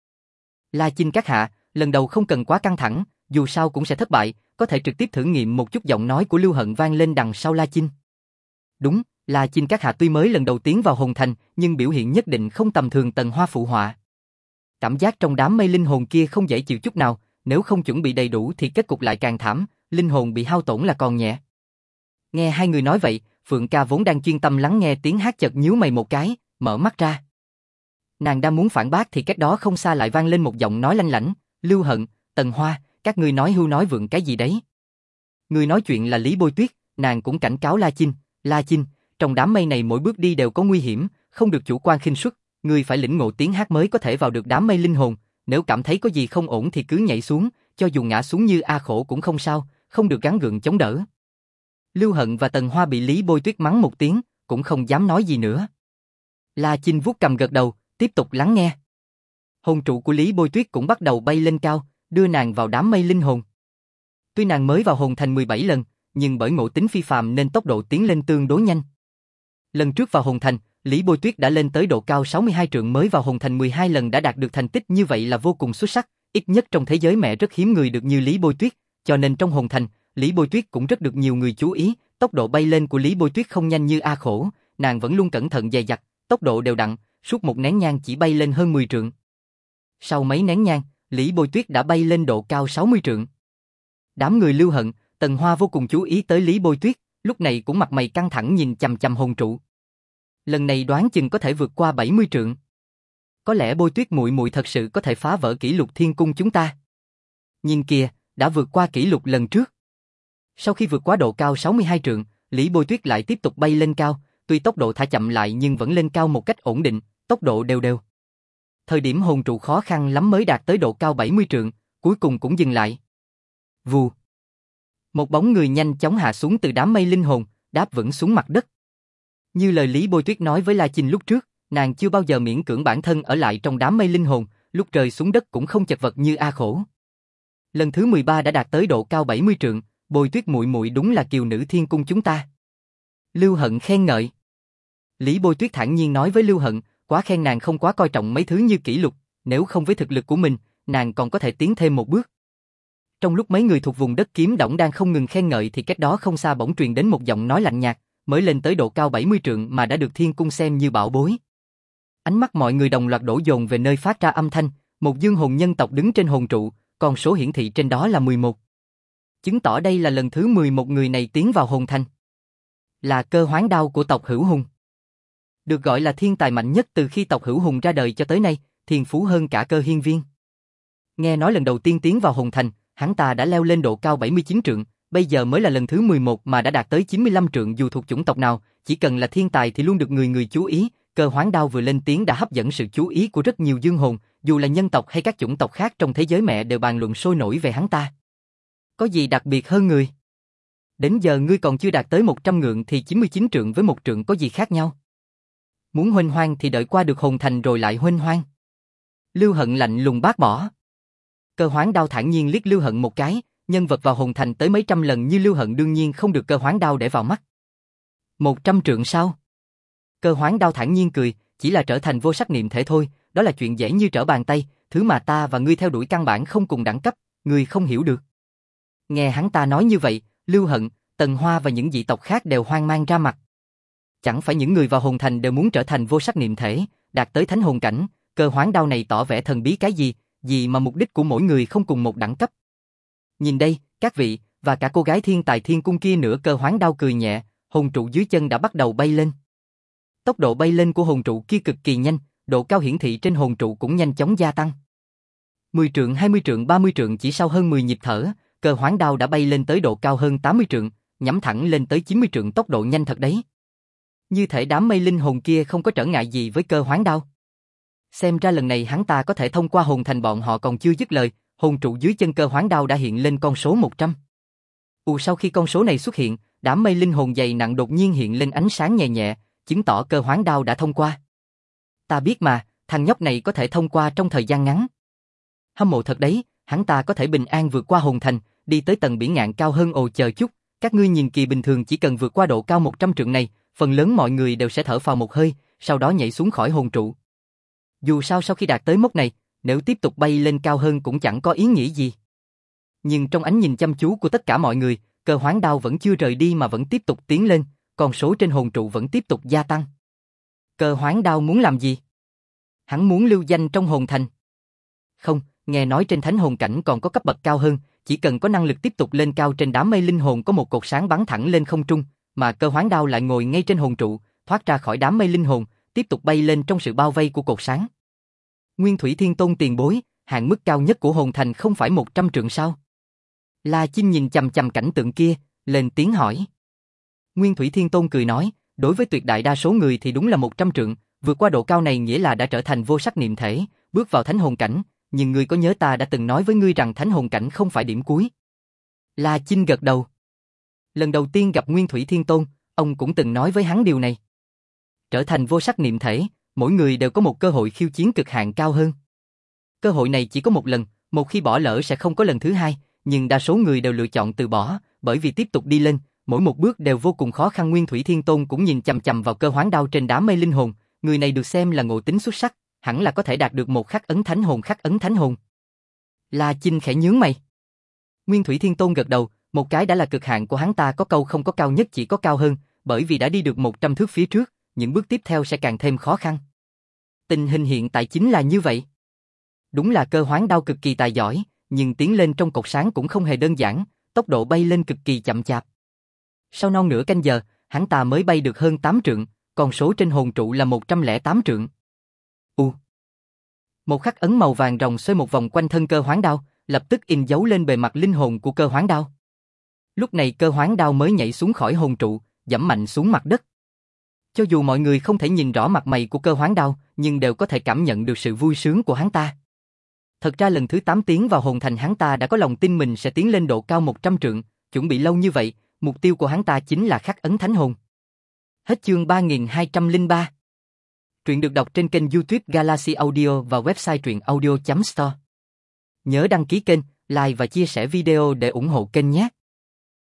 La Chinh các hạ, lần đầu không cần quá căng thẳng, dù sao cũng sẽ thất bại, có thể trực tiếp thử nghiệm một chút. Giọng nói của Lưu Hận vang lên đằng sau La Chinh. Đúng, La Chinh các hạ tuy mới lần đầu tiến vào hồn thành, nhưng biểu hiện nhất định không tầm thường. Tần Hoa phụ họa. Cảm giác trong đám mây linh hồn kia không dễ chịu chút nào, nếu không chuẩn bị đầy đủ thì kết cục lại càng thảm, linh hồn bị hao tổn là còn nhẹ. Nghe hai người nói vậy, Phượng Ca vốn đang chuyên tâm lắng nghe tiếng hát chợt nhíu mày một cái, mở mắt ra. Nàng đang muốn phản bác thì cách đó không xa lại vang lên một giọng nói lanh lảnh, Lưu Hận, Tần Hoa, các ngươi nói hưu nói vượng cái gì đấy? Người nói chuyện là Lý Bôi Tuyết, nàng cũng cảnh cáo La Chinh, trong đám mây này mỗi bước đi đều có nguy hiểm, không được chủ quan khinh suất, ngươi phải lĩnh ngộ tiếng hát mới có thể vào được đám mây linh hồn, nếu cảm thấy có gì không ổn thì cứ nhảy xuống, cho dù ngã xuống như A Khổ cũng không sao, không được gắng gượng chống đỡ. Lưu Hận và Tần Hoa bị Lý Bôi Tuyết mắng một tiếng, cũng không dám nói gì nữa. La Chinh vuốt cầm gật đầu, tiếp tục lắng nghe. Hồn trụ của Lý Bôi Tuyết cũng bắt đầu bay lên cao, đưa nàng vào đám mây linh hồn. Tuy nàng mới vào hồn thành 17 lần, nhưng bởi ngộ tính phi phàm nên tốc độ tiến lên tương đối nhanh. Lần trước vào hồn thành, Lý Bôi Tuyết đã lên tới độ cao 62 trượng, mới vào hồn thành 12 lần đã đạt được thành tích như vậy là vô cùng xuất sắc, ít nhất trong thế giới mẹ rất hiếm người được như Lý Bôi Tuyết, cho nên trong hồn thành, Lý Bôi Tuyết cũng rất được nhiều người chú ý. Tốc độ bay lên của Lý Bôi Tuyết không nhanh như A Khổ, nàng vẫn luôn cẩn thận dè dặt, tốc độ đều đặn, suốt một nén nhang chỉ bay lên hơn 10 trượng. Sau mấy nén nhang, Lý Bôi Tuyết đã bay lên độ cao 60 trượng. Đám người Lưu Hận, Tần Hoa vô cùng chú ý tới Lý Bôi Tuyết, lúc này cũng mặt mày căng thẳng nhìn chằm chằm hồn trụ. Lần này đoán chừng có thể vượt qua 70 trượng. Có lẽ Bôi Tuyết muội muội thật sự có thể phá vỡ kỷ lục thiên cung chúng ta. Nhìn kìa, đã vượt qua kỷ lục lần trước. Sau khi vượt qua độ cao 62 trượng, Lý Bôi Tuyết lại tiếp tục bay lên cao, tuy tốc độ thả chậm lại nhưng vẫn lên cao một cách ổn định, tốc độ đều đều. Thời điểm hồn trụ khó khăn lắm mới đạt tới độ cao 70 trượng, cuối cùng cũng dừng lại. Vù. Một bóng người nhanh chóng hạ xuống từ đám mây linh hồn, đáp vững xuống mặt đất. Như lời Lý Bôi Tuyết nói với La Chinh lúc trước, nàng chưa bao giờ miễn cưỡng bản thân ở lại trong đám mây linh hồn, lúc rơi xuống đất cũng không chật vật như A Khổ. Lần thứ 13 đã đạt tới độ cao 70 trượng, Bôi Tuyết muội muội đúng là kiều nữ thiên cung chúng ta. Lưu Hận khen ngợi. Lý Bôi Tuyết thản nhiên nói với Lưu Hận, quá khen nàng không quá coi trọng mấy thứ như kỷ lục, nếu không với thực lực của mình, nàng còn có thể tiến thêm một bước. Trong lúc mấy người thuộc vùng đất Kiếm Đổng đang không ngừng khen ngợi thì cách đó không xa bỗng truyền đến một giọng nói lạnh nhạt, mới lên tới độ cao 70 trượng mà đã được thiên cung xem như bảo bối. Ánh mắt mọi người đồng loạt đổ dồn về nơi phát ra âm thanh, một dương hồn nhân tộc đứng trên hồn trụ, con số hiển thị trên đó là 11. Chứng tỏ đây là lần thứ 11 người này tiến vào hồn thành. Là Cơ Hoán Đao của tộc Hữu Hùng. Được gọi là thiên tài mạnh nhất từ khi tộc Hữu Hùng ra đời cho tới nay, thiên phú hơn cả Cơ Hiên Viên. Nghe nói lần đầu tiên tiến vào hồn thành, hắn ta đã leo lên độ cao 79 trượng, bây giờ mới là lần thứ 11 mà đã đạt tới 95 trượng. Dù thuộc chủng tộc nào, chỉ cần là thiên tài thì luôn được người người chú ý. Cơ Hoán Đao vừa lên tiếng đã hấp dẫn sự chú ý của rất nhiều dương hồn, dù là nhân tộc hay các chủng tộc khác trong thế giới mẹ đều bàn luận sôi nổi về hắn ta. Có gì đặc biệt hơn người? Đến giờ ngươi còn chưa đạt tới 100 ngượng thì 99 trượng với 1 trượng có gì khác nhau? Muốn huênh hoang thì đợi qua được hồn thành rồi lại huênh hoang. Lưu Hận lạnh lùng bác bỏ. Cơ Hoán Đao thản nhiên liếc Lưu Hận một cái, nhân vật vào hồn thành tới mấy trăm lần như Lưu Hận đương nhiên không được Cơ Hoán Đao để vào mắt. 100 trượng sao? Cơ Hoán Đao thản nhiên cười, chỉ là trở thành vô sắc niệm thể thôi, đó là chuyện dễ như trở bàn tay, thứ mà ta và ngươi theo đuổi căn bản không cùng đẳng cấp, ngươi không hiểu được. Nghe hắn ta nói như vậy, Lưu Hận, Tần Hoa và những dị tộc khác đều hoang mang ra mặt. Chẳng phải những người vào hồn thành đều muốn trở thành vô sắc niệm thể, đạt tới thánh hồn cảnh, Cơ Hoán Đao này tỏ vẻ thần bí cái gì mà mục đích của mỗi người không cùng một đẳng cấp. Nhìn đây, các vị, và cả cô gái thiên tài thiên cung kia nữa. Cơ Hoán Đao cười nhẹ, hồn trụ dưới chân đã bắt đầu bay lên. Tốc độ bay lên của hồn trụ kia cực kỳ nhanh, độ cao hiển thị trên hồn trụ cũng nhanh chóng gia tăng. 10 trượng, 20 trượng, 30 trượng chỉ sau hơn 10 nhịp thở, Cơ Hoán Đao đã bay lên tới độ cao hơn 80 trượng, nhắm thẳng lên tới 90 trượng, tốc độ nhanh thật đấy. Như thể đám mây linh hồn kia không có trở ngại gì với Cơ Hoán Đao. Xem ra lần này hắn ta có thể thông qua hồn thành. Bọn họ còn chưa dứt lời, hồn trụ dưới chân Cơ Hoán Đao đã hiện lên con số 100. Sau khi con số này xuất hiện, đám mây linh hồn dày nặng đột nhiên hiện lên ánh sáng nhẹ nhẹ, chứng tỏ Cơ Hoán Đao đã thông qua. Ta biết mà, thằng nhóc này có thể thông qua trong thời gian ngắn. Hâm mộ thật đấy, hắn ta có thể bình an vượt qua hồn thành, đi tới tầng biển ngạn cao hơn. Chờ chút, các ngươi nhìn kìa, bình thường chỉ cần vượt qua độ cao 100 trượng này, phần lớn mọi người đều sẽ thở phào một hơi, sau đó nhảy xuống khỏi hồn trụ. Dù sao sau khi đạt tới mốc này, nếu tiếp tục bay lên cao hơn cũng chẳng có ý nghĩa gì. Nhưng trong ánh nhìn chăm chú của tất cả mọi người, Cơ Hoán Đao vẫn chưa rời đi mà vẫn tiếp tục tiến lên, con số trên hồn trụ vẫn tiếp tục gia tăng. Cơ Hoán Đao muốn làm gì? Hắn muốn lưu danh trong hồn thành. Không, nghe nói trên thánh hồn cảnh còn có cấp bậc cao hơn, chỉ cần có năng lực tiếp tục lên cao. Trên đám mây linh hồn có một cột sáng bắn thẳng lên không trung, mà Cơ Hoán Đao lại ngồi ngay trên hồn trụ, thoát ra khỏi đám mây linh hồn, tiếp tục bay lên trong sự bao vây của cột sáng. Nguyên Thủy Thiên Tôn tiền bối, hạn mức cao nhất của hồn thành không phải 100 trượng sao? La Chinh nhìn chằm chằm cảnh tượng kia, lên tiếng hỏi. Nguyên Thủy Thiên Tôn cười nói, đối với tuyệt đại đa số người thì đúng là 100 trượng, vượt qua độ cao này nghĩa là đã trở thành vô sắc niệm thể, bước vào thánh hồn cảnh, nhưng ngươi có nhớ ta đã từng nói với ngươi rằng thánh hồn cảnh không phải điểm cuối? La Chinh gật đầu. Lần đầu tiên gặp Nguyên Thủy Thiên Tôn, ông cũng từng nói với hắn điều này. Trở thành vô sắc niệm thể, mỗi người đều có một cơ hội khiêu chiến cực hạn cao hơn. Cơ hội này chỉ có một lần, một khi bỏ lỡ sẽ không có lần thứ hai, nhưng đa số người đều lựa chọn từ bỏ, bởi vì tiếp tục đi lên, mỗi một bước đều vô cùng khó khăn. Nguyên Thủy Thiên Tôn cũng nhìn chằm chằm vào Cơ Hoán Đao trên đám mây linh hồn, người này được xem là ngộ tính xuất sắc, hẳn là có thể đạt được một khắc ấn thánh hồn. Khắc ấn thánh hồn. La Chinh khẽ nhướng mày. Nguyên Thủy Thiên Tôn gật đầu, một cái đã là cực hạn của hắn ta, có câu không có cao nhất chỉ có cao hơn, bởi vì đã đi được 100 thước phía trước, những bước tiếp theo sẽ càng thêm khó khăn. Tình hình hiện tại chính là như vậy. Đúng là Cơ Hoán Đao cực kỳ tài giỏi, nhưng tiến lên trong cột sáng cũng không hề đơn giản, tốc độ bay lên cực kỳ chậm chạp. Sau non nửa canh giờ, hắn ta mới bay được hơn 8 trượng, còn số trên hồn trụ là 108 trượng. Một khắc ấn màu vàng ròng xoay một vòng quanh thân cơ hoán đao, lập tức in dấu lên bề mặt linh hồn của cơ hoán đao. Lúc này cơ hoán đao mới nhảy xuống khỏi hồn trụ, giẫm mạnh xuống mặt đất. Cho dù mọi người không thể nhìn rõ mặt mày của cơ hoán đao, nhưng đều có thể cảm nhận được sự vui sướng của hắn ta. Thật ra lần thứ 8 tiến vào hồn thành hắn ta đã có lòng tin mình sẽ tiến lên độ cao 100 trượng, chuẩn bị lâu như vậy, mục tiêu của hắn ta chính là khắc ấn thánh hồn. Hết chương 3203. Truyện được đọc trên kênh YouTube Galaxy Audio và website truyện audio.store. Nhớ đăng ký kênh, like và chia sẻ video để ủng hộ kênh nhé.